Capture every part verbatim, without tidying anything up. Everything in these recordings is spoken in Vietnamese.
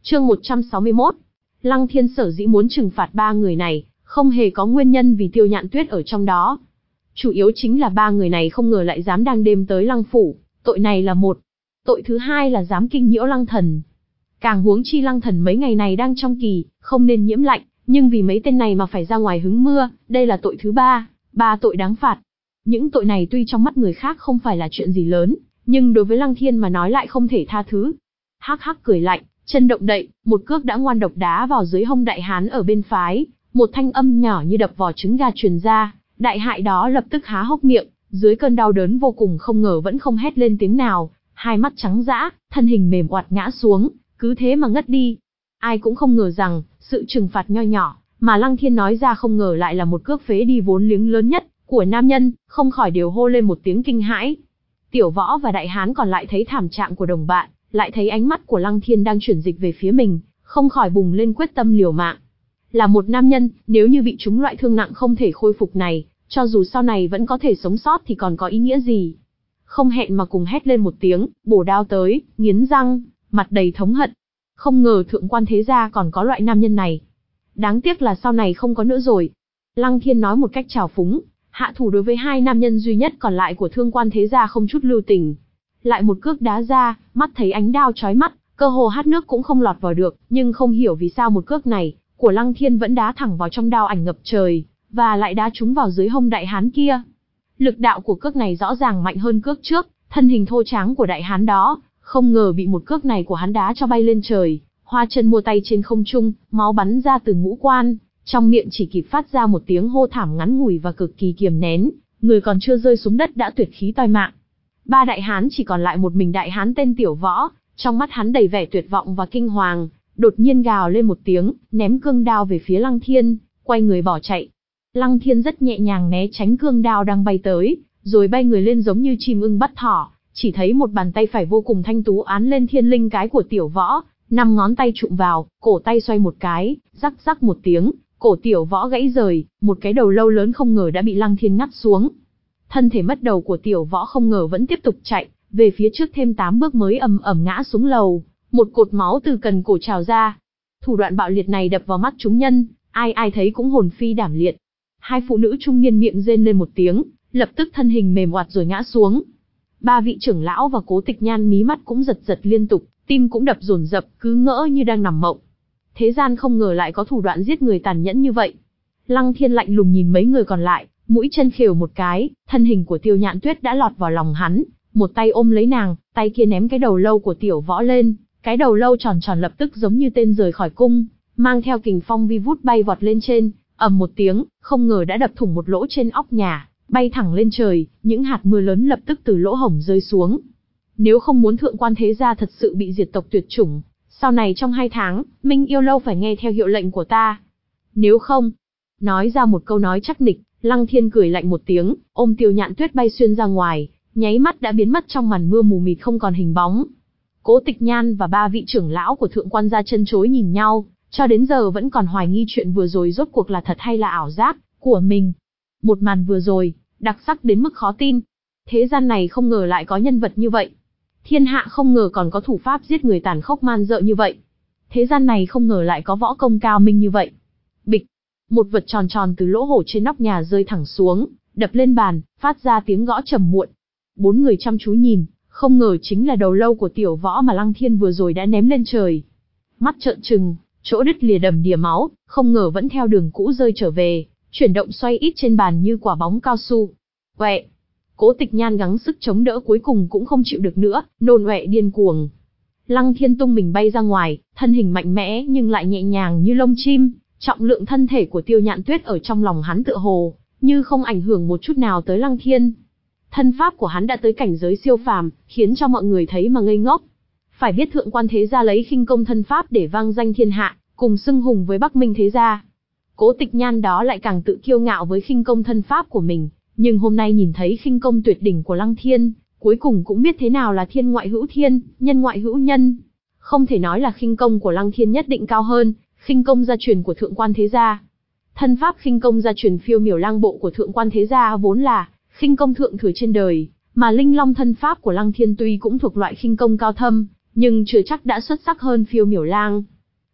Chương một trăm sáu mươi mốt. Lăng Thiên sở dĩ muốn trừng phạt ba người này, không hề có nguyên nhân vì Tiêu Nhạn Tuyết ở trong đó. Chủ yếu chính là ba người này không ngờ lại dám đang đêm tới Lăng phủ, tội này là một. Tội thứ hai là dám kinh nhiễu Lăng Thần. Càng huống chi Lăng Thần mấy ngày này đang trong kỳ, không nên nhiễm lạnh, nhưng vì mấy tên này mà phải ra ngoài hứng mưa, đây là tội thứ ba, ba tội đáng phạt. Những tội này tuy trong mắt người khác không phải là chuyện gì lớn, nhưng đối với Lăng Thiên mà nói lại không thể tha thứ. Hắc hắc cười lạnh, chân động đậy, một cước đã ngoan độc đá vào dưới hông đại hán ở bên phái, một thanh âm nhỏ như đập vỏ trứng gà truyền ra, đại hại đó lập tức há hốc miệng, dưới cơn đau đớn vô cùng không ngờ vẫn không hét lên tiếng nào, hai mắt trắng dã, thân hình mềm oặt ngã xuống, cứ thế mà ngất đi. Ai cũng không ngờ rằng, sự trừng phạt nho nhỏ, mà Lăng Thiên nói ra không ngờ lại là một cước phế đi vốn liếng lớn nhất của nam nhân, không khỏi đều hô lên một tiếng kinh hãi. Tiểu Võ và đại hán còn lại thấy thảm trạng của đồng bạn, lại thấy ánh mắt của Lăng Thiên đang chuyển dịch về phía mình, không khỏi bùng lên quyết tâm liều mạng. Là một nam nhân, nếu như bị trúng loại thương nặng không thể khôi phục này, cho dù sau này vẫn có thể sống sót thì còn có ý nghĩa gì? Không hẹn mà cùng hét lên một tiếng, bổ đao tới, nghiến răng, mặt đầy thống hận. Không ngờ thượng quan thế gia còn có loại nam nhân này. Đáng tiếc là sau này không có nữa rồi. Lăng Thiên nói một cách trào phúng, hạ thủ đối với hai nam nhân duy nhất còn lại của thương quan thế gia không chút lưu tình. Lại một cước đá ra, mắt thấy ánh đao chói mắt, cơ hồ hắt nước cũng không lọt vào được, nhưng không hiểu vì sao một cước này của Lăng Thiên vẫn đá thẳng vào trong đao ảnh ngập trời, và lại đá trúng vào dưới hông đại hán kia. Lực đạo của cước này rõ ràng mạnh hơn cước trước, thân hình thô tráng của đại hán đó, không ngờ bị một cước này của hắn đá cho bay lên trời, hoa chân mua tay trên không trung, máu bắn ra từ ngũ quan, trong miệng chỉ kịp phát ra một tiếng hô thảm ngắn ngủi và cực kỳ kiềm nén, người còn chưa rơi xuống đất đã tuyệt khí toi mạng. Ba đại hán chỉ còn lại một mình đại hán tên Tiểu Võ, trong mắt hắn đầy vẻ tuyệt vọng và kinh hoàng, đột nhiên gào lên một tiếng, ném cương đao về phía Lăng Thiên, quay người bỏ chạy. Lăng Thiên rất nhẹ nhàng né tránh cương đao đang bay tới, rồi bay người lên giống như chim ưng bắt thỏ, chỉ thấy một bàn tay phải vô cùng thanh tú án lên thiên linh cái của Tiểu Võ, năm ngón tay chụm vào, cổ tay xoay một cái, rắc rắc một tiếng, cổ Tiểu Võ gãy rời, một cái đầu lâu lớn không ngờ đã bị Lăng Thiên ngắt xuống. Thân thể mất đầu của Tiểu Võ không ngờ vẫn tiếp tục chạy, về phía trước thêm tám bước mới ầm ầm ngã xuống lầu, một cột máu từ cần cổ trào ra. Thủ đoạn bạo liệt này đập vào mắt chúng nhân, ai ai thấy cũng hồn phi đảm liệt. Hai phụ nữ trung niên miệng rên lên một tiếng, lập tức thân hình mềm oặt rồi ngã xuống. Ba vị trưởng lão và Cố Tịch Nhan mí mắt cũng giật giật liên tục, tim cũng đập dồn dập, cứ ngỡ như đang nằm mộng. Thế gian không ngờ lại có thủ đoạn giết người tàn nhẫn như vậy. Lăng Thiên lạnh lùng nhìn mấy người còn lại, mũi chân khều một cái, thân hình của Tiêu Nhạn Tuyết đã lọt vào lòng hắn, một tay ôm lấy nàng, tay kia ném cái đầu lâu của Tiểu Võ lên, cái đầu lâu tròn tròn lập tức giống như tên rời khỏi cung, mang theo kình phong vi vút bay vọt lên trên, ầm một tiếng, không ngờ đã đập thủng một lỗ trên óc nhà, bay thẳng lên trời, những hạt mưa lớn lập tức từ lỗ hổng rơi xuống. Nếu không muốn thượng quan thế gia thật sự bị diệt tộc tuyệt chủng, sau này trong hai tháng, Minh Yêu Lâu phải nghe theo hiệu lệnh của ta. Nếu không, nói ra một câu nói chắc nịch, Lăng Thiên cười lạnh một tiếng, ôm Tiêu Nhạn Tuyết bay xuyên ra ngoài, nháy mắt đã biến mất trong màn mưa mù mịt không còn hình bóng. Cố Tịch Nhan và ba vị trưởng lão của thượng quan gia chân chối nhìn nhau, cho đến giờ vẫn còn hoài nghi chuyện vừa rồi rốt cuộc là thật hay là ảo giác của mình. Một màn vừa rồi, đặc sắc đến mức khó tin. Thế gian này không ngờ lại có nhân vật như vậy. Thiên hạ không ngờ còn có thủ pháp giết người tàn khốc man dợ như vậy. Thế gian này không ngờ lại có võ công cao minh như vậy. Bịch, một vật tròn tròn từ lỗ hổ trên nóc nhà rơi thẳng xuống, đập lên bàn, phát ra tiếng gõ trầm muộn. Bốn người chăm chú nhìn, không ngờ chính là đầu lâu của Tiểu Võ mà Lăng Thiên vừa rồi đã ném lên trời. Mắt trợn trừng, chỗ đứt lìa đầm đìa máu, không ngờ vẫn theo đường cũ rơi trở về, chuyển động xoay ít trên bàn như quả bóng cao su. Quẹ! Cố Tịch Nhan gắng sức chống đỡ cuối cùng cũng không chịu được nữa, nôn ọe điên cuồng. Lăng Thiên tung mình bay ra ngoài, thân hình mạnh mẽ nhưng lại nhẹ nhàng như lông chim, trọng lượng thân thể của Tiêu Nhạn Tuyết ở trong lòng hắn tựa hồ như không ảnh hưởng một chút nào tới Lăng Thiên. Thân pháp của hắn đã tới cảnh giới siêu phàm, khiến cho mọi người thấy mà ngây ngốc. Phải biết thượng quan thế gia lấy khinh công thân pháp để vang danh thiên hạ, cùng xưng hùng với Bắc Minh thế gia. Cố Tịch Nhan đó lại càng tự kiêu ngạo với khinh công thân pháp của mình, nhưng hôm nay nhìn thấy khinh công tuyệt đỉnh của Lăng Thiên, cuối cùng cũng biết thế nào là thiên ngoại hữu thiên, nhân ngoại hữu nhân. Không thể nói là khinh công của Lăng Thiên nhất định cao hơn khinh công gia truyền của thượng quan thế gia. Thân pháp khinh công gia truyền phiêu miểu lang bộ của thượng quan thế gia vốn là khinh công thượng thừa trên đời, mà linh long thân pháp của Lăng Thiên tuy cũng thuộc loại khinh công cao thâm, nhưng chưa chắc đã xuất sắc hơn phiêu miểu lang.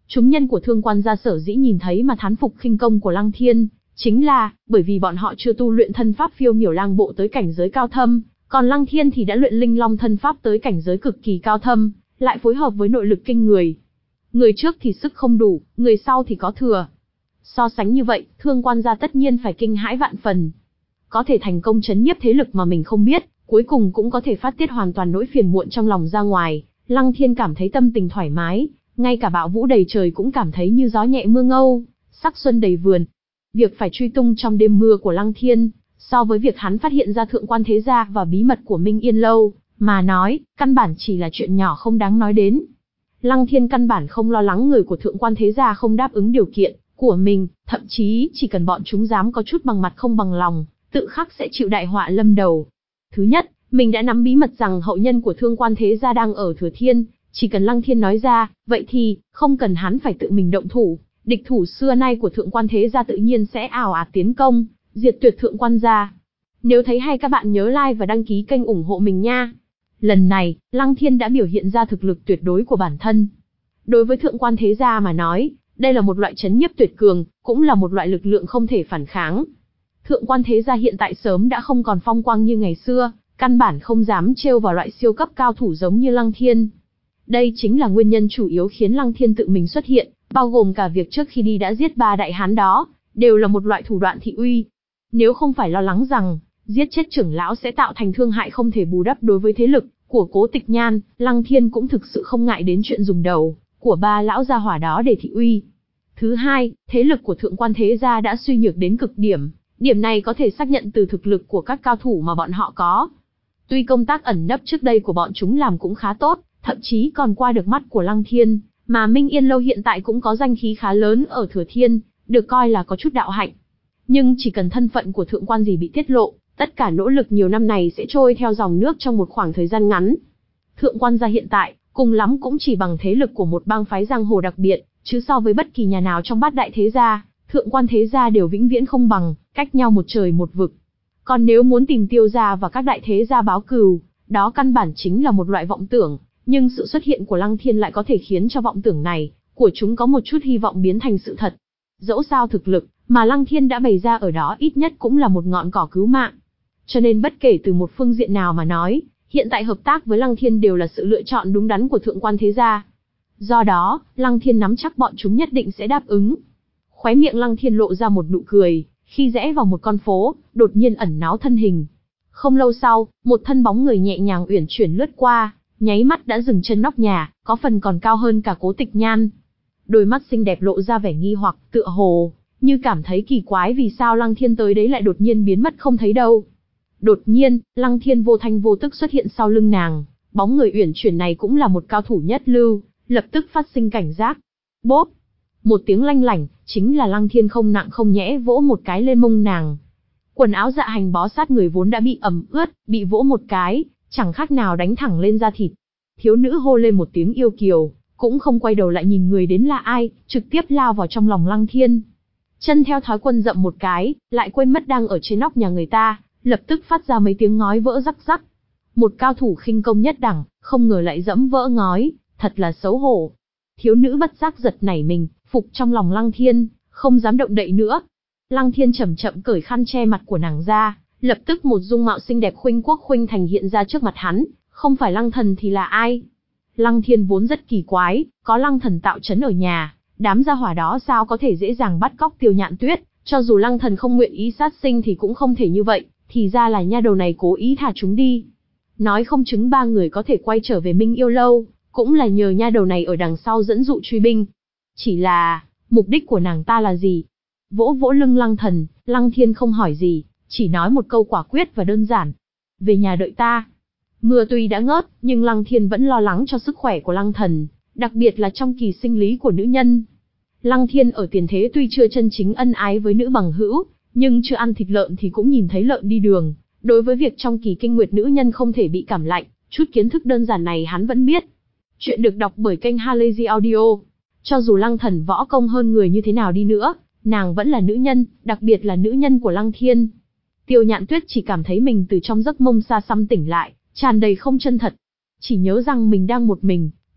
Chúng nhân của Thương Quan gia sở dĩ nhìn thấy mà thán phục khinh công của Lăng Thiên, chính là bởi vì bọn họ chưa tu luyện thân pháp phiêu miểu lang bộ tới cảnh giới cao thâm, còn Lăng Thiên thì đã luyện linh long thân pháp tới cảnh giới cực kỳ cao thâm, lại phối hợp với nội lực kinh người. Người trước thì sức không đủ, người sau thì có thừa. So sánh như vậy, Thương Quan gia tất nhiên phải kinh hãi vạn phần. Có thể thành công chấn nhiếp thế lực mà mình không biết, cuối cùng cũng có thể phát tiết hoàn toàn nỗi phiền muộn trong lòng ra ngoài. Lăng Thiên cảm thấy tâm tình thoải mái, ngay cả bão vũ đầy trời cũng cảm thấy như gió nhẹ mưa ngâu, sắc xuân đầy vườn. Việc phải truy tung trong đêm mưa của Lăng Thiên, so với việc hắn phát hiện ra Thượng Quan Thế Gia và bí mật của Minh Yên Lâu, mà nói, căn bản chỉ là chuyện nhỏ không đáng nói đến. Lăng Thiên căn bản không lo lắng người của Thượng Quan Thế Gia không đáp ứng điều kiện của mình, thậm chí chỉ cần bọn chúng dám có chút bằng mặt không bằng lòng, tự khắc sẽ chịu đại họa lâm đầu. Thứ nhất, mình đã nắm bí mật rằng hậu nhân của Thương Quan Thế Gia đang ở Thừa Thiên, chỉ cần Lăng Thiên nói ra, vậy thì, không cần hắn phải tự mình động thủ, địch thủ xưa nay của Thượng Quan Thế Gia tự nhiên sẽ ào ạt tiến công, diệt tuyệt Thượng Quan gia. Nếu thấy hay các bạn nhớ like và đăng ký kênh ủng hộ mình nha. Lần này, Lăng Thiên đã biểu hiện ra thực lực tuyệt đối của bản thân. Đối với Thượng Quan Thế Gia mà nói, đây là một loại chấn nhiếp tuyệt cường, cũng là một loại lực lượng không thể phản kháng. Thượng Quan Thế Gia hiện tại sớm đã không còn phong quang như ngày xưa, căn bản không dám trêu vào loại siêu cấp cao thủ giống như Lăng Thiên. Đây chính là nguyên nhân chủ yếu khiến Lăng Thiên tự mình xuất hiện, bao gồm cả việc trước khi đi đã giết ba đại hán đó, đều là một loại thủ đoạn thị uy. Nếu không phải lo lắng rằng, giết chết trưởng lão sẽ tạo thành thương hại không thể bù đắp đối với thế lực của Cố Tịch Nhan, Lăng Thiên cũng thực sự không ngại đến chuyện dùng đầu của ba lão gia hỏa đó để thị uy. Thứ hai, thế lực của Thượng Quan Thế Gia đã suy nhược đến cực điểm, điểm này có thể xác nhận từ thực lực của các cao thủ mà bọn họ có. Tuy công tác ẩn nấp trước đây của bọn chúng làm cũng khá tốt, thậm chí còn qua được mắt của Lăng Thiên, mà Minh Yên Lâu hiện tại cũng có danh khí khá lớn ở Thừa Thiên, được coi là có chút đạo hạnh. Nhưng chỉ cần thân phận của Thượng Quan gì bị tiết lộ, tất cả nỗ lực nhiều năm này sẽ trôi theo dòng nước trong một khoảng thời gian ngắn. Thượng Quan gia hiện tại, cùng lắm cũng chỉ bằng thế lực của một bang phái giang hồ đặc biệt, chứ so với bất kỳ nhà nào trong bát đại thế gia, Thượng Quan Thế Gia đều vĩnh viễn không bằng, cách nhau một trời một vực. Còn nếu muốn tìm Tiêu gia và các đại thế gia báo cừu, đó căn bản chính là một loại vọng tưởng, nhưng sự xuất hiện của Lăng Thiên lại có thể khiến cho vọng tưởng này của chúng có một chút hy vọng biến thành sự thật. Dẫu sao thực lực mà Lăng Thiên đã bày ra ở đó ít nhất cũng là một ngọn cỏ cứu mạng. Cho nên bất kể từ một phương diện nào mà nói, hiện tại hợp tác với Lăng Thiên đều là sự lựa chọn đúng đắn của Thượng Quan Thế Gia. Do đó, Lăng Thiên nắm chắc bọn chúng nhất định sẽ đáp ứng. Khóe miệng Lăng Thiên lộ ra một nụ cười, khi rẽ vào một con phố, đột nhiên ẩn náu thân hình. Không lâu sau, một thân bóng người nhẹ nhàng uyển chuyển lướt qua, nháy mắt đã dừng chân nóc nhà, có phần còn cao hơn cả Cố Tịch Nhan. Đôi mắt xinh đẹp lộ ra vẻ nghi hoặc, tựa hồ như cảm thấy kỳ quái vì sao Lăng Thiên tới đấy lại đột nhiên biến mất không thấy đâu. Đột nhiên, Lăng Thiên vô thanh vô tức xuất hiện sau lưng nàng, bóng người uyển chuyển này cũng là một cao thủ nhất lưu, lập tức phát sinh cảnh giác. Bốp! Một tiếng lanh lảnh, chính là Lăng Thiên không nặng không nhẹ vỗ một cái lên mông nàng. Quần áo dạ hành bó sát người vốn đã bị ẩm ướt, bị vỗ một cái, chẳng khác nào đánh thẳng lên da thịt. Thiếu nữ hô lên một tiếng yêu kiều, cũng không quay đầu lại nhìn người đến là ai, trực tiếp lao vào trong lòng Lăng Thiên. Chân theo thói quen dậm một cái, lại quên mất đang ở trên nóc nhà người ta, lập tức phát ra mấy tiếng ngói vỡ rắc rắc. Một cao thủ khinh công nhất đẳng, không ngờ lại dẫm vỡ ngói, thật là xấu hổ. Thiếu nữ bất giác giật nảy mình, phục trong lòng Lăng Thiên, không dám động đậy nữa. Lăng Thiên chậm chậm cởi khăn che mặt của nàng ra, lập tức một dung mạo xinh đẹp khuynh quốc khuynh thành hiện ra trước mặt hắn, không phải Lăng Thần thì là ai? Lăng Thiên vốn rất kỳ quái, có Lăng Thần tạo trấn ở nhà, đám gia hỏa đó sao có thể dễ dàng bắt cóc Tiêu Nhạn Tuyết, cho dù Lăng Thần không nguyện ý sát sinh thì cũng không thể như vậy, thì ra là nha đầu này cố ý thả chúng đi. Nói không chứng ba người có thể quay trở về Minh Yêu Lâu, cũng là nhờ nha đầu này ở đằng sau dẫn dụ truy binh. Chỉ là, mục đích của nàng ta là gì? Vỗ vỗ lưng Lăng Thần, Lăng Thiên không hỏi gì, chỉ nói một câu quả quyết và đơn giản. Về nhà đợi ta. Mưa tuy đã ngớt, nhưng Lăng Thiên vẫn lo lắng cho sức khỏe của Lăng Thần, đặc biệt là trong kỳ sinh lý của nữ nhân. Lăng Thiên ở tiền thế tuy chưa chân chính ân ái với nữ bằng hữu, nhưng chưa ăn thịt lợn thì cũng nhìn thấy lợn đi đường. Đối với việc trong kỳ kinh nguyệt nữ nhân không thể bị cảm lạnh, chút kiến thức đơn giản này hắn vẫn biết. Chuyện được đọc bởi kênh Halazy Audio. Cho dù Lăng Thần võ công hơn người như thế nào đi nữa, nàng vẫn là nữ nhân, đặc biệt là nữ nhân của Lăng Thiên. Tiêu Nhạn Tuyết chỉ cảm thấy mình từ trong giấc mông xa xăm tỉnh lại, tràn đầy không chân thật. Chỉ nhớ rằng mình đang một mình,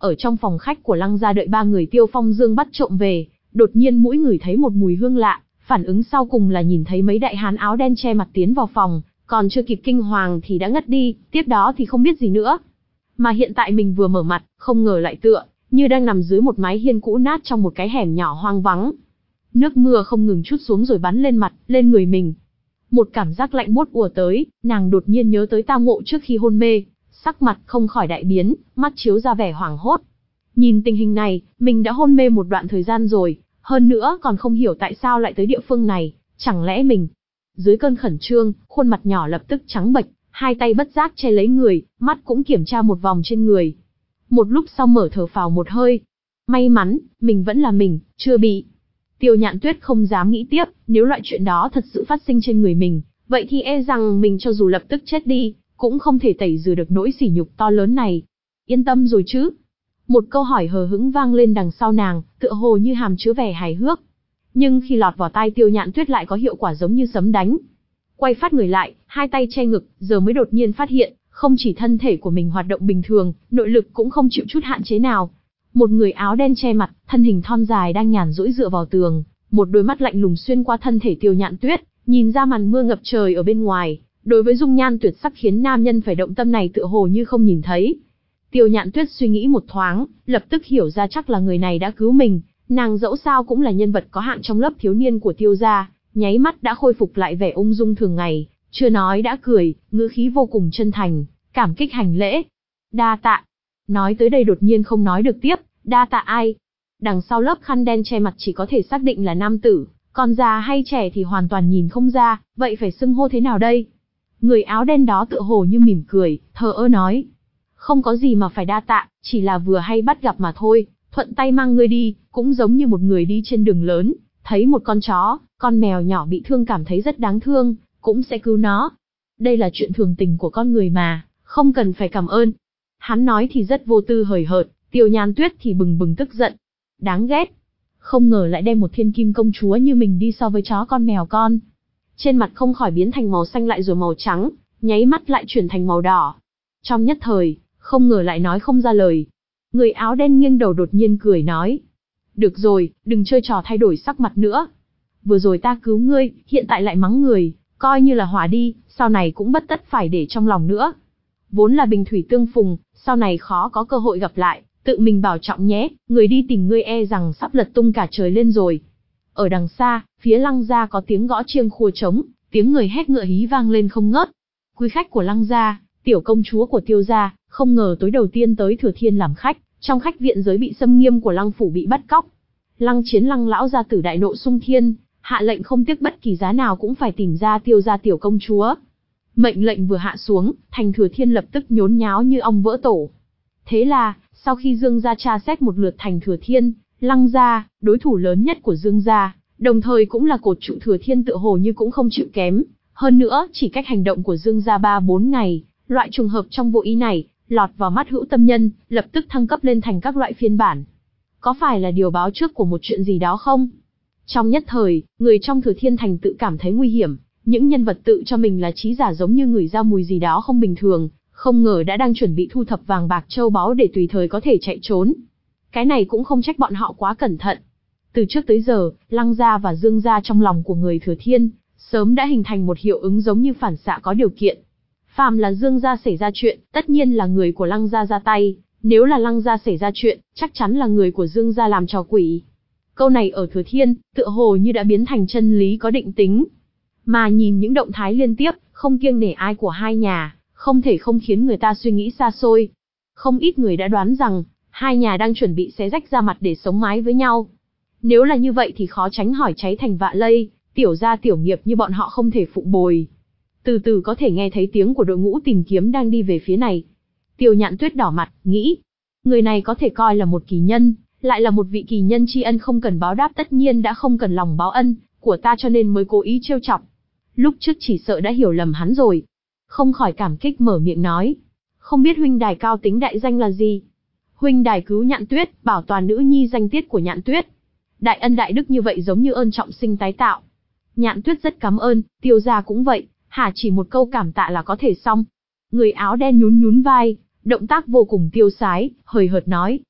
ở trong phòng khách của Lăng gia đợi ba người Tiêu Phong Dương bắt trộm về, đột nhiên mũi ngửi thấy một mùi hương lạ, phản ứng sau cùng là nhìn thấy mấy đại hán áo đen che mặt tiến vào phòng, còn chưa kịp kinh hoàng thì đã ngất đi, tiếp đó thì không biết gì nữa. Mà hiện tại mình vừa mở mặt, không ngờ lại tựa như đang nằm dưới một mái hiên cũ nát trong một cái hẻm nhỏ hoang vắng. Nước mưa không ngừng trút xuống rồi bắn lên mặt, lên người mình. Một cảm giác lạnh buốt ùa tới, nàng đột nhiên nhớ tới tao ngộ trước khi hôn mê, sắc mặt không khỏi đại biến, mắt chiếu ra vẻ hoảng hốt. Nhìn tình hình này, mình đã hôn mê một đoạn thời gian rồi, hơn nữa còn không hiểu tại sao lại tới địa phương này, chẳng lẽ mình... Dưới cơn khẩn trương, khuôn mặt nhỏ lập tức trắng bệch, hai tay bất giác che lấy người, mắt cũng kiểm tra một vòng trên người. Một lúc sau mở thở phào một hơi. May mắn, mình vẫn là mình, chưa bị. Tiêu Nhạn Tuyết không dám nghĩ tiếp, nếu loại chuyện đó thật sự phát sinh trên người mình, vậy thì e rằng mình cho dù lập tức chết đi, cũng không thể tẩy rửa được nỗi sỉ nhục to lớn này. Yên tâm rồi chứ? Một câu hỏi hờ hững vang lên đằng sau nàng, tựa hồ như hàm chứa vẻ hài hước. Nhưng khi lọt vào tai Tiêu Nhạn Tuyết lại có hiệu quả giống như sấm đánh. Quay phát người lại, hai tay che ngực, giờ mới đột nhiên phát hiện, không chỉ thân thể của mình hoạt động bình thường, nội lực cũng không chịu chút hạn chế nào. Một người áo đen che mặt, thân hình thon dài đang nhàn rỗi dựa vào tường, một đôi mắt lạnh lùng xuyên qua thân thể Tiêu Nhạn Tuyết, nhìn ra màn mưa ngập trời ở bên ngoài. Đối với dung nhan tuyệt sắc khiến nam nhân phải động tâm này tựa hồ như không nhìn thấy. Tiêu Nhạn Tuyết suy nghĩ một thoáng, lập tức hiểu ra chắc là người này đã cứu mình. Nàng dẫu sao cũng là nhân vật có hạng trong lớp thiếu niên của Tiêu gia, nháy mắt đã khôi phục lại vẻ ung dung thường ngày, chưa nói đã cười, ngữ khí vô cùng chân thành, cảm kích hành lễ. Đa tạ. Nói tới đây đột nhiên không nói được tiếp, đa tạ ai? Đằng sau lớp khăn đen che mặt chỉ có thể xác định là nam tử, còn già hay trẻ thì hoàn toàn nhìn không ra, vậy phải xưng hô thế nào đây? Người áo đen đó tựa hồ như mỉm cười, thờ ơ nói. Không có gì mà phải đa tạ, chỉ là vừa hay bắt gặp mà thôi, thuận tay mang ngươi đi, cũng giống như một người đi trên đường lớn, thấy một con chó, con mèo nhỏ bị thương cảm thấy rất đáng thương, cũng sẽ cứu nó. Đây là chuyện thường tình của con người mà, không cần phải cảm ơn. Hắn nói thì rất vô tư hời hợt, Tiêu Nhạn Tuyết thì bừng bừng tức giận. Đáng ghét. Không ngờ lại đem một thiên kim công chúa như mình đi so với chó con mèo con. Trên mặt không khỏi biến thành màu xanh lại rồi màu trắng, nháy mắt lại chuyển thành màu đỏ. Trong nhất thời, không ngờ lại nói không ra lời. Người áo đen nghiêng đầu đột nhiên cười nói. Được rồi, đừng chơi trò thay đổi sắc mặt nữa. Vừa rồi ta cứu ngươi, hiện tại lại mắng người, coi như là hòa đi, sau này cũng bất tất phải để trong lòng nữa. Vốn là bình thủy tương phùng, sau này khó có cơ hội gặp lại, tự mình bảo trọng nhé, người đi tìm ngươi e rằng sắp lật tung cả trời lên rồi. Ở đằng xa, phía Lăng gia có tiếng gõ chiêng khua trống, tiếng người hét ngựa hí vang lên không ngớt. Quý khách của Lăng gia, tiểu công chúa của Tiêu gia, không ngờ tối đầu tiên tới Thừa Thiên làm khách, trong khách viện giới bị xâm nghiêm của Lăng phủ bị bắt cóc. Lăng Chiến Lăng lão gia tử đại nộ xung thiên, hạ lệnh không tiếc bất kỳ giá nào cũng phải tìm ra Tiêu gia tiểu công chúa. Mệnh lệnh vừa hạ xuống, thành Thừa Thiên lập tức nhốn nháo như ong vỡ tổ. Thế là, sau khi Dương gia tra xét một lượt thành Thừa Thiên, Lăng gia, đối thủ lớn nhất của Dương gia, đồng thời cũng là cột trụ Thừa Thiên tựa hồ như cũng không chịu kém. Hơn nữa, chỉ cách hành động của Dương gia ba bốn ngày, loại trùng hợp trong vô ý này, lọt vào mắt hữu tâm nhân, lập tức thăng cấp lên thành các loại phiên bản. Có phải là điều báo trước của một chuyện gì đó không? Trong nhất thời, người trong Thừa Thiên thành tự cảm thấy nguy hiểm, những nhân vật tự cho mình là trí giả giống như người ra mùi gì đó không bình thường, không ngờ đã đang chuẩn bị thu thập vàng bạc châu báu để tùy thời có thể chạy trốn. Cái này cũng không trách bọn họ quá cẩn thận. Từ trước tới giờ, Lăng gia và Dương gia trong lòng của người Thừa Thiên, sớm đã hình thành một hiệu ứng giống như phản xạ có điều kiện. Phàm là Dương gia xảy ra chuyện, tất nhiên là người của Lăng gia ra tay, nếu là Lăng gia xảy ra chuyện, chắc chắn là người của Dương gia làm trò quỷ. Câu này ở Thừa Thiên, tựa hồ như đã biến thành chân lý có định tính. Mà nhìn những động thái liên tiếp, không kiêng nể ai của hai nhà, không thể không khiến người ta suy nghĩ xa xôi. Không ít người đã đoán rằng, hai nhà đang chuẩn bị xé rách ra mặt để sống mái với nhau. Nếu là như vậy thì khó tránh hỏi cháy thành vạ lây, tiểu gia tiểu nghiệp như bọn họ không thể phụng bồi. Từ từ có thể nghe thấy tiếng của đội ngũ tìm kiếm đang đi về phía này. Tiêu Nhạn Tuyết đỏ mặt, nghĩ, người này có thể coi là một kỳ nhân, lại là một vị kỳ nhân tri ân không cần báo đáp, tất nhiên đã không cần lòng báo ân của ta cho nên mới cố ý trêu chọc. Lúc trước chỉ sợ đã hiểu lầm hắn rồi. Không khỏi cảm kích mở miệng nói, không biết huynh đài cao tính đại danh là gì? Huynh đài cứu Nhạn Tuyết, bảo toàn nữ nhi danh tiết của Nhạn Tuyết. Đại ân đại đức như vậy giống như ơn trọng sinh tái tạo. Nhạn Tuyết rất cảm ơn, Tiêu gia cũng vậy, hả chỉ một câu cảm tạ là có thể xong. Người áo đen nhún nhún vai, động tác vô cùng tiêu sái, hời hợt nói,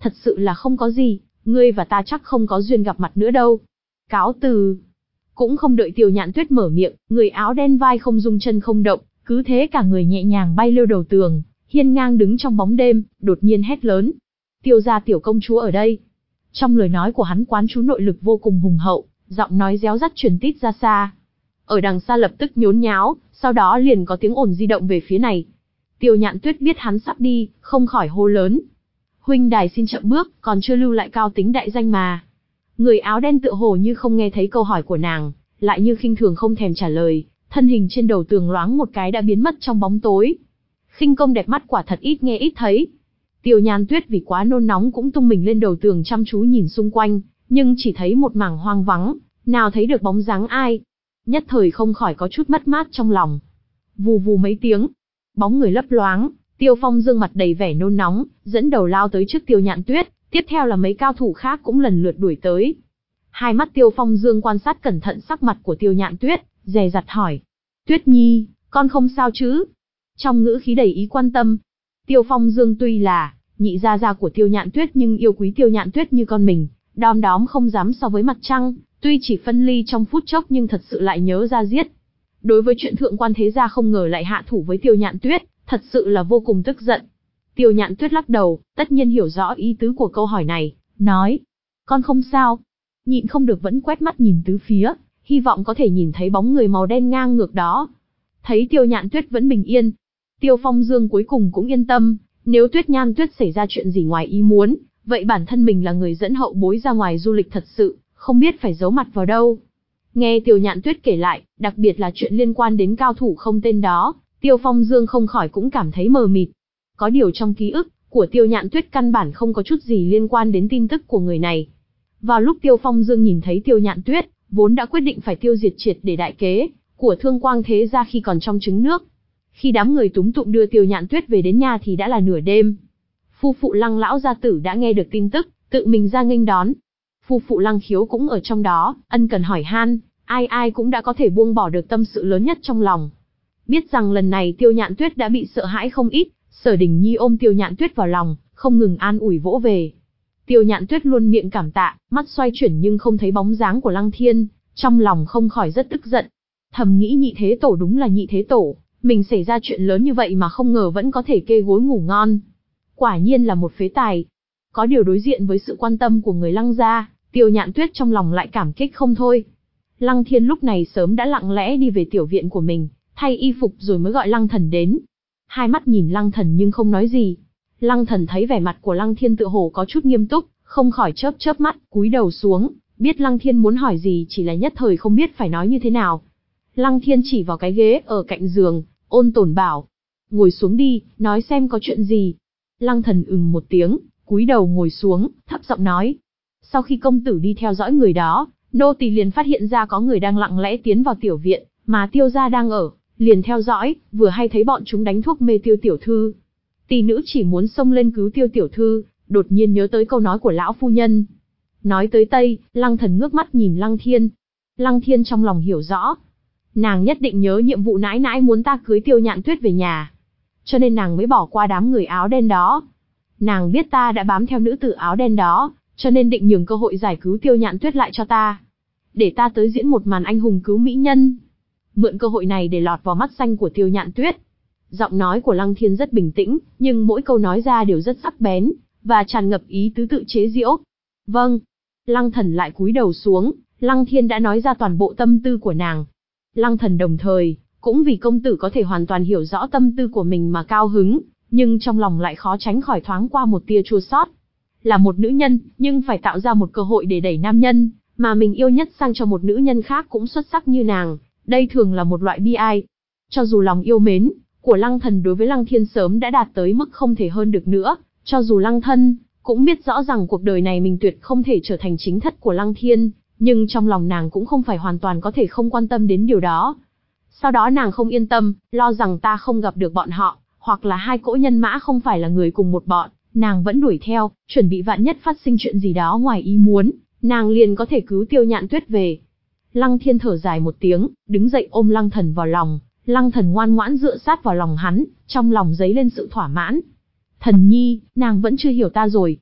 thật sự là không có gì, ngươi và ta chắc không có duyên gặp mặt nữa đâu. Cáo từ. Cũng không đợi Tiêu Nhạn Tuyết mở miệng, người áo đen vai không rung chân không động, cứ thế cả người nhẹ nhàng bay lêu đầu tường, hiên ngang đứng trong bóng đêm, đột nhiên hét lớn. Tiêu gia tiểu công chúa ở đây. Trong lời nói của hắn quán trú nội lực vô cùng hùng hậu, giọng nói réo rắt truyền tít ra xa. Ở đằng xa lập tức nhốn nháo, sau đó liền có tiếng ồn di động về phía này. Tiêu Nhạn Tuyết biết hắn sắp đi, không khỏi hô lớn. Huynh đài xin chậm bước, còn chưa lưu lại cao tính đại danh mà. Người áo đen tựa hồ như không nghe thấy câu hỏi của nàng, lại như khinh thường không thèm trả lời, thân hình trên đầu tường loáng một cái đã biến mất trong bóng tối. Khinh công đẹp mắt quả thật ít nghe ít thấy. Tiêu Nhạn Tuyết vì quá nôn nóng cũng tung mình lên đầu tường chăm chú nhìn xung quanh, nhưng chỉ thấy một mảng hoang vắng, nào thấy được bóng dáng ai. Nhất thời không khỏi có chút mất mát trong lòng. Vù vù mấy tiếng, bóng người lấp loáng, Tiêu Phong Dương mặt đầy vẻ nôn nóng, dẫn đầu lao tới trước Tiêu Nhạn Tuyết, tiếp theo là mấy cao thủ khác cũng lần lượt đuổi tới. Hai mắt Tiêu Phong Dương quan sát cẩn thận sắc mặt của Tiêu Nhạn Tuyết, dè dặt hỏi. Tuyết Nhi, con không sao chứ? Trong ngữ khí đầy ý quan tâm. Tiêu Phong Dương tuy là nhị gia gia của Tiêu Nhạn Tuyết nhưng yêu quý Tiêu Nhạn Tuyết như con mình, đom đóm không dám so với mặt trăng, tuy chỉ phân ly trong phút chốc nhưng thật sự lại nhớ ra giết. Đối với chuyện thượng quan thế gia không ngờ lại hạ thủ với Tiêu Nhạn Tuyết, thật sự là vô cùng tức giận. Tiêu Nhạn Tuyết lắc đầu, tất nhiên hiểu rõ ý tứ của câu hỏi này, nói. Con không sao. Nhịn không được vẫn quét mắt nhìn tứ phía, hy vọng có thể nhìn thấy bóng người màu đen ngang ngược đó. Thấy Tiêu Nhạn Tuyết vẫn bình yên, Tiêu Phong Dương cuối cùng cũng yên tâm, nếu Tuyết Nhan Tuyết xảy ra chuyện gì ngoài ý muốn, vậy bản thân mình là người dẫn hậu bối ra ngoài du lịch thật sự, không biết phải giấu mặt vào đâu. Nghe Tiêu Nhạn Tuyết kể lại, đặc biệt là chuyện liên quan đến cao thủ không tên đó, Tiêu Phong Dương không khỏi cũng cảm thấy mờ mịt. Có điều trong ký ức của Tiêu Nhạn Tuyết căn bản không có chút gì liên quan đến tin tức của người này. Vào lúc Tiêu Phong Dương nhìn thấy Tiêu Nhạn Tuyết, vốn đã quyết định phải tiêu diệt triệt để đại kế của Thương Quang thế gia khi còn trong trứng nước. Khi đám người túm tụm đưa Tiêu Nhạn Tuyết về đến nhà thì đã là nửa đêm. Phu phụ Lăng lão gia tử đã nghe được tin tức, tự mình ra nghênh đón. Phu phụ Lăng Khiếu cũng ở trong đó, ân cần hỏi han, ai ai cũng đã có thể buông bỏ được tâm sự lớn nhất trong lòng. Biết rằng lần này Tiêu Nhạn Tuyết đã bị sợ hãi không ít, Sở Đình Nhi ôm Tiêu Nhạn Tuyết vào lòng, không ngừng an ủi vỗ về. Tiêu Nhạn Tuyết luôn miệng cảm tạ, mắt xoay chuyển nhưng không thấy bóng dáng của Lăng Thiên, trong lòng không khỏi rất tức giận. Thầm nghĩ nhị thế tổ đúng là nhị thế tổ, mình xảy ra chuyện lớn như vậy mà không ngờ vẫn có thể kê gối ngủ ngon. Quả nhiên là một phế tài. Có điều đối diện với sự quan tâm của người Lăng gia, Tiêu Nhạn Tuyết trong lòng lại cảm kích không thôi. Lăng Thiên lúc này sớm đã lặng lẽ đi về tiểu viện của mình, thay y phục rồi mới gọi Lăng Thần đến. Hai mắt nhìn Lăng Thần nhưng không nói gì. Lăng Thần thấy vẻ mặt của Lăng Thiên tựa hồ có chút nghiêm túc, không khỏi chớp chớp mắt, cúi đầu xuống, biết Lăng Thiên muốn hỏi gì chỉ là nhất thời không biết phải nói như thế nào. Lăng Thiên chỉ vào cái ghế ở cạnh giường, ôn tồn bảo. Ngồi xuống đi, nói xem có chuyện gì. Lăng Thần ừm một tiếng, cúi đầu ngồi xuống, thấp giọng nói. Sau khi công tử đi theo dõi người đó, nô tỳ liền phát hiện ra có người đang lặng lẽ tiến vào tiểu viện, mà Tiêu gia đang ở, liền theo dõi, vừa hay thấy bọn chúng đánh thuốc mê Tiêu tiểu thư. Tỷ nữ chỉ muốn xông lên cứu Tiêu tiểu thư, đột nhiên nhớ tới câu nói của lão phu nhân. Nói tới Tây, Lăng Thần ngước mắt nhìn Lăng Thiên. Lăng Thiên trong lòng hiểu rõ, nàng nhất định nhớ nhiệm vụ nãi nãi muốn ta cưới Tiêu Nhạn Tuyết về nhà, cho nên nàng mới bỏ qua đám người áo đen đó. Nàng biết ta đã bám theo nữ tử áo đen đó, cho nên định nhường cơ hội giải cứu Tiêu Nhạn Tuyết lại cho ta, để ta tới diễn một màn anh hùng cứu mỹ nhân, mượn cơ hội này để lọt vào mắt xanh của Tiêu Nhạn Tuyết. Giọng nói của Lăng Thiên rất bình tĩnh, nhưng mỗi câu nói ra đều rất sắc bén, và tràn ngập ý tứ tự chế giễu. Vâng. Lăng Thần lại cúi đầu xuống, Lăng Thiên đã nói ra toàn bộ tâm tư của nàng. Lăng Thần đồng thời, cũng vì công tử có thể hoàn toàn hiểu rõ tâm tư của mình mà cao hứng, nhưng trong lòng lại khó tránh khỏi thoáng qua một tia chua xót. Là một nữ nhân, nhưng phải tạo ra một cơ hội để đẩy nam nhân mà mình yêu nhất sang cho một nữ nhân khác cũng xuất sắc như nàng, đây thường là một loại bi ai. Cho dù lòng yêu mến của Lăng Thần đối với Lăng Thiên sớm đã đạt tới mức không thể hơn được nữa, cho dù Lăng Thân cũng biết rõ rằng cuộc đời này mình tuyệt không thể trở thành chính thất của Lăng Thiên, nhưng trong lòng nàng cũng không phải hoàn toàn có thể không quan tâm đến điều đó. Sau đó nàng không yên tâm, lo rằng ta không gặp được bọn họ, hoặc là hai cỗ nhân mã không phải là người cùng một bọn, nàng vẫn đuổi theo, chuẩn bị vạn nhất phát sinh chuyện gì đó ngoài ý muốn, nàng liền có thể cứu Tiêu Nhạn Tuyết về. Lăng Thiên thở dài một tiếng, đứng dậy ôm Lăng Thần vào lòng, Lăng Thần ngoan ngoãn dựa sát vào lòng hắn, trong lòng dấy lên sự thỏa mãn. Thần nhi, nàng vẫn chưa hiểu ta rồi.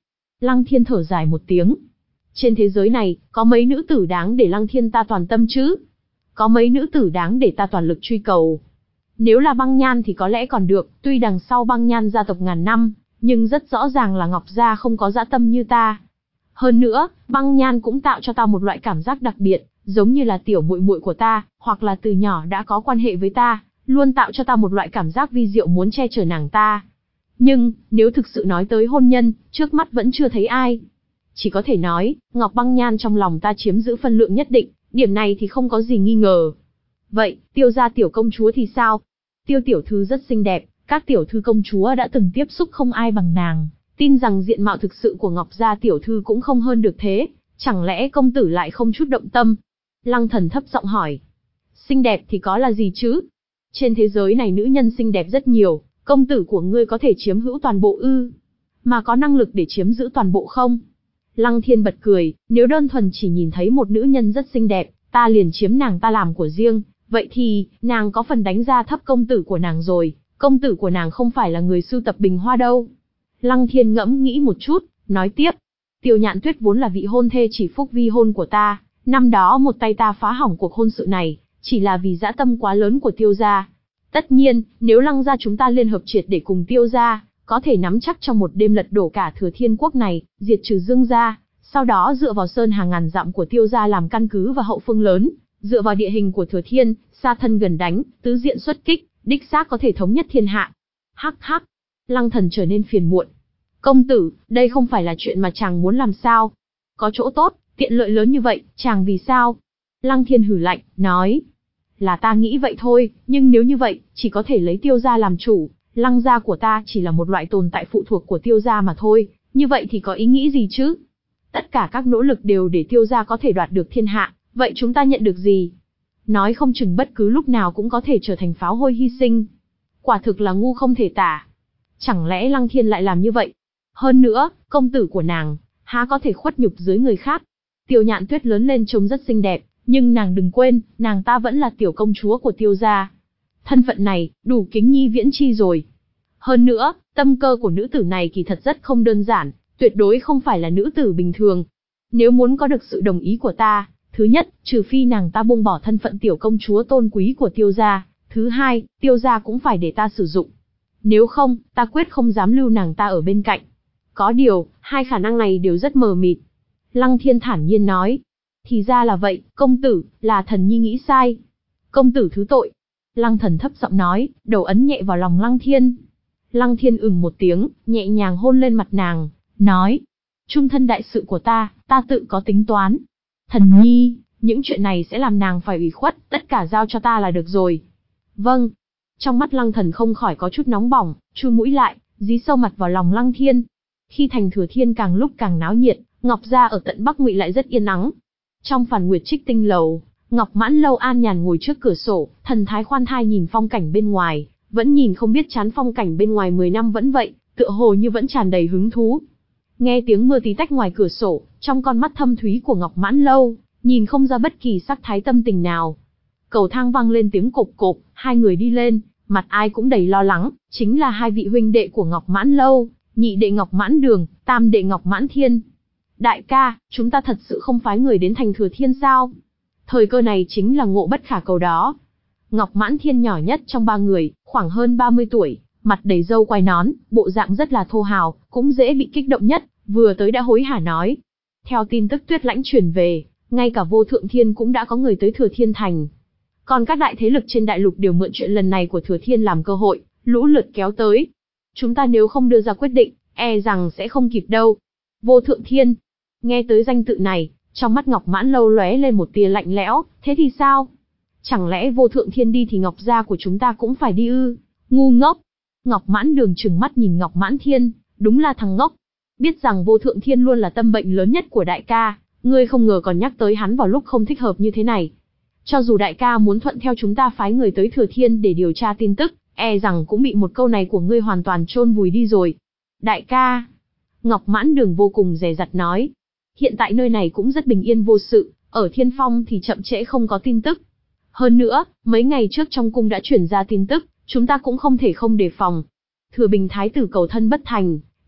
Lăng Thiên thở dài một tiếng. Trên thế giới này, có mấy nữ tử đáng để Lăng Thiên ta toàn tâm chứ? Có mấy nữ tử đáng để ta toàn lực truy cầu? Nếu là Băng Nhan thì có lẽ còn được, tuy đằng sau Băng Nhan gia tộc ngàn năm, nhưng rất rõ ràng là Ngọc gia không có dã tâm như ta. Hơn nữa, Băng Nhan cũng tạo cho ta một loại cảm giác đặc biệt, giống như là tiểu muội muội của ta, hoặc là từ nhỏ đã có quan hệ với ta, luôn tạo cho ta một loại cảm giác vi diệu muốn che chở nàng ta. Nhưng, nếu thực sự nói tới hôn nhân, trước mắt vẫn chưa thấy ai. Chỉ có thể nói, Ngọc Băng Nhan trong lòng ta chiếm giữ phân lượng nhất định, điểm này thì không có gì nghi ngờ. Vậy, Tiêu gia tiểu công chúa thì sao? Tiêu tiểu thư rất xinh đẹp, các tiểu thư công chúa đã từng tiếp xúc không ai bằng nàng, tin rằng diện mạo thực sự của Ngọc gia tiểu thư cũng không hơn được thế, chẳng lẽ công tử lại không chút động tâm? Lăng Thần thấp giọng hỏi. Xinh đẹp thì có là gì chứ? Trên thế giới này nữ nhân xinh đẹp rất nhiều, công tử của ngươi có thể chiếm hữu toàn bộ ư? Mà có năng lực để chiếm giữ toàn bộ không? Lăng Thiên bật cười, nếu đơn thuần chỉ nhìn thấy một nữ nhân rất xinh đẹp, ta liền chiếm nàng ta làm của riêng, vậy thì, nàng có phần đánh giá thấp công tử của nàng rồi, công tử của nàng không phải là người sưu tập bình hoa đâu. Lăng Thiên ngẫm nghĩ một chút, nói tiếp, Tiêu Nhạn Tuyết vốn là vị hôn thê chỉ phúc vi hôn của ta, năm đó một tay ta phá hỏng cuộc hôn sự này, chỉ là vì dã tâm quá lớn của Tiêu gia. Tất nhiên, nếu Lăng gia chúng ta liên hợp triệt để cùng Tiêu gia, có thể nắm chắc trong một đêm lật đổ cả Thừa Thiên quốc này, diệt trừ Dương gia, sau đó dựa vào sơn hàng ngàn dặm của Tiêu gia làm căn cứ và hậu phương lớn, dựa vào địa hình của Thừa Thiên, xa thân gần đánh, tứ diện xuất kích, đích xác có thể thống nhất thiên hạ. Hắc hắc, Lăng Thần trở nên phiền muộn. Công tử, đây không phải là chuyện mà chàng muốn làm sao? Có chỗ tốt, tiện lợi lớn như vậy, chàng vì sao? Lăng Thiên hử lạnh, nói. Là ta nghĩ vậy thôi, nhưng nếu như vậy, chỉ có thể lấy Tiêu gia làm chủ, Lăng gia của ta chỉ là một loại tồn tại phụ thuộc của Tiêu gia mà thôi, như vậy thì có ý nghĩ gì chứ? Tất cả các nỗ lực đều để Tiêu gia có thể đoạt được thiên hạ, vậy chúng ta nhận được gì? Nói không chừng bất cứ lúc nào cũng có thể trở thành pháo hôi hy sinh. Quả thực là ngu không thể tả. Chẳng lẽ Lăng Thiên lại làm như vậy? Hơn nữa, công tử của nàng, há có thể khuất nhục dưới người khác? Tiêu Nhạn Tuyết lớn lên trông rất xinh đẹp, nhưng nàng đừng quên, nàng ta vẫn là tiểu công chúa của Tiêu gia. Thân phận này, đủ kính nhi viễn chi rồi. Hơn nữa, tâm cơ của nữ tử này kỳ thật rất không đơn giản, tuyệt đối không phải là nữ tử bình thường. Nếu muốn có được sự đồng ý của ta, thứ nhất, trừ phi nàng ta buông bỏ thân phận tiểu công chúa tôn quý của Tiêu gia, thứ hai, Tiêu gia cũng phải để ta sử dụng. Nếu không, ta quyết không dám lưu nàng ta ở bên cạnh. Có điều, hai khả năng này đều rất mờ mịt. Lăng Thiên thản nhiên nói. Thì ra là vậy, công tử, là thần nhi nghĩ sai. Công tử thứ tội. Lăng Thần thấp giọng nói, đầu ấn nhẹ vào lòng Lăng Thiên. Lăng Thiên ừm một tiếng, nhẹ nhàng hôn lên mặt nàng, nói. Trung thân đại sự của ta, ta tự có tính toán. Thần nhi, những chuyện này sẽ làm nàng phải ủy khuất, tất cả giao cho ta là được rồi. Vâng. Trong mắt Lăng Thần không khỏi có chút nóng bỏng, chu mũi lại, dí sâu mặt vào lòng Lăng Thiên. Khi thành Thừa Thiên càng lúc càng náo nhiệt, Ngọc gia ở tận Bắc Ngụy lại rất yên ắng. Trong Phản Nguyệt Trích Tinh lầu, Ngọc Mãn Lâu an nhàn ngồi trước cửa sổ, thần thái khoan thai nhìn phong cảnh bên ngoài, vẫn nhìn không biết chán phong cảnh bên ngoài mười năm vẫn vậy, tựa hồ như vẫn tràn đầy hứng thú. Nghe tiếng mưa tí tách ngoài cửa sổ, trong con mắt thâm thúy của Ngọc Mãn Lâu, nhìn không ra bất kỳ sắc thái tâm tình nào. Cầu thang vang lên tiếng cộp cộp, hai người đi lên, mặt ai cũng đầy lo lắng, chính là hai vị huynh đệ của Ngọc Mãn Lâu, nhị đệ Ngọc Mãn Đường, tam đệ Ngọc Mãn Thiên. Đại ca, chúng ta thật sự không phái người đến thành Thừa Thiên sao? Thời cơ này chính là ngộ bất khả cầu đó. Ngọc Mãn Thiên nhỏ nhất trong ba người, khoảng hơn ba mươi tuổi, mặt đầy râu quai nón, bộ dạng rất là thô hào, cũng dễ bị kích động nhất, vừa tới đã hối hả nói. Theo tin tức Tuyết Lãnh truyền về, ngay cả Vô Thượng Thiên cũng đã có người tới Thừa Thiên thành. Còn các đại thế lực trên đại lục đều mượn chuyện lần này của Thừa Thiên làm cơ hội, lũ lượt kéo tới. Chúng ta nếu không đưa ra quyết định, e rằng sẽ không kịp đâu. Vô Thượng Thiên. Nghe tới danh tự này, trong mắt Ngọc Mãn Lâu lóe lên một tia lạnh lẽo, thế thì sao? Chẳng lẽ Vô Thượng Thiên đi thì Ngọc gia của chúng ta cũng phải đi ư? Ngu ngốc. Ngọc Mãn Đường trừng mắt nhìn Ngọc Mãn Thiên, đúng là thằng ngốc. Biết rằng Vô Thượng Thiên luôn là tâm bệnh lớn nhất của đại ca, ngươi không ngờ còn nhắc tới hắn vào lúc không thích hợp như thế này. Cho dù đại ca muốn thuận theo chúng ta phái người tới Thừa Thiên để điều tra tin tức, e rằng cũng bị một câu này của ngươi hoàn toàn chôn vùi đi rồi. Đại ca. Ngọc Mãn Đường vô cùng dè dặt nói. Hiện tại nơi này cũng rất bình yên vô sự, ở Thiên Phong thì chậm trễ không có tin tức. Hơn nữa, mấy ngày trước trong cung đã chuyển ra tin tức, chúng ta cũng không thể không đề phòng. Thừa Bình Thái tử cầu thân bất thành,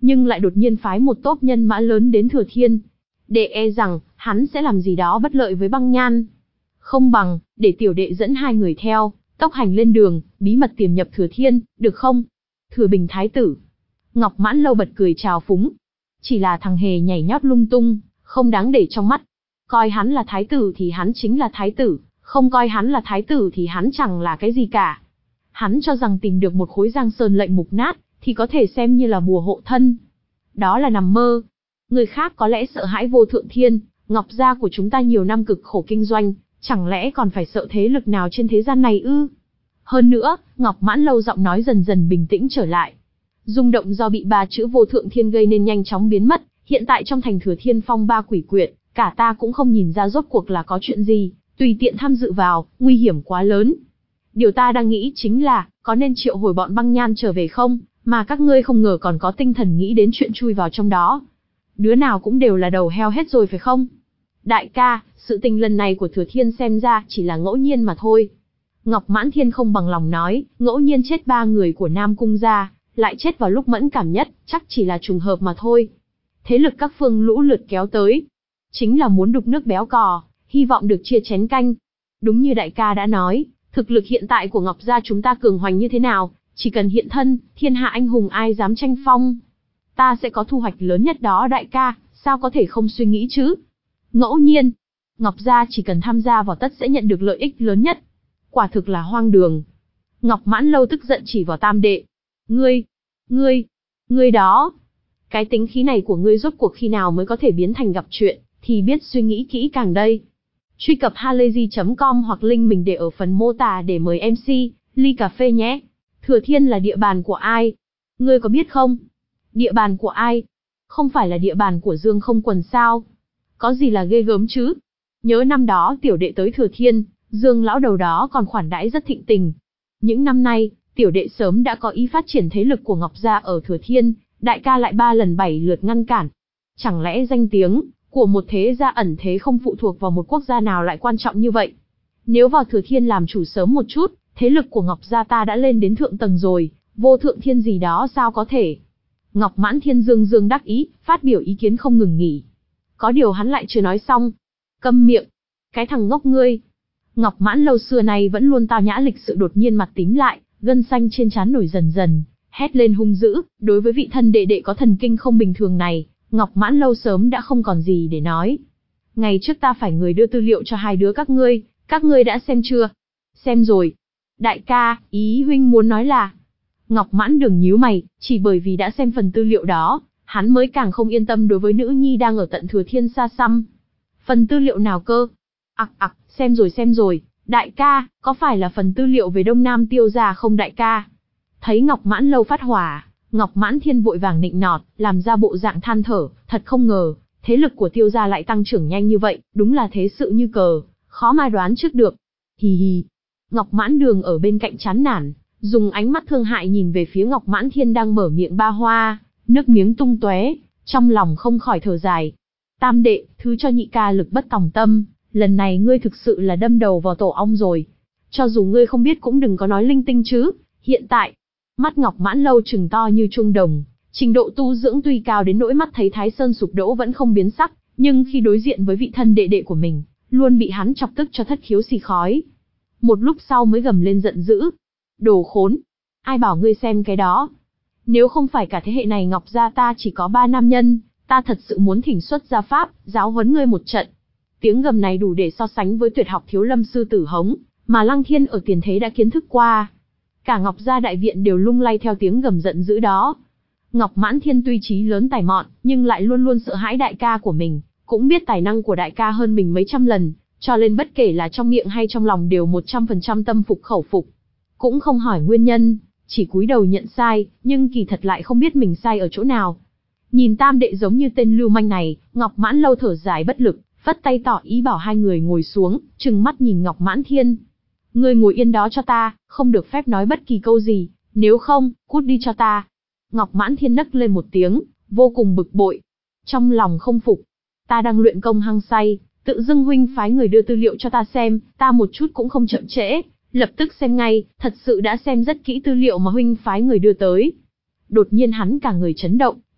nhưng lại đột nhiên phái một tốp nhân mã lớn đến Thừa Thiên. Đệ e rằng, hắn sẽ làm gì đó bất lợi với Băng Nhan. Không bằng, để tiểu đệ dẫn hai người theo, tốc hành lên đường, bí mật tiềm nhập Thừa Thiên, được không? Thừa Bình Thái tử. Ngọc Mãn Lâu bật cười trào phúng. Chỉ là thằng hề nhảy nhót lung tung, không đáng để trong mắt. Coi hắn là thái tử thì hắn chính là thái tử, không coi hắn là thái tử thì hắn chẳng là cái gì cả. Hắn cho rằng tìm được một khối Giang Sơn lệnh mục nát, thì có thể xem như là bùa hộ thân. Đó là nằm mơ. Người khác có lẽ sợ hãi Vô Thượng Thiên, Ngọc gia của chúng ta nhiều năm cực khổ kinh doanh, chẳng lẽ còn phải sợ thế lực nào trên thế gian này ư? Hơn nữa, Ngọc Mãn Lâu giọng nói dần dần bình tĩnh trở lại. Rung động do bị ba chữ Vô Thượng Thiên gây nên nhanh chóng biến mất, hiện tại trong thành Thừa Thiên phong ba quỷ quyệt, cả ta cũng không nhìn ra rốt cuộc là có chuyện gì, tùy tiện tham dự vào, nguy hiểm quá lớn. Điều ta đang nghĩ chính là, có nên triệu hồi bọn Băng Nhan trở về không, mà các ngươi không ngờ còn có tinh thần nghĩ đến chuyện chui vào trong đó. Đứa nào cũng đều là đầu heo hết rồi phải không? Đại ca, sự tình lần này của Thừa Thiên xem ra chỉ là ngẫu nhiên mà thôi. Ngọc Mãn Thiên không bằng lòng nói, ngẫu nhiên chết ba người của Nam Cung gia, lại chết vào lúc mẫn cảm nhất, chắc chỉ là trùng hợp mà thôi. Thế lực các phương lũ lượt kéo tới, chính là muốn đục nước béo cò, hy vọng được chia chén canh. Đúng như đại ca đã nói, thực lực hiện tại của Ngọc gia chúng ta cường hoành như thế nào, chỉ cần hiện thân, thiên hạ anh hùng ai dám tranh phong. Ta sẽ có thu hoạch lớn nhất đó đại ca, sao có thể không suy nghĩ chứ? Ngẫu nhiên, Ngọc gia chỉ cần tham gia vào tất sẽ nhận được lợi ích lớn nhất. Quả thực là hoang đường. Ngọc Mãn Lâu tức giận chỉ vào Tam đệ. Ngươi, ngươi, ngươi đó. Cái tính khí này của ngươi rốt cuộc khi nào mới có thể biến thành gặp chuyện, thì biết suy nghĩ kỹ càng đây. Truy cập halayzi chấm com hoặc link mình để ở phần mô tả để mời em xê, ly cà phê nhé. Thừa Thiên là địa bàn của ai? Ngươi có biết không? Địa bàn của ai? Không phải là địa bàn của Dương Không Quần sao? Có gì là ghê gớm chứ? Nhớ năm đó tiểu đệ tới Thừa Thiên, Dương lão đầu đó còn khoản đãi rất thịnh tình. Những năm nay, tiểu đệ sớm đã có ý phát triển thế lực của Ngọc gia ở Thừa Thiên, đại ca lại ba lần bảy lượt ngăn cản. Chẳng lẽ danh tiếng của một thế gia ẩn thế không phụ thuộc vào một quốc gia nào lại quan trọng như vậy? Nếu vào Thừa Thiên làm chủ sớm một chút, thế lực của Ngọc gia ta đã lên đến thượng tầng rồi, Vô Thượng Thiên gì đó sao có thể? Ngọc Mãn Thiên dương dương đắc ý, phát biểu ý kiến không ngừng nghỉ. Có điều hắn lại chưa nói xong. Câm miệng, cái thằng ngốc ngươi. Ngọc Mãn Lâu xưa này vẫn luôn tao nhã lịch sự đột nhiên mặt tím lại, gân xanh trên trán nổi dần dần, hét lên hung dữ. Đối với vị thân đệ đệ có thần kinh không bình thường này, Ngọc Mãn Lâu sớm đã không còn gì để nói. Ngày trước ta phải người đưa tư liệu cho hai đứa các ngươi, các ngươi đã xem chưa? Xem rồi. Đại ca, ý huynh muốn nói là... Ngọc Mãn Đường nhíu mày, chỉ bởi vì đã xem phần tư liệu đó, hắn mới càng không yên tâm đối với nữ nhi đang ở tận Thừa Thiên xa xăm. Phần tư liệu nào cơ? Ặc ặc, xem rồi xem rồi, đại ca, có phải là phần tư liệu về Đông Nam Tiêu gia không đại ca? Thấy Ngọc Mãn Lâu phát hỏa, Ngọc Mãn Thiên vội vàng nịnh nọt, làm ra bộ dạng than thở, thật không ngờ, thế lực của Tiêu gia lại tăng trưởng nhanh như vậy, đúng là thế sự như cờ, khó mà đoán trước được. Hì hì. Ngọc Mãn Đường ở bên cạnh chán nản, dùng ánh mắt thương hại nhìn về phía Ngọc Mãn Thiên đang mở miệng ba hoa, nước miếng tung tóe, trong lòng không khỏi thở dài. Tam đệ, thứ cho nhị ca lực bất tòng tâm, lần này ngươi thực sự là đâm đầu vào tổ ong rồi. Cho dù ngươi không biết cũng đừng có nói linh tinh chứ. Hiện tại, mắt Ngọc Mãn Lâu trừng to như chuông đồng, trình độ tu dưỡng tuy cao đến nỗi mắt thấy Thái Sơn sụp đổ vẫn không biến sắc, nhưng khi đối diện với vị thân đệ đệ của mình, luôn bị hắn chọc tức cho thất khiếu xì khói. Một lúc sau mới gầm lên giận dữ. Đồ khốn! Ai bảo ngươi xem cái đó? Nếu không phải cả thế hệ này Ngọc gia ta chỉ có ba nam nhân, ta thật sự muốn thỉnh xuất gia pháp, giáo huấn ngươi một trận. Tiếng gầm này đủ để so sánh với tuyệt học thiếu lâm sư tử hống, mà Lăng Thiên ở tiền thế đã kiến thức qua. Cả Ngọc gia đại viện đều lung lay theo tiếng gầm giận dữ đó. Ngọc Mãn Thiên tuy trí lớn tài mọn, nhưng lại luôn luôn sợ hãi đại ca của mình, cũng biết tài năng của đại ca hơn mình mấy trăm lần, cho nên bất kể là trong miệng hay trong lòng đều một trăm phần trăm tâm phục khẩu phục. Cũng không hỏi nguyên nhân, chỉ cúi đầu nhận sai, nhưng kỳ thật lại không biết mình sai ở chỗ nào. Nhìn tam đệ giống như tên lưu manh này, Ngọc Mãn Lâu thở dài bất lực, phất tay tỏ ý bảo hai người ngồi xuống, trừng mắt nhìn Ngọc Mãn Thiên. Ngươi ngồi yên đó cho ta, không được phép nói bất kỳ câu gì, nếu không, cút đi cho ta. Ngọc Mãn Thiên nấc lên một tiếng, vô cùng bực bội. Trong lòng không phục, ta đang luyện công hăng say, tự dưng huynh phái người đưa tư liệu cho ta xem, ta một chút cũng không chậm trễ, lập tức xem ngay, thật sự đã xem rất kỹ tư liệu mà huynh phái người đưa tới. Đột nhiên hắn cả người chấn động,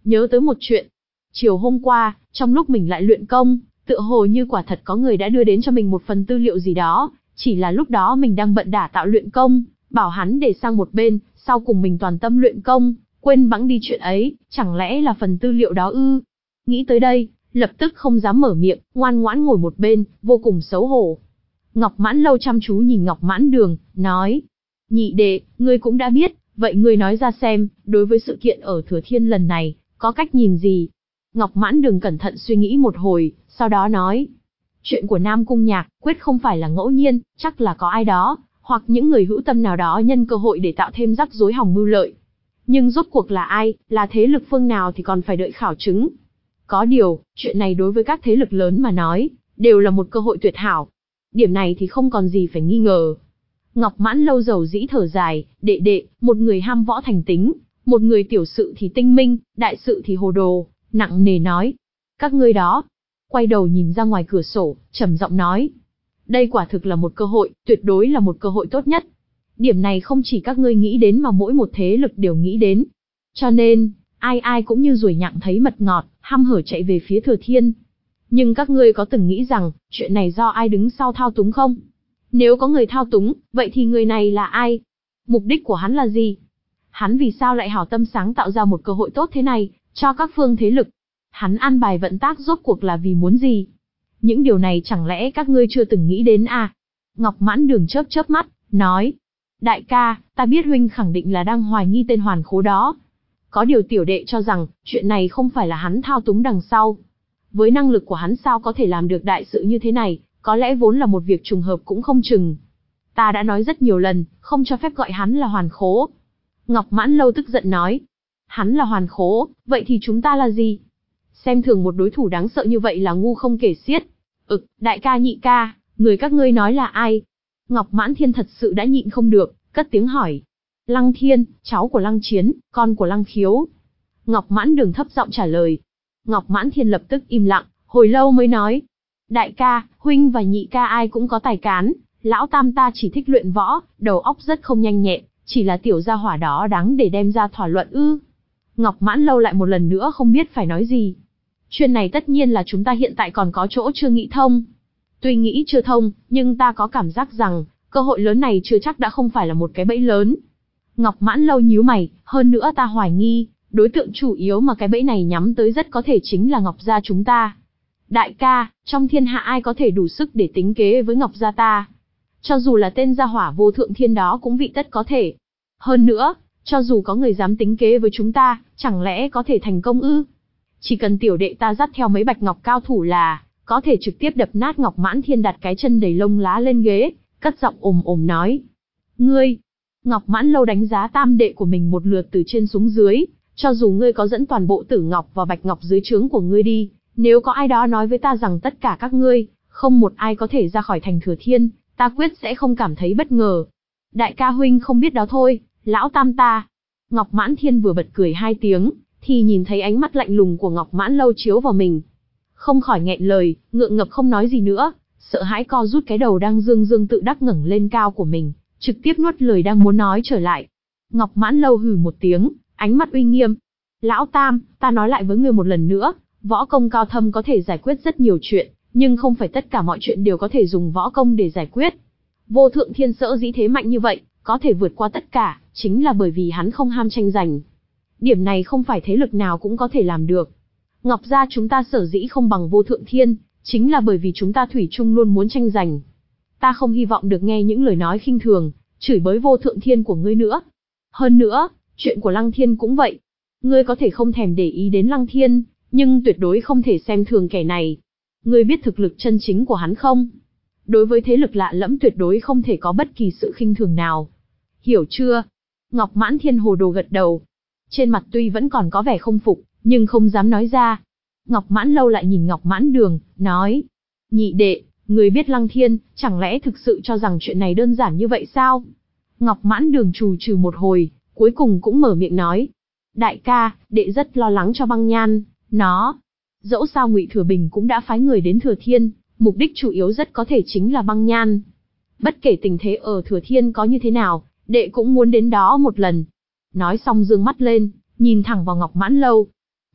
nhớ tới một chuyện. Chiều hôm qua, trong lúc mình lại luyện công, tựa hồ như quả thật có người đã đưa đến cho mình một phần tư liệu gì đó, chỉ là lúc đó mình đang bận đả tạo luyện công, bảo hắn để sang một bên, sau cùng mình toàn tâm luyện công, quên bẵng đi chuyện ấy, chẳng lẽ là phần tư liệu đó ư? Nghĩ tới đây, lập tức không dám mở miệng, ngoan ngoãn ngồi một bên, vô cùng xấu hổ. Ngọc Mãn Lâu chăm chú nhìn Ngọc Mãn Đường, nói: nhị đệ, ngươi cũng đã biết, vậy ngươi nói ra xem, đối với sự kiện ở Thừa Thiên lần này, có cách nhìn gì? Ngọc Mãn Đường cẩn thận suy nghĩ một hồi, sau đó nói: chuyện của Nam Cung Nhạc, quyết không phải là ngẫu nhiên, chắc là có ai đó, hoặc những người hữu tâm nào đó nhân cơ hội để tạo thêm rắc rối hòng mưu lợi. Nhưng rốt cuộc là ai, là thế lực phương nào thì còn phải đợi khảo chứng. Có điều, chuyện này đối với các thế lực lớn mà nói, đều là một cơ hội tuyệt hảo. Điểm này thì không còn gì phải nghi ngờ. Ngọc Mãn Lâu dầu dĩ thở dài: đệ đệ, một người ham võ thành tính, một người tiểu sự thì tinh minh, đại sự thì hồ đồ, nặng nề nói: các ngươi đó. Quay đầu nhìn ra ngoài cửa sổ, trầm giọng nói: đây quả thực là một cơ hội, tuyệt đối là một cơ hội tốt nhất. Điểm này không chỉ các ngươi nghĩ đến mà mỗi một thế lực đều nghĩ đến. Cho nên, ai ai cũng như ruồi nhặng thấy mật ngọt, hăm hở chạy về phía Thừa Thiên. Nhưng các ngươi có từng nghĩ rằng, chuyện này do ai đứng sau thao túng không? Nếu có người thao túng, vậy thì người này là ai? Mục đích của hắn là gì? Hắn vì sao lại hảo tâm sáng tạo ra một cơ hội tốt thế này, cho các phương thế lực? Hắn an bài vận tác rốt cuộc là vì muốn gì? Những điều này chẳng lẽ các ngươi chưa từng nghĩ đến à? Ngọc Mãn Đường chớp chớp mắt, nói: đại ca, ta biết huynh khẳng định là đang hoài nghi tên hoàn khố đó. Có điều tiểu đệ cho rằng, chuyện này không phải là hắn thao túng đằng sau. Với năng lực của hắn sao có thể làm được đại sự như thế này, có lẽ vốn là một việc trùng hợp cũng không chừng. Ta đã nói rất nhiều lần, không cho phép gọi hắn là hoàn khố. Ngọc Mãn Lâu tức giận nói: hắn là hoàn khố, vậy thì chúng ta là gì? Xem thường một đối thủ đáng sợ như vậy là ngu không kể xiết. Ực, đại ca nhị ca, người các ngươi nói là ai? Ngọc Mãn Thiên thật sự đã nhịn không được, cất tiếng hỏi. Lăng Thiên, cháu của Lăng Chiến, con của Lăng Khiếu. Ngọc Mãn Đường thấp giọng trả lời. Ngọc Mãn Thiên lập tức im lặng, hồi lâu mới nói: đại ca, huynh và nhị ca ai cũng có tài cán, lão tam ta chỉ thích luyện võ, đầu óc rất không nhanh nhẹn, chỉ là tiểu gia hỏa đó đáng để đem ra thảo luận ư? Ngọc Mãn Lâu lại một lần nữa không biết phải nói gì. Chuyện này tất nhiên là chúng ta hiện tại còn có chỗ chưa nghĩ thông. Tuy nghĩ chưa thông, nhưng ta có cảm giác rằng, cơ hội lớn này chưa chắc đã không phải là một cái bẫy lớn. Ngọc Mãn Lâu nhíu mày, hơn nữa ta hoài nghi, đối tượng chủ yếu mà cái bẫy này nhắm tới rất có thể chính là Ngọc gia chúng ta. Đại ca, trong thiên hạ ai có thể đủ sức để tính kế với Ngọc gia ta? Cho dù là tên gia hỏa Vô Thượng Thiên đó cũng vị tất có thể. Hơn nữa, cho dù có người dám tính kế với chúng ta, chẳng lẽ có thể thành công ư? Chỉ cần tiểu đệ ta dắt theo mấy bạch ngọc cao thủ là, có thể trực tiếp đập nát Ngọc Mãn Thiên đặt cái chân đầy lông lá lên ghế, cất giọng ồm ồm nói. Ngươi! Ngọc Mãn Lâu đánh giá tam đệ của mình một lượt từ trên xuống dưới, cho dù ngươi có dẫn toàn bộ Tử Ngọc và Bạch Ngọc dưới trướng của ngươi đi, nếu có ai đó nói với ta rằng tất cả các ngươi, không một ai có thể ra khỏi thành Thừa Thiên, ta quyết sẽ không cảm thấy bất ngờ. Đại ca huynh không biết đó thôi, lão tam ta. Ngọc Mãn Thiên vừa bật cười hai tiếng, thì nhìn thấy ánh mắt lạnh lùng của Ngọc Mãn Lâu chiếu vào mình. Không khỏi nghẹn lời, ngượng ngập không nói gì nữa, sợ hãi co rút cái đầu đang dương dương tự đắc ngẩng lên cao của mình, trực tiếp nuốt lời đang muốn nói trở lại. Ngọc Mãn Lâu hừ một tiếng, ánh mắt uy nghiêm. Lão Tam, ta nói lại với ngươi một lần nữa, võ công cao thâm có thể giải quyết rất nhiều chuyện, nhưng không phải tất cả mọi chuyện đều có thể dùng võ công để giải quyết. Vô Thượng Thiên sở dĩ thế mạnh như vậy, có thể vượt qua tất cả, chính là bởi vì hắn không ham tranh giành. Điểm này không phải thế lực nào cũng có thể làm được. Ngọc gia chúng ta sở dĩ không bằng Vô Thượng Thiên, chính là bởi vì chúng ta thủy chung luôn muốn tranh giành. Ta không hy vọng được nghe những lời nói khinh thường, chửi bới Vô Thượng Thiên của ngươi nữa. Hơn nữa, chuyện của Lăng Thiên cũng vậy. Ngươi có thể không thèm để ý đến Lăng Thiên, nhưng tuyệt đối không thể xem thường kẻ này. Ngươi biết thực lực chân chính của hắn không? Đối với thế lực lạ lẫm tuyệt đối không thể có bất kỳ sự khinh thường nào. Hiểu chưa? Ngọc Mãn Thiên hồ đồ gật đầu. Trên mặt tuy vẫn còn có vẻ không phục, nhưng không dám nói ra. Ngọc Mãn Lâu lại nhìn Ngọc Mãn Đường, nói. Nhị đệ, người biết Lăng Thiên, chẳng lẽ thực sự cho rằng chuyện này đơn giản như vậy sao? Ngọc Mãn Đường trù trừ một hồi, cuối cùng cũng mở miệng nói. Đại ca, đệ rất lo lắng cho Băng Nhan, nó. Dẫu sao Ngụy Thừa Bình cũng đã phái người đến Thừa Thiên, mục đích chủ yếu rất có thể chính là Băng Nhan. Bất kể tình thế ở Thừa Thiên có như thế nào, đệ cũng muốn đến đó một lần. Nói xong dương mắt lên, nhìn thẳng vào Ngọc Mãn Lâu.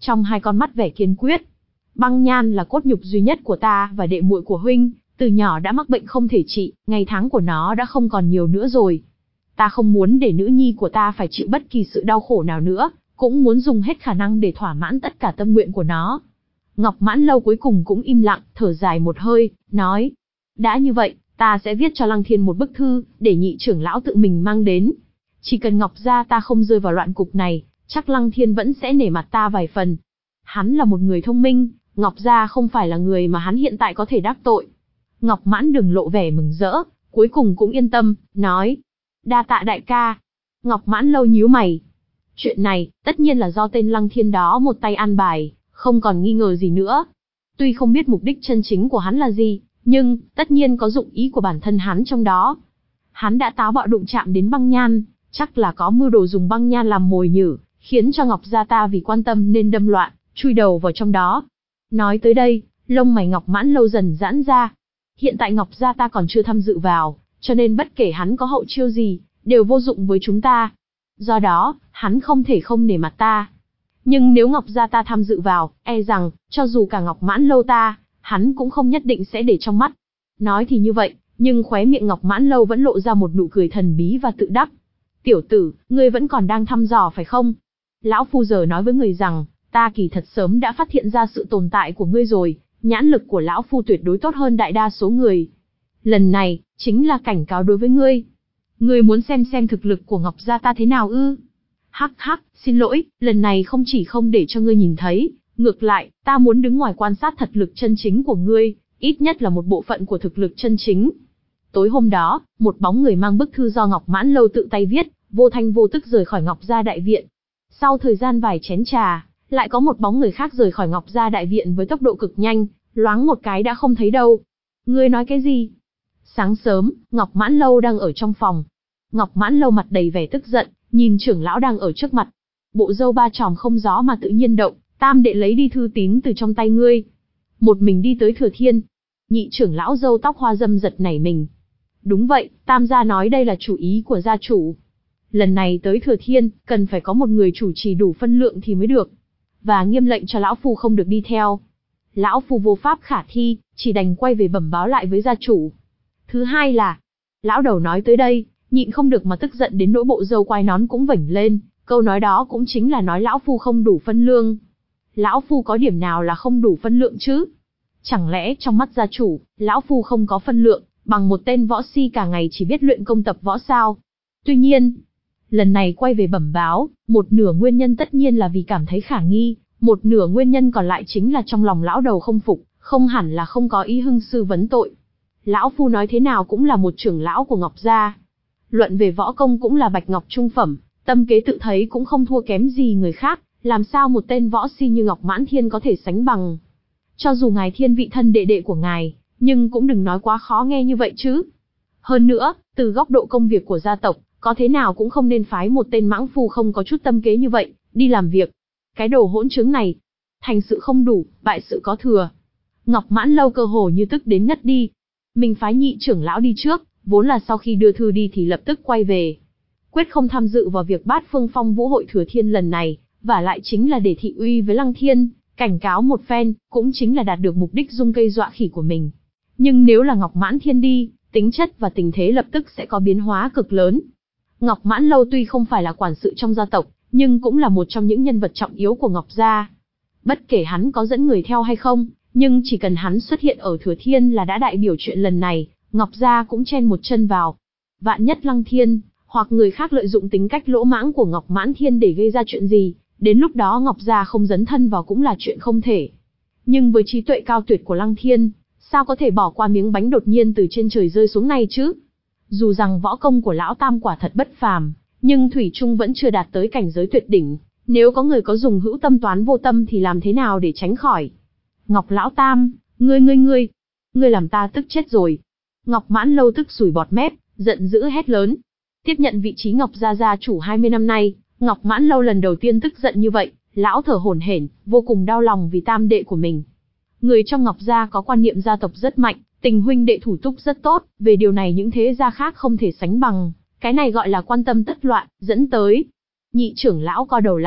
trong hai con mắt vẻ kiên quyết. Băng Nhan là cốt nhục duy nhất của ta và đệ muội của huynh, từ nhỏ đã mắc bệnh không thể trị, ngày tháng của nó đã không còn nhiều nữa rồi. Ta không muốn để nữ nhi của ta phải chịu bất kỳ sự đau khổ nào nữa, cũng muốn dùng hết khả năng để thỏa mãn tất cả tâm nguyện của nó. Ngọc Mãn Lâu cuối cùng cũng im lặng, thở dài một hơi, nói: đã như vậy, ta sẽ viết cho Lăng Thiên một bức thư, để nhị trưởng lão tự mình mang đến. Chỉ cần Ngọc gia ta không rơi vào loạn cục này, chắc Lăng Thiên vẫn sẽ nể mặt ta vài phần. Hắn là một người thông minh, Ngọc gia không phải là người mà hắn hiện tại có thể đắc tội. Ngọc Mãn Đường lộ vẻ mừng rỡ, cuối cùng cũng yên tâm, nói: đa tạ đại ca. Ngọc Mãn Lâu nhíu mày. Chuyện này, tất nhiên là do tên Lăng Thiên đó một tay an bài, không còn nghi ngờ gì nữa. Tuy không biết mục đích chân chính của hắn là gì, nhưng, tất nhiên có dụng ý của bản thân hắn trong đó. Hắn đã táo bạo đụng chạm đến Băng Nhan, chắc là có mưu đồ dùng Băng Nhan làm mồi nhử, khiến cho Ngọc gia ta vì quan tâm nên đâm loạn, chui đầu vào trong đó. Nói tới đây, lông mày Ngọc Mãn Lâu dần giãn ra. Hiện tại Ngọc gia ta còn chưa tham dự vào, cho nên bất kể hắn có hậu chiêu gì, đều vô dụng với chúng ta. Do đó, hắn không thể không nể mặt ta. Nhưng nếu Ngọc gia ta tham dự vào, e rằng, cho dù cả Ngọc Mãn Lâu ta, hắn cũng không nhất định sẽ để trong mắt. Nói thì như vậy, nhưng khóe miệng Ngọc Mãn Lâu vẫn lộ ra một nụ cười thần bí và tự đắc. Tiểu tử, ngươi vẫn còn đang thăm dò phải không? Lão phu giờ nói với người rằng, ta kỳ thật sớm đã phát hiện ra sự tồn tại của ngươi rồi, nhãn lực của lão phu tuyệt đối tốt hơn đại đa số người. Lần này, chính là cảnh cáo đối với ngươi. Ngươi muốn xem xem thực lực của Ngọc gia ta thế nào ư? Hắc hắc, xin lỗi, lần này không chỉ không để cho ngươi nhìn thấy, ngược lại, ta muốn đứng ngoài quan sát thật lực chân chính của ngươi, ít nhất là một bộ phận của thực lực chân chính. Tối hôm đó, một bóng người mang bức thư do Ngọc Mãn Lâu tự tay viết, vô thanh vô tức rời khỏi Ngọc gia đại viện. Sau thời gian vài chén trà, lại có một bóng người khác rời khỏi Ngọc gia đại viện với tốc độ cực nhanh, loáng một cái đã không thấy đâu. Ngươi nói cái gì? Sáng sớm, Ngọc Mãn Lâu đang ở trong phòng. Ngọc Mãn Lâu mặt đầy vẻ tức giận, nhìn trưởng lão đang ở trước mặt. Bộ râu ba chòm không gió mà tự nhiên động, tam đệ lấy đi thư tín từ trong tay ngươi. Một mình đi tới Thừa Thiên. Nhị trưởng lão râu tóc hoa dâm giật nảy mình. Đúng vậy, tam gia nói đây là chủ ý của gia chủ. Lần này tới Thừa Thiên, cần phải có một người chủ trì đủ phân lượng thì mới được. Và nghiêm lệnh cho lão phu không được đi theo. Lão phu vô pháp khả thi, chỉ đành quay về bẩm báo lại với gia chủ. Thứ hai là, lão đầu nói tới đây, nhịn không được mà tức giận đến nỗi bộ râu quai nón cũng vểnh lên, câu nói đó cũng chính là nói lão phu không đủ phân lượng. Lão phu có điểm nào là không đủ phân lượng chứ? Chẳng lẽ trong mắt gia chủ, lão phu không có phân lượng, bằng một tên võ si cả ngày chỉ biết luyện công tập võ sao? Tuy nhiên, lần này quay về bẩm báo, một nửa nguyên nhân tất nhiên là vì cảm thấy khả nghi, một nửa nguyên nhân còn lại chính là trong lòng lão đầu không phục, không hẳn là không có ý hưng sư vấn tội. Lão phu nói thế nào cũng là một trưởng lão của Ngọc gia. Luận về võ công cũng là bạch ngọc trung phẩm, tâm kế tự thấy cũng không thua kém gì người khác, làm sao một tên võ si như Ngọc Mãn Thiên có thể sánh bằng. Cho dù ngài thiên vị thân đệ đệ của ngài, nhưng cũng đừng nói quá khó nghe như vậy chứ. Hơn nữa, từ góc độ công việc của gia tộc, có thế nào cũng không nên phái một tên mãng phu không có chút tâm kế như vậy, đi làm việc. Cái đồ hỗn trướng này, thành sự không đủ, bại sự có thừa. Ngọc Mãn Lâu cơ hồ như tức đến ngất đi. Mình phái nhị trưởng lão đi trước, vốn là sau khi đưa thư đi thì lập tức quay về. Quyết không tham dự vào việc bát phương phong vũ hội Thừa Thiên lần này, và lại chính là để thị uy với Lăng Thiên, cảnh cáo một phen, cũng chính là đạt được mục đích dung cây dọa khỉ của mình. Nhưng nếu là Ngọc Mãn Thiên đi, tính chất và tình thế lập tức sẽ có biến hóa cực lớn. Ngọc Mãn Lâu tuy không phải là quản sự trong gia tộc, nhưng cũng là một trong những nhân vật trọng yếu của Ngọc gia. Bất kể hắn có dẫn người theo hay không, nhưng chỉ cần hắn xuất hiện ở Thừa Thiên là đã đại biểu chuyện lần này, Ngọc gia cũng chen một chân vào. Vạn nhất Lăng Thiên, hoặc người khác lợi dụng tính cách lỗ mãng của Ngọc Mãn Thiên để gây ra chuyện gì, đến lúc đó Ngọc gia không dấn thân vào cũng là chuyện không thể. Nhưng với trí tuệ cao tuyệt của Lăng Thiên, sao có thể bỏ qua miếng bánh đột nhiên từ trên trời rơi xuống này chứ? Dù rằng võ công của lão tam quả thật bất phàm, nhưng thủy chung vẫn chưa đạt tới cảnh giới tuyệt đỉnh, nếu có người có dùng hữu tâm toán vô tâm thì làm thế nào để tránh khỏi? Ngọc lão tam, ngươi ngươi ngươi, ngươi làm ta tức chết rồi. Ngọc Mãn Lâu tức sủi bọt mép, giận dữ hét lớn. Tiếp nhận vị trí Ngọc gia gia chủ hai mươi năm nay, Ngọc Mãn Lâu lần đầu tiên tức giận như vậy, lão thở hổn hển, vô cùng đau lòng vì tam đệ của mình. Người trong Ngọc gia có quan niệm gia tộc rất mạnh, tình huynh đệ thủ túc rất tốt, về điều này những thế gia khác không thể sánh bằng, cái này gọi là quan tâm tất loạn, dẫn tới. Nhị trưởng lão co đầu lại,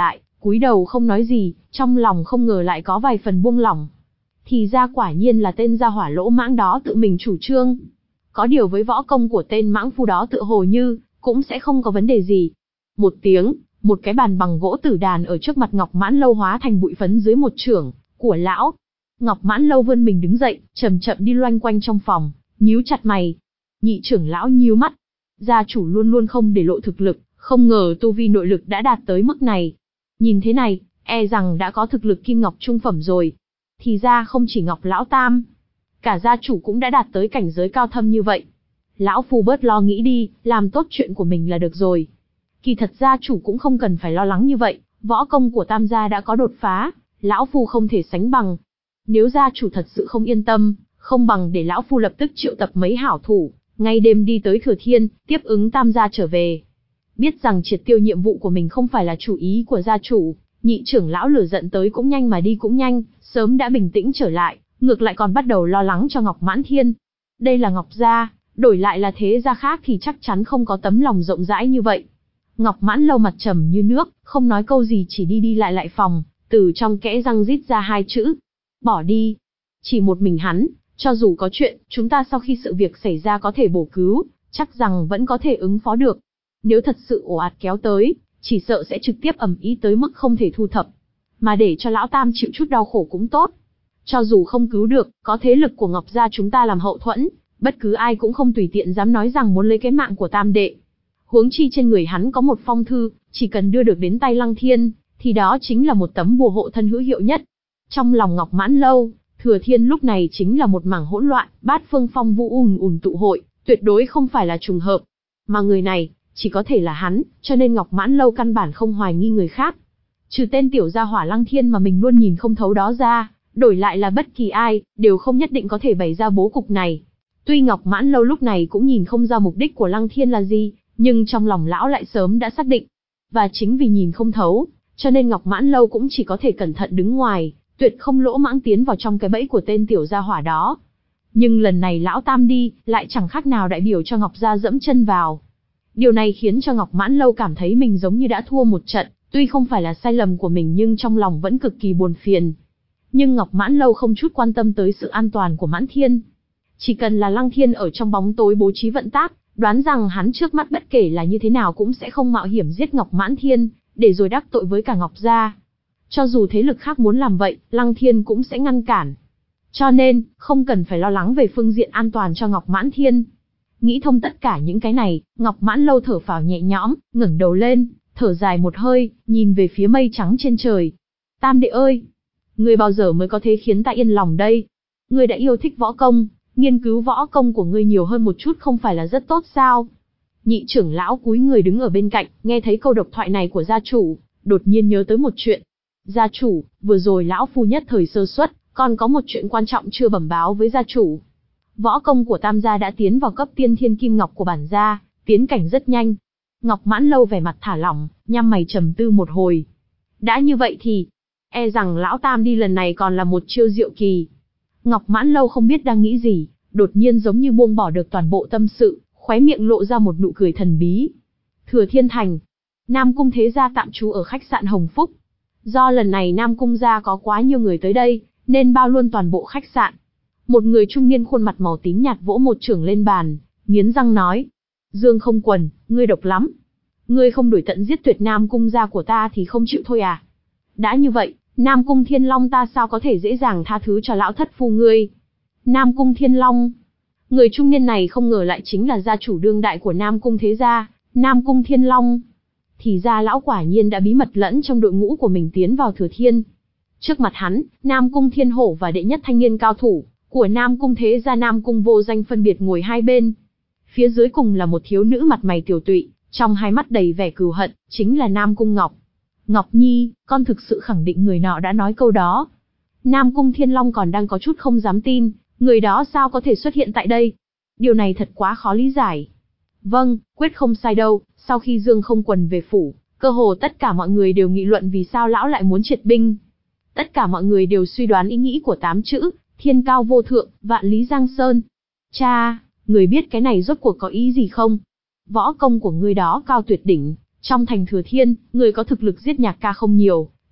cúi đầu không nói gì, trong lòng không ngờ lại có vài phần buông lỏng. Thì ra quả nhiên là tên gia hỏa lỗ mãng đó tự mình chủ trương. Có điều với võ công của tên mãng phu đó tựa hồ như, cũng sẽ không có vấn đề gì. Một tiếng, một cái bàn bằng gỗ tử đàn ở trước mặt Ngọc Mãn Lâu hóa thành bụi phấn dưới một chưởng của lão. Ngọc Mãn Lâu vươn mình đứng dậy, chậm chậm đi loanh quanh trong phòng, nhíu chặt mày. Nhị trưởng lão nhíu mắt. Gia chủ luôn luôn không để lộ thực lực, không ngờ tu vi nội lực đã đạt tới mức này. Nhìn thế này, e rằng đã có thực lực kim ngọc trung phẩm rồi. Thì ra không chỉ Ngọc lão tam, cả gia chủ cũng đã đạt tới cảnh giới cao thâm như vậy. Lão phu bớt lo nghĩ đi, làm tốt chuyện của mình là được rồi. Kỳ thật gia chủ cũng không cần phải lo lắng như vậy, võ công của tam gia đã có đột phá, lão phu không thể sánh bằng. Nếu gia chủ thật sự không yên tâm, không bằng để lão phu lập tức triệu tập mấy hảo thủ, ngay đêm đi tới Thừa Thiên, tiếp ứng tam gia trở về. Biết rằng triệt tiêu nhiệm vụ của mình không phải là chủ ý của gia chủ, nhị trưởng lão lửa giận tới cũng nhanh mà đi cũng nhanh, sớm đã bình tĩnh trở lại, ngược lại còn bắt đầu lo lắng cho Ngọc Mãn Thiên. Đây là Ngọc gia, đổi lại là thế gia khác thì chắc chắn không có tấm lòng rộng rãi như vậy. Ngọc Mãn Lâu mặt trầm như nước, không nói câu gì chỉ đi đi lại lại phòng, từ trong kẽ răng rít ra hai chữ: bỏ đi. Chỉ một mình hắn, cho dù có chuyện, chúng ta sau khi sự việc xảy ra có thể bổ cứu, chắc rằng vẫn có thể ứng phó được. Nếu thật sự ồ ạt kéo tới, chỉ sợ sẽ trực tiếp ầm ĩ tới mức không thể thu thập. Mà để cho lão tam chịu chút đau khổ cũng tốt. Cho dù không cứu được, có thế lực của Ngọc gia chúng ta làm hậu thuẫn, bất cứ ai cũng không tùy tiện dám nói rằng muốn lấy cái mạng của tam đệ. Huống chi trên người hắn có một phong thư, chỉ cần đưa được đến tay Lăng Thiên, thì đó chính là một tấm bùa hộ thân hữu hiệu nhất. Trong lòng Ngọc Mãn Lâu, Thừa Thiên lúc này chính là một mảng hỗn loạn, bát phương phong vũ ùn ùn tụ hội, tuyệt đối không phải là trùng hợp. Mà người này, chỉ có thể là hắn, cho nên Ngọc Mãn Lâu căn bản không hoài nghi người khác. Trừ tên tiểu gia hỏa Lăng Thiên mà mình luôn nhìn không thấu đó ra, đổi lại là bất kỳ ai, đều không nhất định có thể bày ra bố cục này. Tuy Ngọc Mãn Lâu lúc này cũng nhìn không ra mục đích của Lăng Thiên là gì, nhưng trong lòng lão lại sớm đã xác định. Và chính vì nhìn không thấu, cho nên Ngọc Mãn Lâu cũng chỉ có thể cẩn thận đứng ngoài, tuyệt không lỗ mãng tiến vào trong cái bẫy của tên tiểu gia hỏa đó. Nhưng lần này lão tam đi, lại chẳng khác nào đại biểu cho Ngọc gia dẫm chân vào. Điều này khiến cho Ngọc Mãn Lâu cảm thấy mình giống như đã thua một trận, tuy không phải là sai lầm của mình nhưng trong lòng vẫn cực kỳ buồn phiền. Nhưng Ngọc Mãn Lâu không chút quan tâm tới sự an toàn của Mãn Thiên. Chỉ cần là Lăng Thiên ở trong bóng tối bố trí vận tác, đoán rằng hắn trước mắt bất kể là như thế nào cũng sẽ không mạo hiểm giết Ngọc Mãn Thiên, để rồi đắc tội với cả Ngọc gia. Cho dù thế lực khác muốn làm vậy, Lăng Thiên cũng sẽ ngăn cản. Cho nên, không cần phải lo lắng về phương diện an toàn cho Ngọc Mãn Thiên. Nghĩ thông tất cả những cái này, Ngọc Mãn Lâu thở phào nhẹ nhõm, ngẩng đầu lên, thở dài một hơi, nhìn về phía mây trắng trên trời. Tam đệ ơi! Ngươi bao giờ mới có thể khiến ta yên lòng đây? Ngươi đã yêu thích võ công, nghiên cứu võ công của ngươi nhiều hơn một chút không phải là rất tốt sao? Nhị trưởng lão cúi người đứng ở bên cạnh, nghe thấy câu độc thoại này của gia chủ, đột nhiên nhớ tới một chuyện. Gia chủ, vừa rồi lão phu nhất thời sơ suất, còn có một chuyện quan trọng chưa bẩm báo với gia chủ. Võ công của tam gia đã tiến vào cấp tiên thiên kim ngọc của bản gia, tiến cảnh rất nhanh. Ngọc Mãn Lâu vẻ mặt thả lỏng, nhăn mày trầm tư một hồi. Đã như vậy thì, e rằng lão tam đi lần này còn là một chiêu diệu kỳ. Ngọc Mãn Lâu không biết đang nghĩ gì, đột nhiên giống như buông bỏ được toàn bộ tâm sự, khóe miệng lộ ra một nụ cười thần bí. Thừa Thiên Thành, Nam Cung thế gia tạm trú ở khách sạn Hồng Phúc. Do lần này Nam Cung gia có quá nhiều người tới đây, nên bao luôn toàn bộ khách sạn. Một người trung niên khuôn mặt màu tím nhạt vỗ một chưởng lên bàn, nghiến răng nói: Dương Không Quần, ngươi độc lắm. Ngươi không đuổi tận giết tuyệt Nam Cung gia của ta thì không chịu thôi à? Đã như vậy, Nam Cung Thiên Long ta sao có thể dễ dàng tha thứ cho lão thất phu ngươi? Nam Cung Thiên Long. Người trung niên này không ngờ lại chính là gia chủ đương đại của Nam Cung thế gia, Nam Cung Thiên Long. Thì ra lão quả nhiên đã bí mật lẫn trong đội ngũ của mình tiến vào Thừa Thiên. Trước mặt hắn, Nam Cung Thiên Hổ và đệ nhất thanh niên cao thủ của Nam Cung thế gia Nam Cung Vô Danh phân biệt ngồi hai bên. Phía dưới cùng là một thiếu nữ mặt mày tiểu tụy, trong hai mắt đầy vẻ cừu hận, chính là Nam Cung Ngọc. Ngọc Nhi, con thực sự khẳng định người nọ đã nói câu đó. Nam Cung Thiên Long còn đang có chút không dám tin, người đó sao có thể xuất hiện tại đây? Điều này thật quá khó lý giải. Vâng, quyết không sai đâu, sau khi Dương Không Quần về phủ, cơ hồ tất cả mọi người đều nghị luận vì sao lão lại muốn triệt binh. Tất cả mọi người đều suy đoán ý nghĩ của tám chữ, thiên cao vô thượng, vạn lý giang sơn. Cha, người biết cái này rốt cuộc có ý gì không? Võ công của người đó cao tuyệt đỉnh, trong thành Thừa Thiên, người có thực lực giết Nhạc Ca không nhiều,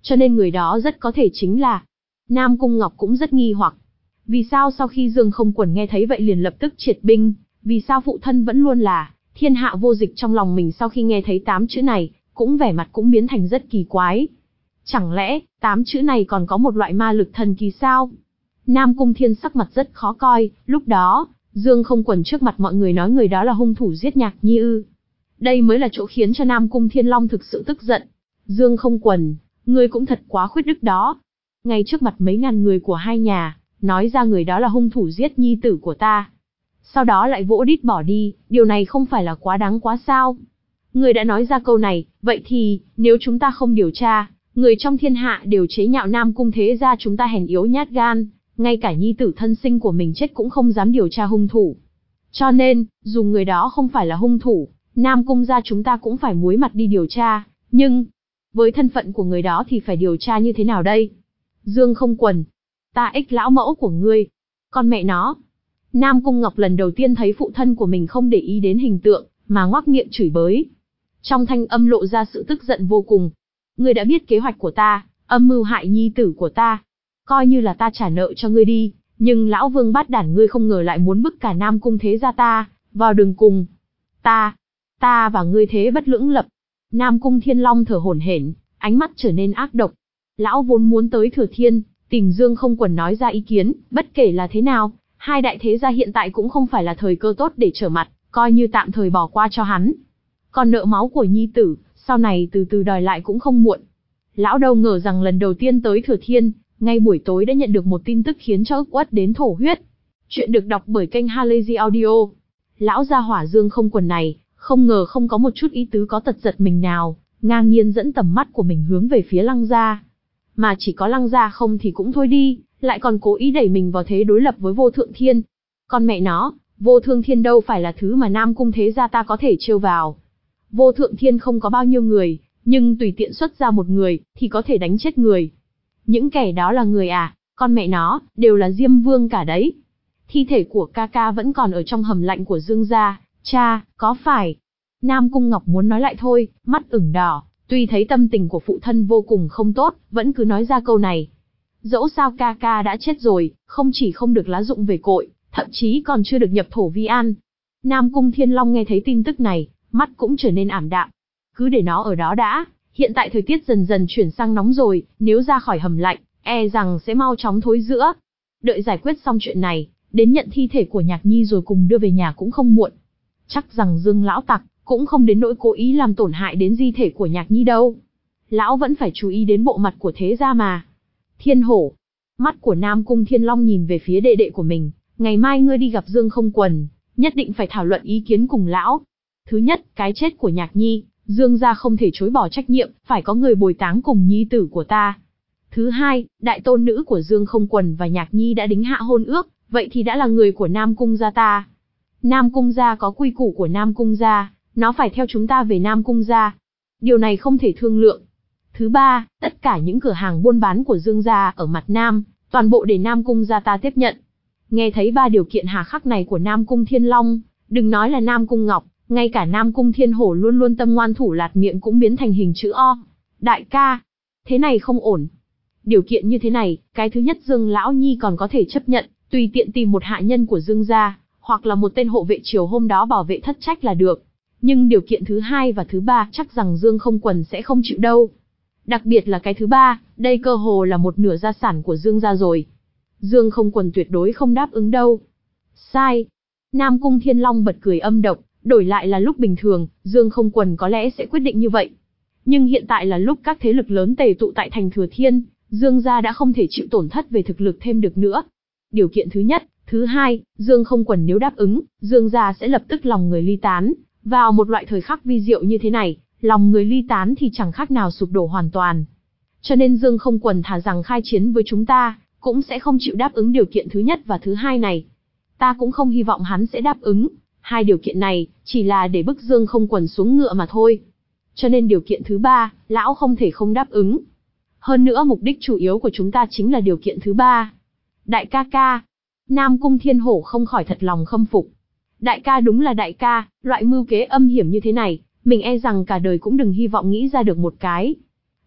cho nên người đó rất có thể chính là... Nam Cung Ngọc cũng rất nghi hoặc. Vì sao sau khi Dương Không Quần nghe thấy vậy liền lập tức triệt binh, vì sao phụ thân vẫn luôn là thiên hạ vô dịch trong lòng mình sau khi nghe thấy tám chữ này, cũng vẻ mặt cũng biến thành rất kỳ quái. Chẳng lẽ, tám chữ này còn có một loại ma lực thần kỳ sao? Nam Cung Thiên sắc mặt rất khó coi, lúc đó, Dương Không Quần trước mặt mọi người nói người đó là hung thủ giết Nhạc Nhi ư. Đây mới là chỗ khiến cho Nam Cung Thiên Long thực sự tức giận. Dương Không Quần, ngươi cũng thật quá khuyết đức đó. Ngay trước mặt mấy ngàn người của hai nhà, nói ra người đó là hung thủ giết nhi tử của ta. Sau đó lại vỗ đít bỏ đi, điều này không phải là quá đáng quá sao? Người đã nói ra câu này, vậy thì, nếu chúng ta không điều tra, người trong thiên hạ đều chế nhạo Nam Cung thế gia chúng ta hèn yếu nhát gan, ngay cả nhi tử thân sinh của mình chết cũng không dám điều tra hung thủ. Cho nên, dù người đó không phải là hung thủ, Nam Cung gia chúng ta cũng phải muối mặt đi điều tra, nhưng, với thân phận của người đó thì phải điều tra như thế nào đây? Dương Không Quần, ta ích lão mẫu của ngươi, con mẹ nó. Nam Cung Ngọc lần đầu tiên thấy phụ thân của mình không để ý đến hình tượng, mà ngoác miệng chửi bới. Trong thanh âm lộ ra sự tức giận vô cùng. Ngươi đã biết kế hoạch của ta, âm mưu hại nhi tử của ta. Coi như là ta trả nợ cho ngươi đi, nhưng lão vương bát đản ngươi không ngờ lại muốn bức cả Nam Cung thế gia ta vào đường cùng. Ta, ta và ngươi thế bất lưỡng lập. Nam Cung Thiên Long thở hổn hển, ánh mắt trở nên ác độc. Lão vốn muốn tới Thừa Thiên, tìm Dương Không Quần nói ra ý kiến, bất kể là thế nào, hai đại thế gia hiện tại cũng không phải là thời cơ tốt để trở mặt, coi như tạm thời bỏ qua cho hắn. Còn nợ máu của nhi tử, sau này từ từ đòi lại cũng không muộn. Lão đâu ngờ rằng lần đầu tiên tới Thừa Thiên, ngay buổi tối đã nhận được một tin tức khiến cho ức uất đến thổ huyết. Chuyện được đọc bởi kênh Halazy Audio. Lão gia hỏa Dương Không Quần này, không ngờ không có một chút ý tứ có tật giật mình nào, ngang nhiên dẫn tầm mắt của mình hướng về phía Lăng gia. Mà chỉ có Lăng gia không thì cũng thôi đi, lại còn cố ý đẩy mình vào thế đối lập với Vô Thượng Thiên. Con mẹ nó, Vô Thượng Thiên đâu phải là thứ mà Nam Cung thế gia ta có thể trêu vào. Vô Thượng Thiên không có bao nhiêu người, nhưng tùy tiện xuất ra một người, thì có thể đánh chết người. Những kẻ đó là người à, con mẹ nó, đều là Diêm Vương cả đấy. Thi thể của ca ca vẫn còn ở trong hầm lạnh của Dương gia, cha, có phải? Nam Cung Ngọc muốn nói lại thôi, mắt ửng đỏ, tuy thấy tâm tình của phụ thân vô cùng không tốt, vẫn cứ nói ra câu này. Dẫu sao ca ca đã chết rồi, không chỉ không được lá dụng về cội, thậm chí còn chưa được nhập thổ vi an. Nam Cung Thiên Long nghe thấy tin tức này, mắt cũng trở nên ảm đạm. Cứ để nó ở đó đã, hiện tại thời tiết dần dần chuyển sang nóng rồi, nếu ra khỏi hầm lạnh, e rằng sẽ mau chóng thối rữa. Đợi giải quyết xong chuyện này, đến nhận thi thể của Nhạc Nhi rồi cùng đưa về nhà cũng không muộn. Chắc rằng Dương lão tặc cũng không đến nỗi cố ý làm tổn hại đến di thể của Nhạc Nhi đâu. Lão vẫn phải chú ý đến bộ mặt của thế gia mà. Thiên Hổ, mắt của Nam Cung Thiên Long nhìn về phía đệ đệ của mình, ngày mai ngươi đi gặp Dương Không Quần, nhất định phải thảo luận ý kiến cùng lão. Thứ nhất, cái chết của Nhạc Nhi, Dương gia không thể chối bỏ trách nhiệm, phải có người bồi táng cùng nhi tử của ta. Thứ hai, đại tôn nữ của Dương Không Quần và Nhạc Nhi đã đính hạ hôn ước, vậy thì đã là người của Nam Cung gia ta. Nam Cung gia có quy củ của Nam Cung gia, nó phải theo chúng ta về Nam Cung gia. Điều này không thể thương lượng. Thứ ba, tất cả những cửa hàng buôn bán của Dương gia ở mặt Nam, toàn bộ để Nam Cung gia ta tiếp nhận. Nghe thấy ba điều kiện hà khắc này của Nam Cung Thiên Long, đừng nói là Nam Cung Ngọc, ngay cả Nam Cung Thiên Hổ luôn luôn tâm ngoan thủ lạt miệng cũng biến thành hình chữ O. Đại ca, thế này không ổn. Điều kiện như thế này, cái thứ nhất Dương Lão Nhi còn có thể chấp nhận, tùy tiện tìm một hạ nhân của Dương gia, hoặc là một tên hộ vệ chiều hôm đó bảo vệ thất trách là được. Nhưng điều kiện thứ hai và thứ ba chắc rằng Dương Không Quần sẽ không chịu đâu. Đặc biệt là cái thứ ba, đây cơ hồ là một nửa gia sản của Dương gia rồi. Dương Không Quần tuyệt đối không đáp ứng đâu. Sai. Nam Cung Thiên Long bật cười âm độc, đổi lại là lúc bình thường, Dương Không Quần có lẽ sẽ quyết định như vậy. Nhưng hiện tại là lúc các thế lực lớn tề tụ tại thành Thừa Thiên, Dương gia đã không thể chịu tổn thất về thực lực thêm được nữa. Điều kiện thứ nhất, thứ hai, Dương Không Quần nếu đáp ứng, Dương gia sẽ lập tức lòng người ly tán. Vào một loại thời khắc vi diệu như thế này, lòng người ly tán thì chẳng khác nào sụp đổ hoàn toàn. Cho nên Dương Không Quần thà rằng khai chiến với chúng ta, cũng sẽ không chịu đáp ứng điều kiện thứ nhất và thứ hai này. Ta cũng không hy vọng hắn sẽ đáp ứng. Hai điều kiện này, chỉ là để bức Dương Không Quần xuống ngựa mà thôi. Cho nên điều kiện thứ ba, lão không thể không đáp ứng. Hơn nữa mục đích chủ yếu của chúng ta chính là điều kiện thứ ba. Đại ca ca. Nam Cung Thiên Hổ không khỏi thật lòng khâm phục. Đại ca đúng là đại ca, loại mưu kế âm hiểm như thế này, mình e rằng cả đời cũng đừng hy vọng nghĩ ra được một cái.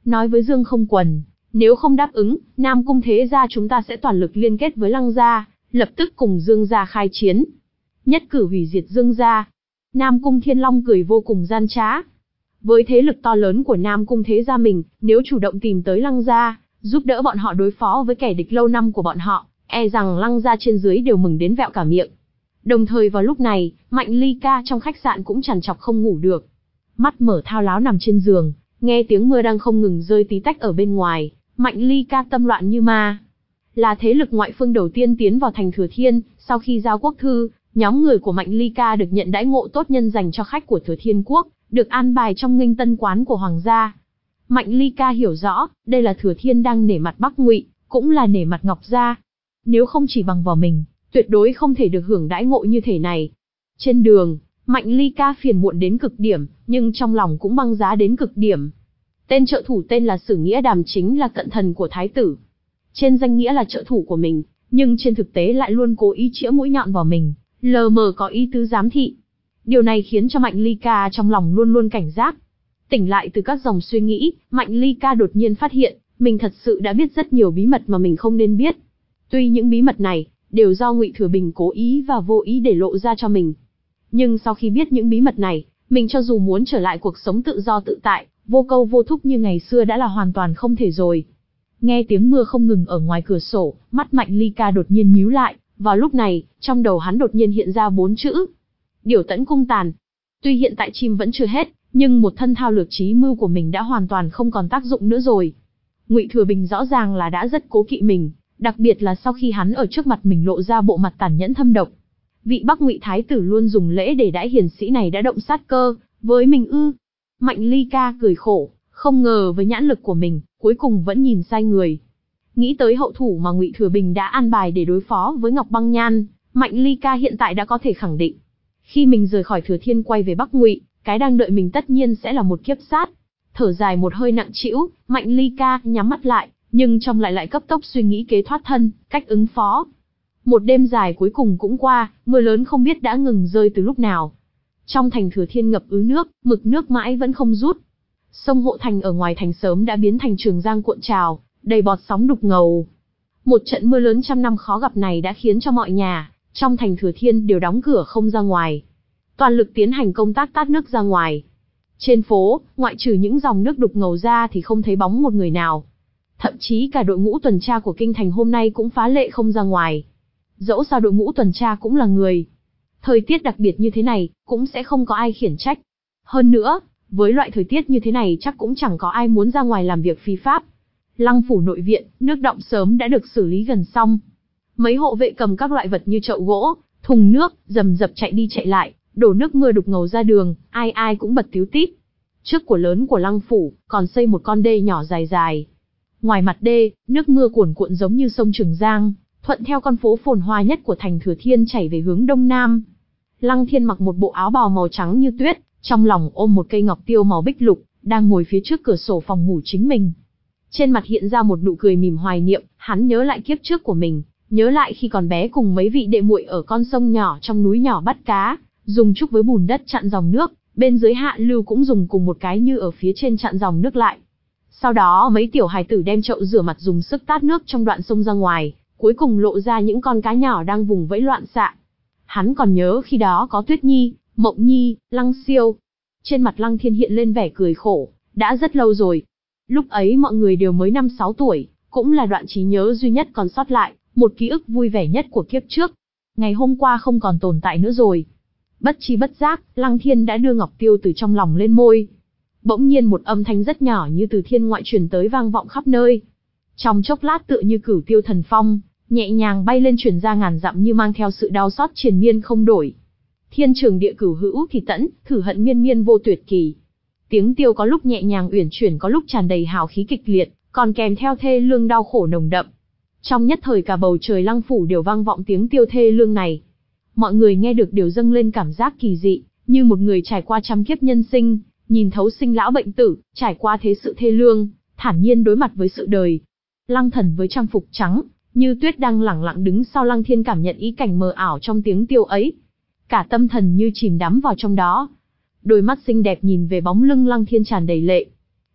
nói với Dương Không Quần, nếu không đáp ứng, Nam Cung thế gia chúng ta sẽ toàn lực liên kết với Lăng gia, lập tức cùng Dương gia khai chiến. Nhất cử hủy diệt Dương gia. Nam Cung Thiên Long cười vô cùng gian trá. Với thế lực to lớn của Nam Cung thế gia mình, nếu chủ động tìm tới Lăng gia, giúp đỡ bọn họ đối phó với kẻ địch lâu năm của bọn họ, e rằng Lăng gia trên dưới đều mừng đến vẹo cả miệng. Đồng thời vào lúc này, Mạnh Ly Ca trong khách sạn cũng trằn trọc không ngủ được. Mắt mở thao láo nằm trên giường, nghe tiếng mưa đang không ngừng rơi tí tách ở bên ngoài, Mạnh Ly Ca tâm loạn như ma. Là thế lực ngoại phương đầu tiên tiến vào thành Thừa Thiên, sau khi giao quốc thư, nhóm người của Mạnh Ly Ca được nhận đãi ngộ tốt nhân dành cho khách của Thừa Thiên Quốc, được an bài trong nghênh tân quán của Hoàng gia. Mạnh Ly Ca hiểu rõ, đây là Thừa Thiên đang nể mặt Bắc Ngụy, cũng là nể mặt Ngọc gia. Nếu không chỉ bằng vào mình, tuyệt đối không thể được hưởng đãi ngộ như thể này. Trên đường, Mạnh Ly Ca phiền muộn đến cực điểm, nhưng trong lòng cũng băng giá đến cực điểm. Tên trợ thủ tên là Sử Nghĩa Đàm chính là cận thần của thái tử. Trên danh nghĩa là trợ thủ của mình, nhưng trên thực tế lại luôn cố ý chĩa mũi nhọn vào mình, lờ mờ có ý tứ giám thị. Điều này khiến cho Mạnh Ly Ca trong lòng luôn luôn cảnh giác. Tỉnh lại từ các dòng suy nghĩ, Mạnh Ly Ca đột nhiên phát hiện, mình thật sự đã biết rất nhiều bí mật mà mình không nên biết. Tuy những bí mật này đều do Ngụy Thừa Bình cố ý và vô ý để lộ ra cho mình, nhưng sau khi biết những bí mật này, mình cho dù muốn trở lại cuộc sống tự do tự tại, vô câu vô thúc như ngày xưa đã là hoàn toàn không thể rồi. Nghe tiếng mưa không ngừng ở ngoài cửa sổ, mắt Mạnh Ly Ca đột nhiên nhíu lại, vào lúc này, trong đầu hắn đột nhiên hiện ra bốn chữ: Điều Tẫn Cung Tàn. Tuy hiện tại chim vẫn chưa hết, nhưng một thân thao lược chí mưu của mình đã hoàn toàn không còn tác dụng nữa rồi. Ngụy Thừa Bình rõ ràng là đã rất cố kỵ mình, đặc biệt là sau khi hắn ở trước mặt mình lộ ra bộ mặt tàn nhẫn thâm độc. Vị Bắc Ngụy thái tử luôn dùng lễ để đãi hiền sĩ này đã động sát cơ với mình ư? Mạnh Ly Ca cười khổ, không ngờ với nhãn lực của mình, cuối cùng vẫn nhìn sai người. Nghĩ tới hậu thủ mà Ngụy Thừa Bình đã an bài để đối phó với Ngọc Băng Nhan, Mạnh Ly Ca hiện tại đã có thể khẳng định, khi mình rời khỏi Thừa Thiên quay về Bắc Ngụy, cái đang đợi mình tất nhiên sẽ là một kiếp sát. Thở dài một hơi nặng trĩu, Mạnh Ly Ca nhắm mắt lại, nhưng trong lại lại cấp tốc suy nghĩ kế thoát thân, cách ứng phó. Một đêm dài cuối cùng cũng qua, mưa lớn không biết đã ngừng rơi từ lúc nào. Trong thành Thừa Thiên ngập ứ nước, mực nước mãi vẫn không rút. Sông Hộ Thành ở ngoài thành sớm đã biến thành Trường Giang cuộn trào, đầy bọt sóng đục ngầu. Một trận mưa lớn trăm năm khó gặp này đã khiến cho mọi nhà trong thành Thừa Thiên đều đóng cửa không ra ngoài, toàn lực tiến hành công tác tát nước ra ngoài. Trên phố, ngoại trừ những dòng nước đục ngầu ra thì không thấy bóng một người nào. Thậm chí cả đội ngũ tuần tra của kinh thành hôm nay cũng phá lệ không ra ngoài. Dẫu sao đội ngũ tuần tra cũng là người. Thời tiết đặc biệt như thế này, cũng sẽ không có ai khiển trách. Hơn nữa, với loại thời tiết như thế này chắc cũng chẳng có ai muốn ra ngoài làm việc phi pháp. Lăng phủ nội viện, nước đọng sớm đã được xử lý gần xong. Mấy hộ vệ cầm các loại vật như chậu gỗ, thùng nước, rầm rập chạy đi chạy lại, đổ nước mưa đục ngầu ra đường, ai ai cũng bật tíu tít. Trước của lớn của lăng phủ, còn xây một con đê nhỏ dài dài. Ngoài mặt đê, nước mưa cuồn cuộn giống như sông Trường Giang, thuận theo con phố phồn hoa nhất của thành Thừa Thiên chảy về hướng đông nam. Lăng Thiên mặc một bộ áo bào màu trắng như tuyết, trong lòng ôm một cây ngọc tiêu màu bích lục, đang ngồi phía trước cửa sổ phòng ngủ chính mình. Trên mặt hiện ra một nụ cười mỉm hoài niệm, hắn nhớ lại kiếp trước của mình, nhớ lại khi còn bé cùng mấy vị đệ muội ở con sông nhỏ trong núi nhỏ bắt cá, dùng trúc với bùn đất chặn dòng nước, bên dưới hạ lưu cũng dùng cùng một cái như ở phía trên chặn dòng nước lại. Sau đó mấy tiểu hài tử đem chậu rửa mặt dùng sức tát nước trong đoạn sông ra ngoài, cuối cùng lộ ra những con cá nhỏ đang vùng vẫy loạn xạ. Hắn còn nhớ khi đó có Tuyết Nhi, Mộng Nhi, Lăng Siêu. Trên mặt Lăng Thiên hiện lên vẻ cười khổ, đã rất lâu rồi. Lúc ấy mọi người đều mới năm sáu tuổi, cũng là đoạn trí nhớ duy nhất còn sót lại, một ký ức vui vẻ nhất của kiếp trước. Ngày hôm qua không còn tồn tại nữa rồi. Bất chi bất giác, Lăng Thiên đã đưa ngọc tiêu từ trong lòng lên môi. Bỗng nhiên một âm thanh rất nhỏ như từ thiên ngoại truyền tới vang vọng khắp nơi. Trong chốc lát tựa như cửu tiêu thần phong, nhẹ nhàng bay lên truyền ra ngàn dặm như mang theo sự đau xót triền miên không đổi. Thiên trường địa cửu hữu thì tẫn, thử hận miên miên vô tuyệt kỳ. Tiếng tiêu có lúc nhẹ nhàng uyển chuyển, có lúc tràn đầy hào khí kịch liệt, còn kèm theo thê lương đau khổ nồng đậm. Trong nhất thời cả bầu trời lăng phủ đều vang vọng tiếng tiêu thê lương này. Mọi người nghe được đều dâng lên cảm giác kỳ dị, như một người trải qua trăm kiếp nhân sinh, nhìn thấu sinh lão bệnh tử, trải qua thế sự thê lương, thản nhiên đối mặt với sự đời. Lăng Thần với trang phục trắng, như tuyết đang lẳng lặng đứng sau Lăng Thiên cảm nhận ý cảnh mờ ảo trong tiếng tiêu ấy. Cả tâm thần như chìm đắm vào trong đó. Đôi mắt xinh đẹp nhìn về bóng lưng Lăng Thiên tràn đầy lệ.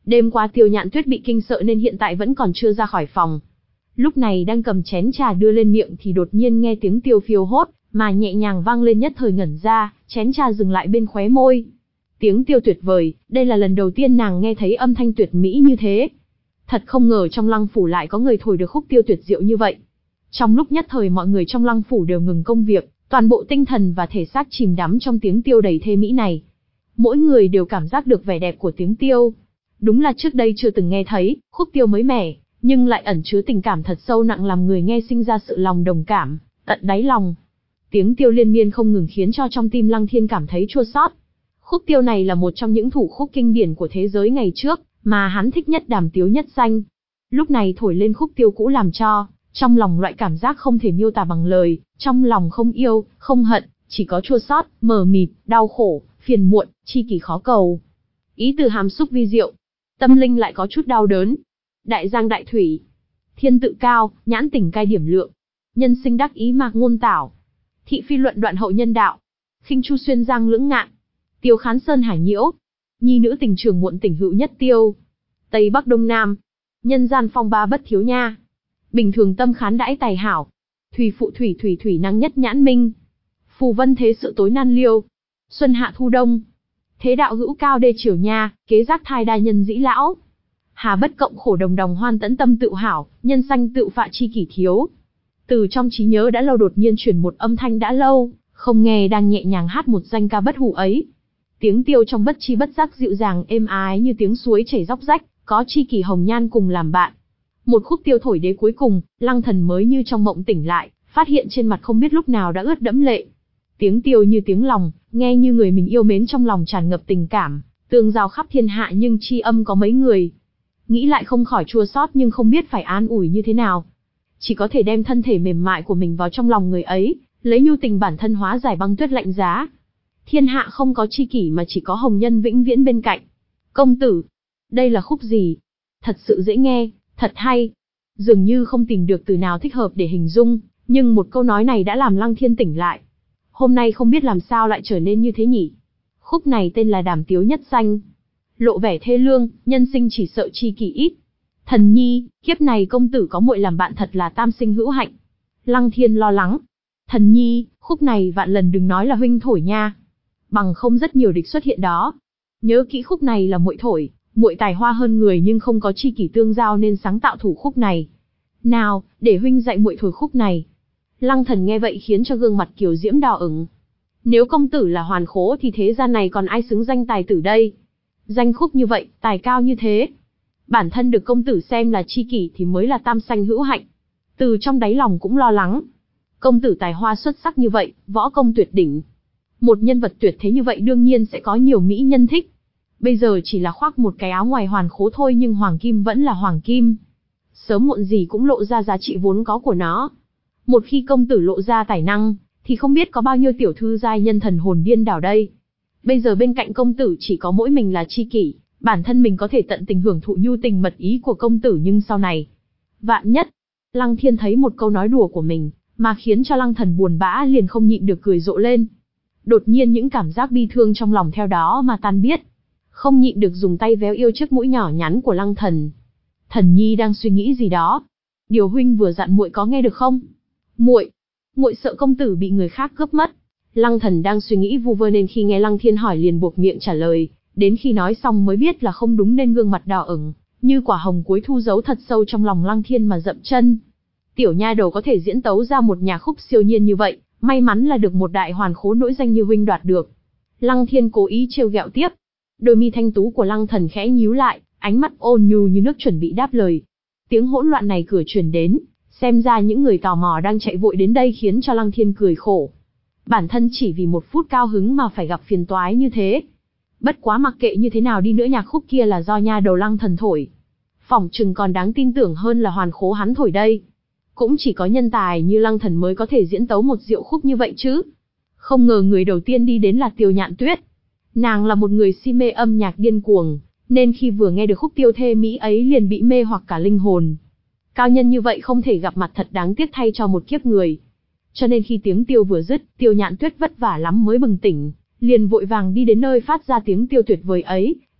Đêm qua Tiêu Nhạn Tuyết bị kinh sợ nên hiện tại vẫn còn chưa ra khỏi phòng. Lúc này đang cầm chén trà đưa lên miệng thì đột nhiên nghe tiếng tiêu phiêu hốt, mà nhẹ nhàng vang lên, nhất thời ngẩn ra, chén trà dừng lại bên khóe môi. Tiếng tiêu tuyệt vời, đây là lần đầu tiên nàng nghe thấy âm thanh tuyệt mỹ như thế. Thật không ngờ trong Lăng phủ lại có người thổi được khúc tiêu tuyệt diệu như vậy. Trong lúc nhất thời mọi người trong Lăng phủ đều ngừng công việc, toàn bộ tinh thần và thể xác chìm đắm trong tiếng tiêu đầy thê mỹ này. Mỗi người đều cảm giác được vẻ đẹp của tiếng tiêu. Đúng là trước đây chưa từng nghe thấy, khúc tiêu mới mẻ, nhưng lại ẩn chứa tình cảm thật sâu nặng, làm người nghe sinh ra sự lòng đồng cảm, tận đáy lòng. Tiếng tiêu liên miên không ngừng khiến cho trong tim Lăng Thiên cảm thấy chua xót. Khúc tiêu này là một trong những thủ khúc kinh điển của thế giới ngày trước, mà hắn thích nhất, đàm tiếu nhất danh. Lúc này thổi lên khúc tiêu cũ làm cho, trong lòng loại cảm giác không thể miêu tả bằng lời, trong lòng không yêu, không hận, chỉ có chua xót, mờ mịt, đau khổ, phiền muộn, chi kỷ khó cầu. Ý từ hàm xúc vi diệu, tâm linh lại có chút đau đớn. Đại giang đại thủy, thiên tự cao, nhãn tình cai điểm lượng, nhân sinh đắc ý mạc ngôn tảo, thị phi luận đoạn hậu nhân đạo, khinh chu xuyên giang lưỡng ngạn, tiêu khán sơn hải nhiễu, nhi nữ tình trường muộn tình hữu nhất tiêu, tây bắc đông nam, nhân gian phong ba bất thiếu nha, bình thường tâm khán đãi tài hảo, thủy phụ thủy thủy thủy năng nhất nhãn minh, phù vân thế sự tối nan liêu, xuân hạ thu đông, thế đạo hữu cao đê triều nha, kế giác thai đa nhân dĩ lão, hà bất cộng khổ đồng đồng hoan tẫn tâm tự hảo, nhân sanh tự phạ chi kỷ thiếu. Từ trong trí nhớ đã lâu đột nhiên chuyển một âm thanh đã lâu, không nghe đang nhẹ nhàng hát một danh ca bất hủ ấy. Tiếng tiêu trong bất chi bất giác dịu dàng êm ái như tiếng suối chảy róc rách, có chi kỷ hồng nhan cùng làm bạn. Một khúc tiêu thổi đế cuối cùng, Lăng Thần mới như trong mộng tỉnh lại, phát hiện trên mặt không biết lúc nào đã ướt đẫm lệ. Tiếng tiêu như tiếng lòng, nghe như người mình yêu mến, trong lòng tràn ngập tình cảm, tương giao khắp thiên hạ, nhưng tri âm có mấy người. Nghĩ lại không khỏi chua xót, nhưng không biết phải an ủi như thế nào. Chỉ có thể đem thân thể mềm mại của mình vào trong lòng người ấy, lấy nhu tình bản thân hóa giải băng tuyết lạnh giá. Thiên hạ không có tri kỷ mà chỉ có hồng nhân vĩnh viễn bên cạnh. Công tử, đây là khúc gì? Thật sự dễ nghe, thật hay. Dường như không tìm được từ nào thích hợp để hình dung, nhưng một câu nói này đã làm Lăng Thiên tỉnh lại. Hôm nay không biết làm sao lại trở nên như thế nhỉ? Khúc này tên là Đàm Tiếu Nhất Danh. Lộ vẻ thê lương, nhân sinh chỉ sợ chi kỷ ít. Thần nhi, kiếp này công tử có muội làm bạn thật là tam sinh hữu hạnh. Lăng Thiên lo lắng. Thần nhi, khúc này vạn lần đừng nói là huynh thổi nha. Bằng không rất nhiều địch xuất hiện đó. Nhớ kỹ khúc này là muội thổi, muội tài hoa hơn người nhưng không có chi kỷ tương giao nên sáng tạo thủ khúc này. Nào, để huynh dạy muội thổi khúc này. Lăng Thần nghe vậy khiến cho gương mặt kiều diễm đỏ ửng. Nếu công tử là hoàn khố thì thế gian này còn ai xứng danh tài tử đây? Danh khúc như vậy, tài cao như thế. Bản thân được công tử xem là chi kỷ thì mới là tam sanh hữu hạnh. Từ trong đáy lòng cũng lo lắng. Công tử tài hoa xuất sắc như vậy, võ công tuyệt đỉnh. Một nhân vật tuyệt thế như vậy đương nhiên sẽ có nhiều mỹ nhân thích. Bây giờ chỉ là khoác một cái áo ngoài hoàn khố thôi, nhưng hoàng kim vẫn là hoàng kim. Sớm muộn gì cũng lộ ra giá trị vốn có của nó. Một khi công tử lộ ra tài năng, thì không biết có bao nhiêu tiểu thư giai nhân thần hồn điên đảo đây. Bây giờ bên cạnh công tử chỉ có mỗi mình là chi kỷ, bản thân mình có thể tận tình hưởng thụ nhu tình mật ý của công tử, nhưng sau này, vạn nhất, Lăng Thiên thấy một câu nói đùa của mình, mà khiến cho Lăng Thần buồn bã, liền không nhịn được cười rộ lên. Đột nhiên những cảm giác bi thương trong lòng theo đó mà tan biết. Không nhịn được dùng tay véo yêu chiếc mũi nhỏ nhắn của Lăng Thần. Thần nhi đang suy nghĩ gì đó? Điều huynh vừa dặn muội có nghe được không? Muội, muội sợ công tử bị người khác cướp mất. Lăng Thần đang suy nghĩ vu vơ nên khi nghe Lăng Thiên hỏi liền buộc miệng trả lời, đến khi nói xong mới biết là không đúng nên gương mặt đỏ ửng, như quả hồng cuối thu giấu thật sâu trong lòng Lăng Thiên mà dậm chân. Tiểu nha đầu có thể diễn tấu ra một nhạc khúc siêu nhiên như vậy, may mắn là được một đại hoàn khố nỗi danh như huynh đoạt được. Lăng Thiên cố ý trêu ghẹo tiếp. Đôi mi thanh tú của Lăng Thần khẽ nhíu lại, ánh mắt ôn nhu như nước chuẩn bị đáp lời. Tiếng hỗn loạn này cửa truyền đến, xem ra những người tò mò đang chạy vội đến đây khiến cho Lăng Thiên cười khổ. Bản thân chỉ vì một phút cao hứng mà phải gặp phiền toái như thế. Bất quá mặc kệ như thế nào đi nữa, nhạc khúc kia là do nha đầu Lăng Thần thổi. Phỏng chừng còn đáng tin tưởng hơn là hoàn khố hắn thổi đây. Cũng chỉ có nhân tài như Lăng Thần mới có thể diễn tấu một diệu khúc như vậy chứ. Không ngờ người đầu tiên đi đến là Tiêu Nhạn Tuyết. Nàng là một người si mê âm nhạc điên cuồng, nên khi vừa nghe được khúc tiêu thê mỹ ấy liền bị mê hoặc cả linh hồn. Cao nhân như vậy không thể gặp mặt, thật đáng tiếc thay cho một kiếp người. Cho nên khi tiếng tiêu vừa dứt, Tiêu Nhạn Tuyết vất vả lắm mới bừng tỉnh, liền vội vàng đi đến nơi phát ra tiếng tiêu tuyệt vời ấy,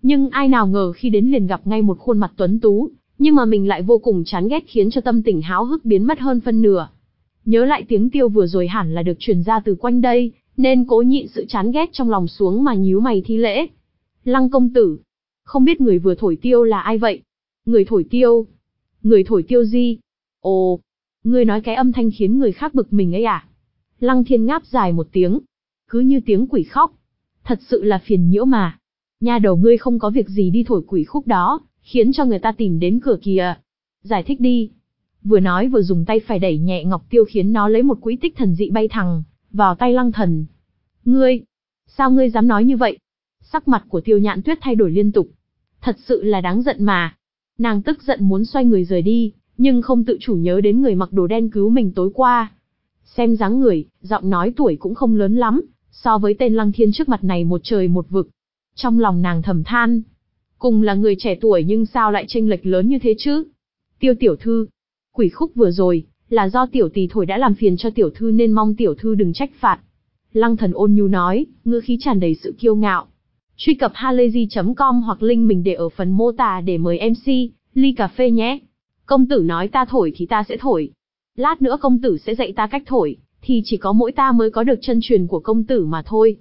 Nhưng ai nào ngờ khi đến liền gặp ngay một khuôn mặt tuấn tú, nhưng mà mình lại vô cùng chán ghét, khiến cho tâm tình háo hức biến mất hơn phân nửa. Nhớ lại tiếng tiêu vừa rồi hẳn là được truyền ra từ quanh đây, nên cố nhịn sự chán ghét trong lòng xuống mà nhíu mày thi lễ. Lăng công tử, không biết người vừa thổi tiêu là ai vậy? Người thổi tiêu? Người thổi tiêu gì? Ồ, ngươi nói cái âm thanh khiến người khác bực mình ấy à? Lăng Thiên ngáp dài một tiếng, cứ như tiếng quỷ khóc. Thật sự là phiền nhiễu mà. Nha đầu ngươi không có việc gì đi thổi quỷ khúc đó, khiến cho người ta tìm đến cửa kìa. Giải thích đi. Vừa nói vừa dùng tay phải đẩy nhẹ ngọc tiêu, khiến nó lấy một quỹ tích thần dị bay thẳng vào tay Lăng Thần. Ngươi, sao ngươi dám nói như vậy? Sắc mặt của Tiêu Nhạn Tuyết thay đổi liên tục. Thật sự là đáng giận mà. Nàng tức giận muốn xoay người rời đi, nhưng không tự chủ nhớ đến người mặc đồ đen cứu mình tối qua. Xem dáng người, giọng nói tuổi cũng không lớn lắm, so với tên Lăng Thiên trước mặt này một trời một vực. Trong lòng nàng thầm than, cùng là người trẻ tuổi nhưng sao lại chênh lệch lớn như thế chứ? Tiêu tiểu thư, quỷ khúc vừa rồi, là do tiểu tỷ thổi đã làm phiền cho tiểu thư nên mong tiểu thư đừng trách phạt. Lăng Thần ôn nhu nói, ngữ khí tràn đầy sự kiêu ngạo. Truy cập halayzi chấm com hoặc link mình để ở phần mô tả để mời em xê, ly cà phê nhé. Công tử nói ta thổi thì ta sẽ thổi. Lát nữa công tử sẽ dạy ta cách thổi, thì chỉ có mỗi ta mới có được chân truyền của công tử mà thôi.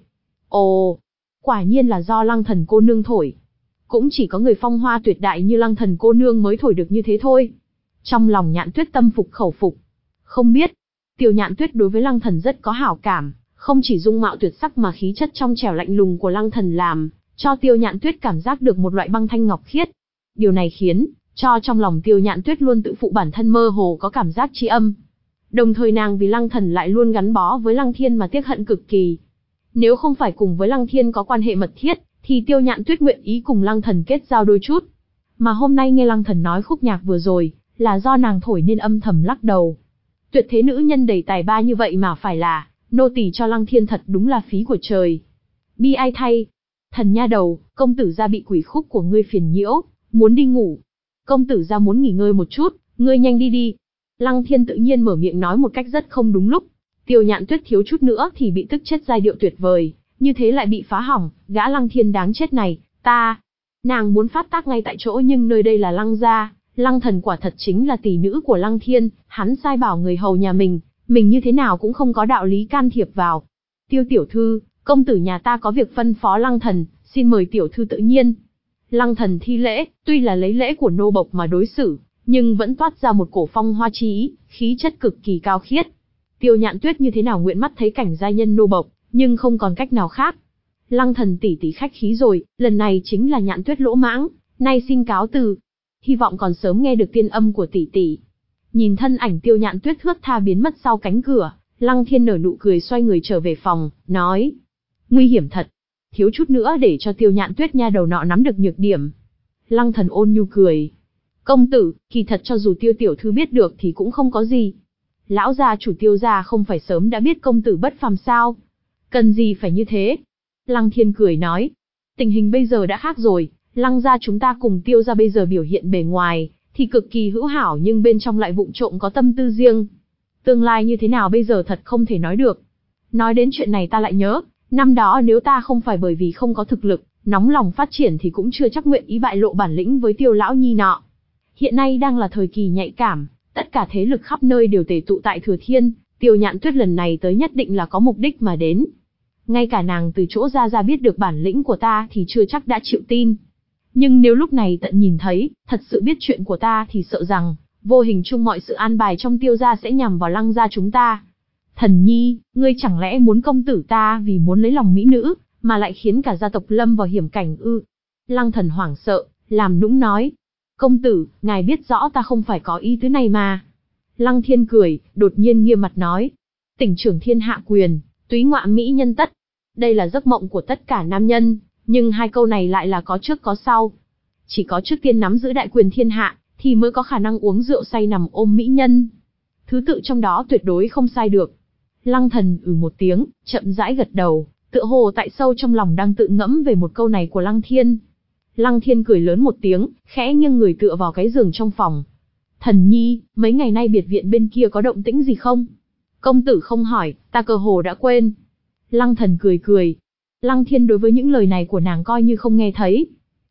Ồ, quả nhiên là do Lăng Thần cô nương thổi. Cũng chỉ có người phong hoa tuyệt đại như Lăng Thần cô nương mới thổi được như thế thôi. Trong lòng Nhạn Tuyết tâm phục khẩu phục. Không biết, Tiêu Nhạn Tuyết đối với Lăng Thần rất có hảo cảm, không chỉ dung mạo tuyệt sắc mà khí chất trong trẻo lạnh lùng của Lăng Thần làm cho Tiêu Nhạn Tuyết cảm giác được một loại băng thanh ngọc khiết. Điều này khiến cho trong lòng Tiêu Nhạn Tuyết luôn tự phụ bản thân mơ hồ có cảm giác tri âm. Đồng thời nàng vì Lăng Thần lại luôn gắn bó với Lăng Thiên mà tiếc hận cực kỳ. Nếu không phải cùng với Lăng Thiên có quan hệ mật thiết, thì Tiêu Nhạn Tuyết nguyện ý cùng Lăng Thần kết giao đôi chút. Mà hôm nay nghe Lăng Thần nói khúc nhạc vừa rồi, là do nàng thổi nên âm thầm lắc đầu. Tuyệt thế nữ nhân đầy tài ba như vậy mà phải là nô tỳ cho Lăng Thiên thật đúng là phí của trời. Bi ai thay, thần nha đầu, công tử gia bị quỷ khúc của ngươi phiền nhiễu, muốn đi ngủ. Công tử gia muốn nghỉ ngơi một chút, ngươi nhanh đi đi. Lăng Thiên tự nhiên mở miệng nói một cách rất không đúng lúc. Tiêu Nhạn Tuyết thiếu chút nữa thì bị tức chết, giai điệu tuyệt vời, như thế lại bị phá hỏng, gã Lăng Thiên đáng chết này, ta. Nàng muốn phát tác ngay tại chỗ nhưng nơi đây là Lăng gia, Lăng Thần quả thật chính là tỷ nữ của Lăng Thiên, hắn sai bảo người hầu nhà mình, mình như thế nào cũng không có đạo lý can thiệp vào. Tiêu tiểu thư, công tử nhà ta có việc phân phó Lăng Thần, xin mời tiểu thư tự nhiên. Lăng Thần thi lễ, tuy là lấy lễ của nô bộc mà đối xử, nhưng vẫn toát ra một cổ phong hoa chi ý, khí chất cực kỳ cao khiết. Tiêu Nhạn Tuyết như thế nào nguyện mắt thấy cảnh gia nhân nô bộc, nhưng không còn cách nào khác. Lăng Thần tỷ tỷ khách khí rồi, lần này chính là Nhạn Tuyết lỗ mãng, nay xin cáo từ. Hy vọng còn sớm nghe được tiên âm của tỷ tỷ. Nhìn thân ảnh Tiêu Nhạn Tuyết thướt tha biến mất sau cánh cửa, Lăng Thiên nở nụ cười xoay người trở về phòng, nói: nguy hiểm thật, thiếu chút nữa để cho Tiêu Nhạn Tuyết nha đầu nọ nắm được nhược điểm. Lăng Thần ôn nhu cười: công tử, kỳ thật cho dù Tiêu tiểu thư biết được thì cũng không có gì. Lão gia chủ Tiêu gia không phải sớm đã biết công tử bất phàm sao? Cần gì phải như thế? Lăng Thiên cười nói: tình hình bây giờ đã khác rồi, Lăng gia chúng ta cùng Tiêu gia bây giờ biểu hiện bề ngoài thì cực kỳ hữu hảo nhưng bên trong lại vụng trộm có tâm tư riêng. Tương lai như thế nào bây giờ thật không thể nói được. Nói đến chuyện này ta lại nhớ, năm đó nếu ta không phải bởi vì không có thực lực, nóng lòng phát triển thì cũng chưa chắc nguyện ý bại lộ bản lĩnh với Tiêu lão nhi nọ. Hiện nay đang là thời kỳ nhạy cảm, tất cả thế lực khắp nơi đều tề tụ tại Thừa Thiên, Tiêu Nhạn Tuyết lần này tới nhất định là có mục đích mà đến. Ngay cả nàng từ chỗ ra ra biết được bản lĩnh của ta thì chưa chắc đã chịu tin. Nhưng nếu lúc này tận nhìn thấy, thật sự biết chuyện của ta thì sợ rằng, vô hình chung mọi sự an bài trong Tiêu gia sẽ nhằm vào Lăng gia chúng ta. Thần nhi, ngươi chẳng lẽ muốn công tử ta vì muốn lấy lòng mỹ nữ, mà lại khiến cả gia tộc lâm vào hiểm cảnh ư? Lăng Thần hoảng sợ, làm nũng nói: công tử, ngài biết rõ ta không phải có ý tứ này mà. Lăng Thiên cười, đột nhiên nghiêm mặt nói: tỉnh trưởng thiên hạ quyền, túy ngọa mỹ nhân tất. Đây là giấc mộng của tất cả nam nhân, nhưng hai câu này lại là có trước có sau. Chỉ có trước tiên nắm giữ đại quyền thiên hạ, thì mới có khả năng uống rượu say nằm ôm mỹ nhân. Thứ tự trong đó tuyệt đối không sai được. Lăng Thần ừ một tiếng, chậm rãi gật đầu, tựa hồ tại sâu trong lòng đang tự ngẫm về một câu này của Lăng Thiên. Lăng Thiên cười lớn một tiếng, khẽ nghiêng người tựa vào cái giường trong phòng. Thần nhi, mấy ngày nay biệt viện bên kia có động tĩnh gì không? Công tử không hỏi, ta cơ hồ đã quên. Lăng Thần cười cười. Lăng Thiên đối với những lời này của nàng coi như không nghe thấy.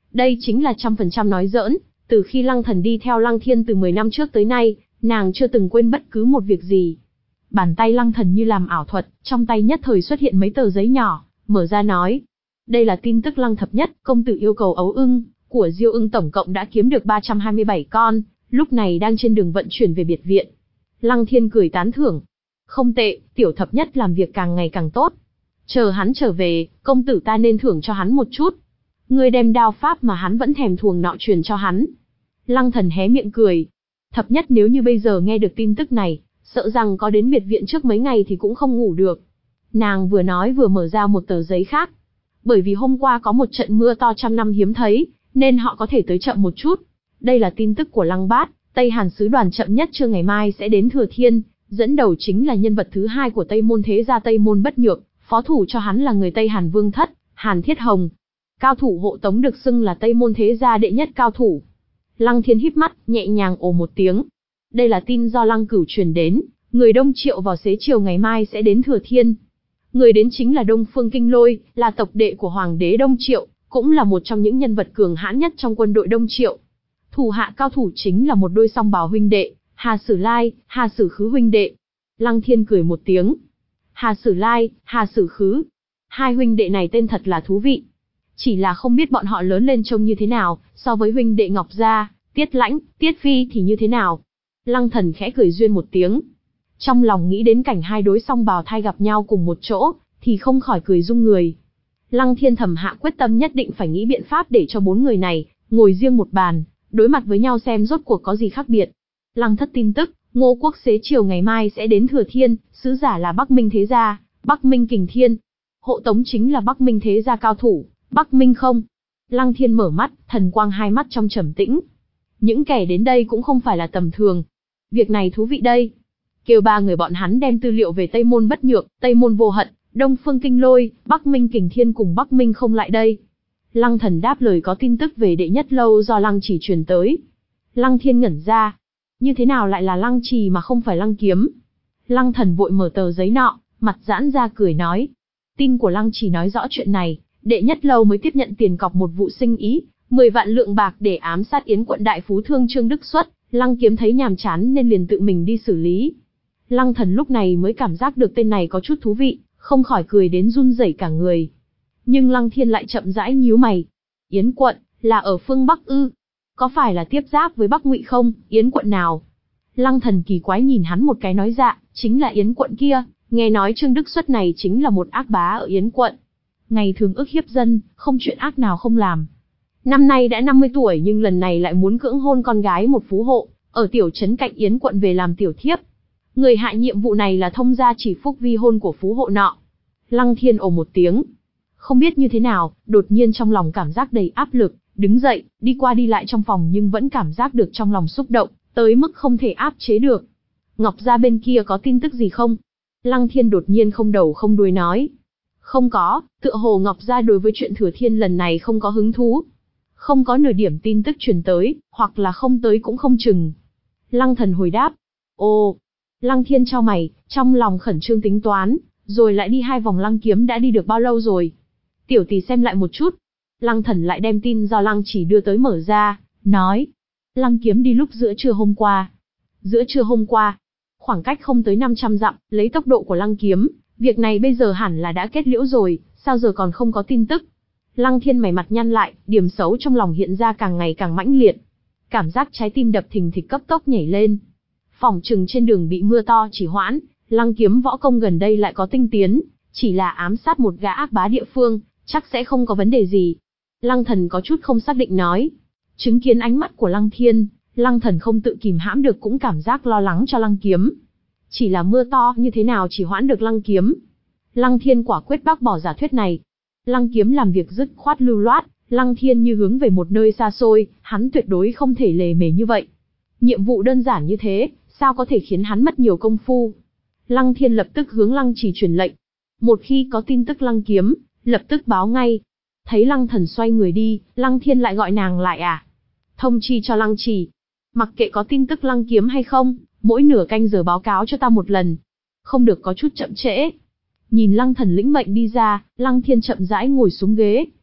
Đây chính là trăm phần trăm nói giỡn, từ khi Lăng Thần đi theo Lăng Thiên từ mười năm trước tới nay, nàng chưa từng quên bất cứ một việc gì. Bàn tay Lăng Thần như làm ảo thuật, trong tay nhất thời xuất hiện mấy tờ giấy nhỏ, mở ra nói. Đây là tin tức Lăng Thập Nhất, công tử yêu cầu ấu ưng, của Diêu ưng tổng cộng đã kiếm được ba trăm hai mươi bảy con, lúc này đang trên đường vận chuyển về biệt viện. Lăng Thiên cười tán thưởng. Không tệ, tiểu Thập Nhất làm việc càng ngày càng tốt. Chờ hắn trở về, công tử ta nên thưởng cho hắn một chút. Ngươi đem đao pháp mà hắn vẫn thèm thuồng nọ truyền cho hắn. Lăng Thần hé miệng cười. Thập Nhất nếu như bây giờ nghe được tin tức này, sợ rằng có đến biệt viện trước mấy ngày thì cũng không ngủ được. Nàng vừa nói vừa mở ra một tờ giấy khác. Bởi vì hôm qua có một trận mưa to trăm năm hiếm thấy, nên họ có thể tới chậm một chút. Đây là tin tức của Lăng Bát, Tây Hàn sứ đoàn chậm nhất trưa ngày mai sẽ đến Thừa Thiên, dẫn đầu chính là nhân vật thứ hai của Tây Môn thế gia Tây Môn Bất Nhược, phó thủ cho hắn là người Tây Hàn Vương Thất, Hàn Thiết Hồng. Cao thủ hộ tống được xưng là Tây Môn thế gia đệ nhất cao thủ. Lăng Thiên híp mắt, nhẹ nhàng ồ một tiếng. Đây là tin do Lăng Cửu truyền đến, người Đông Triệu vào xế chiều ngày mai sẽ đến Thừa Thiên. Người đến chính là Đông Phương Kinh Lôi, là tộc đệ của Hoàng đế Đông Triệu, cũng là một trong những nhân vật cường hãn nhất trong quân đội Đông Triệu. Thủ hạ cao thủ chính là một đôi song bào huynh đệ, Hà Sử Lai, Hà Sử Khứ huynh đệ. Lăng Thiên cười một tiếng. Hà Sử Lai, Hà Sử Khứ. Hai huynh đệ này tên thật là thú vị. Chỉ là không biết bọn họ lớn lên trông như thế nào, so với huynh đệ Ngọc Gia, Tiết Lãnh, Tiết Phi thì như thế nào. Lăng Thần khẽ cười duyên một tiếng. Trong lòng nghĩ đến cảnh hai đối song bào thai gặp nhau cùng một chỗ, thì không khỏi cười rung người. Lăng Thiên thầm hạ quyết tâm nhất định phải nghĩ biện pháp để cho bốn người này ngồi riêng một bàn, đối mặt với nhau xem rốt cuộc có gì khác biệt. Lăng Thất tin tức, Ngô Quốc xế chiều ngày mai sẽ đến Thừa Thiên, sứ giả là Bắc Minh thế gia, Bắc Minh Kình Thiên. Hộ tống chính là Bắc Minh thế gia cao thủ, Bắc Minh không. Lăng Thiên mở mắt, thần quang hai mắt trong trầm tĩnh. Những kẻ đến đây cũng không phải là tầm thường. Việc này thú vị đây. Kêu ba người bọn hắn đem tư liệu về Tây Môn Bất Nhược, Tây Môn Vô Hận, Đông Phương Kinh Lôi, Bắc Minh Kình Thiên cùng Bắc Minh không lại đây. Lăng Thần đáp lời có tin tức về đệ nhất lâu do Lăng Chỉ truyền tới. Lăng Thiên ngẩn ra. Như thế nào lại là Lăng Trì mà không phải Lăng Kiếm? Lăng Thần vội mở tờ giấy nọ, mặt giãn ra cười nói. Tin của Lăng Trì nói rõ chuyện này, đệ nhất lâu mới tiếp nhận tiền cọc một vụ sinh ý, mười vạn lượng bạc để ám sát Yến quận đại phú thương Trương Đức Xuất. Lăng Kiếm thấy nhàm chán nên liền tự mình đi xử lý. Lăng Thần lúc này mới cảm giác được tên này có chút thú vị, không khỏi cười đến run rẩy cả người. Nhưng Lăng Thiên lại chậm rãi nhíu mày. Yến quận, là ở phương Bắc ư? Có phải là tiếp giáp với Bắc Ngụy không? Yến quận nào? Lăng Thần kỳ quái nhìn hắn một cái nói dạ, chính là Yến quận kia, nghe nói Trương Đức Xuất này chính là một ác bá ở Yến quận. Ngày thường ức hiếp dân, không chuyện ác nào không làm. Năm nay đã năm mươi tuổi nhưng lần này lại muốn cưỡng hôn con gái một phú hộ, ở tiểu trấn cạnh Yến quận về làm tiểu thiếp. Người hạ nhiệm vụ này là thông gia chỉ phúc vi hôn của phú hộ nọ. Lăng Thiên ồ một tiếng. Không biết như thế nào, đột nhiên trong lòng cảm giác đầy áp lực, đứng dậy, đi qua đi lại trong phòng nhưng vẫn cảm giác được trong lòng xúc động, tới mức không thể áp chế được. Ngọc Gia bên kia có tin tức gì không? Lăng Thiên đột nhiên không đầu không đuôi nói. Không có, tựa hồ Ngọc Gia đối với chuyện Thừa Thiên lần này không có hứng thú. Không có nửa điểm tin tức truyền tới, hoặc là không tới cũng không chừng. Lăng Thần hồi đáp. Ồ, Lăng Thiên chau mày, trong lòng khẩn trương tính toán, rồi lại đi hai vòng Lăng Kiếm đã đi được bao lâu rồi. Tiểu tỷ xem lại một chút. Lăng Thần lại đem tin do Lăng Chỉ đưa tới mở ra, nói. Lăng Kiếm đi lúc giữa trưa hôm qua. Giữa trưa hôm qua, khoảng cách không tới năm trăm dặm, lấy tốc độ của Lăng Kiếm, việc này bây giờ hẳn là đã kết liễu rồi, sao giờ còn không có tin tức. Lăng Thiên mày mặt nhăn lại, điểm xấu trong lòng hiện ra càng ngày càng mãnh liệt. Cảm giác trái tim đập thình thịch cấp tốc nhảy lên. Phỏng chừng trên đường bị mưa to chỉ hoãn, Lăng Kiếm võ công gần đây lại có tinh tiến, chỉ là ám sát một gã ác bá địa phương, chắc sẽ không có vấn đề gì. Lăng Thần có chút không xác định nói. Chứng kiến ánh mắt của Lăng Thiên, Lăng Thần không tự kìm hãm được cũng cảm giác lo lắng cho Lăng Kiếm. Chỉ là mưa to như thế nào chỉ hoãn được Lăng Kiếm. Lăng Thiên quả quyết bác bỏ giả thuyết này. Lăng Kiếm làm việc dứt khoát lưu loát, Lăng Thiên như hướng về một nơi xa xôi, hắn tuyệt đối không thể lề mề như vậy. Nhiệm vụ đơn giản như thế, sao có thể khiến hắn mất nhiều công phu. Lăng Thiên lập tức hướng Lăng Chỉ truyền lệnh. Một khi có tin tức Lăng Kiếm, lập tức báo ngay. Thấy Lăng Thần xoay người đi, Lăng Thiên lại gọi nàng lại à. Thông chi cho Lăng Chỉ. Mặc kệ có tin tức Lăng Kiếm hay không, mỗi nửa canh giờ báo cáo cho ta một lần. Không được có chút chậm trễ. Nhìn Lăng Thần lĩnh mệnh đi ra, Lăng Thiên chậm rãi ngồi xuống ghế.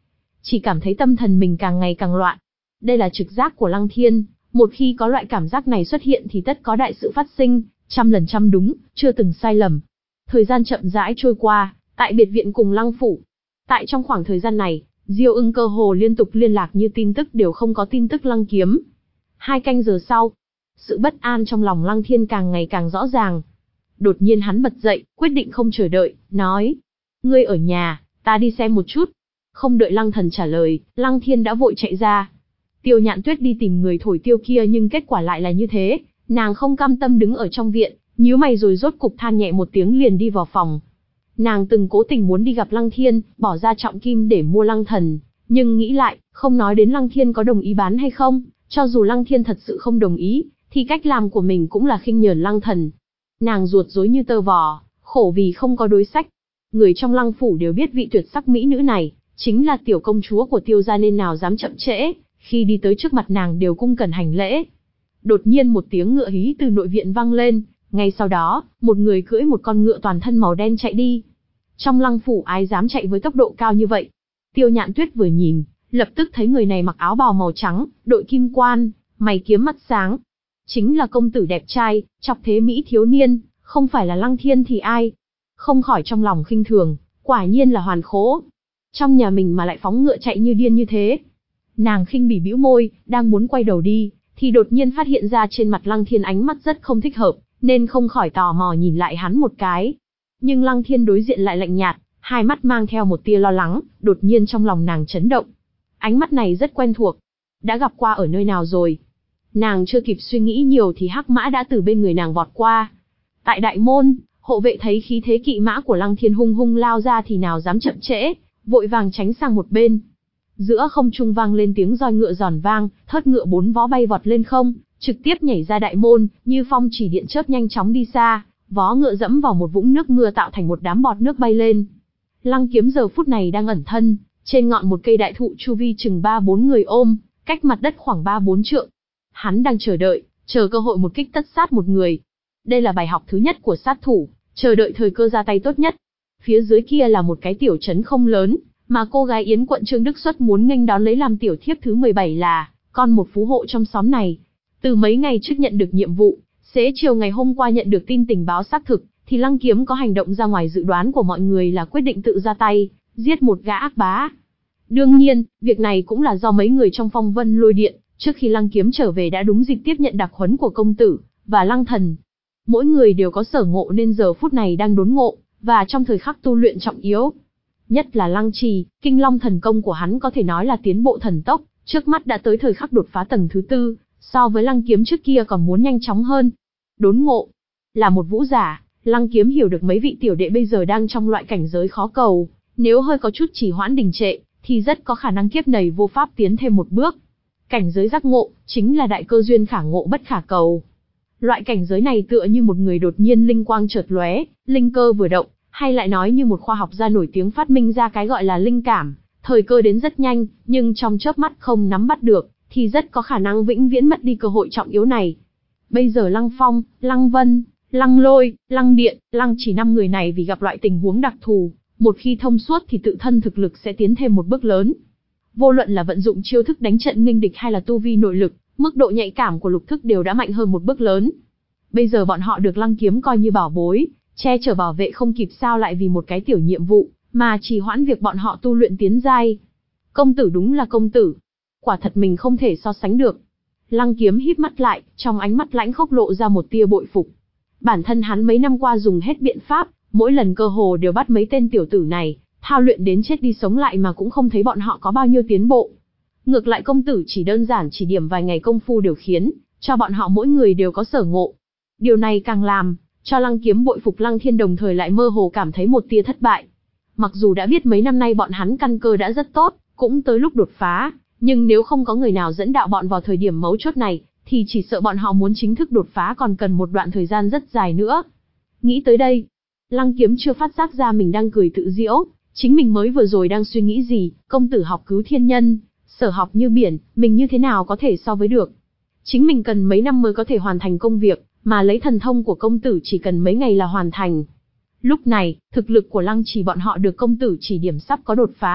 chỉ cảm thấy tâm thần mình càng ngày càng loạn. Đây là trực giác của Lăng Thiên, một khi có loại cảm giác này xuất hiện thì tất có đại sự phát sinh, trăm lần trăm đúng, chưa từng sai lầm. Thời gian chậm rãi trôi qua, tại biệt viện cùng Lăng phủ. Tại trong khoảng thời gian này, Diêu Ưng cơ hồ liên tục liên lạc như tin tức đều không có tin tức Lăng Kiếm. Hai canh giờ sau, sự bất an trong lòng Lăng Thiên càng ngày càng rõ ràng. Đột nhiên hắn bật dậy, quyết định không chờ đợi, nói: "Ngươi ở nhà, ta đi xem một chút." Không đợi Lăng Thần trả lời, Lăng Thiên đã vội chạy ra. Tiêu Nhạn Tuyết đi tìm người thổi tiêu kia nhưng kết quả lại là như thế, nàng không cam tâm đứng ở trong viện, nhíu mày rồi rốt cục than nhẹ một tiếng liền đi vào phòng. Nàng từng cố tình muốn đi gặp Lăng Thiên, bỏ ra trọng kim để mua Lăng Thần, nhưng nghĩ lại, không nói đến Lăng Thiên có đồng ý bán hay không, cho dù Lăng Thiên thật sự không đồng ý, thì cách làm của mình cũng là khinh nhờn Lăng Thần. Nàng ruột rối như tơ vò, khổ vì không có đối sách. Người trong Lăng phủ đều biết vị tuyệt sắc mỹ nữ này chính là tiểu công chúa của Tiêu gia nên nào dám chậm trễ, khi đi tới trước mặt nàng đều cung cẩn hành lễ. Đột nhiên một tiếng ngựa hí từ nội viện vang lên, ngay sau đó, một người cưỡi một con ngựa toàn thân màu đen chạy đi. Trong Lăng phủ ai dám chạy với tốc độ cao như vậy? Tiêu Nhạn Tuyết vừa nhìn, lập tức thấy người này mặc áo bào màu trắng, đội kim quan, mày kiếm mắt sáng. Chính là công tử đẹp trai, chọc thế mỹ thiếu niên, không phải là Lăng Thiên thì ai? Không khỏi trong lòng khinh thường, quả nhiên là hoàn khố. Trong nhà mình mà lại phóng ngựa chạy như điên như thế. Nàng khinh bỉ bĩu môi, đang muốn quay đầu đi, thì đột nhiên phát hiện ra trên mặt Lăng Thiên ánh mắt rất không thích hợp, nên không khỏi tò mò nhìn lại hắn một cái. Nhưng Lăng Thiên đối diện lại lạnh nhạt, hai mắt mang theo một tia lo lắng, đột nhiên trong lòng nàng chấn động. Ánh mắt này rất quen thuộc. Đã gặp qua ở nơi nào rồi? Nàng chưa kịp suy nghĩ nhiều thì hắc mã đã từ bên người nàng vọt qua. Tại đại môn, hộ vệ thấy khí thế kỵ mã của Lăng Thiên hung hung lao ra thì nào dám chậm trễ, vội vàng tránh sang một bên. Giữa không trung vang lên tiếng roi ngựa giòn vang, thớt ngựa bốn vó bay vọt lên không, trực tiếp nhảy ra đại môn, như phong chỉ điện chớp nhanh chóng đi xa, vó ngựa dẫm vào một vũng nước mưa tạo thành một đám bọt nước bay lên. Lăng Kiếm giờ phút này đang ẩn thân trên ngọn một cây đại thụ chu vi chừng ba bốn người ôm, cách mặt đất khoảng ba bốn trượng. Hắn đang chờ đợi, chờ cơ hội một kích tất sát một người. Đây là bài học thứ nhất của sát thủ, chờ đợi thời cơ ra tay tốt nhất. Phía dưới kia là một cái tiểu trấn không lớn, mà cô gái Yến quận Trương Đức Xuất muốn nghênh đón lấy làm tiểu thiếp thứ mười bảy là con một phú hộ trong xóm này. Từ mấy ngày trước nhận được nhiệm vụ, xế chiều ngày hôm qua nhận được tin tình báo xác thực, thì Lăng Kiếm có hành động ra ngoài dự đoán của mọi người là quyết định tự ra tay, giết một gã ác bá. Đương nhiên, việc này cũng là do mấy người trong Phong Vân Lôi Điện, trước khi Lăng Kiếm trở về đã đúng dịp tiếp nhận đặc huấn của công tử và Lăng Thần. Mỗi người đều có sở ngộ nên giờ phút này đang đốn ngộ, và trong thời khắc tu luyện trọng yếu. Nhất là Lăng Trì, Kinh Long thần công của hắn có thể nói là tiến bộ thần tốc, trước mắt đã tới thời khắc đột phá tầng thứ tư, so với Lăng Kiếm trước kia còn muốn nhanh chóng hơn. Đốn ngộ là một vũ giả, Lăng Kiếm hiểu được mấy vị tiểu đệ bây giờ đang trong loại cảnh giới khó cầu, nếu hơi có chút trì hoãn đình trệ, thì rất có khả năng kiếp này vô pháp tiến thêm một bước. Cảnh giới giác ngộ chính là đại cơ duyên khả ngộ bất khả cầu. Loại cảnh giới này tựa như một người đột nhiên linh quang chợt lóe, linh cơ vừa động, hay lại nói như một khoa học gia nổi tiếng phát minh ra cái gọi là linh cảm, thời cơ đến rất nhanh, nhưng trong chớp mắt không nắm bắt được, thì rất có khả năng vĩnh viễn mất đi cơ hội trọng yếu này. Bây giờ Lăng Phong, Lăng Vân, Lăng Lôi, Lăng Điện, Lăng Chỉ năm người này vì gặp loại tình huống đặc thù, một khi thông suốt thì tự thân thực lực sẽ tiến thêm một bước lớn. Vô luận là vận dụng chiêu thức đánh trận nghênh địch hay là tu vi nội lực, mức độ nhạy cảm của lục thức đều đã mạnh hơn một bước lớn. Bây giờ bọn họ được Lăng Kiếm coi như bảo bối, che chở bảo vệ không kịp sao lại vì một cái tiểu nhiệm vụ, mà trì hoãn việc bọn họ tu luyện tiến giai. Công tử đúng là công tử. Quả thật mình không thể so sánh được. Lăng Kiếm híp mắt lại, trong ánh mắt lãnh khốc lộ ra một tia bội phục. Bản thân hắn mấy năm qua dùng hết biện pháp, mỗi lần cơ hồ đều bắt mấy tên tiểu tử này, thao luyện đến chết đi sống lại mà cũng không thấy bọn họ có bao nhiêu tiến bộ. Ngược lại công tử chỉ đơn giản chỉ điểm vài ngày công phu đều khiến cho bọn họ mỗi người đều có sở ngộ. Điều này càng làm cho Lăng Kiếm bội phục Lăng Thiên, đồng thời lại mơ hồ cảm thấy một tia thất bại. Mặc dù đã biết mấy năm nay bọn hắn căn cơ đã rất tốt, cũng tới lúc đột phá, nhưng nếu không có người nào dẫn đạo bọn vào thời điểm mấu chốt này, thì chỉ sợ bọn họ muốn chính thức đột phá còn cần một đoạn thời gian rất dài nữa. Nghĩ tới đây, Lăng Kiếm chưa phát giác ra mình đang cười tự giễu, chính mình mới vừa rồi đang suy nghĩ gì, công tử học cứu thiên nhân, sở học như biển, mình như thế nào có thể so với được. Chính mình cần mấy năm mới có thể hoàn thành công việc, mà lấy thần thông của công tử chỉ cần mấy ngày là hoàn thành. Lúc này, thực lực của Lăng Chỉ bọn họ được công tử chỉ điểm sắp có đột phá,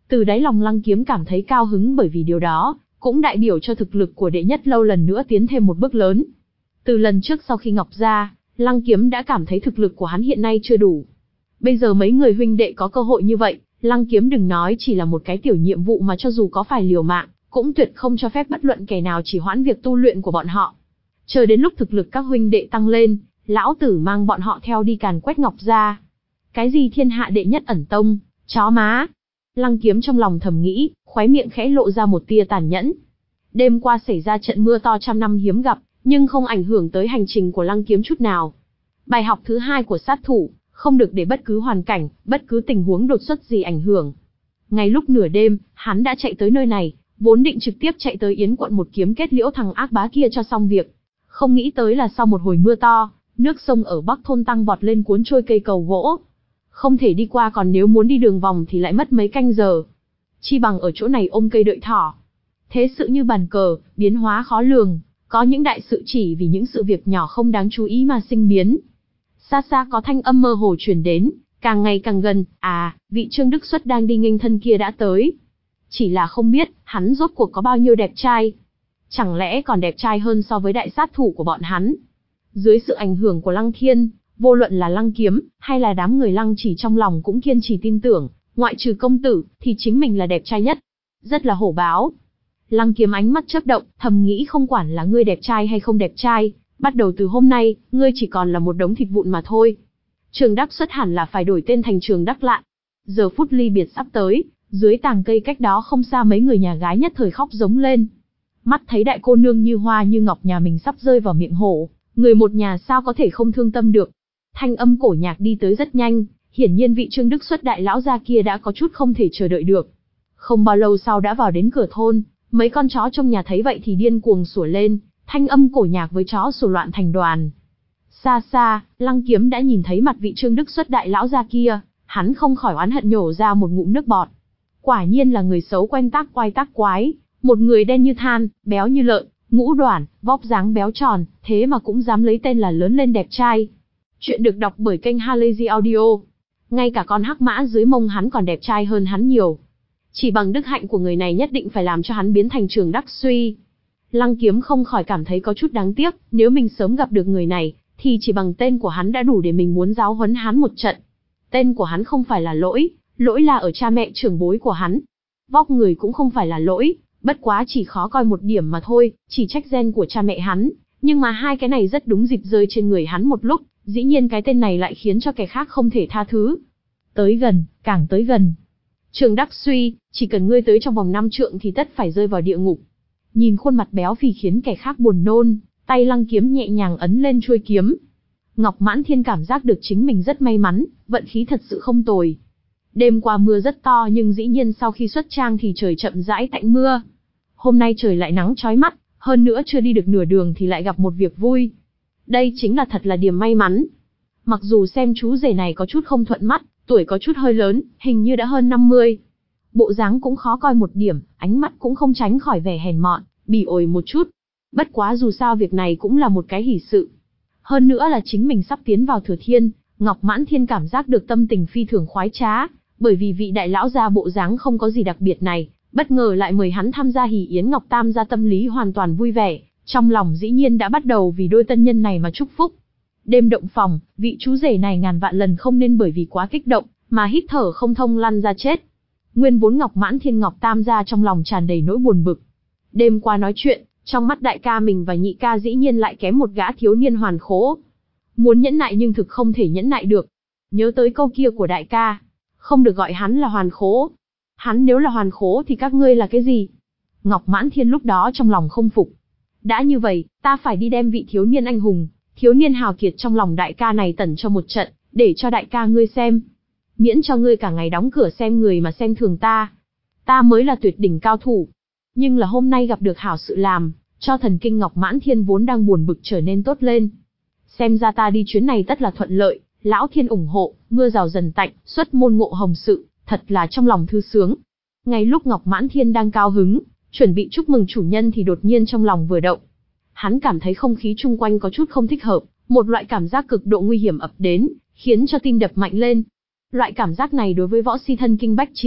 Từ đáy lòng Lăng Kiếm cảm thấy cao hứng bởi vì điều đó cũng đại biểu cho thực lực của đệ nhất lâu lần nữa tiến thêm một bước lớn. Từ lần trước sau khi Ngọc ra, Lăng Kiếm đã cảm thấy thực lực của hắn hiện nay chưa đủ. Bây giờ mấy người huynh đệ có cơ hội như vậy, Lăng Kiếm đừng nói chỉ là một cái tiểu nhiệm vụ mà cho dù có phải liều mạng, cũng tuyệt không cho phép bất luận kẻ nào chỉ hoãn việc tu luyện của bọn họ. Chờ đến lúc thực lực các huynh đệ tăng lên, lão tử mang bọn họ theo đi càn quét Ngọc ra. Cái gì thiên hạ đệ nhất ẩn tông, chó má. Lăng Kiếm trong lòng thầm nghĩ, khóe miệng khẽ lộ ra một tia tàn nhẫn. Đêm qua xảy ra trận mưa to trăm năm hiếm gặp, nhưng không ảnh hưởng tới hành trình của Lăng Kiếm chút nào. Bài học thứ hai của sát thủ, không được để bất cứ hoàn cảnh, bất cứ tình huống đột xuất gì ảnh hưởng. Ngay lúc nửa đêm, hắn đã chạy tới nơi này, vốn định trực tiếp chạy tới Yến quận một kiếm kết liễu thằng ác bá kia cho xong việc. Không nghĩ tới là sau một hồi mưa to, nước sông ở Bắc thôn tăng vọt lên cuốn trôi cây cầu gỗ. Không thể đi qua, còn nếu muốn đi đường vòng thì lại mất mấy canh giờ. Chi bằng ở chỗ này ôm cây đợi thỏ. Thế sự như bàn cờ, biến hóa khó lường, có những đại sự chỉ vì những sự việc nhỏ không đáng chú ý mà sinh biến. Xa xa có thanh âm mơ hồ truyền đến, càng ngày càng gần, à, vị Trương Đức Xuất đang đi nghênh thân kia đã tới. Chỉ là không biết, hắn rốt cuộc có bao nhiêu đẹp trai. Chẳng lẽ còn đẹp trai hơn so với đại sát thủ của bọn hắn. Dưới sự ảnh hưởng của Lăng Thiên, vô luận là Lăng Kiếm, hay là đám người Lăng Chỉ trong lòng cũng kiên trì tin tưởng, ngoại trừ công tử, thì chính mình là đẹp trai nhất. Rất là hổ báo. Lăng Kiếm ánh mắt chớp động, thầm nghĩ không quản là ngươi đẹp trai hay không đẹp trai, bắt đầu từ hôm nay, ngươi chỉ còn là một đống thịt vụn mà thôi. Trường Đắc Xuất hẳn là phải đổi tên thành Trường Đắc Lạn. Giờ phút ly biệt sắp tới, dưới tàng cây cách đó không xa mấy người nhà gái nhất thời khóc giống lên. Mắt thấy đại cô nương như hoa như ngọc nhà mình sắp rơi vào miệng hổ, người một nhà sao có thể không thương tâm được. Thanh âm cổ nhạc đi tới rất nhanh, hiển nhiên vị Trương Đức Xuất đại lão gia kia đã có chút không thể chờ đợi được. Không bao lâu sau đã vào đến cửa thôn, mấy con chó trong nhà thấy vậy thì điên cuồng sủa lên, thanh âm cổ nhạc với chó sủa loạn thành đoàn. Xa xa, Lăng Kiếm đã nhìn thấy mặt vị Trương Đức Xuất đại lão gia kia, hắn không khỏi oán hận nhổ ra một ngụm nước bọt. Quả nhiên là người xấu quen tác quái tác quái, một người đen như than, béo như lợn, ngũ đoản, vóc dáng béo tròn, thế mà cũng dám lấy tên là lớn lên đẹp trai. Chuyện được đọc bởi kênh Halazy Audio. Ngay cả con hắc mã dưới mông hắn còn đẹp trai hơn hắn nhiều. Chỉ bằng đức hạnh của người này nhất định phải làm cho hắn biến thành Trường Đắc Suy. Lăng Kiếm không khỏi cảm thấy có chút đáng tiếc, nếu mình sớm gặp được người này, thì chỉ bằng tên của hắn đã đủ để mình muốn giáo huấn hắn một trận. Tên của hắn không phải là lỗi, lỗi là ở cha mẹ trưởng bối của hắn. Vóc người cũng không phải là lỗi, bất quá chỉ khó coi một điểm mà thôi, chỉ trách gen của cha mẹ hắn. Nhưng mà hai cái này rất đúng dịp rơi trên người hắn một lúc, dĩ nhiên cái tên này lại khiến cho kẻ khác không thể tha thứ. Tới gần, càng tới gần. Trường Đắc Suy, chỉ cần ngươi tới trong vòng năm trượng thì tất phải rơi vào địa ngục. Nhìn khuôn mặt béo phì khiến kẻ khác buồn nôn, tay Lăng Kiếm nhẹ nhàng ấn lên chuôi kiếm. Ngọc Mãn Thiên cảm giác được chính mình rất may mắn, vận khí thật sự không tồi. Đêm qua mưa rất to nhưng dĩ nhiên sau khi xuất trang thì trời chậm rãi tạnh mưa. Hôm nay trời lại nắng chói mắt, hơn nữa chưa đi được nửa đường thì lại gặp một việc vui. Đây chính là thật là điểm may mắn. Mặc dù xem chú rể này có chút không thuận mắt, tuổi có chút hơi lớn, hình như đã hơn năm mươi. Bộ dáng cũng khó coi một điểm, ánh mắt cũng không tránh khỏi vẻ hèn mọn, bỉ ổi một chút. Bất quá dù sao việc này cũng là một cái hỷ sự. Hơn nữa là chính mình sắp tiến vào Thừa Thiên, Ngọc Mãn Thiên cảm giác được tâm tình phi thường khoái trá, bởi vì vị đại lão gia bộ dáng không có gì đặc biệt này, bất ngờ lại mời hắn tham gia hỷ yến Ngọc Tam gia, tâm lý hoàn toàn vui vẻ, trong lòng dĩ nhiên đã bắt đầu vì đôi tân nhân này mà chúc phúc. Đêm động phòng, vị chú rể này ngàn vạn lần không nên bởi vì quá kích động, mà hít thở không thông lăn ra chết. Nguyên vốn Ngọc Mãn Thiên Ngọc Tam gia trong lòng tràn đầy nỗi buồn bực. Đêm qua nói chuyện, trong mắt đại ca mình và nhị ca dĩ nhiên lại kém một gã thiếu niên hoàn khố. Muốn nhẫn nại nhưng thực không thể nhẫn nại được. Nhớ tới câu kia của đại ca, không được gọi hắn là hoàn khố. Hắn nếu là hoàn khố thì các ngươi là cái gì? Ngọc Mãn Thiên lúc đó trong lòng không phục. Đã như vậy, ta phải đi đem vị thiếu niên anh hùng, thiếu niên hào kiệt trong lòng đại ca này tẩn cho một trận, để cho đại ca ngươi xem. Miễn cho ngươi cả ngày đóng cửa xem người mà xem thường ta. Ta mới là tuyệt đỉnh cao thủ. Nhưng là hôm nay gặp được hảo sự làm, cho thần kinh Ngọc Mãn Thiên vốn đang buồn bực trở nên tốt lên. Xem ra ta đi chuyến này tất là thuận lợi, lão thiên ủng hộ, mưa rào dần tạnh, xuất môn ngộ hồng sự, thật là trong lòng thư sướng. Ngay lúc Ngọc Mãn Thiên đang cao hứng, chuẩn bị chúc mừng chủ nhân thì đột nhiên trong lòng vừa động. Hắn cảm thấy không khí chung quanh có chút không thích hợp, một loại cảm giác cực độ nguy hiểm ập đến, khiến cho tim đập mạnh lên. Loại cảm giác này đối với võ si thân kinh bách chiến,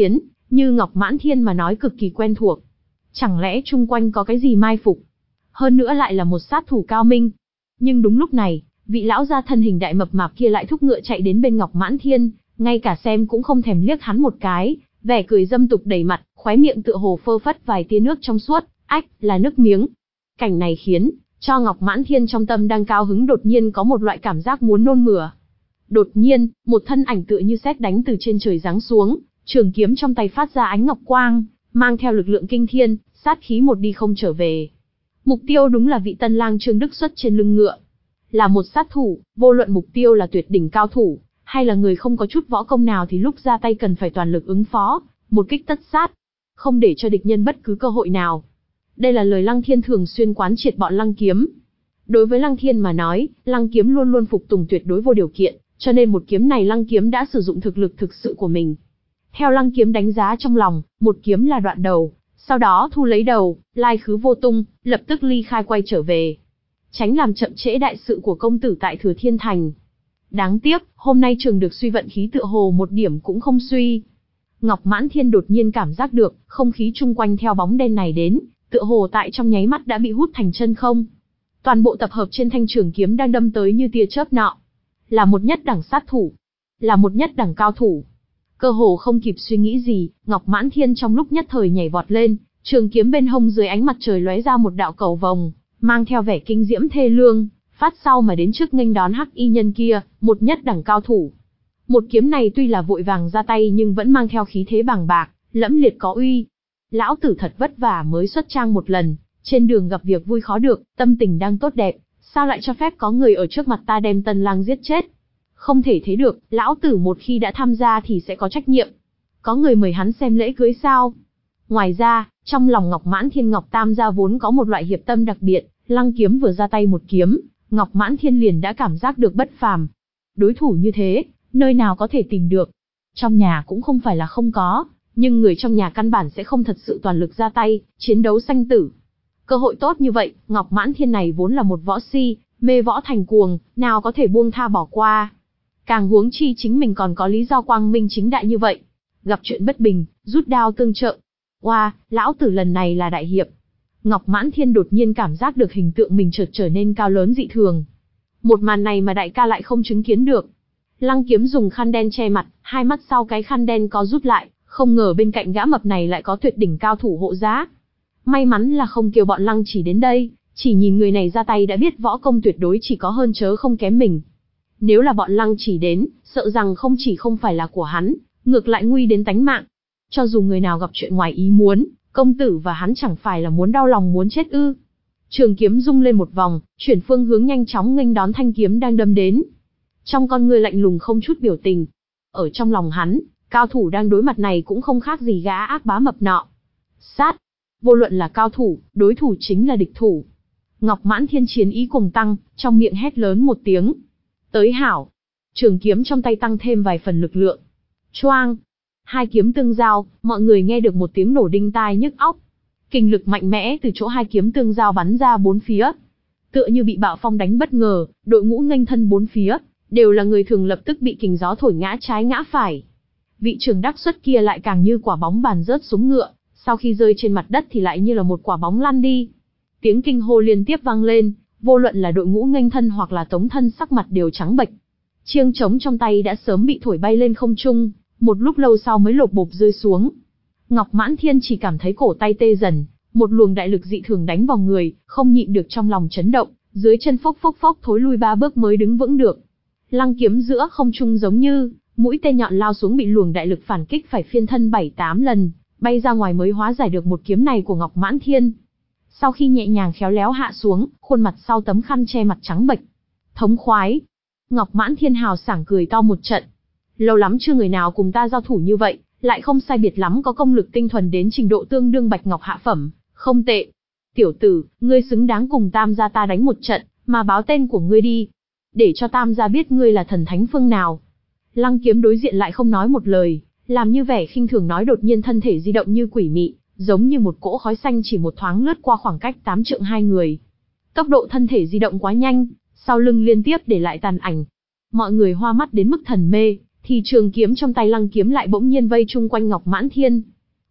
Như Ngọc Mãn Thiên mà nói cực kỳ quen thuộc. Chẳng lẽ chung quanh có cái gì mai phục? Hơn nữa lại là một sát thủ cao minh. Nhưng đúng lúc này, vị lão gia thân hình đại mập mạp kia lại thúc ngựa chạy đến bên Ngọc Mãn Thiên, ngay cả xem cũng không thèm liếc hắn một cái, vẻ cười dâm tục đầy mặt, khóe miệng tựa hồ phơ phất vài tia nước trong suốt, ách, là nước miếng. Cảnh này khiến cho Ngọc Mãn Thiên trong tâm đang cao hứng đột nhiên có một loại cảm giác muốn nôn mửa. Đột nhiên, một thân ảnh tựa như sét đánh từ trên trời giáng xuống, trường kiếm trong tay phát ra ánh ngọc quang, mang theo lực lượng kinh thiên, sát khí một đi không trở về. Mục tiêu đúng là vị tân lang Trương Đức Xuất trên lưng ngựa. Là một sát thủ, vô luận mục tiêu là tuyệt đỉnh cao thủ, hay là người không có chút võ công nào thì lúc ra tay cần phải toàn lực ứng phó, một kích tất sát, không để cho địch nhân bất cứ cơ hội nào. Đây là lời Lăng Thiên thường xuyên quán triệt bọn Lăng Kiếm. Đối với Lăng Thiên mà nói, Lăng Kiếm luôn luôn phục tùng tuyệt đối vô điều kiện, cho nên một kiếm này Lăng Kiếm đã sử dụng thực lực thực sự của mình. Theo Lăng Kiếm đánh giá trong lòng, một kiếm là đoạn đầu, sau đó thu lấy đầu, lai khứ vô tung, lập tức ly khai quay trở về. Tránh làm chậm trễ đại sự của công tử tại Thừa Thiên Thành. Đáng tiếc, hôm nay trường được suy vận khí tựa hồ một điểm cũng không suy. Ngọc Mãn Thiên đột nhiên cảm giác được, không khí chung quanh theo bóng đen này đến, tựa hồ tại trong nháy mắt đã bị hút thành chân không. Toàn bộ tập hợp trên thanh trường kiếm đang đâm tới như tia chớp nọ. Là một nhất đẳng sát thủ. Là một nhất đẳng cao thủ. Cơ hồ không kịp suy nghĩ gì, Ngọc Mãn Thiên trong lúc nhất thời nhảy vọt lên, trường kiếm bên hông dưới ánh mặt trời lóe ra một đạo cầu vồng, mang theo vẻ kinh diễm thê lương, phát sau mà đến trước nghênh đón hắc y nhân kia, một nhất đẳng cao thủ. Một kiếm này tuy là vội vàng ra tay nhưng vẫn mang theo khí thế bàng bạc, lẫm liệt có uy. Lão tử thật vất vả mới xuất trang một lần, trên đường gặp việc vui khó được, tâm tình đang tốt đẹp, sao lại cho phép có người ở trước mặt ta đem tân lang giết chết? Không thể thế được, lão tử một khi đã tham gia thì sẽ có trách nhiệm. Có người mời hắn xem lễ cưới sao? Ngoài ra, trong lòng Ngọc Mãn Thiên Ngọc Tam gia vốn có một loại hiệp tâm đặc biệt, Lăng Kiếm vừa ra tay một kiếm, Ngọc Mãn Thiên liền đã cảm giác được bất phàm. Đối thủ như thế, nơi nào có thể tìm được? Trong nhà cũng không phải là không có, nhưng người trong nhà căn bản sẽ không thật sự toàn lực ra tay, chiến đấu sanh tử. Cơ hội tốt như vậy, Ngọc Mãn Thiên này vốn là một võ si, mê võ thành cuồng, nào có thể buông tha bỏ qua. Càng huống chi chính mình còn có lý do quang minh chính đại như vậy. Gặp chuyện bất bình, rút đao tương trợ. Oa, wow, lão tử lần này là đại hiệp. Ngọc Mãn Thiên đột nhiên cảm giác được hình tượng mình chợt trở nên cao lớn dị thường. Một màn này mà đại ca lại không chứng kiến được. Lăng Kiếm dùng khăn đen che mặt, hai mắt sau cái khăn đen có rút lại, không ngờ bên cạnh gã mập này lại có tuyệt đỉnh cao thủ hộ giá. May mắn là không kêu bọn Lăng chỉ đến đây, chỉ nhìn người này ra tay đã biết võ công tuyệt đối chỉ có hơn chớ không kém mình. Nếu là bọn Lăng chỉ đến, sợ rằng không chỉ không phải là của hắn, ngược lại nguy đến tánh mạng. Cho dù người nào gặp chuyện ngoài ý muốn, công tử và hắn chẳng phải là muốn đau lòng muốn chết ư? Trường kiếm rung lên một vòng, chuyển phương hướng nhanh chóng nghênh đón thanh kiếm đang đâm đến. Trong con người lạnh lùng không chút biểu tình. Ở trong lòng hắn, cao thủ đang đối mặt này cũng không khác gì gã ác bá mập nọ. Sát! Vô luận là cao thủ, đối thủ chính là địch thủ. Ngọc Mãn Thiên chiến ý cùng tăng, trong miệng hét lớn một tiếng. Tới hảo! Trường kiếm trong tay tăng thêm vài phần lực lượng. Choang! Hai kiếm tương giao, mọi người nghe được một tiếng nổ đinh tai nhức óc. Kình lực mạnh mẽ từ chỗ hai kiếm tương giao bắn ra bốn phía. Tựa như bị bạo phong đánh bất ngờ, đội ngũ nghênh thân bốn phía, đều là người thường lập tức bị kình gió thổi ngã trái ngã phải. Vị Trường Đắc Xuất kia lại càng như quả bóng bàn rớt xuống ngựa, sau khi rơi trên mặt đất thì lại như là một quả bóng lăn đi. Tiếng kinh hô liên tiếp vang lên, vô luận là đội ngũ nghênh thân hoặc là tống thân sắc mặt đều trắng bệch. Chiêng trống trong tay đã sớm bị thổi bay lên không trung, một lúc lâu sau mới lộp bộp rơi xuống. Ngọc Mãn Thiên chỉ cảm thấy cổ tay tê dần, một luồng đại lực dị thường đánh vào người, không nhịn được trong lòng chấn động, dưới chân phốc phốc phốc thối lui ba bước mới đứng vững được. Lăng kiếm giữa không trung giống như mũi tên nhọn lao xuống bị luồng đại lực phản kích phải phiên thân bảy tám lần, bay ra ngoài mới hóa giải được một kiếm này của Ngọc Mãn Thiên. Sau khi nhẹ nhàng khéo léo hạ xuống, khuôn mặt sau tấm khăn che mặt trắng bệch. Thống khoái. Ngọc Mãn Thiên hào sảng cười to một trận. Lâu lắm chưa người nào cùng ta giao thủ như vậy, lại không sai biệt lắm có công lực tinh thuần đến trình độ tương đương bạch ngọc hạ phẩm, không tệ. Tiểu tử, ngươi xứng đáng cùng Tam gia ta đánh một trận, mà báo tên của ngươi đi, để cho Tam gia biết ngươi là thần thánh phương nào. Lăng Kiếm đối diện lại không nói một lời, làm như vẻ khinh thường nói, đột nhiên thân thể di động như quỷ mị, giống như một cỗ khói xanh chỉ một thoáng lướt qua khoảng cách tám trượng hai người. Tốc độ thân thể di động quá nhanh, sau lưng liên tiếp để lại tàn ảnh. Mọi người hoa mắt đến mức thần mê, thì trường kiếm trong tay Lăng Kiếm lại bỗng nhiên vây chung quanh Ngọc Mãn Thiên.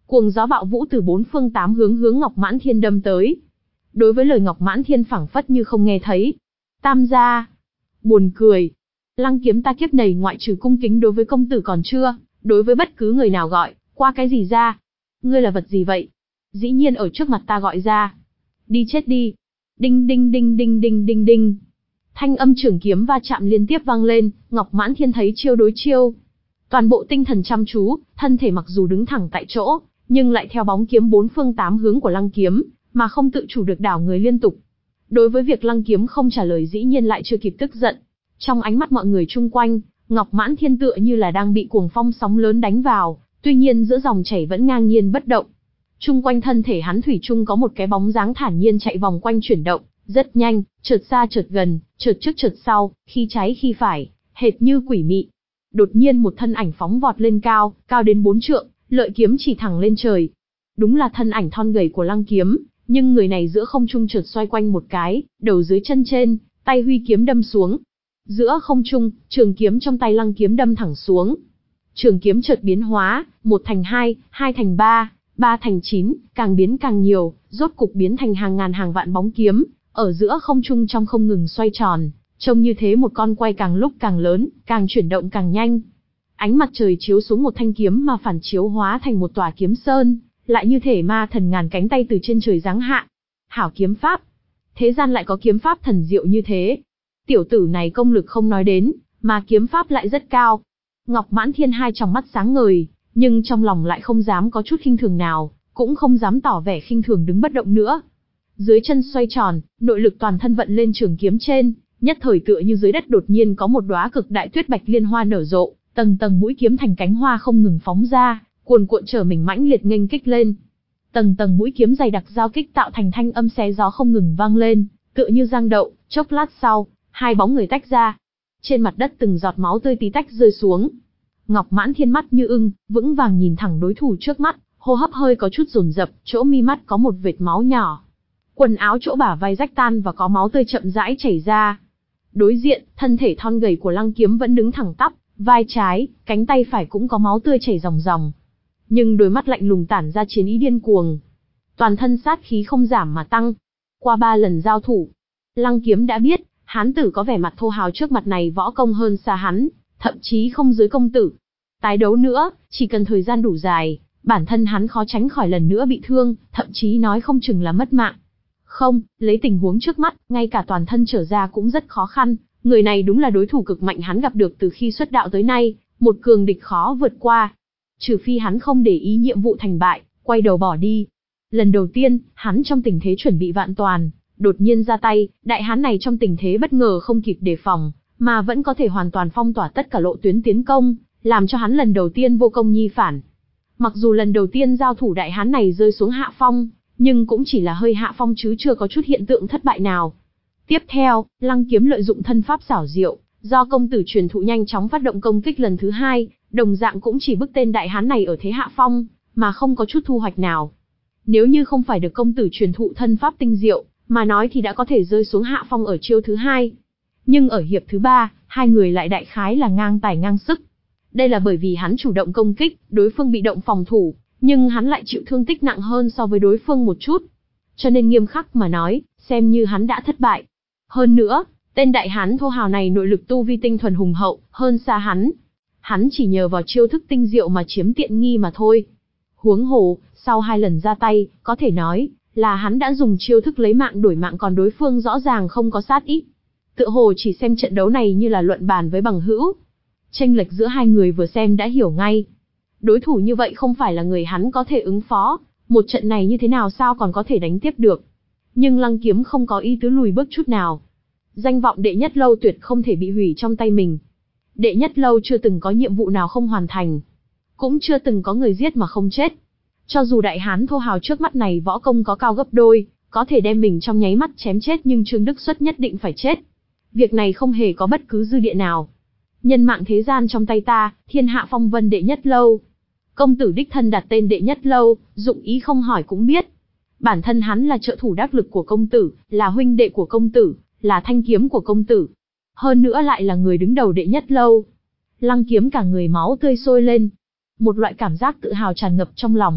cuồng gió bạo vũ từ bốn phương tám hướng hướng Ngọc Mãn Thiên đâm tới. Đối với lời Ngọc Mãn Thiên phảng phất như không nghe thấy. Tam gia, buồn cười. Lăng Kiếm ta kiếp này ngoại trừ cung kính đối với công tử còn chưa, đối với bất cứ người nào gọi, qua cái gì ra. Ngươi là vật gì vậy? Dĩ nhiên ở trước mặt ta gọi ra. Đi chết đi. Đinh đinh đinh đinh đinh đinh đinh. Thanh âm trường kiếm va chạm liên tiếp vang lên, Ngọc Mãn Thiên thấy chiêu đối chiêu. Toàn bộ tinh thần chăm chú, thân thể mặc dù đứng thẳng tại chỗ, nhưng lại theo bóng kiếm bốn phương tám hướng của Lăng Kiếm, mà không tự chủ được đảo người liên tục. Đối với việc Lăng Kiếm không trả lời dĩ nhiên lại chưa kịp tức giận. Trong ánh mắt mọi người chung quanh, Ngọc Mãn Thiên tựa như là đang bị cuồng phong sóng lớn đánh vào, tuy nhiên giữa dòng chảy vẫn ngang nhiên bất động. Chung quanh thân thể hắn thủy chung có một cái bóng dáng thản nhiên chạy vòng quanh chuyển động, rất nhanh, chợt xa chợt gần, chợt trước chợt sau, khi trái khi phải, hệt như quỷ mị. Đột nhiên một thân ảnh phóng vọt lên cao, cao đến bốn trượng, lợi kiếm chỉ thẳng lên trời. Đúng là thân ảnh thon gầy của Lăng Kiếm, nhưng người này giữa không trung chợt xoay quanh một cái, đầu dưới chân trên, tay huy kiếm đâm xuống. Giữa không trung, trường kiếm trong tay Lăng Kiếm đâm thẳng xuống. Trường kiếm chợt biến hóa, một thành hai, hai thành ba, ba thành chín, càng biến càng nhiều, rốt cục biến thành hàng ngàn hàng vạn bóng kiếm, ở giữa không trung trong không ngừng xoay tròn, trông như thế một con quay càng lúc càng lớn, càng chuyển động càng nhanh. Ánh mặt trời chiếu xuống một thanh kiếm mà phản chiếu hóa thành một tòa kiếm sơn, lại như thể ma thần ngàn cánh tay từ trên trời giáng hạ. Hảo kiếm pháp, thế gian lại có kiếm pháp thần diệu như thế. Tiểu tử này công lực không nói đến, mà kiếm pháp lại rất cao. Ngọc Mãn Thiên hai tròng mắt sáng ngời, nhưng trong lòng lại không dám có chút khinh thường nào, cũng không dám tỏ vẻ khinh thường đứng bất động nữa. Dưới chân xoay tròn, nội lực toàn thân vận lên trường kiếm trên, nhất thời tựa như dưới đất đột nhiên có một đóa cực đại tuyết bạch liên hoa nở rộ, tầng tầng mũi kiếm thành cánh hoa không ngừng phóng ra, cuồn cuộn trở mình mãnh liệt nghênh kích lên. Tầng tầng mũi kiếm dày đặc giao kích tạo thành thanh âm xé gió không ngừng vang lên, tựa như giang đậu. Chốc lát sau, hai bóng người tách ra. Trên mặt đất từng giọt máu tươi tí tách rơi xuống. Ngọc Mãn Thiên mắt như ưng, vững vàng nhìn thẳng đối thủ trước mắt, hô hấp hơi có chút dồn dập, chỗ mi mắt có một vệt máu nhỏ. Quần áo chỗ bả vai rách tan và có máu tươi chậm rãi chảy ra. Đối diện, thân thể thon gầy của Lăng Kiếm vẫn đứng thẳng tắp, vai trái, cánh tay phải cũng có máu tươi chảy ròng ròng. Nhưng đôi mắt lạnh lùng tản ra chiến ý điên cuồng. Toàn thân sát khí không giảm mà tăng. Qua ba lần giao thủ, Lăng Kiếm đã biết, hán tử có vẻ mặt thô hào trước mặt này võ công hơn xa hắn, thậm chí không dưới công tử. Tái đấu nữa, chỉ cần thời gian đủ dài, bản thân hắn khó tránh khỏi lần nữa bị thương, thậm chí nói không chừng là mất mạng. Không, lấy tình huống trước mắt, ngay cả toàn thân trở ra cũng rất khó khăn, người này đúng là đối thủ cực mạnh hắn gặp được từ khi xuất đạo tới nay, một cường địch khó vượt qua. Trừ phi hắn không để ý nhiệm vụ thành bại, quay đầu bỏ đi. Lần đầu tiên, hắn trong tình thế chuẩn bị vạn toàn, đột nhiên ra tay, đại hán này trong tình thế bất ngờ không kịp đề phòng, mà vẫn có thể hoàn toàn phong tỏa tất cả lộ tuyến tiến công, làm cho hắn lần đầu tiên vô công nhi phản. Mặc dù lần đầu tiên giao thủ đại hán này rơi xuống hạ phong, nhưng cũng chỉ là hơi hạ phong chứ chưa có chút hiện tượng thất bại nào. Tiếp theo, Lăng Kiếm lợi dụng thân pháp xảo diệu, do công tử truyền thụ nhanh chóng phát động công kích lần thứ hai, đồng dạng cũng chỉ bức tên đại hán này ở thế hạ phong, mà không có chút thu hoạch nào. Nếu như không phải được công tử truyền thụ thân pháp tinh diệu, mà nói thì đã có thể rơi xuống hạ phong ở chiêu thứ hai. Nhưng ở hiệp thứ ba, hai người lại đại khái là ngang tài ngang sức. Đây là bởi vì hắn chủ động công kích, đối phương bị động phòng thủ, nhưng hắn lại chịu thương tích nặng hơn so với đối phương một chút. Cho nên nghiêm khắc mà nói, xem như hắn đã thất bại. Hơn nữa, tên đại hán thô hào này nội lực tu vi tinh thuần hùng hậu, hơn xa hắn. Hắn chỉ nhờ vào chiêu thức tinh diệu mà chiếm tiện nghi mà thôi. Huống hồ, sau hai lần ra tay, có thể nói là hắn đã dùng chiêu thức lấy mạng đổi mạng, còn đối phương rõ ràng không có sát ý. Tựa hồ chỉ xem trận đấu này như là luận bàn với bằng hữu. Chênh lệch giữa hai người vừa xem đã hiểu ngay. Đối thủ như vậy không phải là người hắn có thể ứng phó, một trận này như thế nào sao còn có thể đánh tiếp được. Nhưng Lăng Kiếm không có ý tứ lùi bước chút nào. Danh vọng đệ nhất lâu tuyệt không thể bị hủy trong tay mình. Đệ nhất lâu chưa từng có nhiệm vụ nào không hoàn thành. Cũng chưa từng có người giết mà không chết. Cho dù đại hán thô hào trước mắt này võ công có cao gấp đôi, có thể đem mình trong nháy mắt chém chết, nhưng Trương Đức Xuất nhất định phải chết. Việc này không hề có bất cứ dư địa nào. Nhân mạng thế gian trong tay ta, thiên hạ phong vân đệ nhất lâu. Công tử đích thân đặt tên đệ nhất lâu, dụng ý không hỏi cũng biết. Bản thân hắn là trợ thủ đắc lực của công tử, là huynh đệ của công tử, là thanh kiếm của công tử. Hơn nữa lại là người đứng đầu đệ nhất lâu. Lăng Kiếm cả người máu tươi sôi lên. Một loại cảm giác tự hào tràn ngập trong lòng.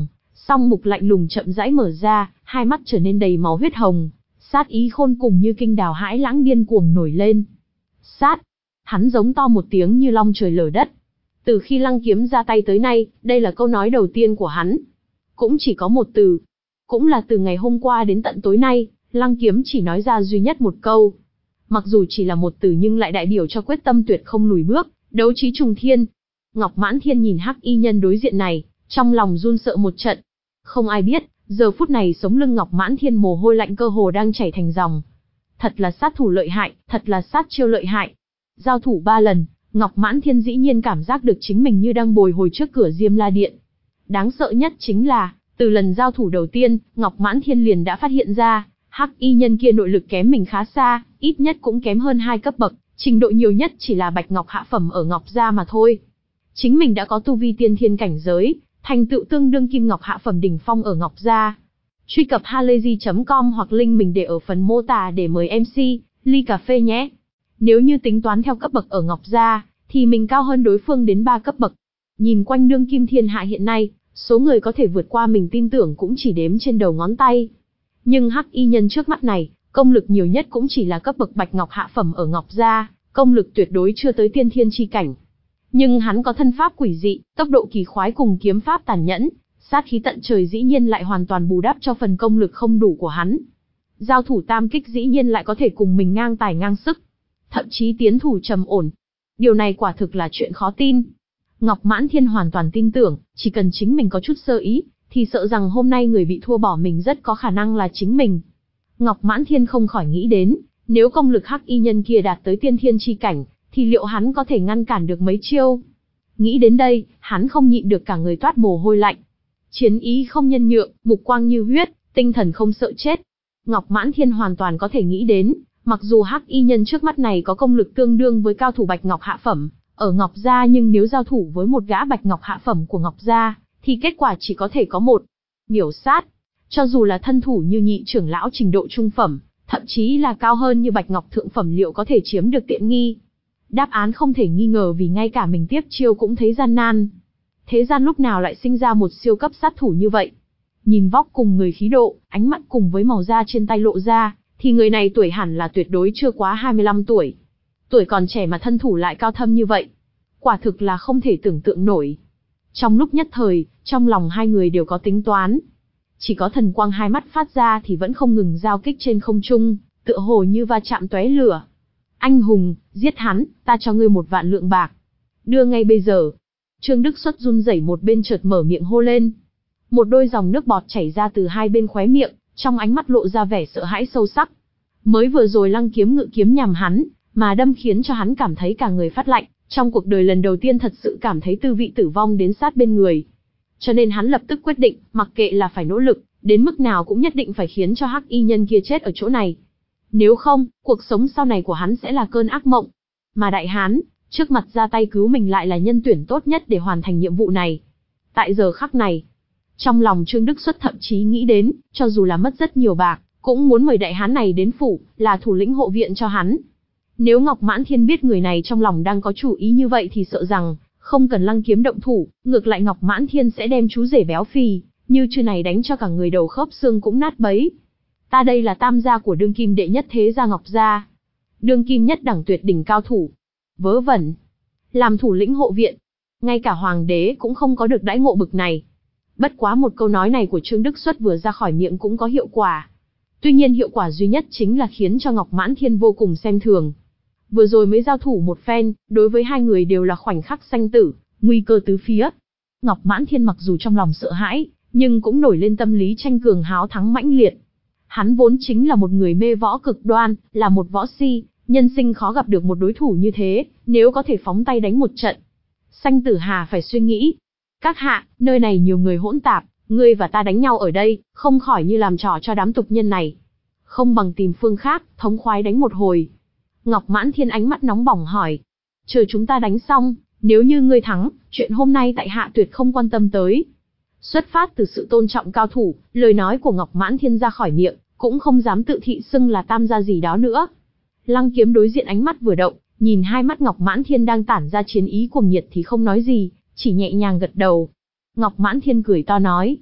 Song mục lạnh lùng chậm rãi mở ra, hai mắt trở nên đầy máu huyết hồng, sát ý khôn cùng như kinh đào hãi lãng điên cuồng nổi lên. Sát! Hắn giống to một tiếng như long trời lở đất. Từ khi Lăng Kiếm ra tay tới nay, đây là câu nói đầu tiên của hắn. Cũng chỉ có một từ. Cũng là từ ngày hôm qua đến tận tối nay, Lăng Kiếm chỉ nói ra duy nhất một câu. Mặc dù chỉ là một từ nhưng lại đại biểu cho quyết tâm tuyệt không lùi bước, đấu trí trùng thiên. Ngọc Mãn Thiên nhìn Hắc Y Nhân đối diện này, trong lòng run sợ một trận. Không ai biết, giờ phút này sống lưng Ngọc Mãn Thiên mồ hôi lạnh cơ hồ đang chảy thành dòng. Thật là sát thủ lợi hại, thật là sát chiêu lợi hại. Giao thủ ba lần, Ngọc Mãn Thiên dĩ nhiên cảm giác được chính mình như đang bồi hồi trước cửa Diêm La Điện. Đáng sợ nhất chính là, từ lần giao thủ đầu tiên, Ngọc Mãn Thiên liền đã phát hiện ra, Hắc Y Nhân kia nội lực kém mình khá xa, ít nhất cũng kém hơn hai cấp bậc, trình độ nhiều nhất chỉ là bạch ngọc hạ phẩm ở Ngọc Gia mà thôi. Chính mình đã có tu vi tiên thiên cảnh giới, thành tựu tương đương kim ngọc hạ phẩm đỉnh phong ở Ngọc Gia. Truy cập halayzi chấm com hoặc link mình để ở phần mô tả để mời em xê, ly cà phê nhé. Nếu như tính toán theo cấp bậc ở Ngọc Gia, thì mình cao hơn đối phương đến ba cấp bậc. Nhìn quanh đương kim thiên hạ hiện nay, số người có thể vượt qua mình tin tưởng cũng chỉ đếm trên đầu ngón tay. Nhưng Hắc Y Nhân trước mắt này, công lực nhiều nhất cũng chỉ là cấp bậc bạch ngọc hạ phẩm ở Ngọc Gia, công lực tuyệt đối chưa tới tiên thiên chi cảnh. Nhưng hắn có thân pháp quỷ dị, tốc độ kỳ khoái cùng kiếm pháp tàn nhẫn, sát khí tận trời dĩ nhiên lại hoàn toàn bù đắp cho phần công lực không đủ của hắn. Giao thủ tam kích dĩ nhiên lại có thể cùng mình ngang tài ngang sức, thậm chí tiến thủ trầm ổn. Điều này quả thực là chuyện khó tin. Ngọc Mãn Thiên hoàn toàn tin tưởng, chỉ cần chính mình có chút sơ ý, thì sợ rằng hôm nay người bị thua bỏ mình rất có khả năng là chính mình. Ngọc Mãn Thiên không khỏi nghĩ đến, nếu công lực Hắc Y Nhân kia đạt tới tiên thiên chi cảnh, thì liệu hắn có thể ngăn cản được mấy chiêu? Nghĩ đến đây, hắn không nhịn được cả người toát mồ hôi lạnh. Chiến ý không nhân nhượng, mục quang như huyết, tinh thần không sợ chết. Ngọc Mãn Thiên hoàn toàn có thể nghĩ đến, mặc dù Hắc Y Nhân trước mắt này có công lực tương đương với cao thủ bạch ngọc hạ phẩm ở Ngọc Gia, nhưng nếu giao thủ với một gã bạch ngọc hạ phẩm của Ngọc Gia, thì kết quả chỉ có thể có một: miểu sát. Cho dù là thân thủ như nhị trưởng lão trình độ trung phẩm, thậm chí là cao hơn như bạch ngọc thượng phẩm liệu có thể chiếm được tiện nghi? Đáp án không thể nghi ngờ, vì ngay cả mình tiếp chiêu cũng thấy gian nan. Thế gian lúc nào lại sinh ra một siêu cấp sát thủ như vậy? Nhìn vóc cùng người khí độ, ánh mắt cùng với màu da trên tay lộ ra, thì người này tuổi hẳn là tuyệt đối chưa quá hai mươi lăm tuổi. Tuổi còn trẻ mà thân thủ lại cao thâm như vậy. Quả thực là không thể tưởng tượng nổi. Trong lúc nhất thời, trong lòng hai người đều có tính toán. Chỉ có thần quang hai mắt phát ra thì vẫn không ngừng giao kích trên không trung, tựa hồ như va chạm tóe lửa. Anh hùng, giết hắn, ta cho ngươi một vạn lượng bạc. Đưa ngay bây giờ. Trương Đức Xuất run rẩy một bên chợt mở miệng hô lên. Một đôi dòng nước bọt chảy ra từ hai bên khóe miệng, trong ánh mắt lộ ra vẻ sợ hãi sâu sắc. Mới vừa rồi Lăng Kiếm ngự kiếm nhằm hắn, mà đâm khiến cho hắn cảm thấy cả người phát lạnh, trong cuộc đời lần đầu tiên thật sự cảm thấy tư vị tử vong đến sát bên người. Cho nên hắn lập tức quyết định, mặc kệ là phải nỗ lực, đến mức nào cũng nhất định phải khiến cho Hắc Y Nhân kia chết ở chỗ này. Nếu không, cuộc sống sau này của hắn sẽ là cơn ác mộng. Mà đại hán, trước mặt ra tay cứu mình lại là nhân tuyển tốt nhất để hoàn thành nhiệm vụ này. Tại giờ khắc này, trong lòng Trương Đức Xuất thậm chí nghĩ đến, cho dù là mất rất nhiều bạc, cũng muốn mời đại hán này đến phủ, là thủ lĩnh hộ viện cho hắn. Nếu Ngọc Mãn Thiên biết người này trong lòng đang có chủ ý như vậy thì sợ rằng, không cần Lăng Kiếm động thủ, ngược lại Ngọc Mãn Thiên sẽ đem chú rể béo phì, như chư này đánh cho cả người đầu khớp xương cũng nát bấy. Ta đây là tam gia của đương kim đệ nhất thế gia Ngọc Gia. Đương kim nhất đẳng tuyệt đỉnh cao thủ. Vớ vẩn. Làm thủ lĩnh hộ viện. Ngay cả hoàng đế cũng không có được đãi ngộ bực này. Bất quá một câu nói này của Trương Đức Xuất vừa ra khỏi miệng cũng có hiệu quả. Tuy nhiên hiệu quả duy nhất chính là khiến cho Ngọc Mãn Thiên vô cùng xem thường. Vừa rồi mới giao thủ một phen, đối với hai người đều là khoảnh khắc sanh tử, nguy cơ tứ phía. Ngọc Mãn Thiên mặc dù trong lòng sợ hãi, nhưng cũng nổi lên tâm lý tranh cường háo thắng mãnh liệt. Hắn vốn chính là một người mê võ cực đoan, là một võ si, nhân sinh khó gặp được một đối thủ như thế, nếu có thể phóng tay đánh một trận. Sanh tử hà phải suy nghĩ. Các hạ, nơi này nhiều người hỗn tạp, ngươi và ta đánh nhau ở đây, không khỏi như làm trò cho đám tục nhân này. Không bằng tìm phương khác, thống khoái đánh một hồi. Ngọc Mãn Thiên ánh mắt nóng bỏng hỏi. Chờ chúng ta đánh xong, nếu như ngươi thắng, chuyện hôm nay tại hạ tuyệt không quan tâm tới. Xuất phát từ sự tôn trọng cao thủ, lời nói của Ngọc Mãn Thiên ra khỏi miệng, cũng không dám tự thị xưng là tam gia gì đó nữa. Lăng Kiếm đối diện ánh mắt vừa động, nhìn hai mắt Ngọc Mãn Thiên đang tản ra chiến ý cuồng nhiệt thì không nói gì, chỉ nhẹ nhàng gật đầu. Ngọc Mãn Thiên cười to nói.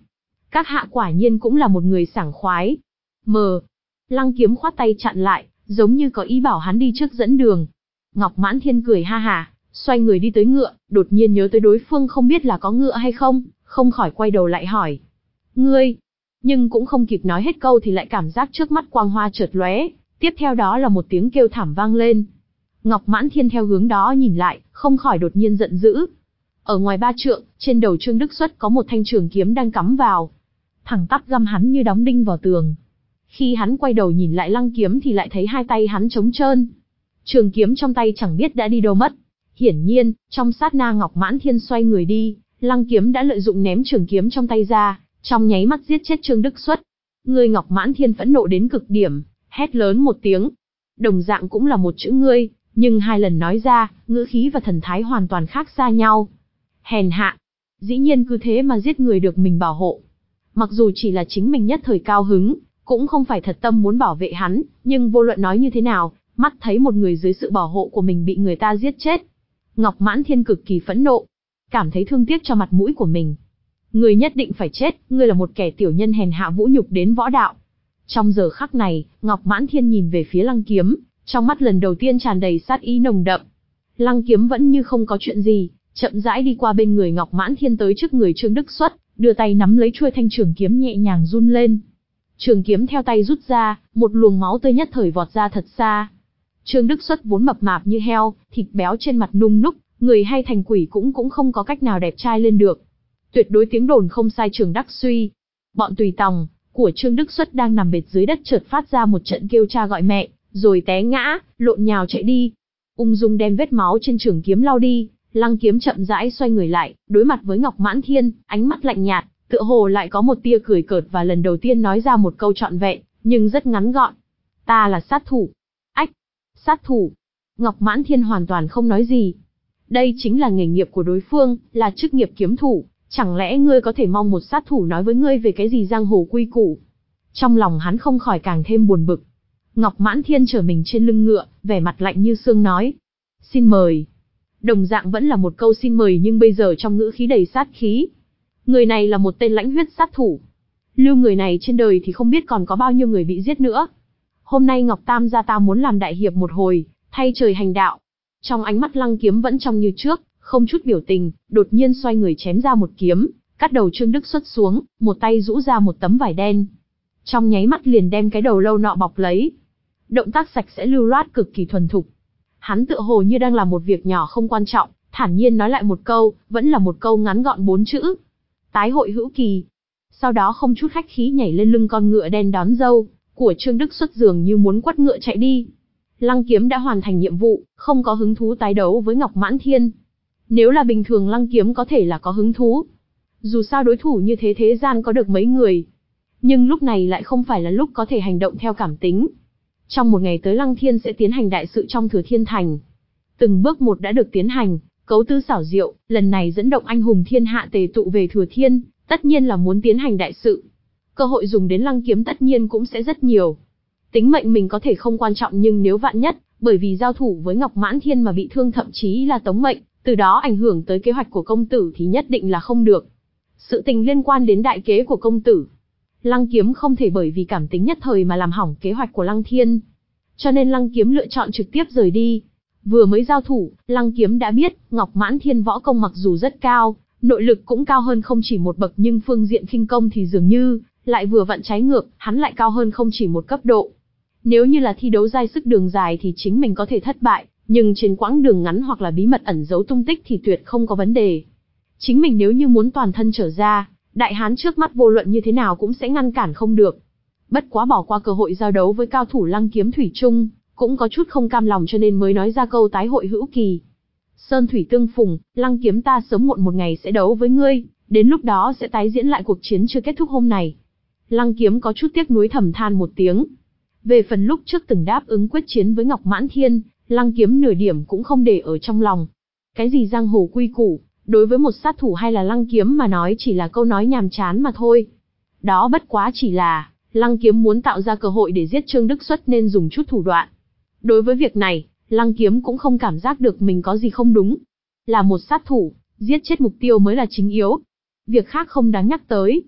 Các hạ quả nhiên cũng là một người sảng khoái. Mờ. Lăng Kiếm khoát tay chặn lại, giống như có ý bảo hắn đi trước dẫn đường. Ngọc Mãn Thiên cười ha hả, xoay người đi tới ngựa, đột nhiên nhớ tới đối phương không biết là có ngựa hay không, không khỏi quay đầu lại hỏi. Ngươi? Nhưng cũng không kịp nói hết câu thì lại cảm giác trước mắt quang hoa chợt lóe, tiếp theo đó là một tiếng kêu thảm vang lên. Ngọc Mãn Thiên theo hướng đó nhìn lại, không khỏi đột nhiên giận dữ. Ở ngoài ba trượng, trên đầu Trương Đức Xuất có một thanh trường kiếm đang cắm vào. Thẳng tắp găm hắn như đóng đinh vào tường. Khi hắn quay đầu nhìn lại Lăng Kiếm thì lại thấy hai tay hắn trống trơn. Trường kiếm trong tay chẳng biết đã đi đâu mất. Hiển nhiên, trong sát na Ngọc Mãn Thiên xoay người đi, Lăng Kiếm đã lợi dụng ném trường kiếm trong tay ra, trong nháy mắt giết chết Trương Đức Xuất. Ngươi! Ngọc Mãn Thiên phẫn nộ đến cực điểm, hét lớn một tiếng. Đồng dạng cũng là một chữ ngươi, nhưng hai lần nói ra, ngữ khí và thần thái hoàn toàn khác xa nhau. Hèn hạ! Dĩ nhiên cứ thế mà giết người được mình bảo hộ. Mặc dù chỉ là chính mình nhất thời cao hứng, cũng không phải thật tâm muốn bảo vệ hắn, nhưng vô luận nói như thế nào, mắt thấy một người dưới sự bảo hộ của mình bị người ta giết chết. Ngọc Mãn Thiên cực kỳ phẫn nộ, cảm thấy thương tiếc cho mặt mũi của mình. Ngươi nhất định phải chết, ngươi là một kẻ tiểu nhân hèn hạ vũ nhục đến võ đạo. Trong giờ khắc này, Ngọc Mãn Thiên nhìn về phía Lăng Kiếm, trong mắt lần đầu tiên tràn đầy sát ý nồng đậm. Lăng Kiếm vẫn như không có chuyện gì, chậm rãi đi qua bên người Ngọc Mãn Thiên tới trước người Trương Đức Xuất, đưa tay nắm lấy chuôi thanh trường kiếm nhẹ nhàng run lên. Trường kiếm theo tay rút ra, một luồng máu tươi nhất thời vọt ra thật xa. Trương Đức Xuất vốn mập mạp như heo, thịt béo trên mặt nung núc, người hay thành quỷ cũng cũng không có cách nào đẹp trai lên được. Tuyệt đối tiếng đồn không sai Trường Đắc Suy. Bọn tùy tòng của Trương Đức Xuất đang nằm bệt dưới đất chợt phát ra một trận kêu cha gọi mẹ, rồi té ngã, lộn nhào chạy đi. Ung dung đem vết máu trên trường kiếm lau đi, Lăng Kiếm chậm rãi xoay người lại, đối mặt với Ngọc Mãn Thiên, ánh mắt lạnh nhạt, tựa hồ lại có một tia cười cợt và lần đầu tiên nói ra một câu trọn vẹn, nhưng rất ngắn gọn. Ta là sát thủ. Ách! Sát thủ! Ngọc Mãn Thiên hoàn toàn không nói gì. Đây chính là nghề nghiệp của đối phương, là chức nghiệp kiếm thủ, chẳng lẽ ngươi có thể mong một sát thủ nói với ngươi về cái gì giang hồ quy củ? Trong lòng hắn không khỏi càng thêm buồn bực. Ngọc Mãn Thiên trở mình trên lưng ngựa, vẻ mặt lạnh như xương nói. Xin mời. Đồng dạng vẫn là một câu xin mời nhưng bây giờ trong ngữ khí đầy sát khí. Người này là một tên lãnh huyết sát thủ. Lưu người này trên đời thì không biết còn có bao nhiêu người bị giết nữa. Hôm nay Ngọc Tam gia ta muốn làm đại hiệp một hồi, thay trời hành đạo. Trong ánh mắt Lăng Kiếm vẫn trong như trước, không chút biểu tình, đột nhiên xoay người chém ra một kiếm, cắt đầu Trương Đức Xuất xuống, một tay rũ ra một tấm vải đen. Trong nháy mắt liền đem cái đầu lâu nọ bọc lấy. Động tác sạch sẽ lưu loát cực kỳ thuần thục. Hắn tựa hồ như đang làm một việc nhỏ không quan trọng, thản nhiên nói lại một câu, vẫn là một câu ngắn gọn bốn chữ. Tái hội hữu kỳ. Sau đó không chút khách khí nhảy lên lưng con ngựa đen đón dâu của Trương Đức Xuất dường như muốn quất ngựa chạy đi. Lăng Kiếm đã hoàn thành nhiệm vụ, không có hứng thú tái đấu với Ngọc Mãn Thiên. Nếu là bình thường Lăng Kiếm có thể là có hứng thú. Dù sao đối thủ như thế thế gian có được mấy người. Nhưng lúc này lại không phải là lúc có thể hành động theo cảm tính. Trong một ngày tới Lăng Thiên sẽ tiến hành đại sự trong Thừa Thiên Thành. Từng bước một đã được tiến hành, cấu tư xảo diệu, lần này dẫn động anh hùng thiên hạ tề tụ về Thừa Thiên, tất nhiên là muốn tiến hành đại sự. Cơ hội dùng đến Lăng Kiếm tất nhiên cũng sẽ rất nhiều. Tính mệnh mình có thể không quan trọng nhưng nếu vạn nhất, bởi vì giao thủ với Ngọc Mãn Thiên mà bị thương thậm chí là tống mệnh, từ đó ảnh hưởng tới kế hoạch của công tử thì nhất định là không được. Sự tình liên quan đến đại kế của công tử. Lăng Kiếm không thể bởi vì cảm tính nhất thời mà làm hỏng kế hoạch của Lăng Thiên. Cho nên Lăng Kiếm lựa chọn trực tiếp rời đi. Vừa mới giao thủ, Lăng Kiếm đã biết, Ngọc Mãn Thiên võ công mặc dù rất cao, nội lực cũng cao hơn không chỉ một bậc nhưng phương diện khinh công thì dường như lại vừa vặn trái ngược, hắn lại cao hơn không chỉ một cấp độ. Nếu như là thi đấu giai sức đường dài thì chính mình có thể thất bại, nhưng trên quãng đường ngắn hoặc là bí mật ẩn giấu tung tích thì tuyệt không có vấn đề. Chính mình nếu như muốn toàn thân trở ra, đại hán trước mắt vô luận như thế nào cũng sẽ ngăn cản không được. Bất quá bỏ qua cơ hội giao đấu với cao thủ Lăng Kiếm thủy chung, cũng có chút không cam lòng cho nên mới nói ra câu tái hội hữu kỳ. Sơn thủy tương phùng, Lăng Kiếm ta sớm muộn một ngày sẽ đấu với ngươi, đến lúc đó sẽ tái diễn lại cuộc chiến chưa kết thúc hôm này. Lăng Kiếm có chút tiếc nuối thầm than một tiếng. Về phần lúc trước từng đáp ứng quyết chiến với Ngọc Mãn Thiên, Lăng Kiếm nửa điểm cũng không để ở trong lòng. Cái gì giang hồ quy củ, đối với một sát thủ hay là Lăng Kiếm mà nói chỉ là câu nói nhàm chán mà thôi. Đó bất quá chỉ là, Lăng Kiếm muốn tạo ra cơ hội để giết Trương Đức Xuất nên dùng chút thủ đoạn. Đối với việc này, Lăng Kiếm cũng không cảm giác được mình có gì không đúng. Là một sát thủ, giết chết mục tiêu mới là chính yếu. Việc khác không đáng nhắc tới.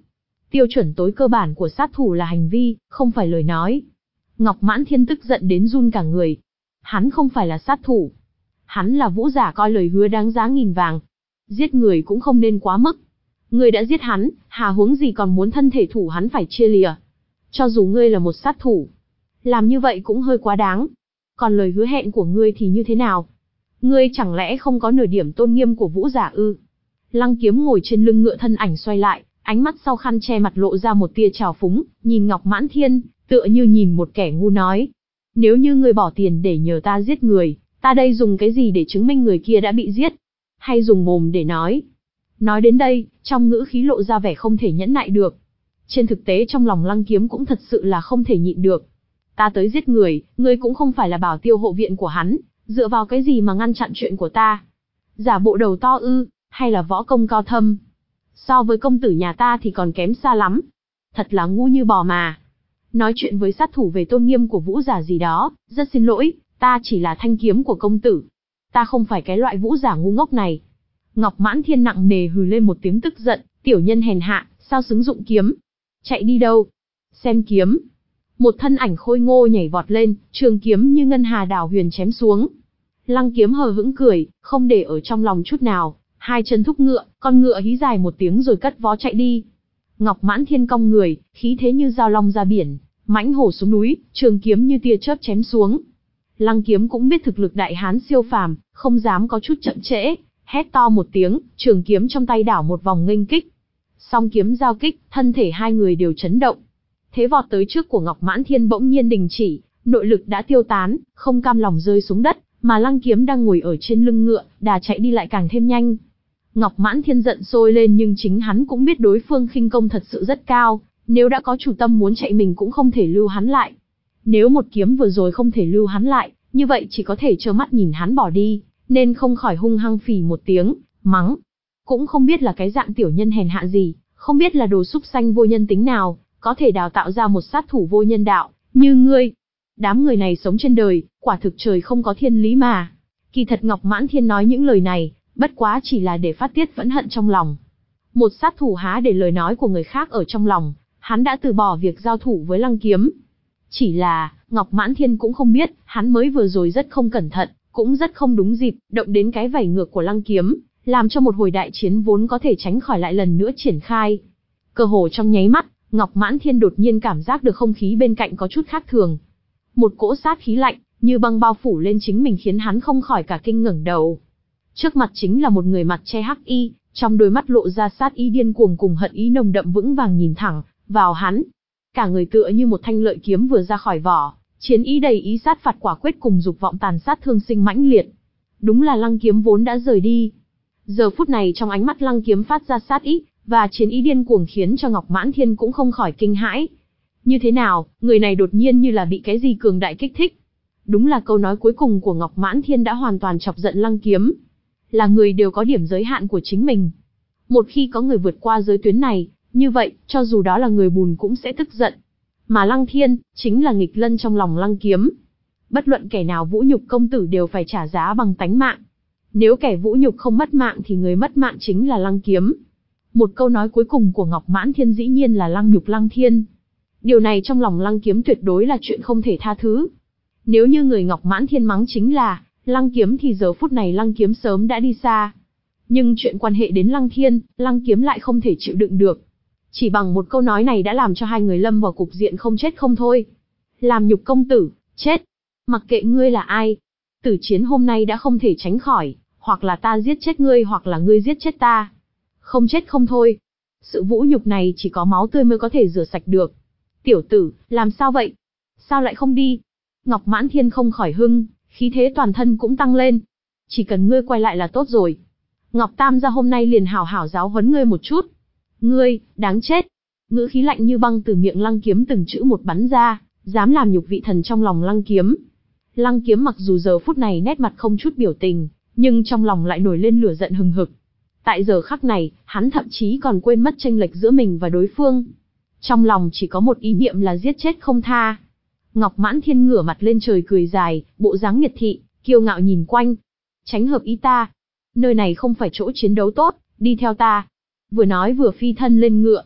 Tiêu chuẩn tối cơ bản của sát thủ là hành vi, không phải lời nói. Ngọc Mãn Thiên tức giận đến run cả người. Hắn không phải là sát thủ. Hắn là vũ giả coi lời hứa đáng giá nghìn vàng. Giết người cũng không nên quá mức. Ngươi đã giết hắn, hà huống gì còn muốn thân thể thủ hắn phải chia lìa. Cho dù ngươi là một sát thủ, làm như vậy cũng hơi quá đáng. Còn lời hứa hẹn của ngươi thì như thế nào? Ngươi chẳng lẽ không có nửa điểm tôn nghiêm của vũ giả ư? Lăng Kiếm ngồi trên lưng ngựa thân ảnh xoay lại, ánh mắt sau khăn che mặt lộ ra một tia trào phúng, nhìn Ngọc Mãn Thiên, tựa như nhìn một kẻ ngu nói. Nếu như ngươi bỏ tiền để nhờ ta giết người, ta đây dùng cái gì để chứng minh người kia đã bị giết? Hay dùng mồm để nói? Nói đến đây, trong ngữ khí lộ ra vẻ không thể nhẫn nại được. Trên thực tế trong lòng Lăng Kiếm cũng thật sự là không thể nhịn được. Ta tới giết người, ngươi cũng không phải là bảo tiêu hộ viện của hắn, dựa vào cái gì mà ngăn chặn chuyện của ta? Giả bộ đầu to ư, hay là võ công cao thâm? So với công tử nhà ta thì còn kém xa lắm. Thật là ngu như bò mà. Nói chuyện với sát thủ về tôn nghiêm của vũ giả gì đó, rất xin lỗi, ta chỉ là thanh kiếm của công tử. Ta không phải cái loại vũ giả ngu ngốc này. Ngọc Mãn Thiên nặng nề hừ lên một tiếng tức giận, tiểu nhân hèn hạ, sao xứng dụng kiếm? Chạy đi đâu? Xem kiếm. Một thân ảnh khôi ngô nhảy vọt lên, trường kiếm như ngân hà đảo huyền chém xuống. Lăng Kiếm hờ hững cười, không để ở trong lòng chút nào, hai chân thúc ngựa, con ngựa hí dài một tiếng rồi cất vó chạy đi. Ngọc Mãn Thiên cong người, khí thế như dao long ra biển, mãnh hổ xuống núi, trường kiếm như tia chớp chém xuống. Lăng Kiếm cũng biết thực lực đại hán siêu phàm, không dám có chút chậm trễ, hét to một tiếng, trường kiếm trong tay đảo một vòng nghênh kích. Song kiếm giao kích, thân thể hai người đều chấn động. Thế vọt tới trước của Ngọc Mãn Thiên bỗng nhiên đình chỉ, nội lực đã tiêu tán, không cam lòng rơi xuống đất, mà Lăng Kiếm đang ngồi ở trên lưng ngựa, đà chạy đi lại càng thêm nhanh. Ngọc Mãn Thiên giận sôi lên nhưng chính hắn cũng biết đối phương khinh công thật sự rất cao, nếu đã có chủ tâm muốn chạy mình cũng không thể lưu hắn lại. Nếu một kiếm vừa rồi không thể lưu hắn lại, như vậy chỉ có thể trơ mắt nhìn hắn bỏ đi, nên không khỏi hung hăng phì một tiếng, mắng. Cũng không biết là cái dạng tiểu nhân hèn hạ gì, không biết là đồ súc sanh vô nhân tính nào, có thể đào tạo ra một sát thủ vô nhân đạo, như ngươi. Đám người này sống trên đời, quả thực trời không có thiên lý mà. Kỳ thật Ngọc Mãn Thiên nói những lời này, bất quá chỉ là để phát tiết phẫn hận trong lòng. Một sát thủ há để lời nói của người khác ở trong lòng, hắn đã từ bỏ việc giao thủ với Lăng Kiếm. Chỉ là, Ngọc Mãn Thiên cũng không biết, hắn mới vừa rồi rất không cẩn thận, cũng rất không đúng dịp, động đến cái vảy ngược của Lăng Kiếm, làm cho một hồi đại chiến vốn có thể tránh khỏi lại lần nữa triển khai. Cơ hồ trong nháy mắt, Ngọc Mãn Thiên đột nhiên cảm giác được không khí bên cạnh có chút khác thường. Một cỗ sát khí lạnh, như băng bao phủ lên chính mình khiến hắn không khỏi cả kinh ngẩng đầu. Trước mặt chính là một người mặt che hắc y, trong đôi mắt lộ ra sát ý điên cuồng cùng hận ý nồng đậm vững vàng nhìn thẳng vào hắn. Cả người tựa như một thanh lợi kiếm vừa ra khỏi vỏ, chiến ý đầy ý sát phạt quả quyết cùng dục vọng tàn sát thương sinh mãnh liệt. Đúng là Lăng Kiếm vốn đã rời đi. Giờ phút này trong ánh mắt Lăng Kiếm phát ra sát ý và chiến ý điên cuồng khiến cho Ngọc Mãn Thiên cũng không khỏi kinh hãi. Như thế nào, người này đột nhiên như là bị cái gì cường đại kích thích. Đúng là câu nói cuối cùng của Ngọc Mãn Thiên đã hoàn toàn chọc giận Lăng Kiếm. Là người đều có điểm giới hạn của chính mình. Một khi có người vượt qua giới tuyến này, như vậy, cho dù đó là người bùn cũng sẽ tức giận. Mà Lăng Thiên, chính là nghịch lân trong lòng Lăng Kiếm. Bất luận kẻ nào vũ nhục công tử đều phải trả giá bằng tánh mạng. Nếu kẻ vũ nhục không mất mạng thì người mất mạng chính là Lăng Kiếm. Một câu nói cuối cùng của Ngọc Mãn Thiên dĩ nhiên là lăng nhục Lăng Thiên. Điều này trong lòng Lăng Kiếm tuyệt đối là chuyện không thể tha thứ. Nếu như người Ngọc Mãn Thiên mắng chính là Lăng Kiếm thì giờ phút này Lăng Kiếm sớm đã đi xa. Nhưng chuyện quan hệ đến Lăng Thiên, Lăng Kiếm lại không thể chịu đựng được. Chỉ bằng một câu nói này đã làm cho hai người lâm vào cục diện không chết không thôi. Làm nhục công tử, chết. Mặc kệ ngươi là ai, tử chiến hôm nay đã không thể tránh khỏi, hoặc là ta giết chết ngươi hoặc là ngươi giết chết ta. Không chết không thôi. Sự vũ nhục này chỉ có máu tươi mới có thể rửa sạch được. Tiểu tử, làm sao vậy? Sao lại không đi? Ngọc Mãn Thiên không khỏi hưng, khí thế toàn thân cũng tăng lên. Chỉ cần ngươi quay lại là tốt rồi. Ngọc Tam gia hôm nay liền hảo hảo giáo huấn ngươi một chút. Ngươi, đáng chết. Ngữ khí lạnh như băng từ miệng Lăng Kiếm từng chữ một bắn ra, dám làm nhục vị thần trong lòng Lăng Kiếm. Lăng Kiếm mặc dù giờ phút này nét mặt không chút biểu tình, nhưng trong lòng lại nổi lên lửa giận hừng hực. Tại giờ khắc này, hắn thậm chí còn quên mất chênh lệch giữa mình và đối phương. Trong lòng chỉ có một ý niệm là giết chết không tha. Ngọc Mãn Thiên ngửa mặt lên trời cười dài, bộ dáng miệt thị, kiêu ngạo nhìn quanh. Tránh hợp ý ta. Nơi này không phải chỗ chiến đấu tốt, đi theo ta. Vừa nói vừa phi thân lên ngựa.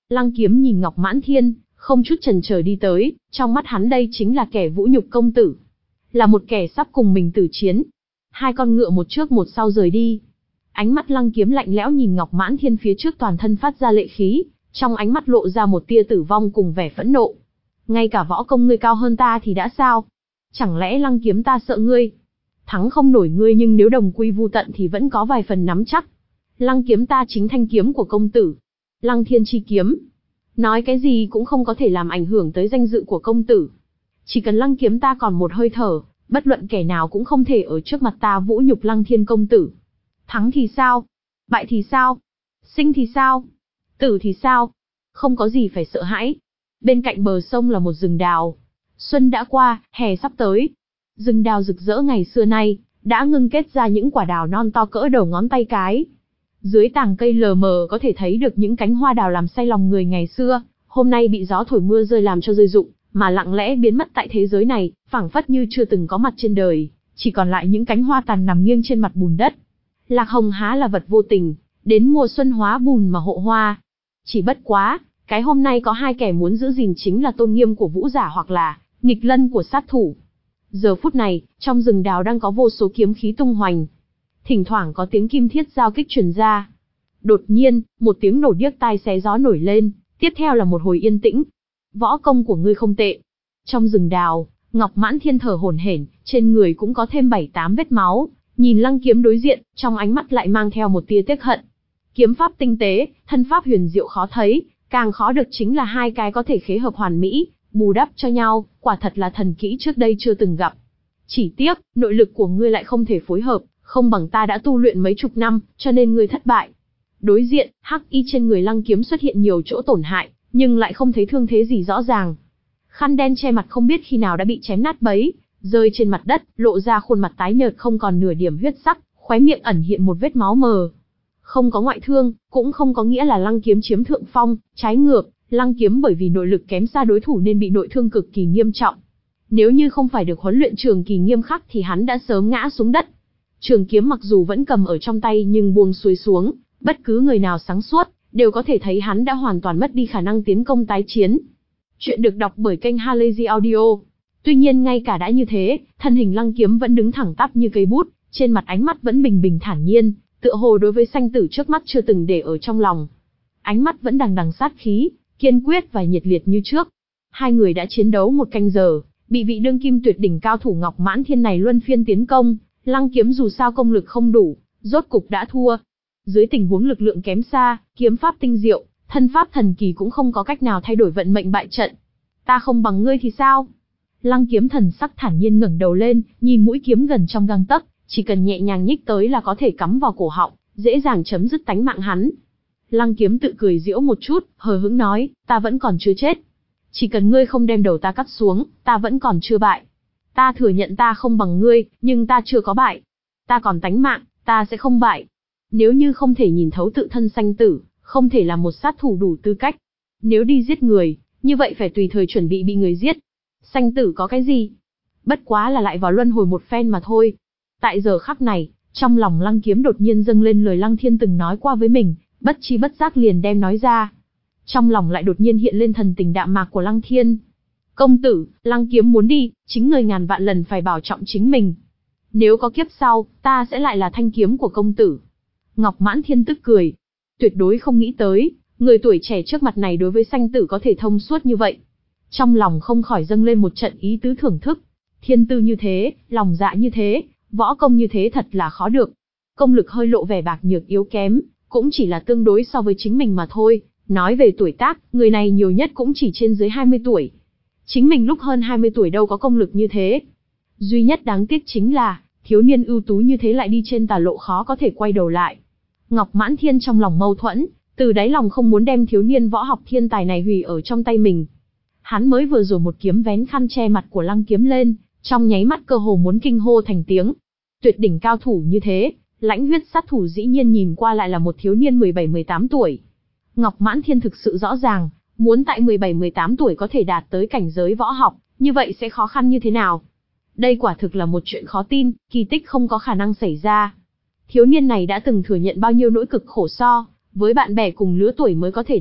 Lăng Kiếm nhìn Ngọc Mãn Thiên, không chút chần chờ đi tới, trong mắt hắn đây chính là kẻ vũ nhục công tử. Là một kẻ sắp cùng mình tử chiến. Hai con ngựa một trước một sau rời đi. Ánh mắt Lăng Kiếm lạnh lẽo nhìn Ngọc Mãn Thiên phía trước, toàn thân phát ra lệ khí, trong ánh mắt lộ ra một tia tử vong cùng vẻ phẫn nộ. Ngay cả võ công ngươi cao hơn ta thì đã sao? Chẳng lẽ Lăng Kiếm ta sợ ngươi? Thắng không nổi ngươi, nhưng nếu đồng quy vu tận thì vẫn có vài phần nắm chắc. Lăng Kiếm ta chính thanh kiếm của công tử. Lăng Thiên chi kiếm. Nói cái gì cũng không có thể làm ảnh hưởng tới danh dự của công tử. Chỉ cần Lăng Kiếm ta còn một hơi thở, bất luận kẻ nào cũng không thể ở trước mặt ta vũ nhục Lăng Thiên công tử. Thắng thì sao? Bại thì sao? Sinh thì sao? Tử thì sao? Không có gì phải sợ hãi. Bên cạnh bờ sông là một rừng đào. Xuân đã qua, hè sắp tới. Rừng đào rực rỡ ngày xưa nay, đã ngưng kết ra những quả đào non to cỡ đầu ngón tay cái. Dưới tàng cây lờ mờ có thể thấy được những cánh hoa đào làm say lòng người ngày xưa, hôm nay bị gió thổi mưa rơi làm cho rơi rụng, mà lặng lẽ biến mất tại thế giới này, phảng phất như chưa từng có mặt trên đời, chỉ còn lại những cánh hoa tàn nằm nghiêng trên mặt bùn đất. Lạc hồng há là vật vô tình, đến mùa xuân hóa bùn mà hộ hoa. Chỉ bất quá, cái hôm nay có hai kẻ muốn giữ gìn chính là tôn nghiêm của vũ giả hoặc là nghịch lân của sát thủ. Giờ phút này, trong rừng đào đang có vô số kiếm khí tung hoành. Thỉnh thoảng có tiếng kim thiết giao kích truyền ra. Đột nhiên, một tiếng nổ điếc tai xé gió nổi lên, tiếp theo là một hồi yên tĩnh. Võ công của ngươi không tệ. Trong rừng đào, Ngọc Mãn Thiên thở hổn hển, trên người cũng có thêm bảy tám vết máu, nhìn Lăng Kiếm đối diện, trong ánh mắt lại mang theo một tia tiếc hận. Kiếm pháp tinh tế, thân pháp huyền diệu khó thấy, càng khó được chính là hai cái có thể khế hợp hoàn mỹ, bù đắp cho nhau, quả thật là thần kỹ trước đây chưa từng gặp. Chỉ tiếc, nội lực của ngươi lại không thể phối hợp, không bằng ta đã tu luyện mấy chục năm, cho nên ngươi thất bại. Đối diện, hắc y trên người Lăng Kiếm xuất hiện nhiều chỗ tổn hại, nhưng lại không thấy thương thế gì rõ ràng. Khăn đen che mặt không biết khi nào đã bị chém nát bấy, rơi trên mặt đất, lộ ra khuôn mặt tái nhợt không còn nửa điểm huyết sắc, khóe miệng ẩn hiện một vết máu mờ. Không có ngoại thương, cũng không có nghĩa là Lăng Kiếm chiếm thượng phong, trái ngược, Lăng Kiếm bởi vì nội lực kém xa đối thủ nên bị nội thương cực kỳ nghiêm trọng. Nếu như không phải được huấn luyện trường kỳ nghiêm khắc thì hắn đã sớm ngã xuống đất. Trường kiếm mặc dù vẫn cầm ở trong tay nhưng buông xuôi xuống, bất cứ người nào sáng suốt, đều có thể thấy hắn đã hoàn toàn mất đi khả năng tiến công tái chiến. Chuyện được đọc bởi kênh Halazy Audio. Tuy nhiên ngay cả đã như thế, thân hình Lăng Kiếm vẫn đứng thẳng tắp như cây bút, trên mặt ánh mắt vẫn bình bình thản nhiên, tựa hồ đối với sanh tử trước mắt chưa từng để ở trong lòng. Ánh mắt vẫn đằng đằng sát khí, kiên quyết và nhiệt liệt như trước. Hai người đã chiến đấu một canh giờ, bị vị đương kim tuyệt đỉnh cao thủ Ngọc Mãn Thiên này luân phiên tiến công, Lăng Kiếm dù sao công lực không đủ, rốt cục đã thua. Dưới tình huống lực lượng kém xa, kiếm pháp tinh diệu, thân pháp thần kỳ cũng không có cách nào thay đổi vận mệnh bại trận. Ta không bằng ngươi thì sao? Lăng Kiếm thần sắc thản nhiên ngẩng đầu lên, nhìn mũi kiếm gần trong gang tấc, chỉ cần nhẹ nhàng nhích tới là có thể cắm vào cổ họng, dễ dàng chấm dứt tánh mạng hắn. Lăng Kiếm tự cười giễu một chút, hờ hững nói, ta vẫn còn chưa chết. Chỉ cần ngươi không đem đầu ta cắt xuống, ta vẫn còn chưa bại. Ta thừa nhận ta không bằng ngươi, nhưng ta chưa có bại. Ta còn tánh mạng, ta sẽ không bại. Nếu như không thể nhìn thấu tự thân sanh tử, không thể là một sát thủ đủ tư cách. Nếu đi giết người, như vậy phải tùy thời chuẩn bị bị người giết. Sanh tử có cái gì? Bất quá là lại vào luân hồi một phen mà thôi. Tại giờ khắc này, trong lòng Lăng Kiếm đột nhiên dâng lên lời Lăng Thiên từng nói qua với mình, bất chi bất giác liền đem nói ra. Trong lòng lại đột nhiên hiện lên thần tình đạm mạc của Lăng Thiên. Công tử, Lăng Kiếm muốn đi, chính người ngàn vạn lần phải bảo trọng chính mình. Nếu có kiếp sau, ta sẽ lại là thanh kiếm của công tử. Ngọc Mãn Thiên tức cười. Tuyệt đối không nghĩ tới, người tuổi trẻ trước mặt này đối với sanh tử có thể thông suốt như vậy. Trong lòng không khỏi dâng lên một trận ý tứ thưởng thức. Thiên tư như thế, lòng dạ như thế, võ công như thế thật là khó được. Công lực hơi lộ vẻ bạc nhược yếu kém, cũng chỉ là tương đối so với chính mình mà thôi. Nói về tuổi tác, người này nhiều nhất cũng chỉ trên dưới hai mươi tuổi. Chính mình lúc hơn hai mươi tuổi đâu có công lực như thế. Duy nhất đáng tiếc chính là, thiếu niên ưu tú như thế lại đi trên tà lộ khó có thể quay đầu lại. Ngọc Mãn Thiên trong lòng mâu thuẫn, từ đáy lòng không muốn đem thiếu niên võ học thiên tài này hủy ở trong tay mình. Hắn mới vừa rồi một kiếm vén khăn che mặt của Lăng Kiếm lên, trong nháy mắt cơ hồ muốn kinh hô thành tiếng. Tuyệt đỉnh cao thủ như thế, lãnh huyết sát thủ dĩ nhiên nhìn qua lại là một thiếu niên mười bảy mười tám tuổi. Ngọc Mãn Thiên thực sự rõ ràng, muốn tại mười bảy mười tám tuổi có thể đạt tới cảnh giới võ học, như vậy sẽ khó khăn như thế nào? Đây quả thực là một chuyện khó tin, kỳ tích không có khả năng xảy ra. Thiếu niên này đã từng thừa nhận bao nhiêu nỗi cực khổ so, với bạn bè cùng lứa tuổi mới có thể đạt,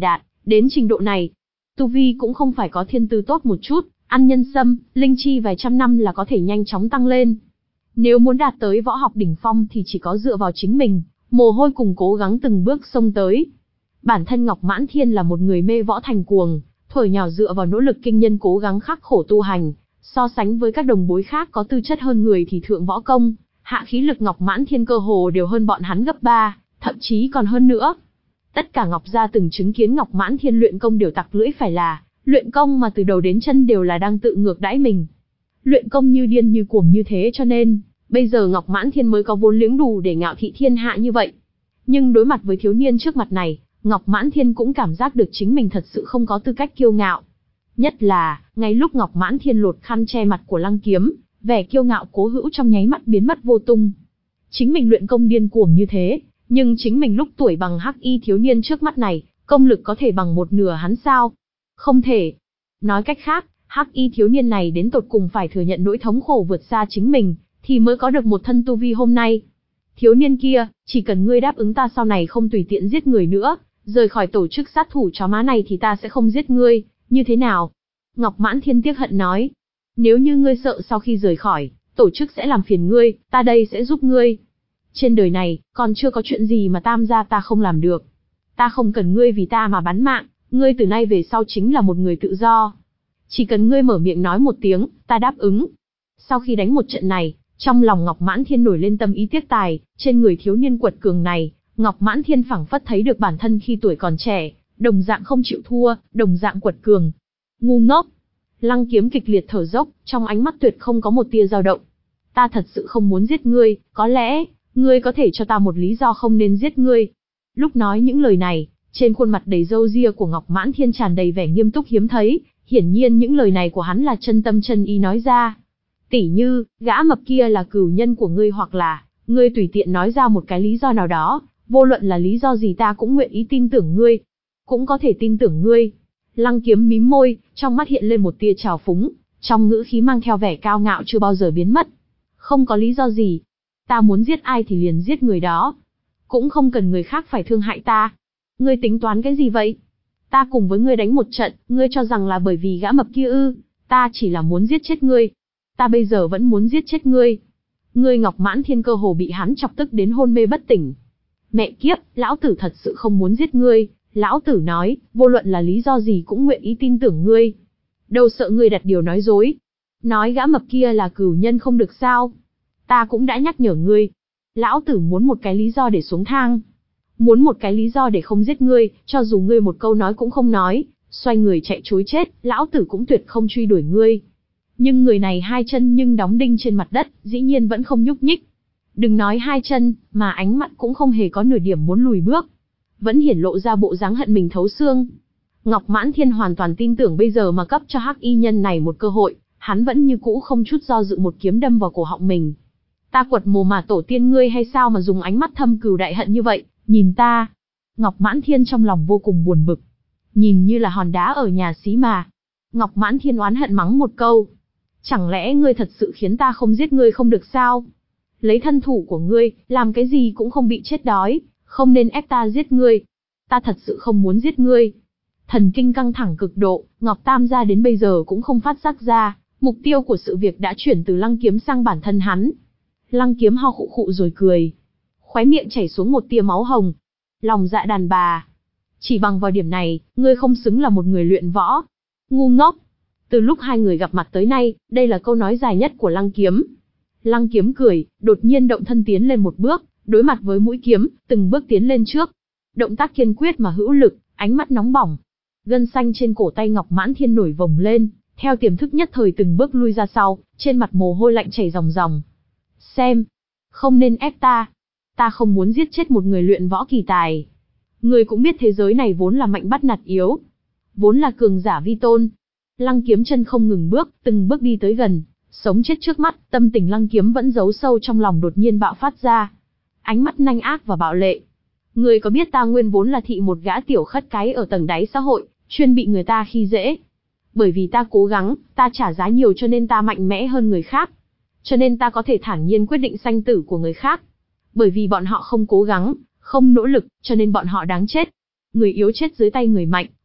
Đến trình độ này, tu vi cũng không phải có thiên tư tốt một chút, ăn nhân sâm, linh chi vài trăm năm là có thể nhanh chóng tăng lên. Nếu muốn đạt tới võ học đỉnh phong thì chỉ có dựa vào chính mình, mồ hôi cùng cố gắng từng bước xông tới. Bản thân Ngọc Mãn Thiên là một người mê võ thành cuồng, thuở nhỏ dựa vào nỗ lực kinh nhân cố gắng khắc khổ tu hành, so sánh với các đồng bối khác có tư chất hơn người thì thượng võ công, hạ khí lực Ngọc Mãn Thiên cơ hồ đều hơn bọn hắn gấp ba, thậm chí còn hơn nữa. Tất cả Ngọc gia từng chứng kiến Ngọc Mãn Thiên luyện công đều tặc lưỡi phải là, luyện công mà từ đầu đến chân đều là đang tự ngược đãi mình. Luyện công như điên như cuồng như thế cho nên, bây giờ Ngọc Mãn Thiên mới có vốn liếng đủ để ngạo thị thiên hạ như vậy. Nhưng đối mặt với thiếu niên trước mặt này, Ngọc Mãn Thiên cũng cảm giác được chính mình thật sự không có tư cách kiêu ngạo. Nhất là, ngay lúc Ngọc Mãn Thiên lột khăn che mặt của Lăng Kiếm, vẻ kiêu ngạo cố hữu trong nháy mắt biến mất vô tung. Chính mình luyện công điên cuồng như thế, nhưng chính mình lúc tuổi bằng hắc y thiếu niên trước mắt này, công lực có thể bằng một nửa hắn sao? Không thể. Nói cách khác, hắc y thiếu niên này đến tột cùng phải thừa nhận nỗi thống khổ vượt xa chính mình, thì mới có được một thân tu vi hôm nay. Thiếu niên kia, chỉ cần ngươi đáp ứng ta sau này không tùy tiện giết người nữa, rời khỏi tổ chức sát thủ chó má này thì ta sẽ không giết ngươi, như thế nào? Ngọc Mãn Thiên tiếc hận nói. Nếu như ngươi sợ sau khi rời khỏi, tổ chức sẽ làm phiền ngươi, ta đây sẽ giúp ngươi. Trên đời này, còn chưa có chuyện gì mà Tam gia ta không làm được. Ta không cần ngươi vì ta mà bán mạng, ngươi từ nay về sau chính là một người tự do. Chỉ cần ngươi mở miệng nói một tiếng, ta đáp ứng. Sau khi đánh một trận này, trong lòng Ngọc Mãn Thiên nổi lên tâm ý tiếc tài, trên người thiếu niên quật cường này, Ngọc Mãn Thiên phảng phất thấy được bản thân khi tuổi còn trẻ, đồng dạng không chịu thua, đồng dạng quật cường. Ngu ngốc. Lăng Kiếm kịch liệt thở dốc, trong ánh mắt tuyệt không có một tia dao động. Ta thật sự không muốn giết ngươi, có lẽ, ngươi có thể cho ta một lý do không nên giết ngươi. Lúc nói những lời này, trên khuôn mặt đầy râu ria của Ngọc Mãn Thiên tràn đầy vẻ nghiêm túc hiếm thấy, hiển nhiên những lời này của hắn là chân tâm chân ý nói ra. Tỉ như, gã mập kia là cửu nhân của ngươi hoặc là, ngươi tùy tiện nói ra một cái lý do nào đó, vô luận là lý do gì ta cũng nguyện ý tin tưởng ngươi. Cũng có thể tin tưởng ngươi. Lăng Kiếm mím môi, trong mắt hiện lên một tia trào phúng, trong ngữ khí mang theo vẻ cao ngạo chưa bao giờ biến mất. Không có lý do gì. Ta muốn giết ai thì liền giết người đó. Cũng không cần người khác phải thương hại ta. Ngươi tính toán cái gì vậy? Ta cùng với ngươi đánh một trận, ngươi cho rằng là bởi vì gã mập kia ư? Ta chỉ là muốn giết chết ngươi. Ta bây giờ vẫn muốn giết chết ngươi. Ngươi Ngọc Mãn Thiên cơ hồ bị hắn chọc tức đến hôn mê bất tỉnh. Mẹ kiếp, lão tử thật sự không muốn giết ngươi. Lão tử nói, vô luận là lý do gì cũng nguyện ý tin tưởng ngươi. Đâu sợ ngươi đặt điều nói dối. Nói gã mập kia là cửu nhân không được sao? Ta cũng đã nhắc nhở ngươi. Lão tử muốn một cái lý do để xuống thang. Muốn một cái lý do để không giết ngươi, cho dù ngươi một câu nói cũng không nói, xoay người chạy trối chết, lão tử cũng tuyệt không truy đuổi ngươi. Nhưng người này hai chân nhưng đóng đinh trên mặt đất, dĩ nhiên vẫn không nhúc nhích. Đừng nói hai chân, mà ánh mắt cũng không hề có nửa điểm muốn lùi bước. Vẫn hiển lộ ra bộ dáng hận mình thấu xương. Ngọc Mãn Thiên hoàn toàn tin tưởng bây giờ mà cấp cho hắc y nhân này một cơ hội, hắn vẫn như cũ không chút do dự một kiếm đâm vào cổ họng mình. Ta quật mồ mà tổ tiên ngươi hay sao mà dùng ánh mắt thâm cừu đại hận như vậy, nhìn ta. Ngọc Mãn Thiên trong lòng vô cùng buồn bực. Nhìn như là hòn đá ở nhà xí mà. Ngọc Mãn Thiên oán hận mắng một câu. Chẳng lẽ ngươi thật sự khiến ta không giết ngươi không được sao? Lấy thân thủ của ngươi, làm cái gì cũng không bị chết đói, không nên ép ta giết ngươi. Ta thật sự không muốn giết ngươi. Thần kinh căng thẳng cực độ, Ngọc Tam gia đến bây giờ cũng không phát giác ra, mục tiêu của sự việc đã chuyển từ Lăng Kiếm sang bản thân hắn. Lăng Kiếm ho khụ khụ rồi cười. Khóe miệng chảy xuống một tia máu hồng. Lòng dạ đàn bà. Chỉ bằng vào điểm này, ngươi không xứng là một người luyện võ. Ngu ngốc. Từ lúc hai người gặp mặt tới nay, đây là câu nói dài nhất của Lăng Kiếm. Lăng Kiếm cười, đột nhiên động thân tiến lên một bước, đối mặt với mũi kiếm, từng bước tiến lên trước. Động tác kiên quyết mà hữu lực, ánh mắt nóng bỏng. Gân xanh trên cổ tay Ngọc Mãn Thiên nổi vồng lên, theo tiềm thức nhất thời từng bước lui ra sau, trên mặt mồ hôi lạnh chảy ròng ròng. Xem, không nên ép ta. Ta không muốn giết chết một người luyện võ kỳ tài. Người cũng biết thế giới này vốn là mạnh bắt nạt yếu, vốn là cường giả vi tôn. Lăng Kiếm chân không ngừng bước, từng bước đi tới gần, sống chết trước mắt, tâm tình Lăng Kiếm vẫn giấu sâu trong lòng đột nhiên bạo phát ra. Ánh mắt nanh ác và bạo lệ. Người có biết ta nguyên vốn là thị một gã tiểu khất cái ở tầng đáy xã hội, chuyên bị người ta khi dễ. Bởi vì ta cố gắng, ta trả giá nhiều cho nên ta mạnh mẽ hơn người khác. Cho nên ta có thể thản nhiên quyết định sanh tử của người khác. Bởi vì bọn họ không cố gắng, không nỗ lực, cho nên bọn họ đáng chết. Người yếu chết dưới tay người mạnh,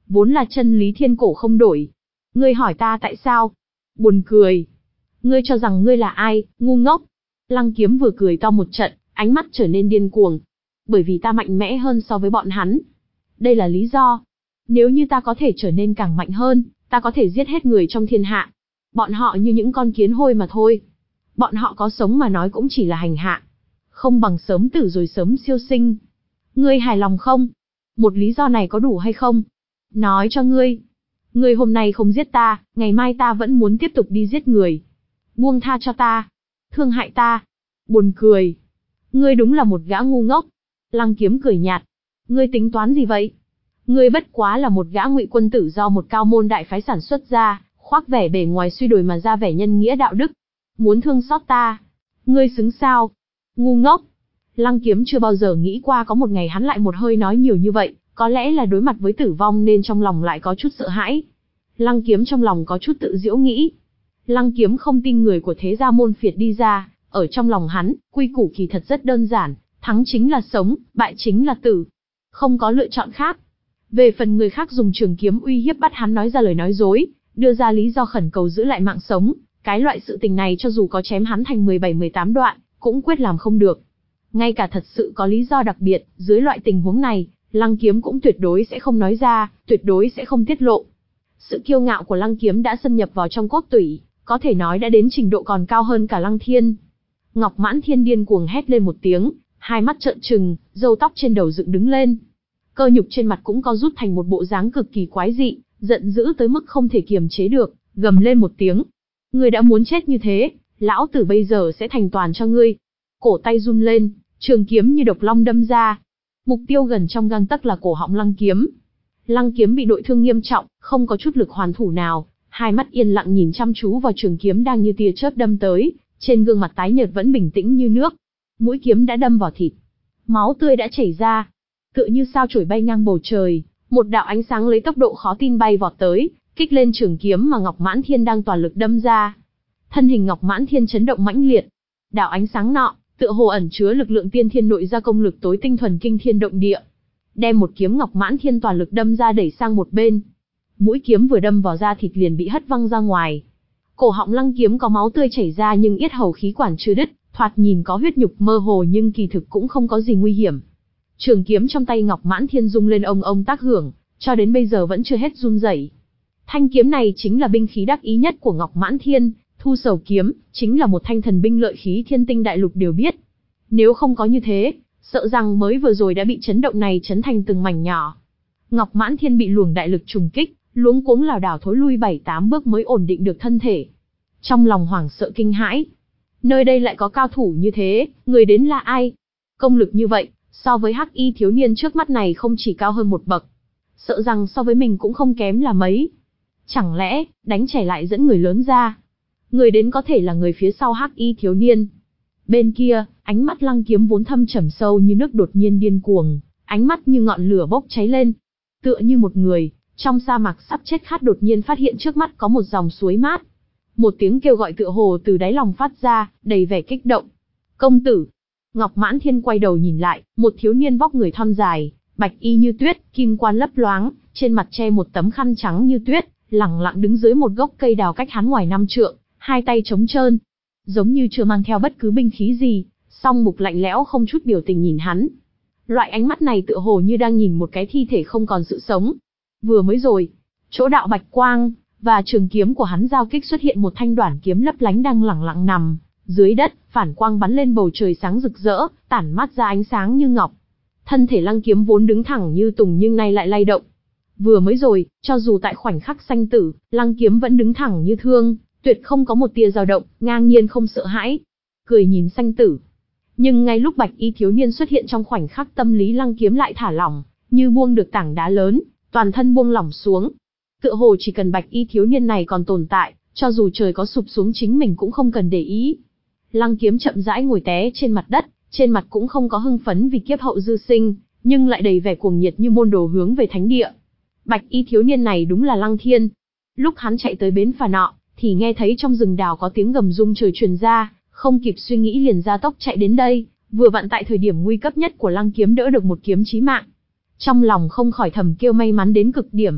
vốn là chân lý thiên cổ không đổi. Ngươi hỏi ta tại sao? Buồn cười. Ngươi cho rằng ngươi là ai, ngu ngốc? Lăng Kiếm vừa cười to một trận, ánh mắt trở nên điên cuồng. Bởi vì ta mạnh mẽ hơn so với bọn hắn. Đây là lý do. Nếu như ta có thể trở nên càng mạnh hơn, ta có thể giết hết người trong thiên hạ. Bọn họ như những con kiến hôi mà thôi. Bọn họ có sống mà nói cũng chỉ là hành hạ. Không bằng sớm tử rồi sớm siêu sinh. Ngươi hài lòng không? Một lý do này có đủ hay không? Nói cho ngươi. Ngươi hôm nay không giết ta, ngày mai ta vẫn muốn tiếp tục đi giết người. Buông tha cho ta. Thương hại ta. Buồn cười. Ngươi đúng là một gã ngu ngốc. Lăng Kiếm cười nhạt. Ngươi tính toán gì vậy? Ngươi bất quá là một gã ngụy quân tử do một cao môn đại phái sản xuất ra, khoác vẻ bề ngoài suy đồi mà ra vẻ nhân nghĩa đạo đức. Muốn thương xót ta. Ngươi xứng sao? Ngu ngốc. Lăng Kiếm chưa bao giờ nghĩ qua có một ngày hắn lại một hơi nói nhiều như vậy, có lẽ là đối mặt với tử vong nên trong lòng lại có chút sợ hãi. Lăng Kiếm trong lòng có chút tự giễu nghĩ. Lăng Kiếm không tin người của thế gia môn phiệt đi ra, ở trong lòng hắn, quy củ kỳ thật rất đơn giản, thắng chính là sống, bại chính là tử. Không có lựa chọn khác. Về phần người khác dùng trường kiếm uy hiếp bắt hắn nói ra lời nói dối, đưa ra lý do khẩn cầu giữ lại mạng sống, cái loại sự tình này cho dù có chém hắn thành mười bảy mười tám đoạn, cũng quyết làm không được. Ngay cả thật sự có lý do đặc biệt, dưới loại tình huống này, Lăng Kiếm cũng tuyệt đối sẽ không nói ra, tuyệt đối sẽ không tiết lộ. Sự kiêu ngạo của Lăng Kiếm đã xâm nhập vào trong cốt tủy, có thể nói đã đến trình độ còn cao hơn cả Lăng Thiên. Ngọc Mãn Thiên điên cuồng hét lên một tiếng, hai mắt trợn trừng, râu tóc trên đầu dựng đứng lên. Cơ nhục trên mặt cũng co rút thành một bộ dáng cực kỳ quái dị, giận dữ tới mức không thể kiềm chế được, gầm lên một tiếng. Ngươi đã muốn chết như thế, lão tử bây giờ sẽ thành toàn cho ngươi. Cổ tay run lên, trường kiếm như độc long đâm ra. Mục tiêu gần trong gang tấc là cổ họng Lăng Kiếm. Lăng Kiếm bị nội thương nghiêm trọng, không có chút lực hoàn thủ nào, hai mắt yên lặng nhìn chăm chú vào trường kiếm đang như tia chớp đâm tới, trên gương mặt tái nhợt vẫn bình tĩnh như nước. Mũi kiếm đã đâm vào thịt, máu tươi đã chảy ra, tựa như sao chổi bay ngang bầu trời, một đạo ánh sáng lấy tốc độ khó tin bay vọt tới, kích lên trường kiếm mà Ngọc Mãn Thiên đang toàn lực đâm ra. Thân hình Ngọc Mãn Thiên chấn động mãnh liệt, đạo ánh sáng nọ, tựa hồ ẩn chứa lực lượng tiên thiên nội gia công lực tối tinh thuần kinh thiên động địa, đem một kiếm Ngọc Mãn Thiên toàn lực đâm ra đẩy sang một bên. Mũi kiếm vừa đâm vào da thịt liền bị hất văng ra ngoài. Cổ họng Lăng Kiếm có máu tươi chảy ra nhưng yết hầu khí quản chưa đứt, thoạt nhìn có huyết nhục mơ hồ nhưng kỳ thực cũng không có gì nguy hiểm. Trường kiếm trong tay Ngọc Mãn Thiên rung lên ông ông tác hưởng, cho đến bây giờ vẫn chưa hết run rẩy. Thanh kiếm này chính là binh khí đắc ý nhất của Ngọc Mãn Thiên, Thu Sầu kiếm, chính là một thanh thần binh lợi khí thiên tinh đại lục đều biết. Nếu không có như thế, sợ rằng mới vừa rồi đã bị chấn động này chấn thành từng mảnh nhỏ. Ngọc Mãn Thiên bị luồng đại lực trùng kích, luống cuống lảo đảo thối lui bảy tám bước mới ổn định được thân thể. Trong lòng hoảng sợ kinh hãi. Nơi đây lại có cao thủ như thế, người đến là ai? Công lực như vậy, so với Hắc Y thiếu niên trước mắt này không chỉ cao hơn một bậc, sợ rằng so với mình cũng không kém là mấy. Chẳng lẽ, đánh trẻ lại dẫn người lớn ra? Người đến có thể là người phía sau Hắc Y thiếu niên. Bên kia, ánh mắt Lăng Kiếm vốn thâm trầm sâu như nước đột nhiên điên cuồng, ánh mắt như ngọn lửa bốc cháy lên. Tựa như một người, trong sa mạc sắp chết khát đột nhiên phát hiện trước mắt có một dòng suối mát. Một tiếng kêu gọi tựa hồ từ đáy lòng phát ra, đầy vẻ kích động. Công tử! Ngọc Mãn Thiên quay đầu nhìn lại, một thiếu niên vóc người thon dài, bạch y như tuyết, kim quan lấp loáng, trên mặt che một tấm khăn trắng như tuyết, lẳng lặng đứng dưới một gốc cây đào cách hắn ngoài năm trượng, hai tay trống trơn, giống như chưa mang theo bất cứ binh khí gì, song mục lạnh lẽo không chút biểu tình nhìn hắn. Loại ánh mắt này tựa hồ như đang nhìn một cái thi thể không còn sự sống. Vừa mới rồi, chỗ đạo bạch quang và trường kiếm của hắn giao kích xuất hiện một thanh đoản kiếm lấp lánh đang lẳng lặng nằm dưới đất, phản quang bắn lên bầu trời sáng rực rỡ, tản mát ra ánh sáng như ngọc. Thân thể Lăng Kiếm vốn đứng thẳng như tùng nhưng nay lại lay động. Vừa mới rồi, cho dù tại khoảnh khắc sanh tử, Lăng Kiếm vẫn đứng thẳng như thương, tuyệt không có một tia dao động, ngang nhiên không sợ hãi, cười nhìn sanh tử. Nhưng ngay lúc Bạch Y thiếu niên xuất hiện trong khoảnh khắc, tâm lý Lăng Kiếm lại thả lỏng, như buông được tảng đá lớn, toàn thân buông lỏng xuống. Tựa hồ chỉ cần Bạch Y thiếu niên này còn tồn tại, cho dù trời có sụp xuống chính mình cũng không cần để ý. Lăng Kiếm chậm rãi ngồi té trên mặt đất, trên mặt cũng không có hưng phấn vì kiếp hậu dư sinh, nhưng lại đầy vẻ cuồng nhiệt như môn đồ hướng về thánh địa. Bạch Y thiếu niên này đúng là Lăng Thiên. Lúc hắn chạy tới bến phà nọ, thì nghe thấy trong rừng đào có tiếng gầm rung trời truyền ra, không kịp suy nghĩ liền ra tốc chạy đến đây, vừa vặn tại thời điểm nguy cấp nhất của Lăng Kiếm đỡ được một kiếm chí mạng. Trong lòng không khỏi thầm kêu may mắn đến cực điểm.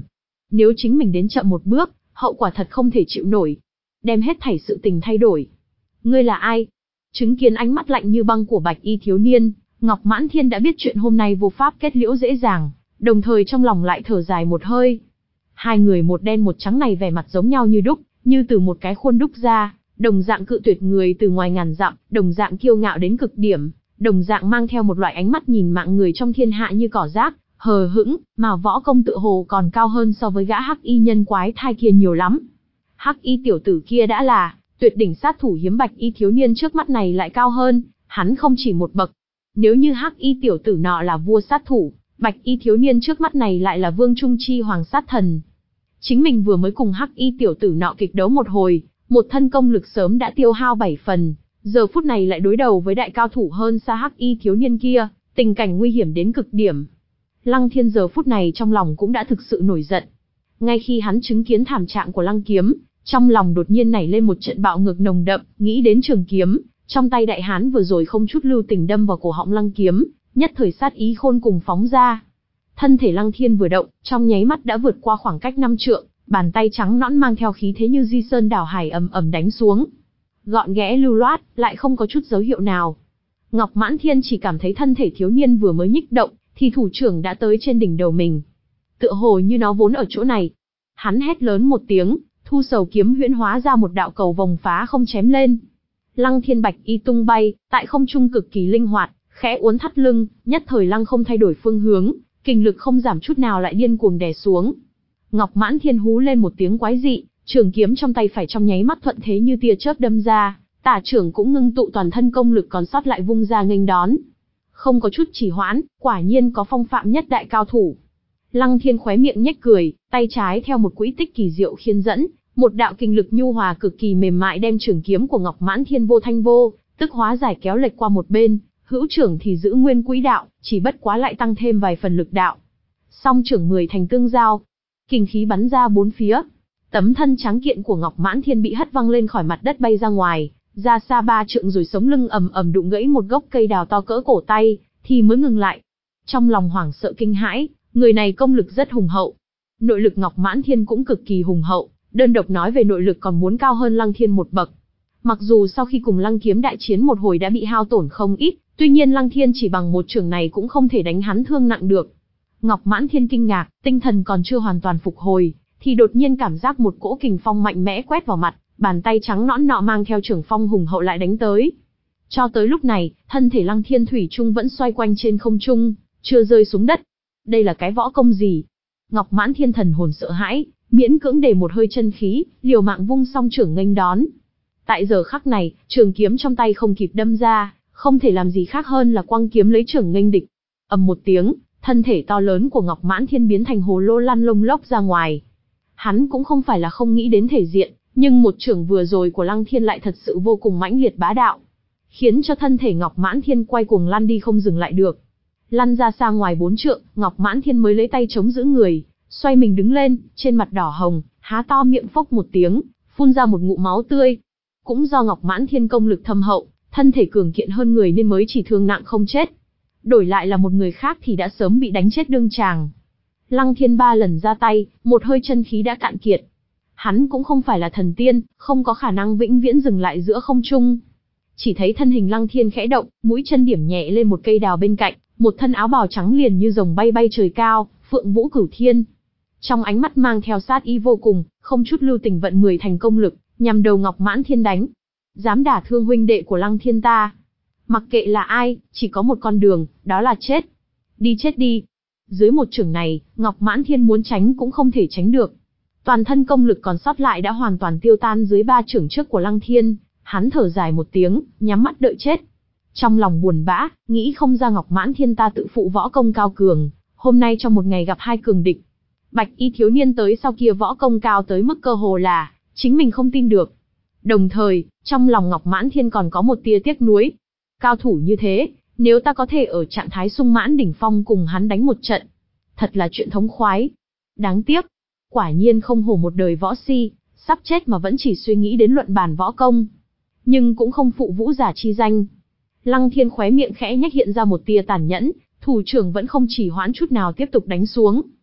Nếu chính mình đến chậm một bước, hậu quả thật không thể chịu nổi. Đem hết thảy sự tình thay đổi. Ngươi là ai? Chứng kiến ánh mắt lạnh như băng của bạch y thiếu niên, Ngọc Mãn Thiên đã biết chuyện hôm nay vô pháp kết liễu dễ dàng, đồng thời trong lòng lại thở dài một hơi. Hai người một đen một trắng này vẻ mặt giống nhau như đúc, như từ một cái khuôn đúc ra, đồng dạng cự tuyệt người từ ngoài ngàn dặm, đồng dạng kiêu ngạo đến cực điểm, đồng dạng mang theo một loại ánh mắt nhìn mạng người trong thiên hạ như cỏ rác, hờ hững, mà võ công tự hồ còn cao hơn so với gã hắc y nhân quái thai kia nhiều lắm. Hắc y tiểu tử kia đã là tuyệt đỉnh sát thủ hiếm, bạch y thiếu niên trước mắt này lại cao hơn, hắn không chỉ một bậc. Nếu như hắc y tiểu tử nọ là vua sát thủ, bạch y thiếu niên trước mắt này lại là vương trung chi hoàng sát thần. Chính mình vừa mới cùng hắc y tiểu tử nọ kịch đấu một hồi, một thân công lực sớm đã tiêu hao bảy phần, giờ phút này lại đối đầu với đại cao thủ hơn xa hắc y thiếu niên kia, tình cảnh nguy hiểm đến cực điểm. Lăng Thiên giờ phút này trong lòng cũng đã thực sự nổi giận. Ngay khi hắn chứng kiến thảm trạng của Lăng Kiếm, trong lòng đột nhiên nảy lên một trận bạo ngược nồng đậm, nghĩ đến trường kiếm trong tay đại hán vừa rồi không chút lưu tình đâm vào cổ họng Lăng Kiếm, nhất thời sát ý khôn cùng phóng ra. Thân thể Lăng Thiên vừa động, trong nháy mắt đã vượt qua khoảng cách năm trượng, bàn tay trắng nõn mang theo khí thế như di sơn đảo hải ầm ầm đánh xuống. Gọn ghẽ lưu loát, lại không có chút dấu hiệu nào. Ngọc Mãn Thiên chỉ cảm thấy thân thể thiếu niên vừa mới nhích động, thì thủ trưởng đã tới trên đỉnh đầu mình. Tựa hồ như nó vốn ở chỗ này. Hắn hét lớn một tiếng, thu sầu kiếm huyễn hóa ra một đạo cầu vòng phá không chém lên. Lăng Thiên bạch y tung bay, tại không trung cực kỳ linh hoạt, khẽ uốn thắt lưng, nhất thời lăng không thay đổi phương hướng, kình lực không giảm chút nào lại điên cuồng đè xuống. Ngọc Mãn Thiên hú lên một tiếng quái dị, trường kiếm trong tay phải trong nháy mắt thuận thế như tia chớp đâm ra, tả trưởng cũng ngưng tụ toàn thân công lực còn sót lại vung ra nghênh đón. Không có chút trì hoãn, quả nhiên có phong phạm nhất đại cao thủ. Lăng Thiên khóe miệng nhếch cười, tay trái theo một quỹ tích kỳ diệu khiên dẫn, một đạo kình lực nhu hòa cực kỳ mềm mại đem trường kiếm của Ngọc Mãn Thiên vô thanh vô tức hóa giải kéo lệch qua một bên, hữu trưởng thì giữ nguyên quỹ đạo, chỉ bất quá lại tăng thêm vài phần lực đạo. Song trưởng mười thành tương giao, kình khí bắn ra bốn phía. Tấm thân trắng kiện của Ngọc Mãn Thiên bị hất văng lên khỏi mặt đất bay ra ngoài, ra xa ba trượng rồi sống lưng ầm ầm đụng gãy một gốc cây đào to cỡ cổ tay, thì mới ngừng lại. Trong lòng hoảng sợ kinh hãi, người này công lực rất hùng hậu. Nội lực Ngọc Mãn Thiên cũng cực kỳ hùng hậu, đơn độc nói về nội lực còn muốn cao hơn Lăng Thiên một bậc. Mặc dù sau khi cùng Lăng Kiếm đại chiến một hồi đã bị hao tổn không ít, tuy nhiên Lăng Thiên chỉ bằng một chưởng này cũng không thể đánh hắn thương nặng được. Ngọc Mãn Thiên kinh ngạc, tinh thần còn chưa hoàn toàn phục hồi, thì đột nhiên cảm giác một cỗ kình phong mạnh mẽ quét vào mặt, bàn tay trắng nõn nọ mang theo chưởng phong hùng hậu lại đánh tới. Cho tới lúc này, thân thể Lăng Thiên thủy chung vẫn xoay quanh trên không trung, chưa rơi xuống đất. Đây là cái võ công gì? Ngọc Mãn Thiên thần hồn sợ hãi, miễn cưỡng để một hơi chân khí, liều mạng vung song chưởng nghênh đón. Tại giờ khắc này, trường kiếm trong tay không kịp đâm ra, không thể làm gì khác hơn là quăng kiếm lấy chưởng nghênh địch. Ầm một tiếng, thân thể to lớn của Ngọc Mãn Thiên biến thành hồ lô lăn lông lốc ra ngoài. Hắn cũng không phải là không nghĩ đến thể diện, nhưng một chưởng vừa rồi của Lăng Thiên lại thật sự vô cùng mãnh liệt bá đạo, khiến cho thân thể Ngọc Mãn Thiên quay cuồng lăn đi không dừng lại được. Lăn ra xa ngoài bốn trượng, Ngọc Mãn Thiên mới lấy tay chống giữ người, xoay mình đứng lên, trên mặt đỏ hồng, há to miệng phốc một tiếng, phun ra một ngụm máu tươi. Cũng do Ngọc Mãn Thiên công lực thâm hậu, thân thể cường kiện hơn người nên mới chỉ thương nặng không chết. Đổi lại là một người khác thì đã sớm bị đánh chết đương tràng. Lăng Thiên ba lần ra tay, một hơi chân khí đã cạn kiệt. Hắn cũng không phải là thần tiên, không có khả năng vĩnh viễn dừng lại giữa không trung. Chỉ thấy thân hình Lăng Thiên khẽ động, mũi chân điểm nhẹ lên một cây đào bên cạnh, một thân áo bào trắng liền như rồng bay bay trời cao, phượng vũ cửu thiên. Trong ánh mắt mang theo sát ý vô cùng, không chút lưu tình vận mười thành công lực, nhằm đầu Ngọc Mãn Thiên đánh. Dám đả thương huynh đệ của Lăng Thiên ta. Mặc kệ là ai, chỉ có một con đường, đó là chết. Đi chết đi. Dưới một chưởng này, Ngọc Mãn Thiên muốn tránh cũng không thể tránh được. Toàn thân công lực còn sót lại đã hoàn toàn tiêu tan dưới ba chưởng trước của Lăng Thiên, hắn thở dài một tiếng, nhắm mắt đợi chết. Trong lòng buồn bã, nghĩ không ra Ngọc Mãn Thiên ta tự phụ võ công cao cường, hôm nay trong một ngày gặp hai cường địch. Bạch y thiếu niên tới sau kia võ công cao tới mức cơ hồ là chính mình không tin được. Đồng thời, trong lòng Ngọc Mãn Thiên còn có một tia tiếc nuối. Cao thủ như thế, nếu ta có thể ở trạng thái sung mãn đỉnh phong cùng hắn đánh một trận, thật là chuyện thống khoái. Đáng tiếc, quả nhiên không hổ một đời võ si, sắp chết mà vẫn chỉ suy nghĩ đến luận bàn võ công. Nhưng cũng không phụ vũ giả chi danh. Lăng Thiên khóe miệng khẽ nhếch hiện ra một tia tàn nhẫn, thủ trưởng vẫn không chỉ hoãn chút nào tiếp tục đánh xuống.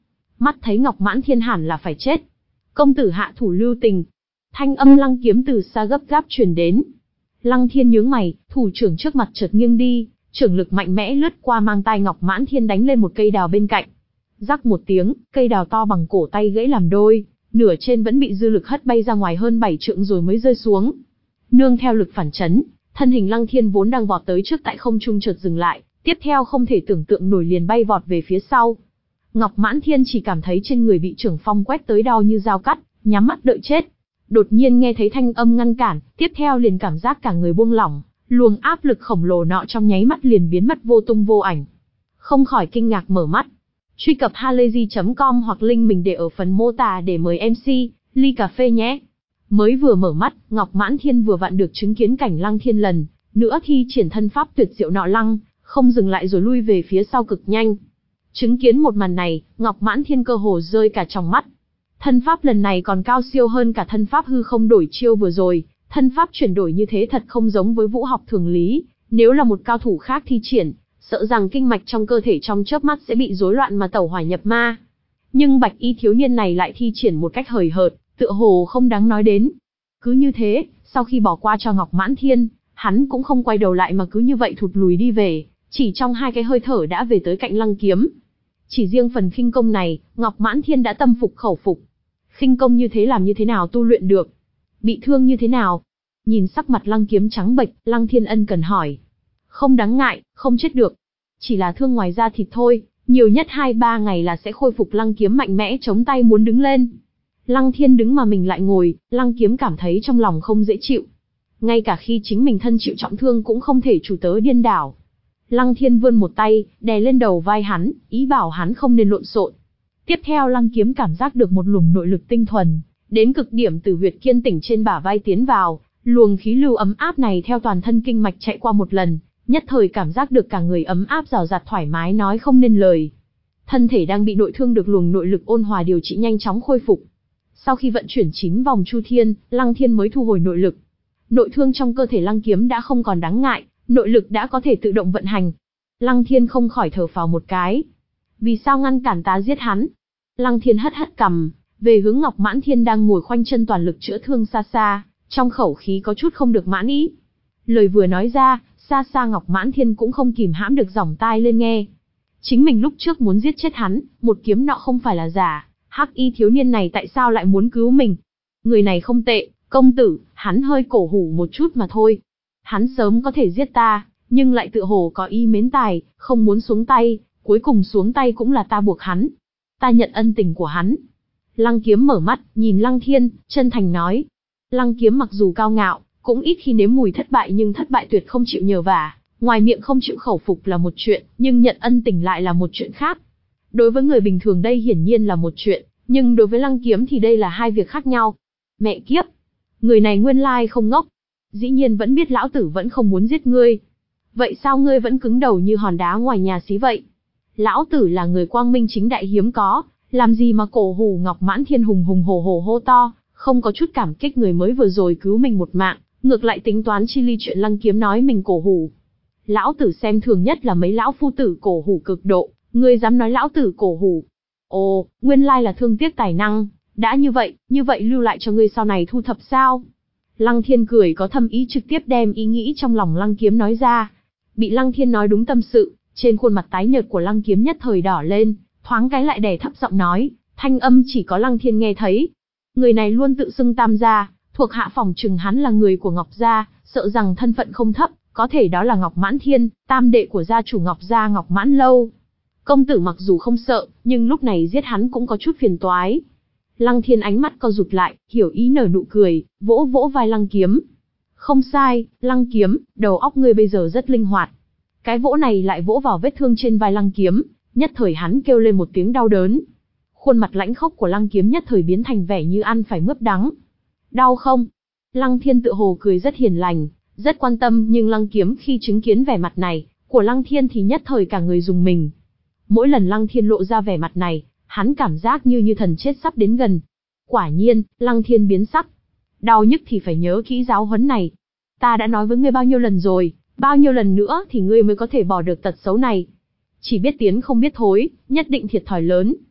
mắt thấy Ngọc Mãn Thiên hẳn là phải chết. Công tử hạ thủ lưu tình. Thanh âm Lăng Kiếm từ xa gấp gáp truyền đến. Lăng Thiên nhướng mày, thủ trưởng trước mặt chợt nghiêng đi, trưởng lực mạnh mẽ lướt qua mang tai Ngọc Mãn Thiên đánh lên một cây đào bên cạnh. Rắc một tiếng, cây đào to bằng cổ tay gãy làm đôi, nửa trên vẫn bị dư lực hất bay ra ngoài hơn bảy trượng rồi mới rơi xuống. Nương theo lực phản chấn, thân hình Lăng Thiên vốn đang vọt tới trước tại không trung chợt dừng lại, tiếp theo không thể tưởng tượng nổi liền bay vọt về phía sau. Ngọc Mãn Thiên chỉ cảm thấy trên người bị trưởng phong quét tới đau như dao cắt, nhắm mắt đợi chết. Đột nhiên nghe thấy thanh âm ngăn cản, tiếp theo liền cảm giác cả người buông lỏng, luồng áp lực khổng lồ nọ trong nháy mắt liền biến mất vô tung vô ảnh. Không khỏi kinh ngạc mở mắt. Truy cập halayzi chấm com hoặc link mình để ở phần mô tả để mời em xê, ly cà phê nhé. Mới vừa mở mắt, Ngọc Mãn Thiên vừa vặn được chứng kiến cảnh Lăng Thiên lần nữa thi triển thân pháp tuyệt diệu nọ lăng, không dừng lại rồi lui về phía sau cực nhanh. Chứng kiến một màn này, Ngọc Mãn Thiên cơ hồ rơi cả trong mắt. Thân pháp lần này còn cao siêu hơn cả thân pháp hư không đổi chiêu vừa rồi, thân pháp chuyển đổi như thế thật không giống với vũ học thường lý, nếu là một cao thủ khác thi triển, sợ rằng kinh mạch trong cơ thể trong chớp mắt sẽ bị rối loạn mà tẩu hỏa nhập ma. Nhưng bạch y thiếu niên này lại thi triển một cách hời hợt, tựa hồ không đáng nói đến. Cứ như thế, sau khi bỏ qua cho Ngọc Mãn Thiên, hắn cũng không quay đầu lại mà cứ như vậy thụt lùi đi về, chỉ trong hai cái hơi thở đã về tới cạnh Lăng Kiếm. Chỉ riêng phần khinh công này, Ngọc Mãn Thiên đã tâm phục khẩu phục. Khinh công như thế làm như thế nào tu luyện được? Bị thương như thế nào? Nhìn sắc mặt Lăng Kiếm trắng bệch, Lăng Thiên ân cần hỏi. Không đáng ngại, không chết được. Chỉ là thương ngoài da thịt thôi, nhiều nhất hai ba ngày là sẽ khôi phục. Lăng Kiếm mạnh mẽ chống tay muốn đứng lên. Lăng Thiên đứng mà mình lại ngồi, Lăng Kiếm cảm thấy trong lòng không dễ chịu. Ngay cả khi chính mình thân chịu trọng thương cũng không thể chủ tớ điên đảo. Lăng Thiên vươn một tay, đè lên đầu vai hắn, ý bảo hắn không nên lộn xộn. Tiếp theo Lăng Kiếm cảm giác được một luồng nội lực tinh thuần, đến cực điểm từ huyệt kiên tỉnh trên bả vai tiến vào, luồng khí lưu ấm áp này theo toàn thân kinh mạch chạy qua một lần, nhất thời cảm giác được cả người ấm áp rào rạt thoải mái nói không nên lời. Thân thể đang bị nội thương được luồng nội lực ôn hòa điều trị nhanh chóng khôi phục. Sau khi vận chuyển chín vòng chu thiên, Lăng Thiên mới thu hồi nội lực. Nội thương trong cơ thể Lăng Kiếm đã không còn đáng ngại, nội lực đã có thể tự động vận hành. Lăng Thiên không khỏi thở phào một cái. Vì sao ngăn cản ta giết hắn? Lăng Thiên hất hất cằm, về hướng Ngọc Mãn Thiên đang ngồi khoanh chân toàn lực chữa thương xa xa, trong khẩu khí có chút không được mãn ý. Lời vừa nói ra, xa xa Ngọc Mãn Thiên cũng không kìm hãm được giỏng tai lên nghe. Chính mình lúc trước muốn giết chết hắn, một kiếm nọ không phải là giả, hắc y thiếu niên này tại sao lại muốn cứu mình? Người này không tệ, công tử, hắn hơi cổ hủ một chút mà thôi. Hắn sớm có thể giết ta, nhưng lại tựa hồ có ý mến tài, không muốn xuống tay, cuối cùng xuống tay cũng là ta buộc hắn. Ta nhận ân tình của hắn. Lăng Kiếm mở mắt, nhìn Lăng Thiên, chân thành nói. Lăng Kiếm mặc dù cao ngạo, cũng ít khi nếm mùi thất bại nhưng thất bại tuyệt không chịu nhờ vả, ngoài miệng không chịu khẩu phục là một chuyện, nhưng nhận ân tình lại là một chuyện khác. Đối với người bình thường đây hiển nhiên là một chuyện, nhưng đối với Lăng Kiếm thì đây là hai việc khác nhau. Mẹ kiếp! Người này nguyên lai không ngốc. Dĩ nhiên vẫn biết lão tử vẫn không muốn giết ngươi. Vậy sao ngươi vẫn cứng đầu như hòn đá ngoài nhà xí vậy? Lão tử là người quang minh chính đại hiếm có, làm gì mà cổ hủ Ngọc Mãn Thiên hùng hùng hổ hổ hô to, không có chút cảm kích người mới vừa rồi cứu mình một mạng, ngược lại tính toán chi ly chuyện Lăng Kiếm nói mình cổ hủ. Lão tử xem thường nhất là mấy lão phu tử cổ hủ cực độ, ngươi dám nói lão tử cổ hủ. Ồ, nguyên lai là thương tiếc tài năng, đã như vậy, như vậy lưu lại cho ngươi sau này thu thập sao? Lăng Thiên cười có thâm ý trực tiếp đem ý nghĩ trong lòng Lăng Kiếm nói ra. Bị Lăng Thiên nói đúng tâm sự, trên khuôn mặt tái nhợt của Lăng Kiếm nhất thời đỏ lên, thoáng cái lại đè thấp giọng nói, thanh âm chỉ có Lăng Thiên nghe thấy. Người này luôn tự xưng Tam gia, thuộc hạ phòng trừng hắn là người của Ngọc gia, sợ rằng thân phận không thấp, có thể đó là Ngọc Mãn Thiên, tam đệ của gia chủ Ngọc gia Ngọc Mãn Lâu. Công tử mặc dù không sợ, nhưng lúc này giết hắn cũng có chút phiền toái. Lăng Thiên ánh mắt co rụt lại, hiểu ý nở nụ cười, vỗ vỗ vai Lăng Kiếm. Không sai, Lăng Kiếm, đầu óc ngươi bây giờ rất linh hoạt. Cái vỗ này lại vỗ vào vết thương trên vai Lăng Kiếm, nhất thời hắn kêu lên một tiếng đau đớn. Khuôn mặt lãnh khốc của Lăng Kiếm nhất thời biến thành vẻ như ăn phải mướp đắng. Đau không? Lăng Thiên tự hồ cười rất hiền lành, rất quan tâm, nhưng Lăng Kiếm khi chứng kiến vẻ mặt này của Lăng Thiên thì nhất thời cả người rùng mình. Mỗi lần Lăng Thiên lộ ra vẻ mặt này, hắn cảm giác như như thần chết sắp đến gần. Quả nhiên, Lăng Thiên biến sắc. Đau nhức thì phải nhớ kỹ giáo huấn này. Ta đã nói với ngươi bao nhiêu lần rồi, bao nhiêu lần nữa thì ngươi mới có thể bỏ được tật xấu này. Chỉ biết tiến không biết thối, nhất định thiệt thòi lớn.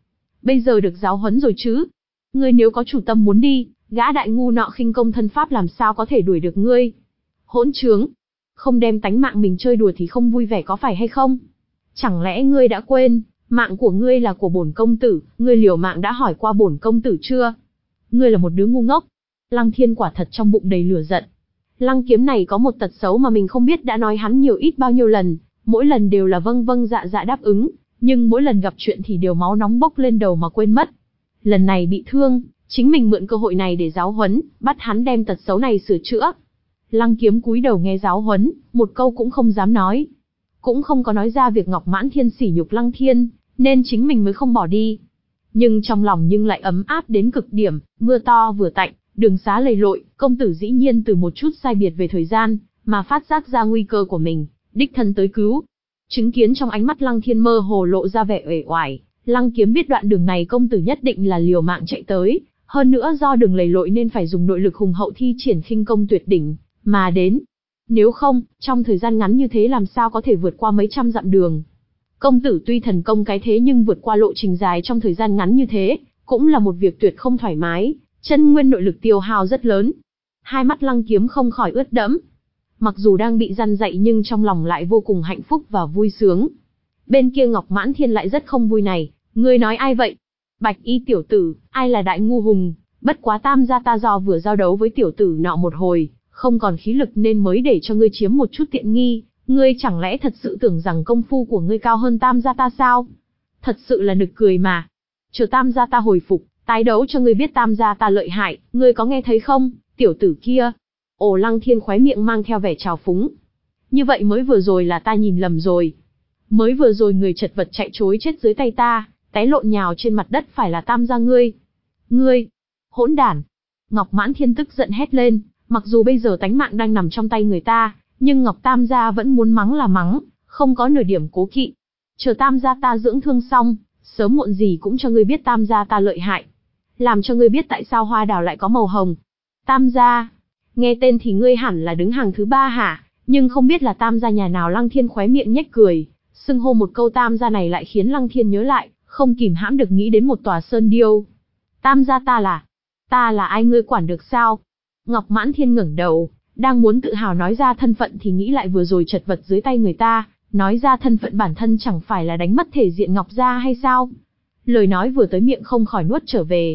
bây giờ được giáo huấn rồi chứ. Ngươi nếu có chủ tâm muốn đi, gã đại ngu nọ khinh công thân pháp làm sao có thể đuổi được ngươi. Hỗn trướng, không đem tánh mạng mình chơi đùa thì không vui vẻ có phải hay không? Chẳng lẽ ngươi đã quên, mạng của ngươi là của bổn công tử, ngươi liều mạng đã hỏi qua bổn công tử chưa? Ngươi là một đứa ngu ngốc. Lăng Thiên quả thật trong bụng đầy lửa giận. Lăng Kiếm này có một tật xấu mà mình không biết đã nói hắn nhiều ít bao nhiêu lần, mỗi lần đều là vâng vâng dạ dạ đáp ứng, nhưng mỗi lần gặp chuyện thì đều máu nóng bốc lên đầu mà quên mất. Lần này bị thương, chính mình mượn cơ hội này để giáo huấn, bắt hắn đem tật xấu này sửa chữa. Lăng Kiếm cúi đầu nghe giáo huấn, một câu cũng không dám nói. Cũng không có nói ra việc Ngọc Mãn Thiên sỉ nhục Lăng Thiên, nên chính mình mới không bỏ đi. Nhưng trong lòng nhưng lại ấm áp đến cực điểm, mưa to vừa tạnh, đường xá lầy lội, công tử dĩ nhiên từ một chút sai biệt về thời gian, mà phát giác ra nguy cơ của mình, đích thân tới cứu. Chứng kiến trong ánh mắt Lăng Thiên mơ hồ lộ ra vẻ uể oải, Lăng Kiếm biết đoạn đường này công tử nhất định là liều mạng chạy tới, hơn nữa do đường lầy lội nên phải dùng nội lực hùng hậu thi triển khinh công tuyệt đỉnh, mà đến. Nếu không, trong thời gian ngắn như thế làm sao có thể vượt qua mấy trăm dặm đường. Công tử tuy thần công cái thế nhưng vượt qua lộ trình dài trong thời gian ngắn như thế, cũng là một việc tuyệt không thoải mái, chân nguyên nội lực tiêu hao rất lớn. Hai mắt Lăng Kiếm không khỏi ướt đẫm. Mặc dù đang bị răn dạy nhưng trong lòng lại vô cùng hạnh phúc và vui sướng. Bên kia Ngọc Mãn Thiên lại rất không vui này, ngươi nói ai vậy? Bạch y tiểu tử, ai là đại ngu hùng, bất quá Tam gia ta do vừa giao đấu với tiểu tử nọ một hồi, không còn khí lực nên mới để cho ngươi chiếm một chút tiện nghi, ngươi chẳng lẽ thật sự tưởng rằng công phu của ngươi cao hơn Tam gia ta sao? Thật sự là nực cười mà. Chờ Tam gia ta hồi phục, tái đấu cho ngươi biết Tam gia ta lợi hại, ngươi có nghe thấy không, tiểu tử kia? Ồ, Lăng Thiên khóe miệng mang theo vẻ trào phúng. Như vậy mới vừa rồi là ta nhìn lầm rồi. Mới vừa rồi người chật vật chạy trối chết dưới tay ta, té lộn nhào trên mặt đất phải là Tam gia ngươi. Ngươi, hỗn đản. Ngọc Mãn Thiên tức giận hét lên, mặc dù bây giờ tánh mạng đang nằm trong tay người ta, nhưng Ngọc Tam gia vẫn muốn mắng là mắng, không có nửa điểm cố kỵ. Chờ Tam gia ta dưỡng thương xong, sớm muộn gì cũng cho ngươi biết Tam gia ta lợi hại. Làm cho ngươi biết tại sao hoa đào lại có màu hồng. Tam gia, nghe tên thì ngươi hẳn là đứng hàng thứ ba hả, nhưng không biết là Tam gia nhà nào. Lăng Thiên khóe miệng nhếch cười, xưng hô một câu Tam gia này lại khiến Lăng Thiên nhớ lại, không kìm hãm được nghĩ đến một tòa sơn điêu. Tam gia ta là, ta là ai ngươi quản được sao? Ngọc Mãn Thiên ngẩng đầu, đang muốn tự hào nói ra thân phận thì nghĩ lại vừa rồi chật vật dưới tay người ta, nói ra thân phận bản thân chẳng phải là đánh mất thể diện Ngọc gia hay sao? Lời nói vừa tới miệng không khỏi nuốt trở về.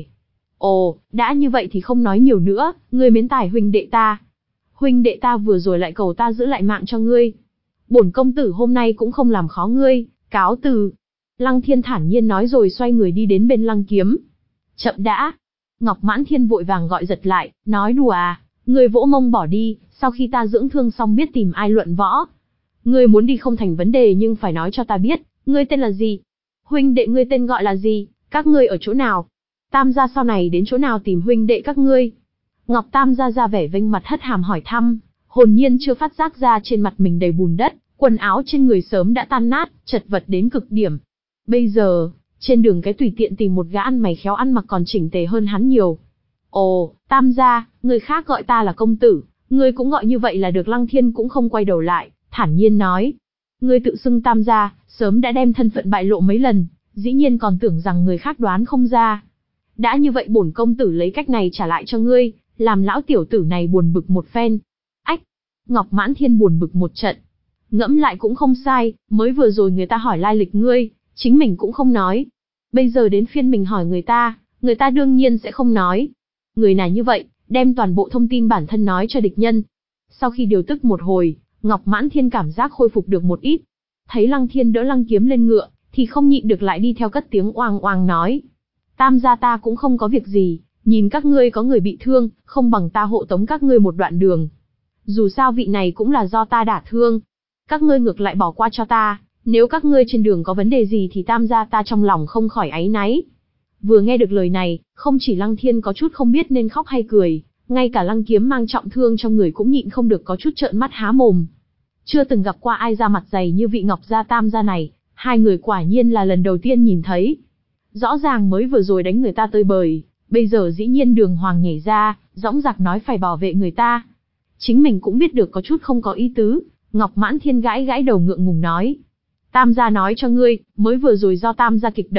Ồ, đã như vậy thì không nói nhiều nữa, ngươi mến tài huynh đệ ta. Huynh đệ ta vừa rồi lại cầu ta giữ lại mạng cho ngươi. Bổn công tử hôm nay cũng không làm khó ngươi, cáo từ. Lăng Thiên thản nhiên nói rồi xoay người đi đến bên Lăng Kiếm. Chậm đã. Ngọc Mãn Thiên vội vàng gọi giật lại, nói đùa à, ngươi vỗ mông bỏ đi, sau khi ta dưỡng thương xong biết tìm ai luận võ. Ngươi muốn đi không thành vấn đề nhưng phải nói cho ta biết, ngươi tên là gì? Huynh đệ ngươi tên gọi là gì? Các ngươi ở chỗ nào? Tam gia sau này đến chỗ nào tìm huynh đệ các ngươi? Ngọc Tam gia ra vẻ vênh mặt hất hàm hỏi thăm, hồn nhiên chưa phát giác ra trên mặt mình đầy bùn đất, quần áo trên người sớm đã tan nát, chật vật đến cực điểm. Bây giờ, trên đường cái tùy tiện tìm một gã ăn mày khéo ăn mặc còn chỉnh tề hơn hắn nhiều. Ồ, Tam gia, người khác gọi ta là công tử, ngươi cũng gọi như vậy là được. Lăng Thiên cũng không quay đầu lại, thản nhiên nói. Ngươi tự xưng Tam gia, sớm đã đem thân phận bại lộ mấy lần, dĩ nhiên còn tưởng rằng người khác đoán không ra. Đã như vậy bổn công tử lấy cách này trả lại cho ngươi, làm lão tiểu tử này buồn bực một phen. Ách! Ngọc Mãn Thiên buồn bực một trận. Ngẫm lại cũng không sai, mới vừa rồi người ta hỏi lai lịch ngươi, chính mình cũng không nói. Bây giờ đến phiên mình hỏi người ta, người ta đương nhiên sẽ không nói. Người nào như vậy, đem toàn bộ thông tin bản thân nói cho địch nhân. Sau khi điều tức một hồi, Ngọc Mãn Thiên cảm giác khôi phục được một ít. Thấy Lăng Thiên đỡ Lăng Kiếm lên ngựa, thì không nhịn được lại đi theo cất tiếng oang oang nói. Tam gia ta cũng không có việc gì, nhìn các ngươi có người bị thương, không bằng ta hộ tống các ngươi một đoạn đường. Dù sao vị này cũng là do ta đả thương. Các ngươi ngược lại bỏ qua cho ta, nếu các ngươi trên đường có vấn đề gì thì Tam gia ta trong lòng không khỏi áy náy. Vừa nghe được lời này, không chỉ Lăng Thiên có chút không biết nên khóc hay cười, ngay cả Lăng Kiếm mang trọng thương trong người cũng nhịn không được có chút trợn mắt há mồm. Chưa từng gặp qua ai ra mặt dày như vị Ngọc gia Tam gia này, hai người quả nhiên là lần đầu tiên nhìn thấy. Rõ ràng mới vừa rồi đánh người ta tơi bời, bây giờ dĩ nhiên đường hoàng nhảy ra, dõng dạc nói phải bảo vệ người ta. Chính mình cũng biết được có chút không có ý tứ, Ngọc Mãn Thiên gãi gãi đầu ngượng ngùng nói. Tam gia nói cho ngươi, mới vừa rồi do Tam gia kịch đấu,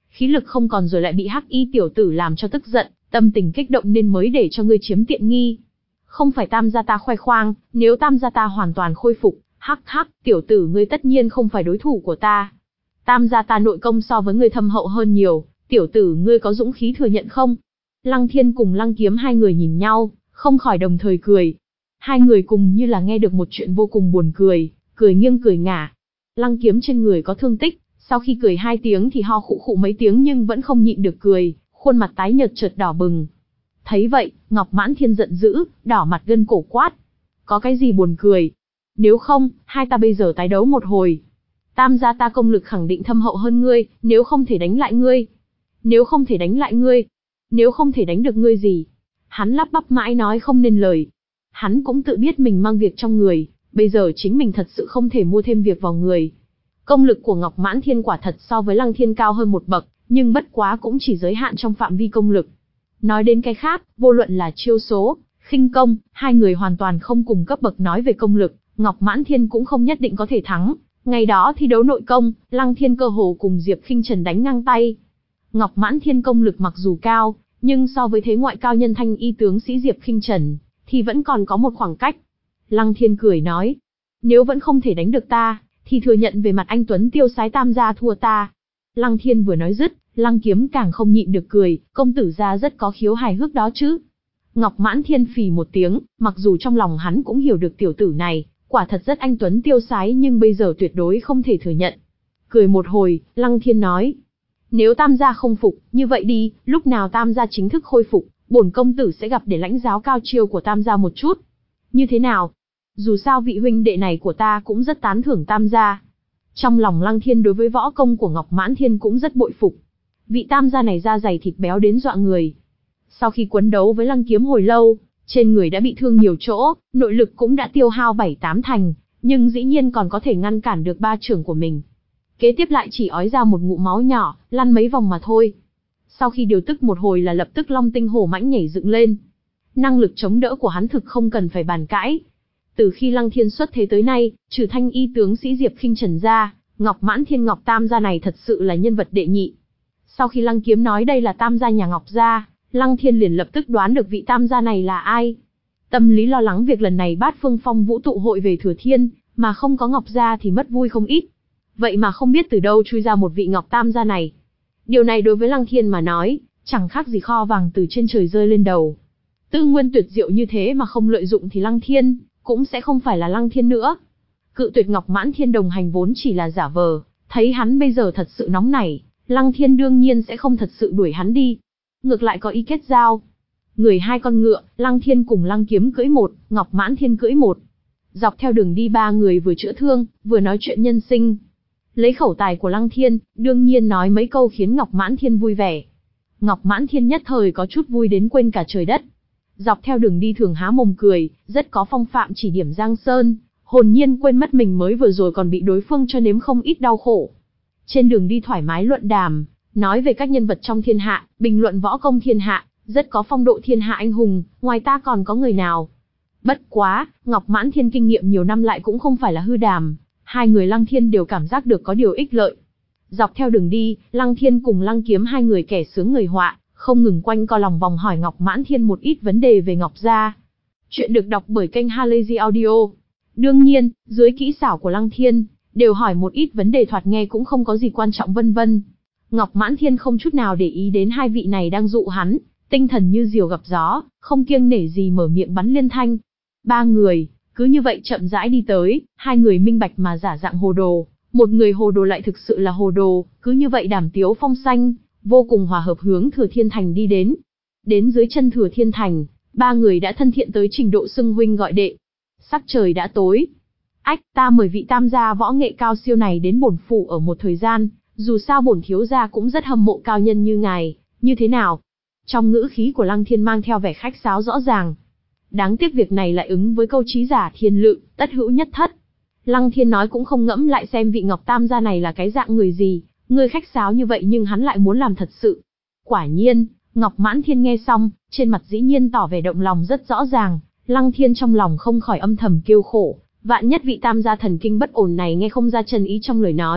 khí lực không còn rồi lại bị hắc y tiểu tử làm cho tức giận, tâm tình kích động nên mới để cho ngươi chiếm tiện nghi. Không phải tam gia ta khoe khoang, nếu tam gia ta hoàn toàn khôi phục, hắc hắc, tiểu tử ngươi tất nhiên không phải đối thủ của ta. Tam gia ta nội công so với ngươi thâm hậu hơn nhiều, tiểu tử ngươi có dũng khí thừa nhận không? Lăng Thiên cùng Lăng Kiếm hai người nhìn nhau, không khỏi đồng thời cười. Hai người cùng như là nghe được một chuyện vô cùng buồn cười, cười nghiêng cười ngả. Lăng Kiếm trên người có thương tích, sau khi cười hai tiếng thì ho khụ khụ mấy tiếng nhưng vẫn không nhịn được cười, khuôn mặt tái nhợt chợt đỏ bừng. Thấy vậy, Ngọc Mãn Thiên giận dữ, đỏ mặt gân cổ quát. Có cái gì buồn cười? Nếu không, hai ta bây giờ tái đấu một hồi. Tam gia ta công lực khẳng định thâm hậu hơn ngươi, nếu không thể đánh lại ngươi. Nếu không thể đánh lại ngươi. Nếu không thể đánh được ngươi gì? Hắn lắp bắp mãi nói không nên lời. Hắn cũng tự biết mình mang việc trong người, bây giờ chính mình thật sự không thể mua thêm việc vào người. Công lực của Ngọc Mãn Thiên quả thật so với Lăng Thiên cao hơn một bậc, nhưng bất quá cũng chỉ giới hạn trong phạm vi công lực. Nói đến cái khác, vô luận là chiêu số, khinh công, hai người hoàn toàn không cùng cấp bậc. Nói về công lực, Ngọc Mãn Thiên cũng không nhất định có thể thắng. Ngày đó thi đấu nội công, Lăng Thiên cơ hồ cùng Diệp Khinh Trần đánh ngang tay. Ngọc Mãn Thiên công lực mặc dù cao, nhưng so với thế ngoại cao nhân thanh y tướng sĩ Diệp Khinh Trần, thì vẫn còn có một khoảng cách. Lăng Thiên cười nói, nếu vẫn không thể đánh được ta, thì thừa nhận về mặt anh tuấn tiêu sái tam gia thua ta. Lăng Thiên vừa nói dứt, Lăng Kiếm càng không nhịn được cười, công tử gia rất có khiếu hài hước đó chứ. Ngọc Mãn Thiên phì một tiếng, mặc dù trong lòng hắn cũng hiểu được tiểu tử này, quả thật rất anh tuấn tiêu sái nhưng bây giờ tuyệt đối không thể thừa nhận. Cười một hồi, Lăng Thiên nói, nếu tam gia không phục, như vậy đi, lúc nào tam gia chính thức khôi phục, bổn công tử sẽ gặp để lãnh giáo cao chiêu của tam gia một chút. Như thế nào? Dù sao vị huynh đệ này của ta cũng rất tán thưởng tam gia. Trong lòng Lăng Thiên đối với võ công của Ngọc Mãn Thiên cũng rất bội phục. Vị tam gia này da dày thịt béo đến dọa người. Sau khi quấn đấu với Lăng Kiếm hồi lâu, trên người đã bị thương nhiều chỗ, nội lực cũng đã tiêu hao bảy tám thành, nhưng dĩ nhiên còn có thể ngăn cản được ba chưởng của mình. Kế tiếp lại chỉ ói ra một ngụm máu nhỏ, lăn mấy vòng mà thôi. Sau khi điều tức một hồi là lập tức long tinh hổ mãnh nhảy dựng lên. Năng lực chống đỡ của hắn thực không cần phải bàn cãi. Từ khi Lăng Thiên xuất thế tới nay, trừ thanh y tướng sĩ Diệp Khinh Trần ra, Ngọc Mãn Thiên Ngọc Tam gia này thật sự là nhân vật đệ nhị. Sau khi Lăng Kiếm nói đây là tam gia nhà Ngọc gia, Lăng Thiên liền lập tức đoán được vị tam gia này là ai. Tâm lý lo lắng việc lần này Bát Phương Phong Vũ tụ hội về Thừa Thiên, mà không có Ngọc gia thì mất vui không ít. Vậy mà không biết từ đâu chui ra một vị Ngọc Tam gia này. Điều này đối với Lăng Thiên mà nói, chẳng khác gì kho vàng từ trên trời rơi lên đầu. Tư nguyên tuyệt diệu như thế mà không lợi dụng thì Lăng Thiên cũng sẽ không phải là Lăng Thiên nữa. Cự tuyệt Ngọc Mãn Thiên đồng hành vốn chỉ là giả vờ, thấy hắn bây giờ thật sự nóng nảy, Lăng Thiên đương nhiên sẽ không thật sự đuổi hắn đi. Ngược lại có ý kết giao. Người hai con ngựa, Lăng Thiên cùng Lăng Kiếm cưỡi một, Ngọc Mãn Thiên cưỡi một. Dọc theo đường đi ba người vừa chữa thương, vừa nói chuyện nhân sinh. Lấy khẩu tài của Lăng Thiên, đương nhiên nói mấy câu khiến Ngọc Mãn Thiên vui vẻ. Ngọc Mãn Thiên nhất thời có chút vui đến quên cả trời đất. Dọc theo đường đi thường há mồm cười, rất có phong phạm chỉ điểm Giang Sơn, hồn nhiên quên mất mình mới vừa rồi còn bị đối phương cho nếm không ít đau khổ. Trên đường đi thoải mái luận đàm, nói về các nhân vật trong thiên hạ, bình luận võ công thiên hạ, rất có phong độ thiên hạ anh hùng, ngoài ta còn có người nào. Bất quá, Ngọc Mãn Thiên kinh nghiệm nhiều năm lại cũng không phải là hư đàm, hai người Lăng Thiên đều cảm giác được có điều ích lợi. Dọc theo đường đi, Lăng Thiên cùng Lăng Kiếm hai người kẻ sướng người họa, không ngừng quanh co lòng vòng hỏi Ngọc Mãn Thiên một ít vấn đề về Ngọc gia. Chuyện được đọc bởi kênh Halazy Audio. Đương nhiên, dưới kỹ xảo của Lăng Thiên, đều hỏi một ít vấn đề thoạt nghe cũng không có gì quan trọng vân vân. Ngọc Mãn Thiên không chút nào để ý đến hai vị này đang dụ hắn, tinh thần như diều gặp gió, không kiêng nể gì mở miệng bắn liên thanh. Ba người, cứ như vậy chậm rãi đi tới, hai người minh bạch mà giả dạng hồ đồ, một người hồ đồ lại thực sự là hồ đồ, cứ như vậy đàm tiếu phong xanh, vô cùng hòa hợp hướng Thừa Thiên Thành đi đến. Đến dưới chân Thừa Thiên Thành, ba người đã thân thiện tới trình độ xưng huynh gọi đệ. Sắc trời đã tối. Ách, ta mời vị tam gia võ nghệ cao siêu này đến bổn phủ ở một thời gian, dù sao bổn thiếu gia cũng rất hâm mộ cao nhân như ngài, như thế nào? Trong ngữ khí của Lăng Thiên mang theo vẻ khách sáo rõ ràng. Đáng tiếc việc này lại ứng với câu chí giả thiên lự, tất hữu nhất thất. Lăng Thiên nói cũng không ngẫm lại xem vị Ngọc Tam gia này là cái dạng người gì, người khách sáo như vậy nhưng hắn lại muốn làm thật sự. Quả nhiên, Ngọc Mãn Thiên nghe xong, trên mặt dĩ nhiên tỏ vẻ động lòng rất rõ ràng, Lăng Thiên trong lòng không khỏi âm thầm kêu khổ, vạn nhất vị tam gia thần kinh bất ổn này nghe không ra chân ý trong lời nói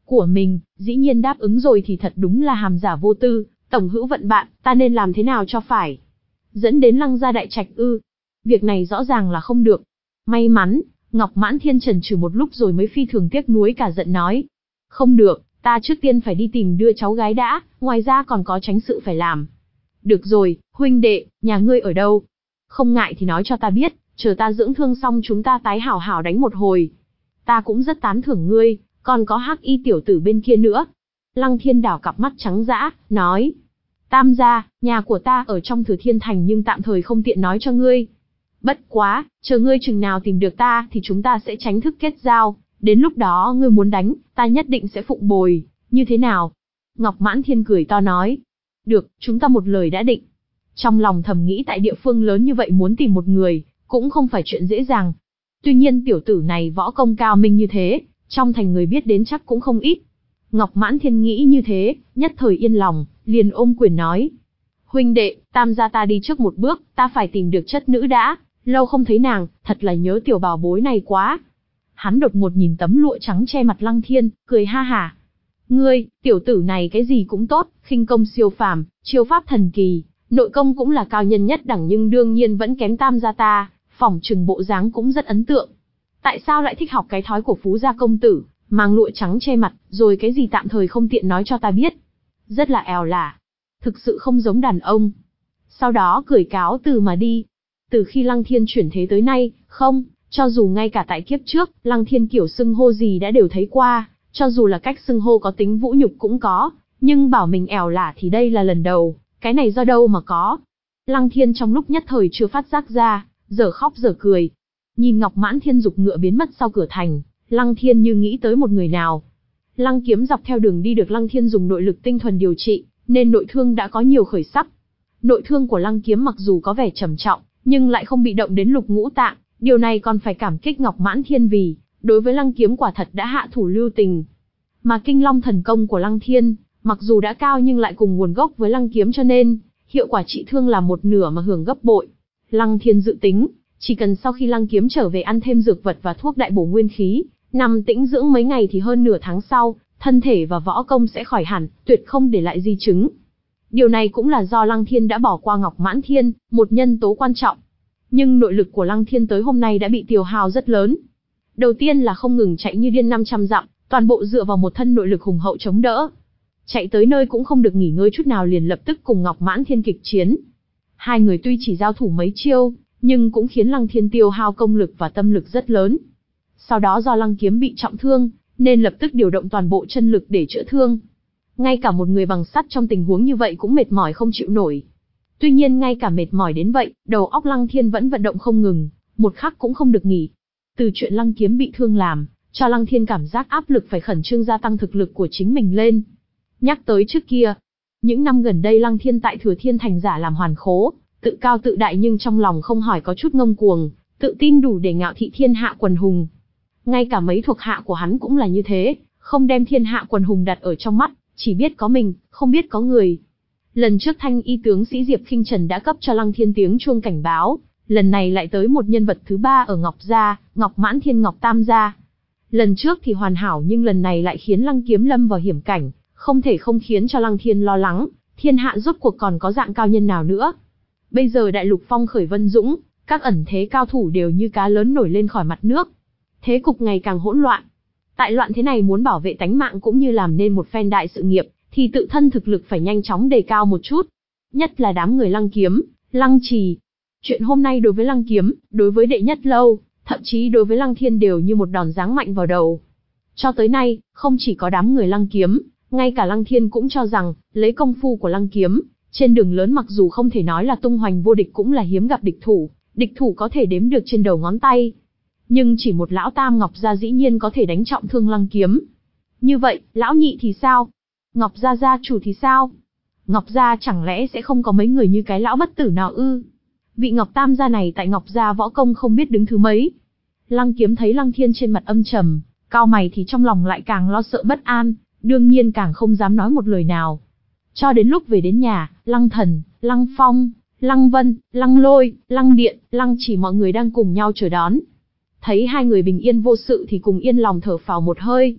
của mình, dĩ nhiên đáp ứng rồi thì thật đúng là hàm giả vô tư. Tổng hữu vận bạn, ta nên làm thế nào cho phải? Dẫn đến Lăng gia đại trạch ư? Việc này rõ ràng là không được. May mắn, Ngọc Mãn Thiên chần chừ một lúc rồi mới phi thường tiếc nuối cả giận nói. Không được, ta trước tiên phải đi tìm đưa cháu gái đã, ngoài ra còn có tránh sự phải làm. Được rồi, huynh đệ, nhà ngươi ở đâu? Không ngại thì nói cho ta biết, chờ ta dưỡng thương xong chúng ta tái hảo hảo đánh một hồi. Ta cũng rất tán thưởng ngươi, còn có Hắc Y tiểu tử bên kia nữa. Lăng Thiên đảo cặp mắt trắng dã, nói. Tam gia, nhà của ta ở trong Thừa Thiên Thành nhưng tạm thời không tiện nói cho ngươi. Bất quá, chờ ngươi chừng nào tìm được ta thì chúng ta sẽ tránh thức kết giao, đến lúc đó ngươi muốn đánh, ta nhất định sẽ phụng bồi, như thế nào? Ngọc Mãn Thiên cười to nói. Được, chúng ta một lời đã định. Trong lòng thầm nghĩ tại địa phương lớn như vậy muốn tìm một người, cũng không phải chuyện dễ dàng. Tuy nhiên tiểu tử này võ công cao minh như thế, trong thành người biết đến chắc cũng không ít. Ngọc Mãn Thiên nghĩ như thế, nhất thời yên lòng, liền ôm quyền nói. Huynh đệ, tam gia ta đi trước một bước, ta phải tìm được chất nữ đã, lâu không thấy nàng, thật là nhớ tiểu bảo bối này quá. Hắn đột ngột nhìn tấm lụa trắng che mặt Lăng Thiên, cười ha hả. Ngươi, tiểu tử này cái gì cũng tốt, khinh công siêu phàm, chiêu pháp thần kỳ, nội công cũng là cao nhân nhất đẳng nhưng đương nhiên vẫn kém tam gia ta, phỏng chừng bộ dáng cũng rất ấn tượng. Tại sao lại thích học cái thói của phú gia công tử, mang lụa trắng che mặt, rồi cái gì tạm thời không tiện nói cho ta biết. Rất là èo lả, thực sự không giống đàn ông. Sau đó cười cáo từ mà đi. Từ khi Lăng Thiên chuyển thế tới nay, không, cho dù ngay cả tại kiếp trước, Lăng Thiên kiểu xưng hô gì đã đều thấy qua, cho dù là cách xưng hô có tính vũ nhục cũng có, nhưng bảo mình èo lả thì đây là lần đầu, cái này do đâu mà có. Lăng Thiên trong lúc nhất thời chưa phát giác ra, giờ khóc giờ cười. Nhìn Ngọc Mãn Thiên dục ngựa biến mất sau cửa thành, Lăng Thiên như nghĩ tới một người nào. Lăng Kiếm dọc theo đường đi được Lăng Thiên dùng nội lực tinh thuần điều trị, nên nội thương đã có nhiều khởi sắc. Nội thương của Lăng Kiếm mặc dù có vẻ trầm trọng, nhưng lại không bị động đến lục ngũ tạng, điều này còn phải cảm kích Ngọc Mãn Thiên vì, đối với Lăng Kiếm quả thật đã hạ thủ lưu tình. Mà Kinh Long thần công của Lăng Thiên, mặc dù đã cao nhưng lại cùng nguồn gốc với Lăng Kiếm cho nên, hiệu quả trị thương là một nửa mà hưởng gấp bội. Lăng Thiên dự tính, chỉ cần sau khi Lăng Kiếm trở về ăn thêm dược vật và thuốc đại bổ nguyên khí, nằm tĩnh dưỡng mấy ngày thì hơn nửa tháng sau, thân thể và võ công sẽ khỏi hẳn, tuyệt không để lại di chứng. Điều này cũng là do Lăng Thiên đã bỏ qua Ngọc Mãn Thiên, một nhân tố quan trọng. Nhưng nội lực của Lăng Thiên tới hôm nay đã bị tiêu hao rất lớn. Đầu tiên là không ngừng chạy như điên năm trăm dặm, toàn bộ dựa vào một thân nội lực hùng hậu chống đỡ. Chạy tới nơi cũng không được nghỉ ngơi chút nào liền lập tức cùng Ngọc Mãn Thiên kịch chiến. Hai người tuy chỉ giao thủ mấy chiêu, nhưng cũng khiến Lăng Thiên tiêu hao công lực và tâm lực rất lớn. Sau đó do Lăng Kiếm bị trọng thương, nên lập tức điều động toàn bộ chân lực để chữa thương. Ngay cả một người bằng sắt trong tình huống như vậy cũng mệt mỏi không chịu nổi. Tuy nhiên ngay cả mệt mỏi đến vậy, đầu óc Lăng Thiên vẫn vận động không ngừng, một khắc cũng không được nghỉ. Từ chuyện Lăng Kiếm bị thương làm, cho Lăng Thiên cảm giác áp lực phải khẩn trương gia tăng thực lực của chính mình lên. Nhắc tới trước kia, những năm gần đây Lăng Thiên tại Thừa Thiên Thành giả làm hoàn khố, tự cao tự đại nhưng trong lòng không hỏi có chút ngông cuồng, tự tin đủ để ngạo thị thiên hạ quần hùng. Ngay cả mấy thuộc hạ của hắn cũng là như thế, không đem thiên hạ quần hùng đặt ở trong mắt, chỉ biết có mình, không biết có người. Lần trước Thanh Y tướng sĩ Diệp Khinh Trần đã cấp cho Lăng Thiên tiếng chuông cảnh báo, lần này lại tới một nhân vật thứ ba ở Ngọc gia, Ngọc Mãn Thiên Ngọc Tam gia. Lần trước thì hoàn hảo nhưng lần này lại khiến Lăng Kiếm lâm vào hiểm cảnh, không thể không khiến cho Lăng Thiên lo lắng, thiên hạ rốt cuộc còn có dạng cao nhân nào nữa. Bây giờ đại lục phong khởi vân dũng, các ẩn thế cao thủ đều như cá lớn nổi lên khỏi mặt nước. Thế cục ngày càng hỗn loạn. Tại loạn thế này muốn bảo vệ tánh mạng cũng như làm nên một phen đại sự nghiệp, thì tự thân thực lực phải nhanh chóng đề cao một chút. Nhất là đám người Lăng Kiếm, Lăng Trì. Chuyện hôm nay đối với Lăng Kiếm, đối với Đệ Nhất Lâu, thậm chí đối với Lăng Thiên đều như một đòn giáng mạnh vào đầu. Cho tới nay, không chỉ có đám người Lăng Kiếm, ngay cả Lăng Thiên cũng cho rằng, lấy công phu của Lăng Kiếm, trên đường lớn mặc dù không thể nói là tung hoành vô địch cũng là hiếm gặp địch thủ, địch thủ có thể đếm được trên đầu ngón tay. Nhưng chỉ một lão tam Ngọc gia dĩ nhiên có thể đánh trọng thương Lăng Kiếm. Như vậy, lão nhị thì sao? Ngọc gia gia chủ thì sao? Ngọc gia chẳng lẽ sẽ không có mấy người như cái lão bất tử nào ư? Vị Ngọc tam gia này tại Ngọc gia võ công không biết đứng thứ mấy. Lăng Kiếm thấy Lăng Thiên trên mặt âm trầm, cao mày thì trong lòng lại càng lo sợ bất an, đương nhiên càng không dám nói một lời nào. Cho đến lúc về đến nhà, Lăng Thần, Lăng Phong, Lăng Vân, Lăng Lôi, Lăng Điện, Lăng Chỉ mọi người đang cùng nhau chờ đón. Thấy hai người bình yên vô sự thì cùng yên lòng thở phào một hơi.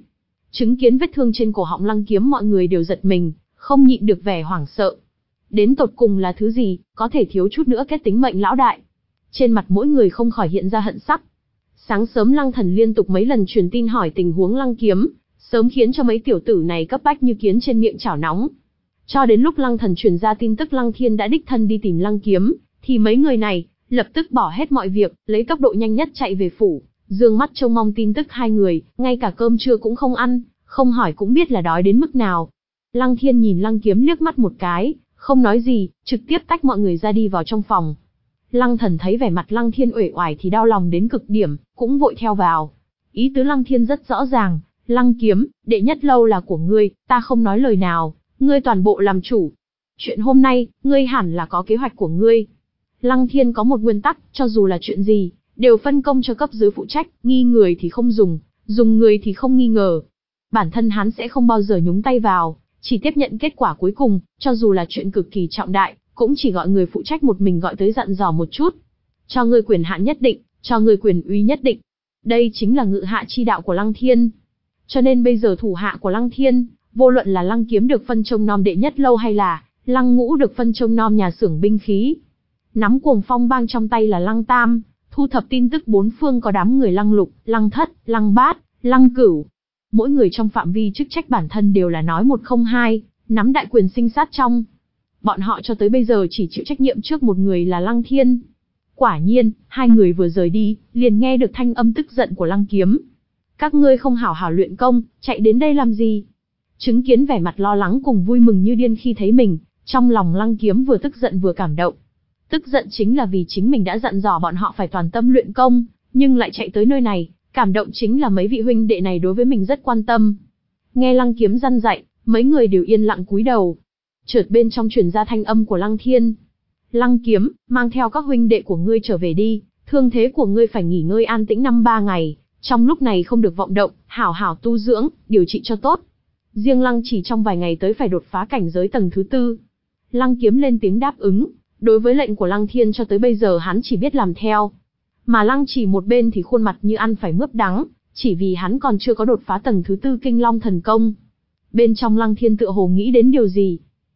Chứng kiến vết thương trên cổ họng Lăng Kiếm mọi người đều giật mình, không nhịn được vẻ hoảng sợ. Đến tột cùng là thứ gì, có thể thiếu chút nữa kết tính mệnh lão đại. Trên mặt mỗi người không khỏi hiện ra hận sắc. Sáng sớm Lăng Thần liên tục mấy lần truyền tin hỏi tình huống Lăng Kiếm, sớm khiến cho mấy tiểu tử này cấp bách như kiến trên miệng chảo nóng. Cho đến lúc Lăng Thần truyền ra tin tức Lăng Thiên đã đích thân đi tìm Lăng Kiếm, thì mấy người này lập tức bỏ hết mọi việc, lấy tốc độ nhanh nhất chạy về phủ, dương mắt trông mong tin tức hai người, ngay cả cơm trưa cũng không ăn, không hỏi cũng biết là đói đến mức nào. Lăng Thiên nhìn Lăng Kiếm liếc mắt một cái, không nói gì, trực tiếp tách mọi người ra đi vào trong phòng. Lăng Thần thấy vẻ mặt Lăng Thiên uể oải thì đau lòng đến cực điểm, cũng vội theo vào. Ý tứ Lăng Thiên rất rõ ràng, Lăng Kiếm, đệ nhất lâu là của ngươi, ta không nói lời nào, ngươi toàn bộ làm chủ. Chuyện hôm nay, ngươi hẳn là có kế hoạch của ngươi. Lăng Thiên có một nguyên tắc, cho dù là chuyện gì, đều phân công cho cấp dưới phụ trách, nghi người thì không dùng, dùng người thì không nghi ngờ. Bản thân hắn sẽ không bao giờ nhúng tay vào, chỉ tiếp nhận kết quả cuối cùng, cho dù là chuyện cực kỳ trọng đại, cũng chỉ gọi người phụ trách một mình gọi tới dặn dò một chút. Cho ngươi quyền hạn nhất định, cho ngươi quyền uy nhất định. Đây chính là ngự hạ chi đạo của Lăng Thiên. Cho nên bây giờ thủ hạ của Lăng Thiên, vô luận là Lăng Kiếm được phân trông nom đệ nhất lâu hay là Lăng Ngũ được phân trông nom nhà xưởng binh khí. Nắm cuồng phong bang trong tay là Lăng Tam, thu thập tin tức bốn phương có đám người Lăng Lục, Lăng Thất, Lăng Bát, Lăng Cửu. Mỗi người trong phạm vi chức trách bản thân đều là nói một không hai, nắm đại quyền sinh sát trong. Bọn họ cho tới bây giờ chỉ chịu trách nhiệm trước một người là Lăng Thiên. Quả nhiên, hai người vừa rời đi, liền nghe được thanh âm tức giận của Lăng Kiếm. Các ngươi không hảo hảo luyện công, chạy đến đây làm gì? Chứng kiến vẻ mặt lo lắng cùng vui mừng như điên khi thấy mình, trong lòng Lăng Kiếm vừa tức giận vừa cảm động. Tức giận chính là vì chính mình đã dặn dò bọn họ phải toàn tâm luyện công, nhưng lại chạy tới nơi này, cảm động chính là mấy vị huynh đệ này đối với mình rất quan tâm. Nghe Lăng Kiếm răn dạy, mấy người đều yên lặng cúi đầu. Chợt bên trong truyền ra thanh âm của Lăng Thiên. Lăng Kiếm, mang theo các huynh đệ của ngươi trở về đi, thương thế của ngươi phải nghỉ ngơi an tĩnh năm ba ngày, trong lúc này không được vọng động, hảo hảo tu dưỡng, điều trị cho tốt. Riêng Lăng Chỉ trong vài ngày tới phải đột phá cảnh giới tầng thứ tư. Lăng Kiếm lên tiếng đáp ứng, đối với lệnh của Lăng Thiên cho tới bây giờ hắn chỉ biết làm theo. Mà Lăng Chỉ một bên thì khuôn mặt như ăn phải mướp đắng, chỉ vì hắn còn chưa có đột phá tầng thứ tư Kinh Long thần công. Bên trong Lăng Thiên tựa hồ nghĩ đến điều gì.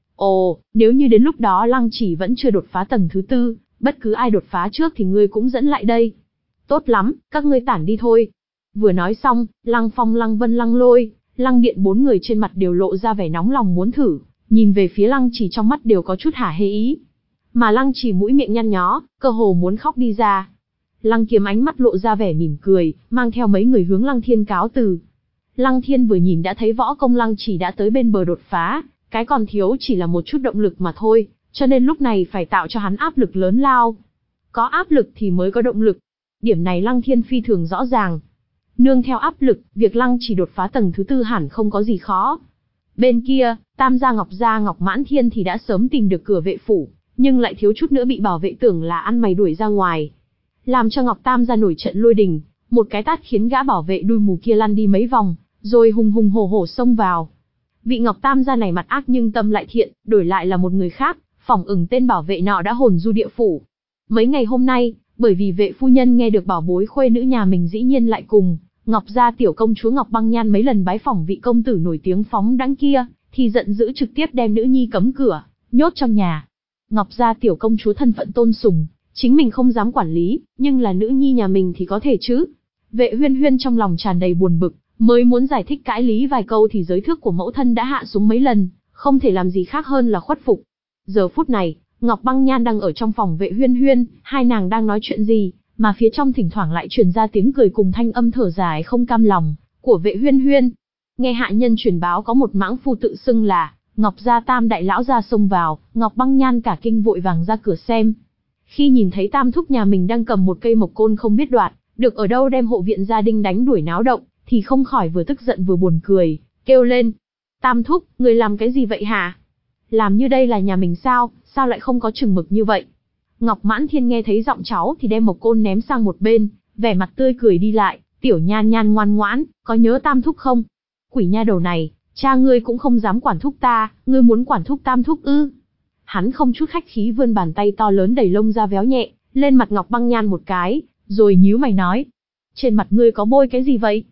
Ồ, nếu như đến lúc đó Lăng Chỉ vẫn chưa đột phá tầng thứ tư, bất cứ ai đột phá trước thì ngươi cũng dẫn lại đây. Tốt lắm, các ngươi tản đi thôi. Vừa nói xong, Lăng Phong, Lăng Vân, Lăng Lôi, Lăng Điện bốn người trên mặt đều lộ ra vẻ nóng lòng muốn thử, nhìn về phía Lăng Chỉ trong mắt đều có chút hả hê ý. Mà Lăng Chỉ mũi miệng nhăn nhó, cơ hồ muốn khóc đi ra. Lăng Kiếm ánh mắt lộ ra vẻ mỉm cười, mang theo mấy người hướng Lăng Thiên cáo từ. Lăng Thiên vừa nhìn đã thấy võ công Lăng Chỉ đã tới bên bờ đột phá, cái còn thiếu chỉ là một chút động lực mà thôi, cho nên lúc này phải tạo cho hắn áp lực lớn lao. Có áp lực thì mới có động lực. Điểm này Lăng Thiên phi thường rõ ràng. Nương theo áp lực, việc Lăng Chỉ đột phá tầng thứ tư hẳn không có gì khó. Bên kia, Tam gia Ngọc gia Ngọc Mãn Thiên thì đã sớm tìm được cửa vệ phủ, nhưng lại thiếu chút nữa bị bảo vệ tưởng là ăn mày đuổi ra ngoài. Làm cho Ngọc Tam gia nổi trận lôi đình, một cái tát khiến gã bảo vệ đuôi mù kia lăn đi mấy vòng, rồi hùng hùng hổ hổ xông vào. Vị Ngọc Tam gia này mặt ác nhưng tâm lại thiện, đổi lại là một người khác, phỏng ửng tên bảo vệ nọ đã hồn du địa phủ. Mấy ngày hôm nay, bởi vì vệ phu nhân nghe được bảo bối khuê nữ nhà mình dĩ nhiên lại cùng Ngọc gia tiểu công chúa Ngọc Băng Nhan mấy lần bái phỏng vị công tử nổi tiếng phóng đãng kia, thì giận dữ trực tiếp đem nữ nhi cấm cửa, nhốt trong nhà. Ngọc gia tiểu công chúa thân phận tôn sùng, chính mình không dám quản lý, nhưng là nữ nhi nhà mình thì có thể chứ. Vệ Huyên Huyên trong lòng tràn đầy buồn bực, mới muốn giải thích cãi lý vài câu thì giới thước của mẫu thân đã hạ xuống mấy lần, không thể làm gì khác hơn là khuất phục. Giờ phút này, Ngọc Băng Nhan đang ở trong phòng Vệ Huyên Huyên, hai nàng đang nói chuyện gì, mà phía trong thỉnh thoảng lại truyền ra tiếng cười cùng thanh âm thở dài không cam lòng của Vệ Huyên Huyên. Nghe hạ nhân truyền báo có một mãng phu tự xưng là Ngọc gia Tam đại lão gia xông vào, Ngọc Băng Nhan cả kinh vội vàng ra cửa xem. Khi nhìn thấy Tam thúc nhà mình đang cầm một cây mộc côn không biết đoạt, được ở đâu đem hộ viện gia đình đánh đuổi náo động, thì không khỏi vừa tức giận vừa buồn cười, kêu lên: Tam thúc, người làm cái gì vậy hả? Làm như đây là nhà mình sao, sao lại không có chừng mực như vậy? Ngọc Mãn Thiên nghe thấy giọng cháu thì đem mộc côn ném sang một bên, vẻ mặt tươi cười đi lại: Tiểu Nhan Nhan ngoan ngoãn, có nhớ Tam thúc không? Quỷ nha đầu này, cha ngươi cũng không dám quản thúc ta, ngươi muốn quản thúc Tam thúc ư? Hắn không chút khách khí vươn bàn tay to lớn đầy lông da véo nhẹ lên mặt Ngọc Băng Nhan một cái, rồi nhíu mày nói: Trên mặt ngươi có bôi cái gì vậy?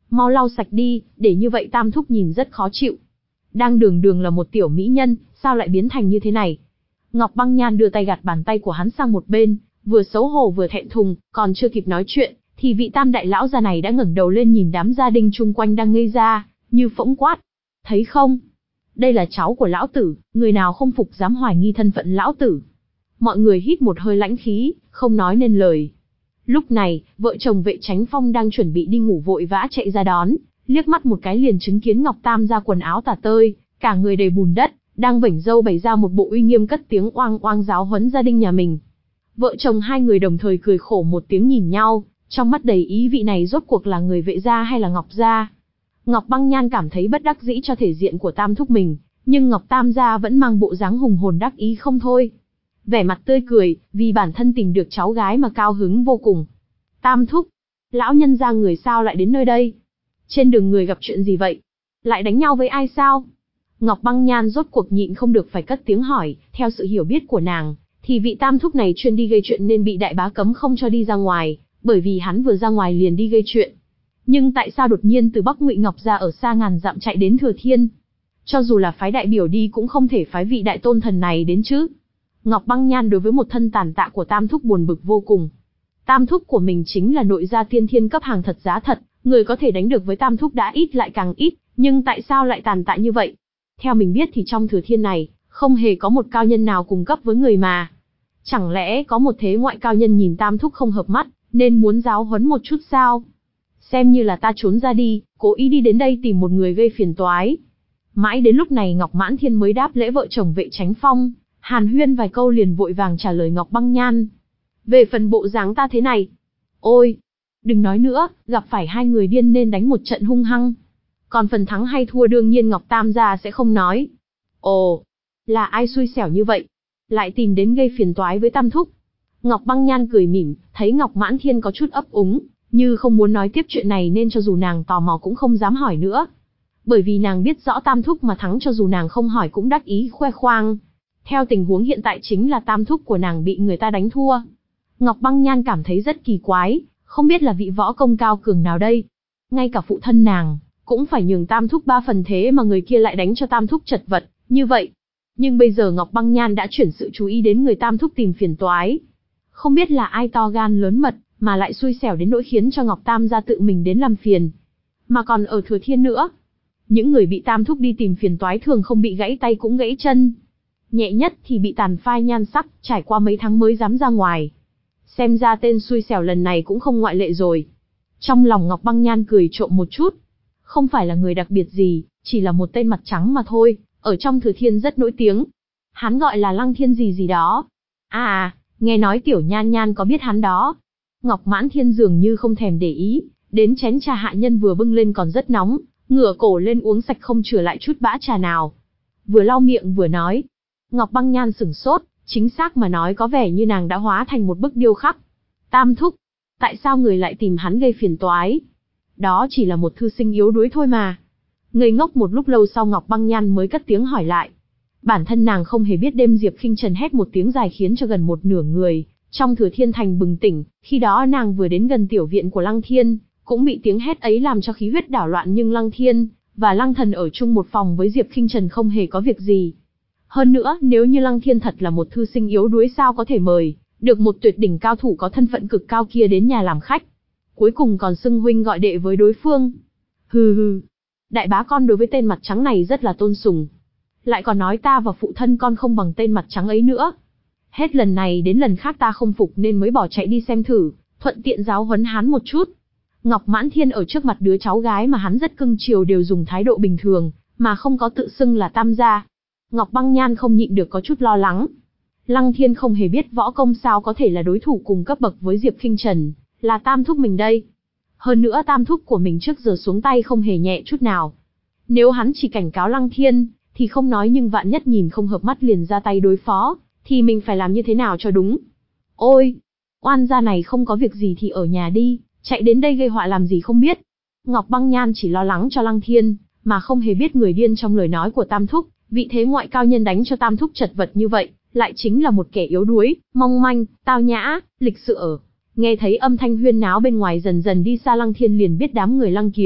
Mau lau sạch đi, để như vậy Tam thúc nhìn rất khó chịu. Đang đường đường là một tiểu mỹ nhân, sao lại biến thành như thế này? Ngọc Băng Nhan đưa tay gạt bàn tay của hắn sang một bên, vừa xấu hổ vừa thẹn thùng, còn chưa kịp nói chuyện, thì vị Tam đại lão già này đã ngẩng đầu lên nhìn đám gia đình chung quanh đang ngây ra, như phỗng quát. Thấy không? Đây là cháu của lão tử, người nào không phục dám hoài nghi thân phận lão tử. Mọi người hít một hơi lãnh khí, không nói nên lời. Lúc này, vợ chồng Vệ Chánh Phong đang chuẩn bị đi ngủ vội vã chạy ra đón, liếc mắt một cái liền chứng kiến Ngọc Tam ra quần áo tả tơi, cả người đầy bùn đất, đang vểnh râu bày ra một bộ uy nghiêm cất tiếng oang oang giáo huấn gia đình nhà mình. Vợ chồng hai người đồng thời cười khổ một tiếng nhìn nhau, trong mắt đầy ý vị này rốt cuộc là người Vệ gia hay là Ngọc gia. Ngọc Băng Nhan cảm thấy bất đắc dĩ cho thể diện của Tam thúc mình, nhưng Ngọc Tam gia vẫn mang bộ dáng hùng hồn đắc ý không thôi. Vẻ mặt tươi cười, vì bản thân tìm được cháu gái mà cao hứng vô cùng. Tam thúc, lão nhân gia người sao lại đến nơi đây? Trên đường người gặp chuyện gì vậy? Lại đánh nhau với ai sao? Ngọc Băng Nhan rốt cuộc nhịn không được phải cất tiếng hỏi, theo sự hiểu biết của nàng, thì vị Tam thúc này chuyên đi gây chuyện nên bị đại bá cấm không cho đi ra ngoài, bởi vì hắn vừa ra ngoài liền đi gây chuyện. Nhưng tại sao đột nhiên từ Bắc Ngụy Ngọc gia ở xa ngàn dặm chạy đến Thừa Thiên? Cho dù là phái đại biểu đi cũng không thể phái vị đại tôn thần này đến chứ. Ngọc Băng Nhan đối với một thân tàn tạ của Tam thúc buồn bực vô cùng. Tam thúc của mình chính là nội gia tiên thiên cấp hàng thật giá thật, người có thể đánh được với Tam thúc đã ít lại càng ít, nhưng tại sao lại tàn tạ như vậy? Theo mình biết thì trong Thừa Thiên này, không hề có một cao nhân nào cùng cấp với người mà. Chẳng lẽ có một thế ngoại cao nhân nhìn Tam thúc không hợp mắt, nên muốn giáo huấn một chút sao? Xem như là ta trốn ra đi, cố ý đi đến đây tìm một người gây phiền toái. Mãi đến lúc này Ngọc Mãn Thiên mới đáp lễ vợ chồng Vệ Chánh Phong, hàn huyên vài câu liền vội vàng trả lời Ngọc Băng Nhan. Về phần bộ dáng ta thế này, ôi, đừng nói nữa, gặp phải hai người điên nên đánh một trận hung hăng. Còn phần thắng hay thua đương nhiên Ngọc Tam gia sẽ không nói. Ồ, là ai xui xẻo như vậy? Lại tìm đến gây phiền toái với Tam thúc. Ngọc Băng Nhan cười mỉm, thấy Ngọc Mãn Thiên có chút ấp úng, như không muốn nói tiếp chuyện này nên cho dù nàng tò mò cũng không dám hỏi nữa. Bởi vì nàng biết rõ Tam thúc mà thắng cho dù nàng không hỏi cũng đắc ý khoe khoang. Theo tình huống hiện tại chính là Tam thúc của nàng bị người ta đánh thua. Ngọc Băng Nhan cảm thấy rất kỳ quái, không biết là vị võ công cao cường nào đây. Ngay cả phụ thân nàng, cũng phải nhường Tam thúc ba phần thế mà người kia lại đánh cho Tam thúc chật vật, như vậy. Nhưng bây giờ Ngọc Băng Nhan đã chuyển sự chú ý đến người Tam thúc tìm phiền toái. Không biết là ai to gan lớn mật, mà lại xui xẻo đến nỗi khiến cho Ngọc Tam gia tự mình đến làm phiền. Mà còn ở Thừa Thiên nữa. Những người bị Tam thúc đi tìm phiền toái thường không bị gãy tay cũng gãy chân. Nhẹ nhất thì bị tàn phai nhan sắc, trải qua mấy tháng mới dám ra ngoài. Xem ra tên xui xẻo lần này cũng không ngoại lệ rồi. Trong lòng Ngọc Băng Nhan cười trộm một chút. Không phải là người đặc biệt gì, chỉ là một tên mặt trắng mà thôi, ở trong Thừa Thiên rất nổi tiếng. Hắn gọi là Lăng Thiên gì gì đó. À à, nghe nói Tiểu Nhan Nhan có biết hắn đó. Ngọc Mãn Thiên dường như không thèm để ý, đến chén trà hạ nhân vừa bưng lên còn rất nóng, ngửa cổ lên uống sạch không chừa lại chút bã trà nào. Vừa lau miệng vừa nói. Ngọc Băng Nhan sửng sốt, chính xác mà nói có vẻ như nàng đã hóa thành một bức điêu khắc. Tam thúc, tại sao người lại tìm hắn gây phiền toái? Đó chỉ là một thư sinh yếu đuối thôi mà. Ngây ngốc một lúc lâu sau Ngọc Băng Nhan mới cất tiếng hỏi lại. Bản thân nàng không hề biết đêm Diệp Khinh Trần hét một tiếng dài khiến cho gần một nửa người trong Thừa Thiên thành bừng tỉnh, khi đó nàng vừa đến gần tiểu viện của Lăng Thiên, cũng bị tiếng hét ấy làm cho khí huyết đảo loạn, nhưng Lăng Thiên và Lăng Thần ở chung một phòng với Diệp Khinh Trần không hề có việc gì. Hơn nữa, nếu như Lăng Thiên thật là một thư sinh yếu đuối sao có thể mời được một tuyệt đỉnh cao thủ có thân phận cực cao kia đến nhà làm khách. Cuối cùng còn xưng huynh gọi đệ với đối phương. Hừ hừ, đại bá con đối với tên mặt trắng này rất là tôn sùng. Lại còn nói ta và phụ thân con không bằng tên mặt trắng ấy nữa. Hết lần này đến lần khác ta không phục nên mới bỏ chạy đi xem thử, thuận tiện giáo huấn hắn một chút. Ngọc Mãn Thiên ở trước mặt đứa cháu gái mà hắn rất cưng chiều đều dùng thái độ bình thường, mà không có tự xưng là Tam gia. Ngọc Băng Nhan không nhịn được có chút lo lắng. Lăng Thiên không hề biết võ công sao có thể là đối thủ cùng cấp bậc với Diệp Khinh Trần, là Tam thúc mình đây. Hơn nữa Tam thúc của mình trước giờ xuống tay không hề nhẹ chút nào. Nếu hắn chỉ cảnh cáo Lăng Thiên, thì không nói, nhưng vạn nhất nhìn không hợp mắt liền ra tay đối phó, thì mình phải làm như thế nào cho đúng. Ôi, oan gia này không có việc gì thì ở nhà đi, chạy đến đây gây họa làm gì không biết. Ngọc Băng Nhan chỉ lo lắng cho Lăng Thiên, mà không hề biết người điên trong lời nói của Tam thúc, vị thế ngoại cao nhân đánh cho Tam thúc chật vật như vậy, lại chính là một kẻ yếu đuối, mong manh, tao nhã, lịch sự ở. Nghe thấy âm thanh huyên náo bên ngoài dần dần đi xa, Lăng Thiên liền biết đám người Lăng Kiếm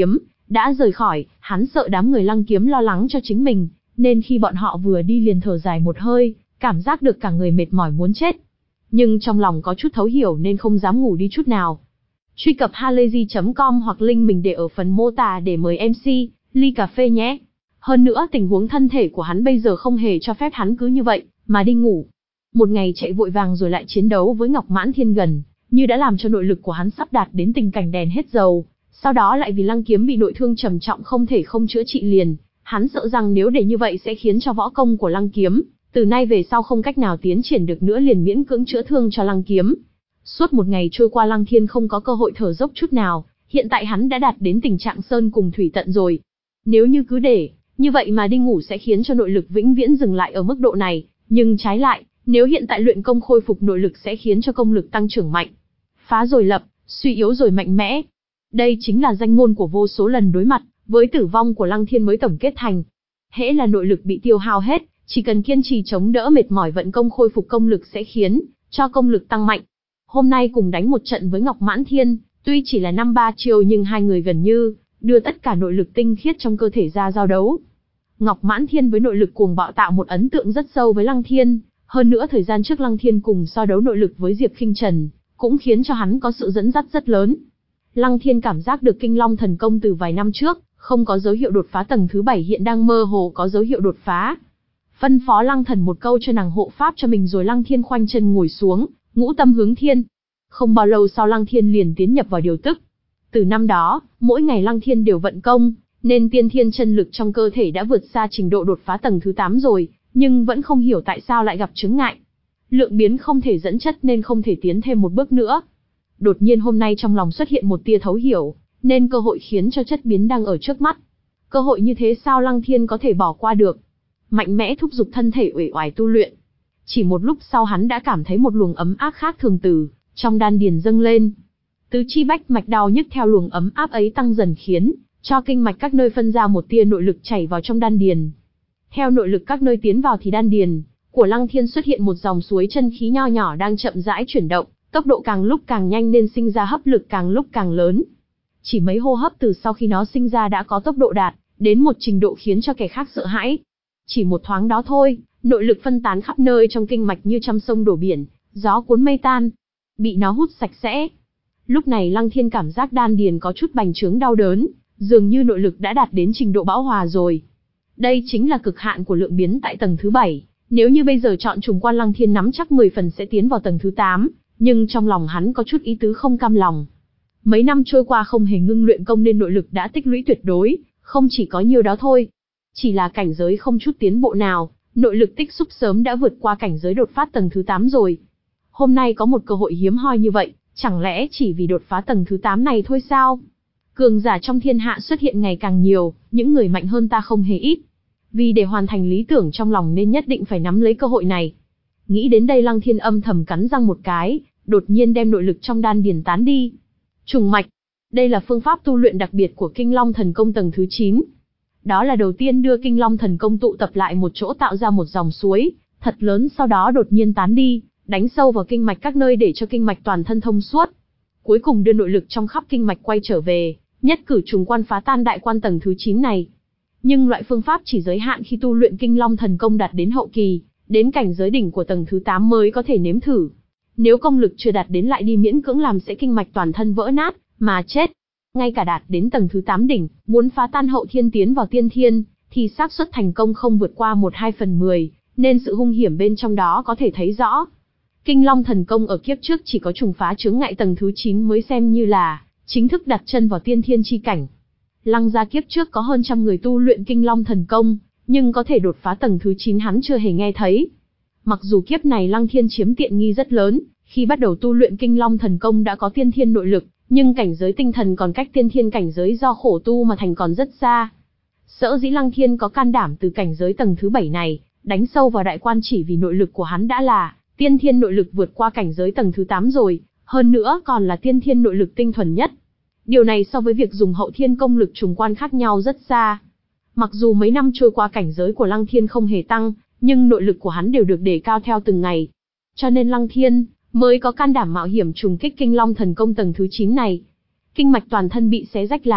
đã rời khỏi, hắn sợ đám người Lăng Kiếm lo lắng cho chính mình, nên khi bọn họ vừa đi liền thở dài một hơi, cảm giác được cả người mệt mỏi muốn chết. Nhưng trong lòng có chút thấu hiểu nên không dám ngủ đi chút nào. Truy cập halayzi chấm com hoặc link mình để ở phần mô tả để mời em xê, ly cà phê nhé. Hơn nữa tình huống thân thể của hắn bây giờ không hề cho phép hắn cứ như vậy, mà đi ngủ. Một ngày chạy vội vàng rồi lại chiến đấu với Ngọc Mãn Thiên gần, như đã làm cho nội lực của hắn sắp đạt đến tình cảnh đèn hết dầu. Sau đó lại vì Lăng Kiếm bị nội thương trầm trọng không thể không chữa trị liền, hắn sợ rằng nếu để như vậy sẽ khiến cho võ công của Lăng Kiếm, từ nay về sau không cách nào tiến triển được nữa liền miễn cưỡng chữa thương cho Lăng Kiếm. Suốt một ngày trôi qua Lăng Thiên không có cơ hội thở dốc chút nào, hiện tại hắn đã đạt đến tình trạng sơn cùng thủy tận rồi. Nếu như cứ để như vậy mà đi ngủ sẽ khiến cho nội lực vĩnh viễn dừng lại ở mức độ này, nhưng trái lại, nếu hiện tại luyện công khôi phục nội lực sẽ khiến cho công lực tăng trưởng mạnh. Phá rồi lập, suy yếu rồi mạnh mẽ. Đây chính là danh ngôn của vô số lần đối mặt với tử vong của Lăng Thiên mới tổng kết thành. Hễ là nội lực bị tiêu hao hết, chỉ cần kiên trì chống đỡ mệt mỏi vận công khôi phục công lực sẽ khiến cho công lực tăng mạnh. Hôm nay cùng đánh một trận với Ngọc Mãn Thiên, tuy chỉ là năm ba chiêu nhưng hai người gần như đưa tất cả nội lực tinh khiết trong cơ thể ra giao đấu. Ngọc Mãn Thiên với nội lực cuồng bạo tạo một ấn tượng rất sâu với Lăng Thiên, hơn nữa thời gian trước Lăng Thiên cùng so đấu nội lực với Diệp Khinh Trần, cũng khiến cho hắn có sự dẫn dắt rất lớn. Lăng Thiên cảm giác được Kinh Long thần công từ vài năm trước, không có dấu hiệu đột phá tầng thứ bảy hiện đang mơ hồ có dấu hiệu đột phá. Phân phó Lăng Thần một câu cho nàng hộ pháp cho mình rồi Lăng Thiên khoanh chân ngồi xuống, ngũ tâm hướng thiên. Không bao lâu sau Lăng Thiên liền tiến nhập vào điều tức. Từ năm đó, mỗi ngày Lăng Thiên đều vận công, nên tiên thiên chân lực trong cơ thể đã vượt xa trình độ đột phá tầng thứ tám rồi, nhưng vẫn không hiểu tại sao lại gặp chướng ngại. Lượng biến không thể dẫn chất nên không thể tiến thêm một bước nữa. Đột nhiên hôm nay trong lòng xuất hiện một tia thấu hiểu, nên cơ hội khiến cho chất biến đang ở trước mắt. Cơ hội như thế sao Lăng Thiên có thể bỏ qua được? Mạnh mẽ thúc giục thân thể uể oải tu luyện. Chỉ một lúc sau hắn đã cảm thấy một luồng ấm áp khác thường từ trong đan điền dâng lên. Tứ chi bách mạch đau nhức theo luồng ấm áp ấy tăng dần khiến cho kinh mạch các nơi phân ra một tia nội lực chảy vào trong đan điền. Theo nội lực các nơi tiến vào thì đan điền của Lăng Thiên xuất hiện một dòng suối chân khí nho nhỏ đang chậm rãi chuyển động, tốc độ càng lúc càng nhanh nên sinh ra hấp lực càng lúc càng lớn. Chỉ mấy hô hấp từ sau khi nó sinh ra đã có tốc độ đạt đến một trình độ khiến cho kẻ khác sợ hãi. Chỉ một thoáng đó thôi, nội lực phân tán khắp nơi trong kinh mạch như trăm sông đổ biển, gió cuốn mây tan, bị nó hút sạch sẽ. Lúc này Lăng Thiên cảm giác đan điền có chút bành trướng đau đớn, dường như nội lực đã đạt đến trình độ bão hòa rồi. Đây chính là cực hạn của lượng biến tại tầng thứ bảy, nếu như bây giờ chọn trùng quan Lăng Thiên nắm chắc mười phần sẽ tiến vào tầng thứ tám, nhưng trong lòng hắn có chút ý tứ không cam lòng. Mấy năm trôi qua không hề ngưng luyện công nên nội lực đã tích lũy tuyệt đối, không chỉ có nhiều đó thôi. Chỉ là cảnh giới không chút tiến bộ nào, nội lực tích xúc sớm đã vượt qua cảnh giới đột phá tầng thứ tám rồi. Hôm nay có một cơ hội hiếm hoi như vậy, chẳng lẽ chỉ vì đột phá tầng thứ tám này thôi sao? Cường giả trong thiên hạ xuất hiện ngày càng nhiều, những người mạnh hơn ta không hề ít. Vì để hoàn thành lý tưởng trong lòng nên nhất định phải nắm lấy cơ hội này. Nghĩ đến đây Lăng Thiên âm thầm cắn răng một cái, đột nhiên đem nội lực trong đan điền tán đi. Trùng mạch. Đây là phương pháp tu luyện đặc biệt của Kinh Long thần công tầng thứ chín. Đó là đầu tiên đưa Kinh Long thần công tụ tập lại một chỗ tạo ra một dòng suối thật lớn, sau đó đột nhiên tán đi, đánh sâu vào kinh mạch các nơi để cho kinh mạch toàn thân thông suốt. Cuối cùng đưa nội lực trong khắp kinh mạch quay trở về, nhất cử trùng quan phá tan đại quan tầng thứ chín này. Nhưng loại phương pháp chỉ giới hạn khi tu luyện Kinh Long thần công đạt đến hậu kỳ, đến cảnh giới đỉnh của tầng thứ tám mới có thể nếm thử. Nếu công lực chưa đạt đến lại đi miễn cưỡng làm sẽ kinh mạch toàn thân vỡ nát, mà chết. Ngay cả đạt đến tầng thứ tám đỉnh, muốn phá tan hậu thiên tiến vào tiên thiên, thì xác suất thành công không vượt qua một hai phần mười, nên sự hung hiểm bên trong đó có thể thấy rõ. Kinh Long thần công ở kiếp trước chỉ có trùng phá chướng ngại tầng thứ chín mới xem như là chính thức đặt chân vào tiên thiên chi cảnh. Lăng gia kiếp trước có hơn trăm người tu luyện Kinh Long thần công, nhưng có thể đột phá tầng thứ chín hắn chưa hề nghe thấy. Mặc dù kiếp này Lăng Thiên chiếm tiện nghi rất lớn, khi bắt đầu tu luyện Kinh Long thần công đã có tiên thiên nội lực, nhưng cảnh giới tinh thần còn cách tiên thiên cảnh giới do khổ tu mà thành còn rất xa. Sở dĩ Lăng Thiên có can đảm từ cảnh giới tầng thứ bảy này, đánh sâu vào đại quan chỉ vì nội lực của hắn đã là tiên thiên nội lực vượt qua cảnh giới tầng thứ tám rồi, hơn nữa còn là tiên thiên nội lực tinh thuần nhất. Điều này so với việc dùng hậu thiên công lực trùng quan khác nhau rất xa. Mặc dù mấy năm trôi qua cảnh giới của Lăng Thiên không hề tăng, nhưng nội lực của hắn đều được đề cao theo từng ngày. Cho nên Lăng Thiên mới có can đảm mạo hiểm trùng kích Kinh Long thần công tầng thứ chín này. Kinh mạch toàn thân bị xé rách làm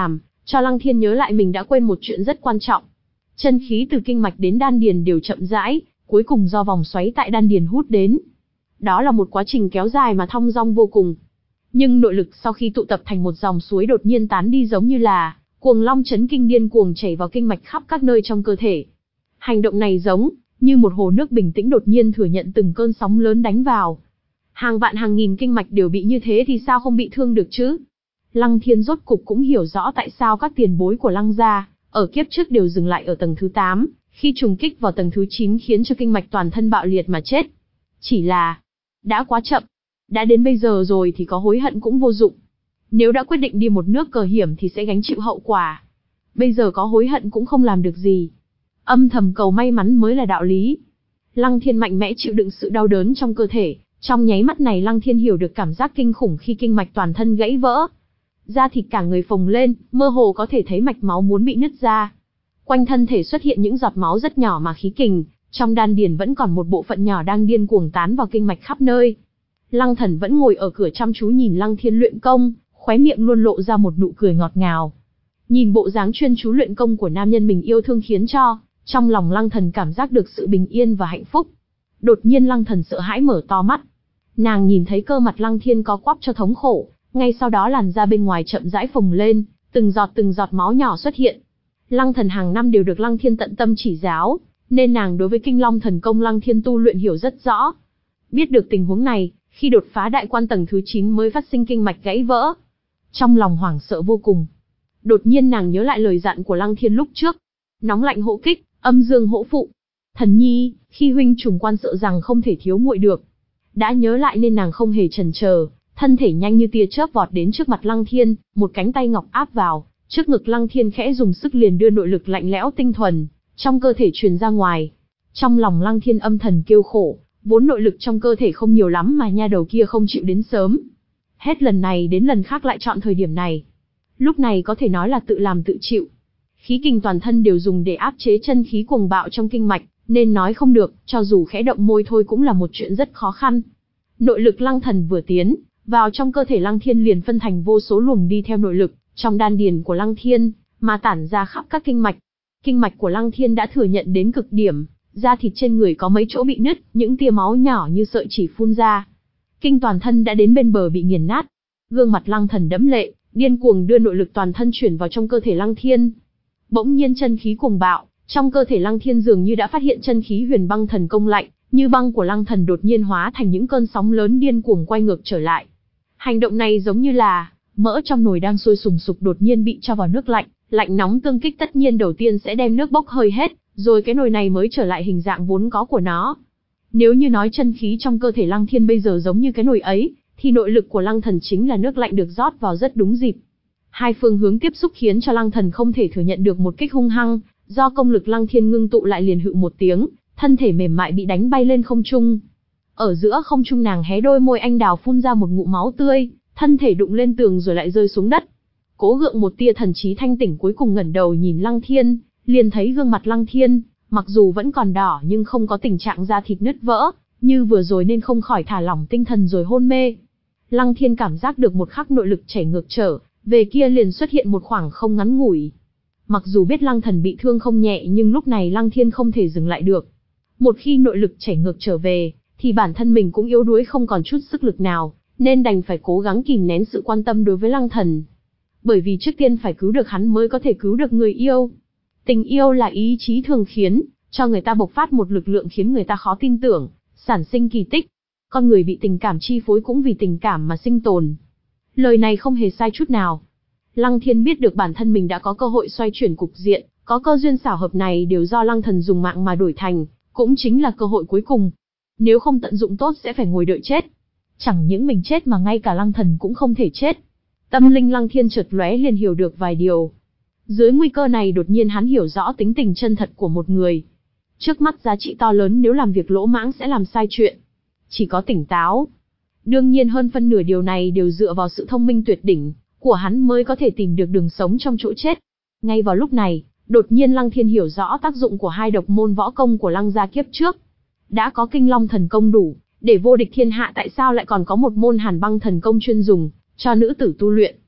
cho Lăng Thiên nhớ lại mình đã quên một chuyện rất quan trọng. Chân khí từ kinh mạch đến đan điền đều chậm rãi, cuối cùng do vòng xoáy tại đan điền hút đến. Đó là một quá trình kéo dài mà thong dong vô cùng. Nhưng nội lực sau khi tụ tập thành một dòng suối đột nhiên tán đi, giống như là cuồng long chấn kinh điên cuồng chảy vào kinh mạch khắp các nơi trong cơ thể. Hành động này giống như một hồ nước bình tĩnh đột nhiên thừa nhận từng cơn sóng lớn đánh vào. Hàng vạn hàng nghìn kinh mạch đều bị như thế thì sao không bị thương được chứ? Lăng Thiên rốt cục cũng hiểu rõ tại sao các tiền bối của Lăng gia ở kiếp trước đều dừng lại ở tầng thứ tám, khi trùng kích vào tầng thứ chín khiến cho kinh mạch toàn thân bạo liệt mà chết. Chỉ là đã quá chậm, đã đến bây giờ rồi thì có hối hận cũng vô dụng. Nếu đã quyết định đi một nước cờ hiểm thì sẽ gánh chịu hậu quả. Bây giờ có hối hận cũng không làm được gì. Âm thầm cầu may mắn mới là đạo lý. Lăng Thiên mạnh mẽ chịu đựng sự đau đớn trong cơ thể. Trong nháy mắt này Lăng Thiên hiểu được cảm giác kinh khủng khi kinh mạch toàn thân gãy vỡ. Da thịt cả người phồng lên, mơ hồ có thể thấy mạch máu muốn bị nứt ra. Quanh thân thể xuất hiện những giọt máu rất nhỏ mà khí kình, trong đan điền vẫn còn một bộ phận nhỏ đang điên cuồng tán vào kinh mạch khắp nơi. Lăng Thần vẫn ngồi ở cửa chăm chú nhìn Lăng Thiên luyện công, khóe miệng luôn lộ ra một nụ cười ngọt ngào. Nhìn bộ dáng chuyên chú luyện công của nam nhân mình yêu thương khiến cho trong lòng Lăng Thần cảm giác được sự bình yên và hạnh phúc. Đột nhiên Lăng Thần sợ hãi mở to mắt. Nàng nhìn thấy cơ mặt Lăng Thiên có quắp cho thống khổ, ngay sau đó làn da bên ngoài chậm rãi phồng lên, từng giọt từng giọt máu nhỏ xuất hiện. Lăng Thần hàng năm đều được Lăng Thiên tận tâm chỉ giáo, nên nàng đối với Kinh Long thần công Lăng Thiên tu luyện hiểu rất rõ. Biết được tình huống này, khi đột phá đại quan tầng thứ chín mới phát sinh kinh mạch gãy vỡ. Trong lòng hoảng sợ vô cùng. Đột nhiên nàng nhớ lại lời dặn của Lăng Thiên lúc trước. Nóng lạnh hỗ kích, âm dương hỗ phụ. Thần nhi, khi huynh trùng quan sợ rằng không thể thiếu muội được. Đã nhớ lại nên nàng không hề chần chờ, thân thể nhanh như tia chớp vọt đến trước mặt Lăng Thiên, một cánh tay ngọc áp vào, trước ngực Lăng Thiên khẽ dùng sức liền đưa nội lực lạnh lẽo tinh thuần trong cơ thể truyền ra ngoài. Trong lòng Lăng Thiên âm thầm kêu khổ, vốn nội lực trong cơ thể không nhiều lắm mà nha đầu kia không chịu đến sớm. Hết lần này đến lần khác lại chọn thời điểm này. Lúc này có thể nói là tự làm tự chịu. Khí kình toàn thân đều dùng để áp chế chân khí cuồng bạo trong kinh mạch, nên nói không được, cho dù khẽ động môi thôi cũng là một chuyện rất khó khăn. Nội lực Lăng Thần vừa tiến vào trong cơ thể Lăng Thiên liền phân thành vô số luồng đi theo nội lực trong đan điền của Lăng Thiên, mà tản ra khắp các kinh mạch. Kinh mạch của Lăng Thiên đã thừa nhận đến cực điểm, da thịt trên người có mấy chỗ bị nứt, những tia máu nhỏ như sợi chỉ phun ra. Kinh toàn thân đã đến bên bờ bị nghiền nát. Gương mặt Lăng Thần đẫm lệ, điên cuồng đưa nội lực toàn thân chuyển vào trong cơ thể Lăng Thiên. Bỗng nhiên chân khí cuồng bạo, trong cơ thể Lăng Thiên dường như đã phát hiện chân khí huyền băng thần công lạnh, như băng của Lăng Thần đột nhiên hóa thành những cơn sóng lớn điên cuồng quay ngược trở lại. Hành động này giống như là mỡ trong nồi đang sôi sùng sục đột nhiên bị cho vào nước lạnh, lạnh nóng tương kích tất nhiên đầu tiên sẽ đem nước bốc hơi hết, rồi cái nồi này mới trở lại hình dạng vốn có của nó. Nếu như nói chân khí trong cơ thể Lăng Thiên bây giờ giống như cái nồi ấy, thì nội lực của Lăng Thần chính là nước lạnh được rót vào rất đúng dịp. Hai phương hướng tiếp xúc khiến cho Lăng Thần không thể thừa nhận được một kích hung hăng, do công lực Lăng Thiên ngưng tụ lại liền hự một tiếng, thân thể mềm mại bị đánh bay lên không trung. Ở giữa không trung nàng hé đôi môi anh đào phun ra một ngụm máu tươi, thân thể đụng lên tường rồi lại rơi xuống đất. Cố gượng một tia thần trí thanh tỉnh cuối cùng ngẩng đầu nhìn Lăng Thiên, liền thấy gương mặt Lăng Thiên, mặc dù vẫn còn đỏ nhưng không có tình trạng da thịt nứt vỡ, như vừa rồi nên không khỏi thả lỏng tinh thần rồi hôn mê. Lăng Thiên cảm giác được một khắc nội lực chảy ngược trở về kia liền xuất hiện một khoảng không ngắn ngủi. Mặc dù biết Lăng Thần bị thương không nhẹ nhưng lúc này Lăng Thiên không thể dừng lại được. Một khi nội lực chảy ngược trở về, thì bản thân mình cũng yếu đuối không còn chút sức lực nào, nên đành phải cố gắng kìm nén sự quan tâm đối với Lăng Thần. Bởi vì trước tiên phải cứu được hắn mới có thể cứu được người yêu. Tình yêu là ý chí thường khiến cho người ta bộc phát một lực lượng khiến người ta khó tin tưởng, sản sinh kỳ tích. Con người bị tình cảm chi phối cũng vì tình cảm mà sinh tồn. Lời này không hề sai chút nào. Lăng Thiên biết được bản thân mình đã có cơ hội xoay chuyển cục diện, có cơ duyên xảo hợp này đều do Lăng Thần dùng mạng mà đổi thành, cũng chính là cơ hội cuối cùng. Nếu không tận dụng tốt sẽ phải ngồi đợi chết. Chẳng những mình chết mà ngay cả Lăng Thần cũng không thể chết. Tâm linh Lăng Thiên chợt lóe liền hiểu được vài điều. Dưới nguy cơ này đột nhiên hắn hiểu rõ tính tình chân thật của một người. Trước mắt giá trị to lớn nếu làm việc lỗ mãng sẽ làm sai chuyện. Chỉ có tỉnh táo. Đương nhiên hơn phân nửa điều này đều dựa vào sự thông minh tuyệt đỉnh của hắn mới có thể tìm được đường sống trong chỗ chết. Ngay vào lúc này, đột nhiên Lăng Thiên hiểu rõ tác dụng của hai độc môn võ công của Lăng gia kiếp trước. Đã có Kinh Long thần công đủ để vô địch thiên hạ, tại sao lại còn có một môn Hàn Băng thần công chuyên dùng cho nữ tử tu luyện?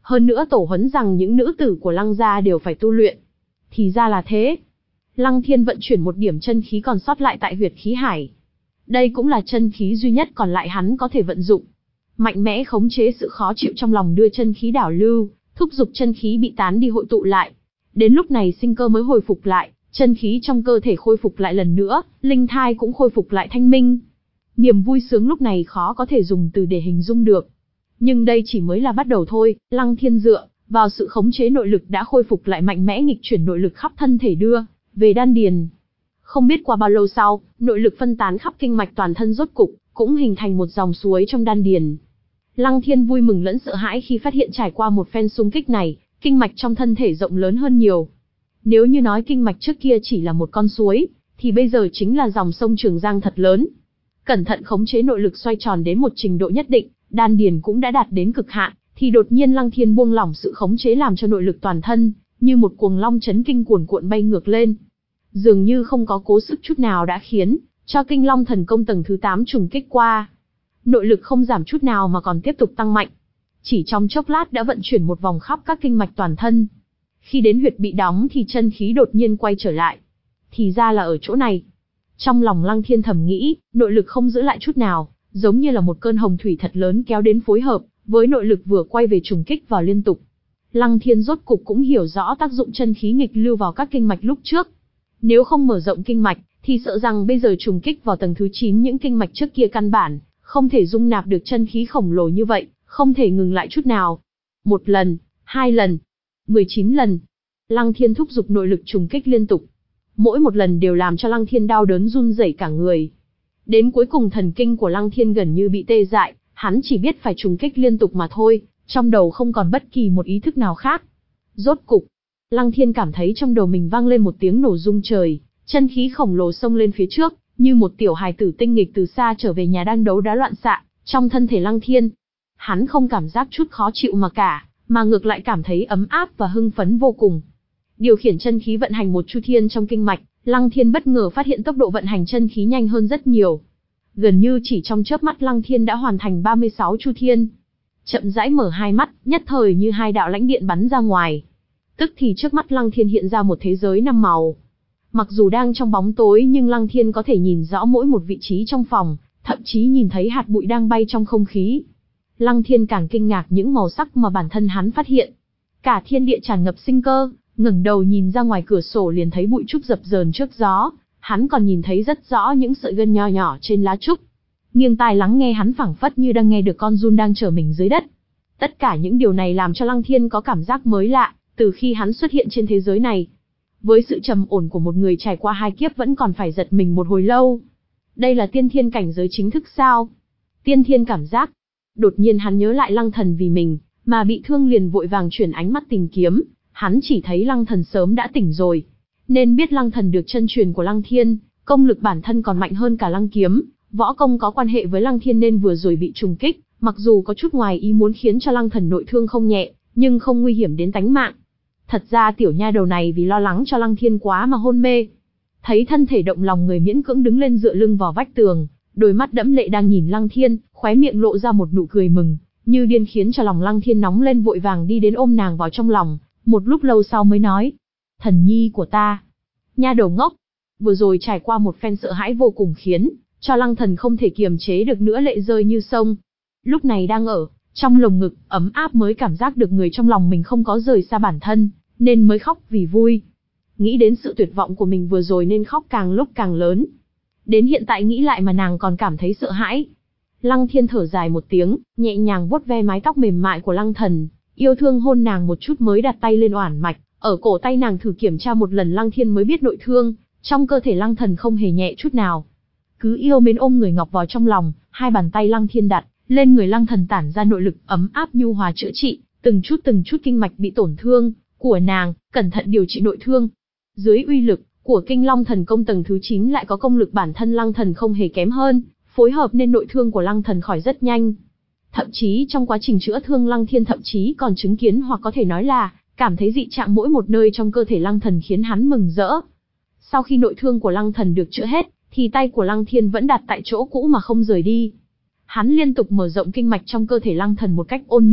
Hơn nữa tổ huấn rằng những nữ tử của Lăng gia đều phải tu luyện. Thì ra là thế. Lăng Thiên vận chuyển một điểm chân khí còn sót lại tại huyệt khí hải. Đây cũng là chân khí duy nhất còn lại hắn có thể vận dụng. Mạnh mẽ khống chế sự khó chịu trong lòng đưa chân khí đảo lưu, thúc giục chân khí bị tán đi hội tụ lại. Đến lúc này sinh cơ mới hồi phục lại, chân khí trong cơ thể khôi phục lại lần nữa, linh thai cũng khôi phục lại thanh minh. Niềm vui sướng lúc này khó có thể dùng từ để hình dung được. Nhưng đây chỉ mới là bắt đầu thôi, Lăng Thiên dựa vào sự khống chế nội lực đã khôi phục lại mạnh mẽ nghịch chuyển nội lực khắp thân thể đưa về đan điền. Không biết qua bao lâu sau, nội lực phân tán khắp kinh mạch toàn thân rốt cục cũng hình thành một dòng suối trong đan điền. Lăng Thiên vui mừng lẫn sợ hãi khi phát hiện trải qua một phen xung kích này, kinh mạch trong thân thể rộng lớn hơn nhiều. Nếu như nói kinh mạch trước kia chỉ là một con suối, thì bây giờ chính là dòng sông Trường Giang thật lớn. Cẩn thận khống chế nội lực xoay tròn đến một trình độ nhất định, đan điền cũng đã đạt đến cực hạn, thì đột nhiên Lăng Thiên buông lỏng sự khống chế làm cho nội lực toàn thân như một cuồng long chấn kinh cuồn cuộn bay ngược lên. Dường như không có cố sức chút nào đã khiến cho Kinh Long Thần Công tầng thứ tám trùng kích qua. Nội lực không giảm chút nào mà còn tiếp tục tăng mạnh. Chỉ trong chốc lát đã vận chuyển một vòng khắp các kinh mạch toàn thân. Khi đến huyệt bị đóng thì chân khí đột nhiên quay trở lại. Thì ra là ở chỗ này. Trong lòng Lăng Thiên thầm nghĩ, nội lực không giữ lại chút nào, giống như là một cơn hồng thủy thật lớn kéo đến phối hợp với nội lực vừa quay về trùng kích vào liên tục. Lăng Thiên rốt cục cũng hiểu rõ tác dụng chân khí nghịch lưu vào các kinh mạch lúc trước. Nếu không mở rộng kinh mạch, thì sợ rằng bây giờ trùng kích vào tầng thứ chín những kinh mạch trước kia căn bản không thể dung nạp được chân khí khổng lồ như vậy, không thể ngừng lại chút nào. Một lần, hai lần, mười chín lần. Lăng Thiên thúc giục nội lực trùng kích liên tục. Mỗi một lần đều làm cho Lăng Thiên đau đớn run rẩy cả người. Đến cuối cùng thần kinh của Lăng Thiên gần như bị tê dại, hắn chỉ biết phải trùng kích liên tục mà thôi, trong đầu không còn bất kỳ một ý thức nào khác. Rốt cục, Lăng Thiên cảm thấy trong đầu mình vang lên một tiếng nổ rung trời, chân khí khổng lồ xông lên phía trước, như một tiểu hài tử tinh nghịch từ xa trở về nhà đang đấu đá loạn xạ, trong thân thể Lăng Thiên. Hắn không cảm giác chút khó chịu mà cả, mà ngược lại cảm thấy ấm áp và hưng phấn vô cùng. Điều khiển chân khí vận hành một chu thiên trong kinh mạch, Lăng Thiên bất ngờ phát hiện tốc độ vận hành chân khí nhanh hơn rất nhiều. Gần như chỉ trong chớp mắt Lăng Thiên đã hoàn thành ba mươi sáu chu thiên. Chậm rãi mở hai mắt, nhất thời như hai đạo lãnh điện bắn ra ngoài. Tức thì trước mắt Lăng Thiên hiện ra một thế giới năm màu. Mặc dù đang trong bóng tối nhưng Lăng Thiên có thể nhìn rõ mỗi một vị trí trong phòng, thậm chí nhìn thấy hạt bụi đang bay trong không khí. Lăng Thiên càng kinh ngạc những màu sắc mà bản thân hắn phát hiện. Cả thiên địa tràn ngập sinh cơ, ngẩng đầu nhìn ra ngoài cửa sổ liền thấy bụi trúc dập dờn trước gió, hắn còn nhìn thấy rất rõ những sợi gân nho nhỏ trên lá trúc. Nghiêng tai lắng nghe hắn phảng phất như đang nghe được con giun đang trở mình dưới đất. Tất cả những điều này làm cho Lăng Thiên có cảm giác mới lạ, từ khi hắn xuất hiện trên thế giới này. Với sự trầm ổn của một người trải qua hai kiếp vẫn còn phải giật mình một hồi lâu. Đây là tiên thiên cảnh giới chính thức sao? Tiên thiên cảm giác. Đột nhiên hắn nhớ lại Lăng Thần vì mình, mà bị thương liền vội vàng chuyển ánh mắt tìm kiếm, hắn chỉ thấy Lăng Thần sớm đã tỉnh rồi. Nên biết Lăng Thần được chân truyền của Lăng Thiên, công lực bản thân còn mạnh hơn cả Lăng Kiếm, võ công có quan hệ với Lăng Thiên nên vừa rồi bị trùng kích, mặc dù có chút ngoài ý muốn khiến cho Lăng Thần nội thương không nhẹ, nhưng không nguy hiểm đến tánh mạng. Thật ra tiểu nha đầu này vì lo lắng cho Lăng Thiên quá mà hôn mê. Thấy thân thể động lòng người miễn cưỡng đứng lên dựa lưng vào vách tường, đôi mắt đẫm lệ đang nhìn Lăng Thiên, khóe miệng lộ ra một nụ cười mừng, như điên khiến cho lòng Lăng Thiên nóng lên vội vàng đi đến ôm nàng vào trong lòng, một lúc lâu sau mới nói: "Thần nhi của ta." Nha đầu ngốc, vừa rồi trải qua một phen sợ hãi vô cùng khiến cho Lăng Thần không thể kiềm chế được nữa lệ rơi như sông. Lúc này đang ở trong lồng ngực ấm áp mới cảm giác được người trong lòng mình không có rời xa bản thân, nên mới khóc vì vui. Nghĩ đến sự tuyệt vọng của mình vừa rồi nên khóc càng lúc càng lớn. Đến hiện tại nghĩ lại mà nàng còn cảm thấy sợ hãi. Lăng Thiên thở dài một tiếng, nhẹ nhàng vuốt ve mái tóc mềm mại của Lăng Thần, yêu thương hôn nàng một chút mới đặt tay lên oản mạch, ở cổ tay nàng thử kiểm tra một lần Lăng Thiên mới biết nội thương, trong cơ thể Lăng Thần không hề nhẹ chút nào. Cứ yêu mến ôm người ngọc vào trong lòng, hai bàn tay Lăng Thiên đặt lên người Lăng Thần tản ra nội lực ấm áp nhu hòa chữa trị, từng chút từng chút kinh mạch bị tổn thương của nàng, cẩn thận điều trị nội thương. Dưới uy lực của Kinh Long Thần Công tầng thứ chín lại có công lực bản thân Lăng Thần không hề kém hơn, phối hợp nên nội thương của Lăng Thần khỏi rất nhanh. Thậm chí trong quá trình chữa thương Lăng Thiên thậm chí còn chứng kiến hoặc có thể nói là cảm thấy dị trạng mỗi một nơi trong cơ thể Lăng Thần khiến hắn mừng rỡ. Sau khi nội thương của Lăng Thần được chữa hết, thì tay của Lăng Thiên vẫn đặt tại chỗ cũ mà không rời đi. Hắn liên tục mở rộng kinh mạch trong cơ thể Lăng Thần một cách ôn nhu,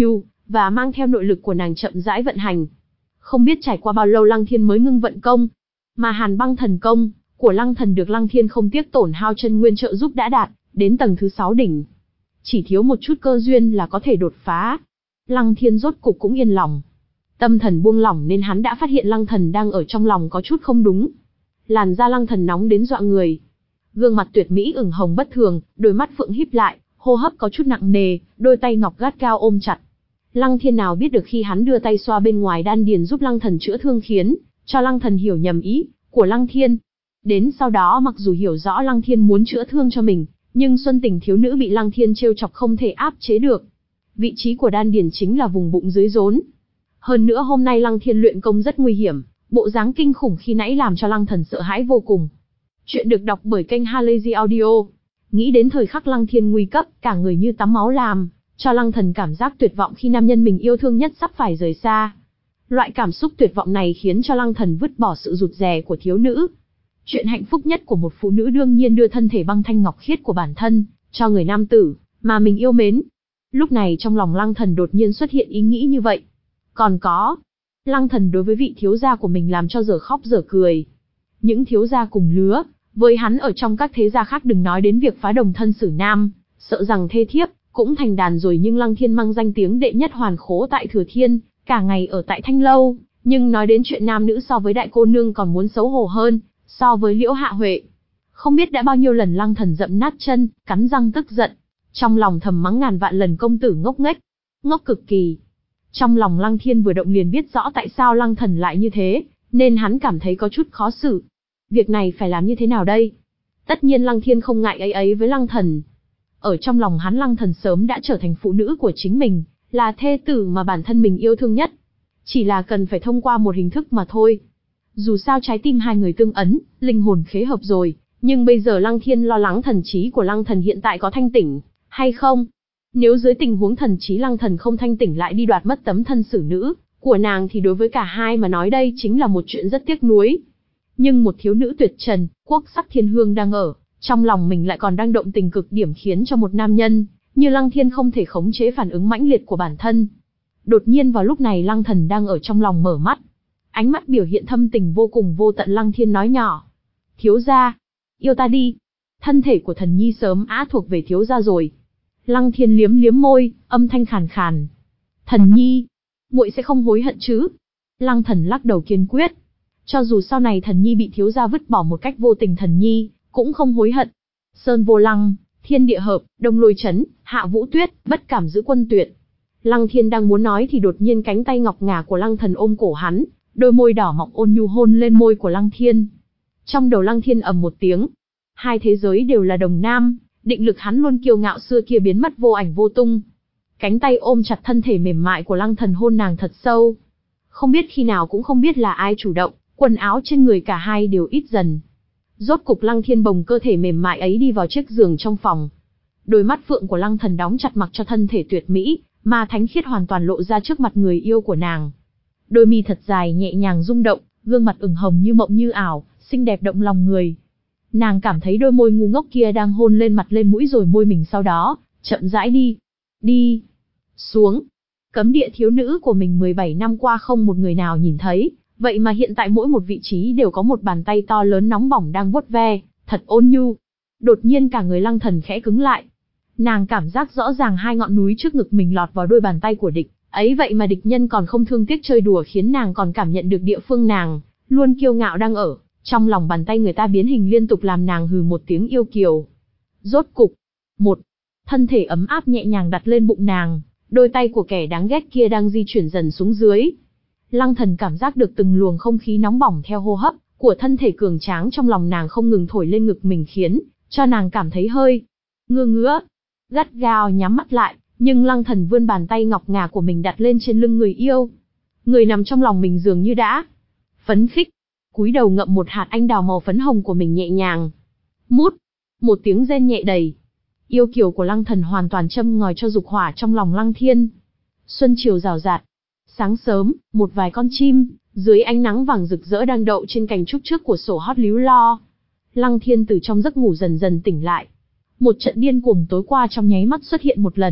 và mang theo nội lực của nàng chậm rãi vận hành. Không biết trải qua bao lâu Lăng Thiên mới ngưng vận công, mà Hàn Băng Thần Công của Lăng Thần được Lăng Thiên không tiếc tổn hao chân nguyên trợ giúp đã đạt đến tầng thứ sáu đỉnh. Chỉ thiếu một chút cơ duyên là có thể đột phá. Lăng Thiên rốt cục cũng yên lòng. Tâm thần buông lỏng nên hắn đã phát hiện Lăng Thần đang ở trong lòng có chút không đúng. Làn da Lăng Thần nóng đến dọa người. Gương mặt tuyệt mỹ ửng hồng bất thường, đôi mắt phượng híp lại, hô hấp có chút nặng nề, đôi tay ngọc gắt cao ôm chặt. Lăng Thiên nào biết được khi hắn đưa tay xoa bên ngoài đan điền giúp Lăng Thần chữa thương khiến cho Lăng Thần hiểu nhầm ý của Lăng Thiên. Đến sau đó mặc dù hiểu rõ Lăng Thiên muốn chữa thương cho mình, nhưng xuân tình thiếu nữ bị Lăng Thiên trêu chọc không thể áp chế được. Vị trí của đan điền chính là vùng bụng dưới rốn. Hơn nữa hôm nay Lăng Thiên luyện công rất nguy hiểm, bộ dáng kinh khủng khi nãy làm cho Lăng Thần sợ hãi vô cùng. Chuyện được đọc bởi kênh Halazy Audio. Nghĩ đến thời khắc Lăng Thiên nguy cấp, cả người như tắm máu làm cho Lăng Thần cảm giác tuyệt vọng khi nam nhân mình yêu thương nhất sắp phải rời xa. Loại cảm xúc tuyệt vọng này khiến cho Lăng Thần vứt bỏ sự rụt rè của thiếu nữ. Chuyện hạnh phúc nhất của một phụ nữ đương nhiên đưa thân thể băng thanh ngọc khiết của bản thân cho người nam tử mà mình yêu mến. Lúc này trong lòng Lăng Thần đột nhiên xuất hiện ý nghĩ như vậy. Còn có, Lăng Thần đối với vị thiếu gia của mình làm cho dở khóc dở cười. Những thiếu gia cùng lứa với hắn ở trong các thế gia khác đừng nói đến việc phá đồng thân xử nam, sợ rằng thê thiếp cũng thành đàn rồi, nhưng Lăng Thiên mang danh tiếng đệ nhất hoàn khố tại Thừa Thiên, cả ngày ở tại Thanh Lâu, nhưng nói đến chuyện nam nữ so với đại cô nương còn muốn xấu hổ hơn, so với Liễu Hạ Huệ. Không biết đã bao nhiêu lần Lăng Thần dậm nát chân, cắn răng tức giận, trong lòng thầm mắng ngàn vạn lần công tử ngốc nghếch, ngốc cực kỳ. Trong lòng Lăng Thiên vừa động liền biết rõ tại sao Lăng Thần lại như thế, nên hắn cảm thấy có chút khó xử. Việc này phải làm như thế nào đây? Tất nhiên Lăng Thiên không ngại ấy ấy với Lăng Thần. Ở trong lòng hắn Lăng Thần sớm đã trở thành phụ nữ của chính mình, là thê tử mà bản thân mình yêu thương nhất. Chỉ là cần phải thông qua một hình thức mà thôi. Dù sao trái tim hai người tương ấn, linh hồn khế hợp rồi, nhưng bây giờ Lăng Thiên lo lắng thần trí của Lăng Thần hiện tại có thanh tỉnh hay không. Nếu dưới tình huống thần trí Lăng Thần không thanh tỉnh lại đi đoạt mất tấm thân xử nữ của nàng thì đối với cả hai mà nói đây chính là một chuyện rất tiếc nuối. Nhưng một thiếu nữ tuyệt trần, quốc sắc thiên hương đang ở trong lòng mình lại còn đang động tình cực điểm, khiến cho một nam nhân như Lăng Thiên không thể khống chế phản ứng mãnh liệt của bản thân. Đột nhiên vào lúc này Lăng Thần đang ở trong lòng mở mắt, ánh mắt biểu hiện thâm tình vô cùng vô tận. Lăng Thiên nói nhỏ: thiếu gia, yêu ta đi. Thân thể của thần nhi sớm đã thuộc về thiếu gia rồi. Lăng Thiên liếm liếm môi, âm thanh khàn khàn: thần nhi, muội sẽ không hối hận chứ? Lăng Thần lắc đầu kiên quyết: cho dù sau này thần nhi bị thiếu gia vứt bỏ một cách vô tình, thần nhi cũng không hối hận. Sơn vô lăng, thiên địa hợp, đông lôi chấn, hạ vũ tuyết, bất cảm giữ quân tuyệt. Lăng Thiên đang muốn nói thì đột nhiên cánh tay ngọc ngà của Lăng Thần ôm cổ hắn, đôi môi đỏ mọng ôn nhu hôn lên môi của Lăng Thiên. Trong đầu Lăng Thiên ầm một tiếng, hai thế giới đều là đồng nam, định lực hắn luôn kiêu ngạo xưa kia biến mất vô ảnh vô tung. Cánh tay ôm chặt thân thể mềm mại của Lăng Thần hôn nàng thật sâu. Không biết khi nào cũng không biết là ai chủ động, quần áo trên người cả hai đều ít dần. Rốt cục Lăng Thiên bồng cơ thể mềm mại ấy đi vào chiếc giường trong phòng. Đôi mắt phượng của Lăng Thần đóng chặt mặc cho thân thể tuyệt mỹ mà thánh khiết hoàn toàn lộ ra trước mặt người yêu của nàng. Đôi mi thật dài nhẹ nhàng rung động, gương mặt ửng hồng như mộng như ảo, xinh đẹp động lòng người. Nàng cảm thấy đôi môi ngu ngốc kia đang hôn lên mặt lên mũi rồi môi mình sau đó chậm rãi đi, đi xuống. Cấm địa thiếu nữ của mình mười bảy năm qua không một người nào nhìn thấy, vậy mà hiện tại mỗi một vị trí đều có một bàn tay to lớn nóng bỏng đang vuốt ve, thật ôn nhu. Đột nhiên cả người Lăng Thần khẽ cứng lại. Nàng cảm giác rõ ràng hai ngọn núi trước ngực mình lọt vào đôi bàn tay của địch, ấy vậy mà địch nhân còn không thương tiếc chơi đùa, khiến nàng còn cảm nhận được địa phương nàng luôn kiêu ngạo đang ở. Trong lòng bàn tay người ta biến hình liên tục làm nàng hừ một tiếng yêu kiều. Rốt cục, một thân thể ấm áp nhẹ nhàng đặt lên bụng nàng, đôi tay của kẻ đáng ghét kia đang di chuyển dần xuống dưới. Lăng Thần cảm giác được từng luồng không khí nóng bỏng theo hô hấp của thân thể cường tráng trong lòng nàng không ngừng thổi lên ngực mình, khiến cho nàng cảm thấy hơi ngứa ngứa. Gắt gao nhắm mắt lại, nhưng Lăng Thần vươn bàn tay ngọc ngà của mình đặt lên trên lưng người yêu. Người nằm trong lòng mình dường như đã phấn khích, cúi đầu ngậm một hạt anh đào màu phấn hồng của mình nhẹ nhàng mút. Một tiếng rên nhẹ đầy yêu kiều của Lăng Thần hoàn toàn châm ngòi cho dục hỏa trong lòng Lăng Thiên. Xuân chiều rào rạt, sáng sớm, một vài con chim dưới ánh nắng vàng rực rỡ đang đậu trên cành trúc trước của sổ hót líu lo. Lăng Thiên từ trong giấc ngủ dần dần tỉnh lại. Một trận điên cuồng tối qua trong nháy mắt xuất hiện một lần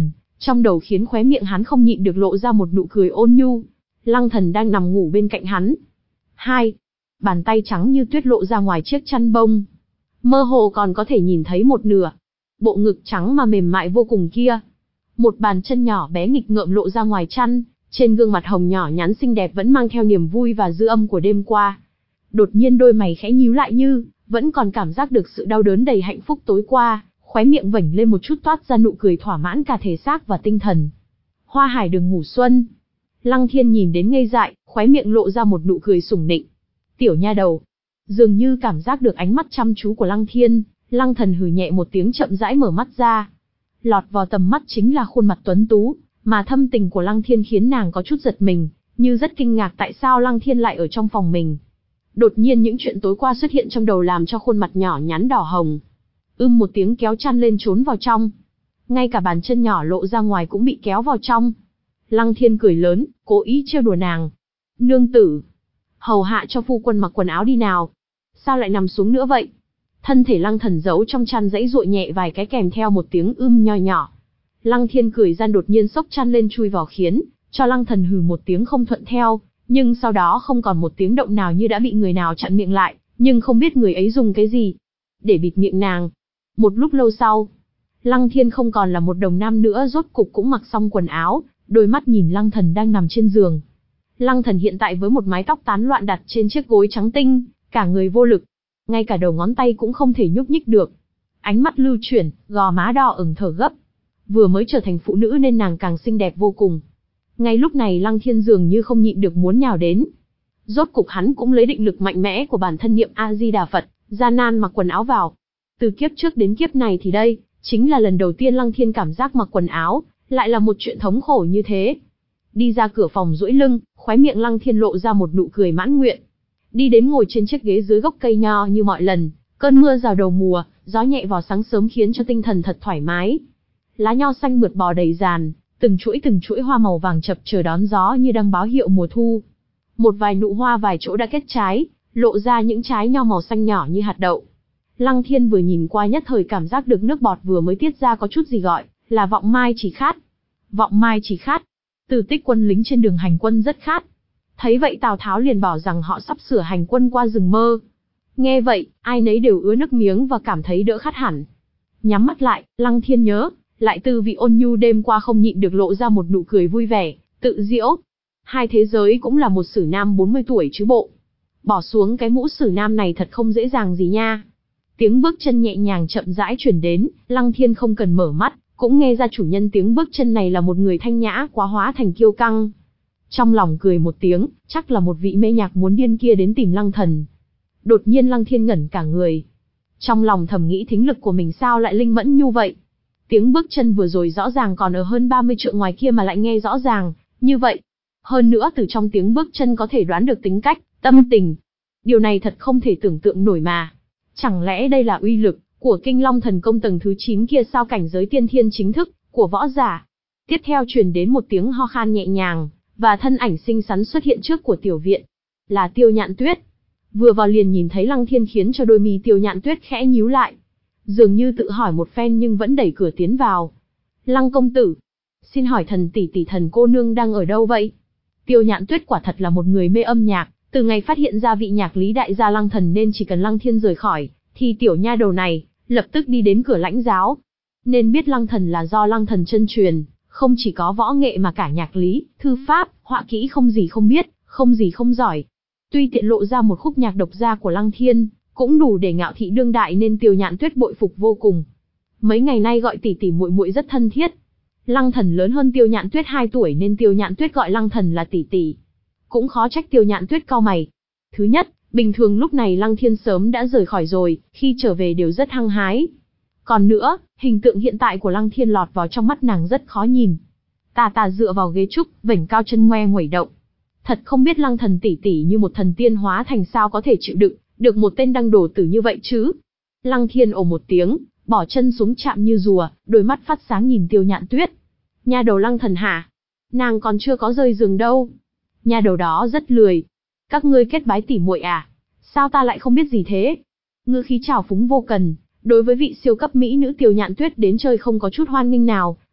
Trong đầu khiến khóe miệng hắn không nhịn được lộ ra một nụ cười ôn nhu. Lăng Thần đang nằm ngủ bên cạnh hắn. Hai, bàn tay trắng như tuyết lộ ra ngoài chiếc chăn bông. Mơ hồ còn có thể nhìn thấy một nửa. Bộ ngực trắng mà mềm mại vô cùng kia. Một bàn chân nhỏ bé nghịch ngợm lộ ra ngoài chăn, trên gương mặt hồng nhỏ nhắn xinh đẹp vẫn mang theo niềm vui và dư âm của đêm qua. Đột nhiên đôi mày khẽ nhíu lại như, vẫn còn cảm giác được sự đau đớn đầy hạnh phúc tối qua, khóe miệng vểnh lên một chút toát ra nụ cười thỏa mãn cả thể xác và tinh thần. Hoa hải đường ngủ xuân. Lăng Thiên nhìn đến ngây dại, khóe miệng lộ ra một nụ cười sủng nịnh. Tiểu nha đầu. Dường như cảm giác được ánh mắt chăm chú của Lăng Thiên, Lăng Thần hừ nhẹ một tiếng chậm rãi mở mắt ra. Lọt vào tầm mắt chính là khuôn mặt tuấn tú, mà thâm tình của Lăng Thiên khiến nàng có chút giật mình, như rất kinh ngạc tại sao Lăng Thiên lại ở trong phòng mình. Đột nhiên những chuyện tối qua xuất hiện trong đầu làm cho khuôn mặt nhỏ nhắn đỏ hồng. Ưm một tiếng kéo chăn lên trốn vào trong. Ngay cả bàn chân nhỏ lộ ra ngoài cũng bị kéo vào trong. Lăng Thiên cười lớn, cố ý trêu đùa nàng. Nương tử, hầu hạ cho phu quân mặc quần áo đi nào. Sao lại nằm xuống nữa vậy? Thân thể Lăng Thần giấu trong chăn giãy giụa nhẹ vài cái kèm theo một tiếng ưm nho nhỏ. Lăng Thiên cười gian đột nhiên xốc chăn lên chui vào khiến cho Lăng Thần hừ một tiếng không thuận theo, nhưng sau đó không còn một tiếng động nào như đã bị người nào chặn miệng lại, nhưng không biết người ấy dùng cái gì để bịt miệng nàng. Một lúc lâu sau, Lăng Thiên không còn là một đồng nam nữa, rốt cục cũng mặc xong quần áo, đôi mắt nhìn Lăng Thần đang nằm trên giường. Lăng Thần hiện tại với một mái tóc tán loạn đặt trên chiếc gối trắng tinh, cả người vô lực, ngay cả đầu ngón tay cũng không thể nhúc nhích được. Ánh mắt lưu chuyển, gò má đỏ ửng thở gấp. Vừa mới trở thành phụ nữ nên nàng càng xinh đẹp vô cùng. Ngay lúc này Lăng Thiên dường như không nhịn được muốn nhào đến. Rốt cục hắn cũng lấy định lực mạnh mẽ của bản thân niệm A Di Đà Phật, gian nan mặc quần áo vào. Từ kiếp trước đến kiếp này thì đây, chính là lần đầu tiên Lăng Thiên cảm giác mặc quần áo, lại là một chuyện thống khổ như thế. Đi ra cửa phòng duỗi lưng, khóe miệng Lăng Thiên lộ ra một nụ cười mãn nguyện. Đi đến ngồi trên chiếc ghế dưới gốc cây nho như mọi lần, cơn mưa rào đầu mùa, gió nhẹ vào sáng sớm khiến cho tinh thần thật thoải mái. Lá nho xanh mượt bò đầy giàn, từng chuỗi từng chuỗi hoa màu vàng chập chờ đón gió như đang báo hiệu mùa thu. Một vài nụ hoa vài chỗ đã kết trái, lộ ra những trái nho màu xanh nhỏ như hạt đậu. Lăng Thiên vừa nhìn qua nhất thời cảm giác được nước bọt vừa mới tiết ra có chút gì gọi là vọng mai chỉ khát. Vọng mai chỉ khát. Từ Tích quân lính trên đường hành quân rất khát. Thấy vậy Tào Tháo liền bảo rằng họ sắp sửa hành quân qua rừng mơ. Nghe vậy, ai nấy đều ứa nước miếng và cảm thấy đỡ khát hẳn. Nhắm mắt lại, Lăng Thiên nhớ lại từ vị ôn nhu đêm qua không nhịn được lộ ra một nụ cười vui vẻ, tự giễu. Hai thế giới cũng là một sử nam bốn mươi tuổi chứ bộ. Bỏ xuống cái mũ sử nam này thật không dễ dàng gì nha. Tiếng bước chân nhẹ nhàng chậm rãi chuyển đến, Lăng Thiên không cần mở mắt, cũng nghe ra chủ nhân tiếng bước chân này là một người thanh nhã quá hóa thành kiêu căng. Trong lòng cười một tiếng, chắc là một vị mê nhạc muốn điên kia đến tìm Lăng Thần. Đột nhiên Lăng Thiên ngẩn cả người. Trong lòng thầm nghĩ thính lực của mình sao lại linh mẫn như vậy. Tiếng bước chân vừa rồi rõ ràng còn ở hơn ba mươi trượng ngoài kia mà lại nghe rõ ràng, như vậy. Hơn nữa từ trong tiếng bước chân có thể đoán được tính cách, tâm tình. Điều này thật không thể tưởng tượng nổi mà. Chẳng lẽ đây là uy lực của Kinh Long Thần Công tầng thứ chín kia sao, cảnh giới tiên thiên chính thức của võ giả. Tiếp theo truyền đến một tiếng ho khan nhẹ nhàng, và thân ảnh xinh xắn xuất hiện trước của tiểu viện. Là Tiêu Nhạn Tuyết. Vừa vào liền nhìn thấy Lăng Thiên khiến cho đôi mi Tiêu Nhạn Tuyết khẽ nhíu lại. Dường như tự hỏi một phen nhưng vẫn đẩy cửa tiến vào. Lăng công tử, xin hỏi thần tỷ tỷ thần cô nương đang ở đâu vậy? Tiêu Nhạn Tuyết quả thật là một người mê âm nhạc, từ ngày phát hiện ra vị nhạc lý đại gia Lăng Thần nên chỉ cần Lăng Thiên rời khỏi, thì tiểu nha đầu này lập tức đi đến cửa lãnh giáo. Nên biết Lăng Thần là do Lăng Thần chân truyền, không chỉ có võ nghệ mà cả nhạc lý, thư pháp, họa kỹ không gì không biết, không gì không giỏi. Tuy tiện lộ ra một khúc nhạc độc gia của Lăng Thiên, cũng đủ để ngạo thị đương đại nên Tiêu Nhạn Tuyết bội phục vô cùng. Mấy ngày nay gọi tỷ tỷ muội muội rất thân thiết. Lăng Thần lớn hơn Tiêu Nhạn Tuyết hai tuổi nên Tiêu Nhạn Tuyết gọi Lăng Thần là tỷ tỷ. Cũng khó trách Tiêu Nhạn Tuyết cau mày. Thứ nhất, bình thường lúc này Lăng Thiên sớm đã rời khỏi rồi, khi trở về đều rất hăng hái. Còn nữa, hình tượng hiện tại của Lăng Thiên lọt vào trong mắt nàng rất khó nhìn. Tà tà dựa vào ghế trúc, vểnh cao chân ngoe nguẩy động. Thật không biết Lăng Thần tỷ tỷ như một thần tiên hóa thành sao có thể chịu đựng được một tên đăng đổ tử như vậy chứ. Lăng Thiên ồ một tiếng, bỏ chân xuống chạm như rùa, đôi mắt phát sáng nhìn Tiêu Nhạn Tuyết. Nha đầu Lăng Thần hả? Nàng còn chưa có rời giường đâu. Nha đầu đó rất lười. Các ngươi kết bái tỉ muội à? Sao ta lại không biết gì thế? Ngữ khí trào phúng vô cần, đối với vị siêu cấp mỹ nữ Tiêu Nhạn Tuyết đến chơi không có chút hoan nghênh nào,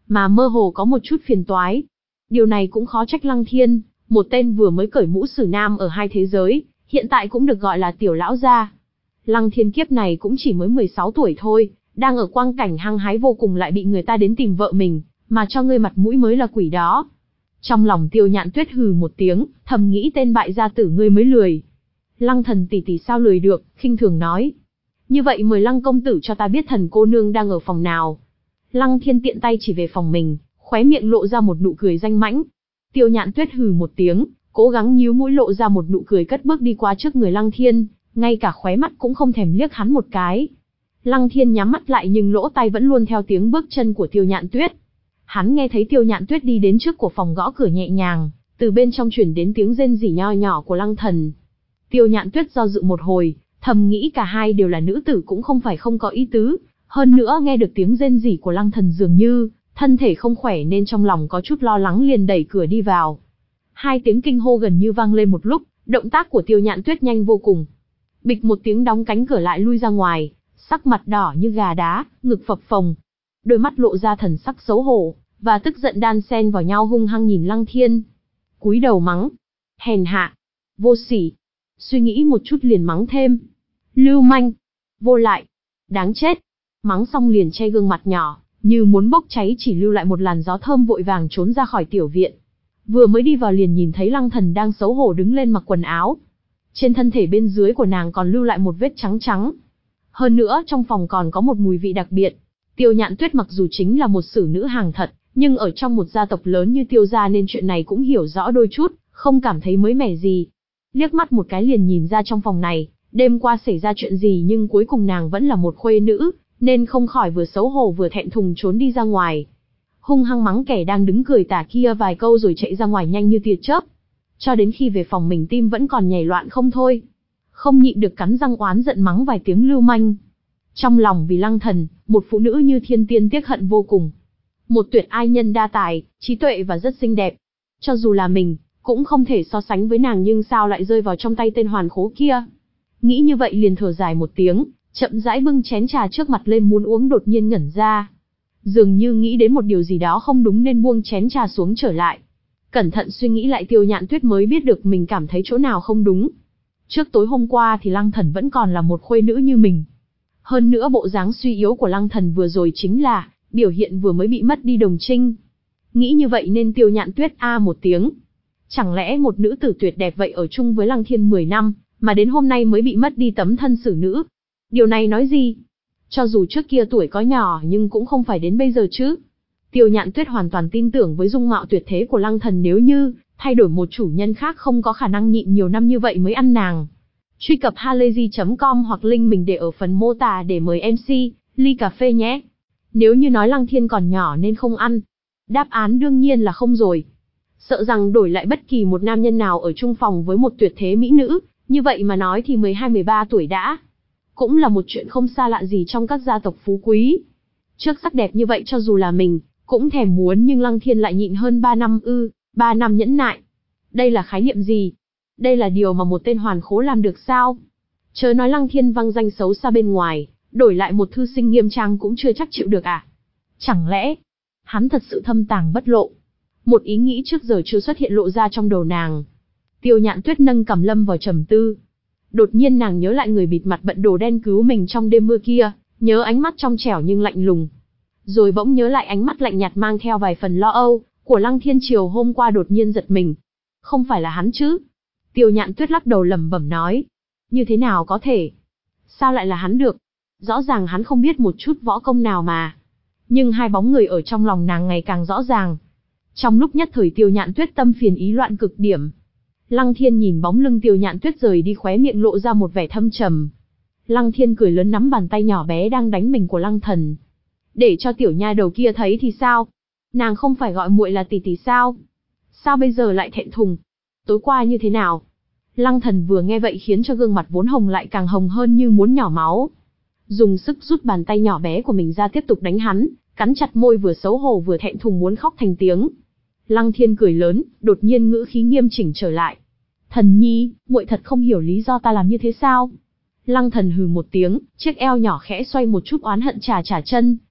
mà mơ hồ có một chút phiền toái. Điều này cũng khó trách Lăng Thiên, một tên vừa mới cởi mũ sử nam ở hai thế giới, hiện tại cũng được gọi là tiểu lão gia. Lăng Thiên kiếp này cũng chỉ mới mười sáu tuổi thôi, đang ở quang cảnh hăng hái vô cùng lại bị người ta đến tìm vợ mình, mà cho ngươi mặt mũi mới là quỷ đó. Trong lòng Tiêu Nhạn Tuyết hừ một tiếng, thầm nghĩ tên bại gia tử ngươi mới lười. Lăng thần tỷ tỷ sao lười được, khinh thường nói. Như vậy mời Lăng công tử cho ta biết thần cô nương đang ở phòng nào. Lăng Thiên tiện tay chỉ về phòng mình, khóe miệng lộ ra một nụ cười danh mãnh. Tiêu Nhạn Tuyết hừ một tiếng, cố gắng nhíu mũi lộ ra một nụ cười cất bước đi qua trước người Lăng Thiên, ngay cả khóe mắt cũng không thèm liếc hắn một cái. Lăng Thiên nhắm mắt lại nhưng lỗ tai vẫn luôn theo tiếng bước chân của Tiêu Nhạn Tuyết. Hắn nghe thấy Tiêu Nhạn Tuyết đi đến trước của phòng gõ cửa nhẹ nhàng, từ bên trong truyền đến tiếng rên rỉ nho nhỏ của Lăng Thần. Tiêu Nhạn Tuyết do dự một hồi, thầm nghĩ cả hai đều là nữ tử cũng không phải không có ý tứ, hơn nữa nghe được tiếng rên rỉ của Lăng Thần dường như thân thể không khỏe nên trong lòng có chút lo lắng liền đẩy cửa đi vào. Hai tiếng kinh hô gần như vang lên một lúc, động tác của Tiêu Nhạn Tuyết nhanh vô cùng. Bịch một tiếng đóng cánh cửa lại lui ra ngoài, sắc mặt đỏ như gà đá, ngực phập phồng. Đôi mắt lộ ra thần sắc xấu hổ, và tức giận đan xen vào nhau hung hăng nhìn Lăng Thiên. Cúi đầu mắng. Hèn hạ. Vô sỉ. Suy nghĩ một chút liền mắng thêm. Lưu manh. Vô lại. Đáng chết. Mắng xong liền che gương mặt nhỏ, như muốn bốc cháy chỉ lưu lại một làn gió thơm vội vàng trốn ra khỏi tiểu viện. Vừa mới đi vào liền nhìn thấy Lăng Thần đang xấu hổ đứng lên mặc quần áo. Trên thân thể bên dưới của nàng còn lưu lại một vết trắng trắng. Hơn nữa trong phòng còn có một mùi vị đặc biệt. Tiêu Nhạn Tuyết mặc dù chính là một sử nữ hàng thật, nhưng ở trong một gia tộc lớn như Tiêu gia nên chuyện này cũng hiểu rõ đôi chút, không cảm thấy mới mẻ gì. Liếc mắt một cái liền nhìn ra trong phòng này, đêm qua xảy ra chuyện gì nhưng cuối cùng nàng vẫn là một khuê nữ, nên không khỏi vừa xấu hổ vừa thẹn thùng trốn đi ra ngoài. Hung hăng mắng kẻ đang đứng cười tà kia vài câu rồi chạy ra ngoài nhanh như tia chớp. Cho đến khi về phòng mình tim vẫn còn nhảy loạn không thôi. Không nhịn được cắn răng oán giận mắng vài tiếng lưu manh. Trong lòng vì Lăng Thần, một phụ nữ như thiên tiên tiếc hận vô cùng. Một tuyệt ai nhân đa tài, trí tuệ và rất xinh đẹp. Cho dù là mình, cũng không thể so sánh với nàng nhưng sao lại rơi vào trong tay tên hoàn khố kia. Nghĩ như vậy liền thở dài một tiếng, chậm rãi bưng chén trà trước mặt lên muốn uống đột nhiên ngẩn ra. Dường như nghĩ đến một điều gì đó không đúng nên buông chén trà xuống trở lại. Cẩn thận suy nghĩ lại Tiêu Nhạn Tuyết mới biết được mình cảm thấy chỗ nào không đúng. Trước tối hôm qua thì Lăng Thần vẫn còn là một khuê nữ như mình. Hơn nữa bộ dáng suy yếu của Lăng Thần vừa rồi chính là biểu hiện vừa mới bị mất đi đồng trinh. Nghĩ như vậy nên Tiêu Nhạn Tuyết a một tiếng. Chẳng lẽ một nữ tử tuyệt đẹp vậy ở chung với Lăng Thiên mười năm, mà đến hôm nay mới bị mất đi tấm thân xử nữ? Điều này nói gì? Cho dù trước kia tuổi có nhỏ nhưng cũng không phải đến bây giờ chứ. Tiêu Nhạn Tuyết hoàn toàn tin tưởng với dung mạo tuyệt thế của Lăng Thần, nếu như thay đổi một chủ nhân khác không có khả năng nhịn nhiều năm như vậy mới ăn nàng. Truy cập halayzi chấm com hoặc link mình để ở phần mô tả để mời em xê, ly cà phê nhé. Nếu như nói Lăng Thiên còn nhỏ nên không ăn. Đáp án đương nhiên là không rồi. Sợ rằng đổi lại bất kỳ một nam nhân nào ở chung phòng với một tuyệt thế mỹ nữ, như vậy mà nói thì mười hai mười ba tuổi đã. Cũng là một chuyện không xa lạ gì trong các gia tộc phú quý. Trước sắc đẹp như vậy cho dù là mình, cũng thèm muốn nhưng Lăng Thiên lại nhịn hơn ba năm ư, ba năm nhẫn nại. Đây là khái niệm gì? Đây là điều mà một tên hoàn khố làm được sao? Chớ nói Lăng Thiên văng danh xấu xa bên ngoài, đổi lại một thư sinh nghiêm trang cũng chưa chắc chịu được à? Chẳng lẽ, hắn thật sự thâm tàng bất lộ? Một ý nghĩ trước giờ chưa xuất hiện lộ ra trong đầu nàng. Tiêu Nhạn Tuyết nâng cằm lâm vào trầm tư. Đột nhiên nàng nhớ lại người bịt mặt bận đồ đen cứu mình trong đêm mưa kia, nhớ ánh mắt trong trẻo nhưng lạnh lùng. Rồi bỗng nhớ lại ánh mắt lạnh nhạt mang theo vài phần lo âu của Lăng Thiên chiều hôm qua, đột nhiên giật mình. Không phải là hắn chứ? Tiêu Nhạn Tuyết lắc đầu lẩm bẩm nói. Như thế nào có thể? Sao lại là hắn được? Rõ ràng hắn không biết một chút võ công nào mà. Nhưng hai bóng người ở trong lòng nàng ngày càng rõ ràng. Trong lúc nhất thời Tiêu Nhạn Tuyết tâm phiền ý loạn cực điểm. Lăng Thiên nhìn bóng lưng Tiêu Nhạn Tuyết rời đi, khóe miệng lộ ra một vẻ thâm trầm. Lăng Thiên cười lớn nắm bàn tay nhỏ bé đang đánh mình của Lăng Thần. Để cho tiểu nha đầu kia thấy thì sao? Nàng không phải gọi muội là tỷ tỷ sao? Sao bây giờ lại thẹn thùng? Tối qua như thế nào? Lăng Thần vừa nghe vậy khiến cho gương mặt vốn hồng lại càng hồng hơn như muốn nhỏ máu. Dùng sức rút bàn tay nhỏ bé của mình ra tiếp tục đánh hắn, cắn chặt môi vừa xấu hổ vừa thẹn thùng muốn khóc thành tiếng. Lăng Thiên cười lớn, đột nhiên ngữ khí nghiêm chỉnh trở lại. Thần nhi, muội thật không hiểu lý do ta làm như thế sao? Lăng Thần hừ một tiếng, chiếc eo nhỏ khẽ xoay một chút oán hận chà chà chân,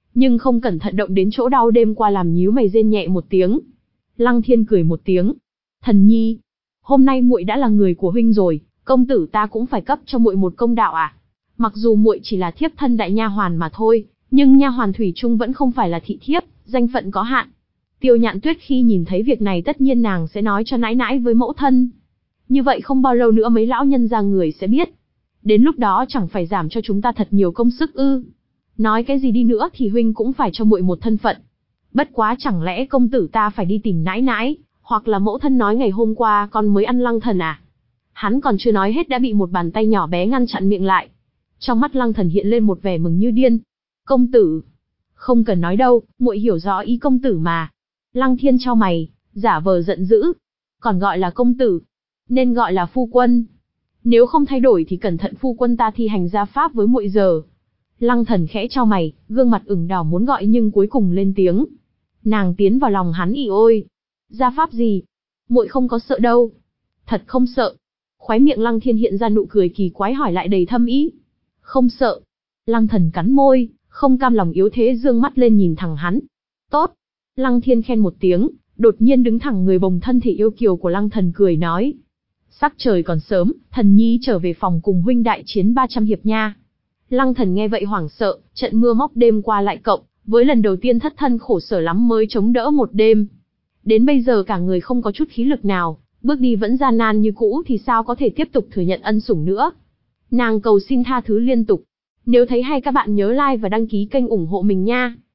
nhưng không cẩn thận động đến chỗ đau đêm qua làm nhíu mày rên nhẹ một tiếng. Lăng Thiên cười một tiếng. Thần nhi, hôm nay muội đã là người của huynh rồi, công tử ta cũng phải cấp cho muội một công đạo à? Mặc dù muội chỉ là thiếp thân đại nha hoàn mà thôi, nhưng nha hoàn thủy chung vẫn không phải là thị thiếp, danh phận có hạn. Tiêu Nhạn Tuyết khi nhìn thấy việc này tất nhiên nàng sẽ nói cho nãi nãi với mẫu thân. Như vậy không bao lâu nữa mấy lão nhân gia người sẽ biết. Đến lúc đó chẳng phải giảm cho chúng ta thật nhiều công sức ư? Nói cái gì đi nữa thì huynh cũng phải cho muội một thân phận. Bất quá chẳng lẽ công tử ta phải đi tìm nãi nãi, hoặc là mẫu thân nói ngày hôm qua con mới ăn Lăng Thần à? Hắn còn chưa nói hết đã bị một bàn tay nhỏ bé ngăn chặn miệng lại. Trong mắt Lăng Thần hiện lên một vẻ mừng như điên. Công tử, không cần nói đâu, muội hiểu rõ ý công tử mà. Lăng Thiên chau mày, giả vờ giận dữ. Còn gọi là công tử, nên gọi là phu quân. Nếu không thay đổi thì cẩn thận phu quân ta thi hành gia pháp với muội giờ. Lăng Thần khẽ chau mày, gương mặt ửng đỏ muốn gọi nhưng cuối cùng lên tiếng. Nàng tiến vào lòng hắn ỉ ôi. Gia pháp gì? Muội không có sợ đâu. Thật không sợ. Khóe miệng Lăng Thiên hiện ra nụ cười kỳ quái hỏi lại đầy thâm ý. Không sợ. Lăng Thần cắn môi, không cam lòng yếu thế dương mắt lên nhìn thẳng hắn. Tốt. Lăng Thiên khen một tiếng, đột nhiên đứng thẳng người bồng thân thể yêu kiều của Lăng Thần cười nói. Sắc trời còn sớm, thần nhi trở về phòng cùng huynh đại chiến ba trăm hiệp nha. Lăng Thần nghe vậy hoảng sợ, trận mưa móc đêm qua lại cộng, với lần đầu tiên thất thân khổ sở lắm mới chống đỡ một đêm. Đến bây giờ cả người không có chút khí lực nào, bước đi vẫn gian nan như cũ thì sao có thể tiếp tục thừa nhận ân sủng nữa. Nàng cầu xin tha thứ liên tục. Nếu thấy hay các bạn nhớ like và đăng ký kênh ủng hộ mình nha.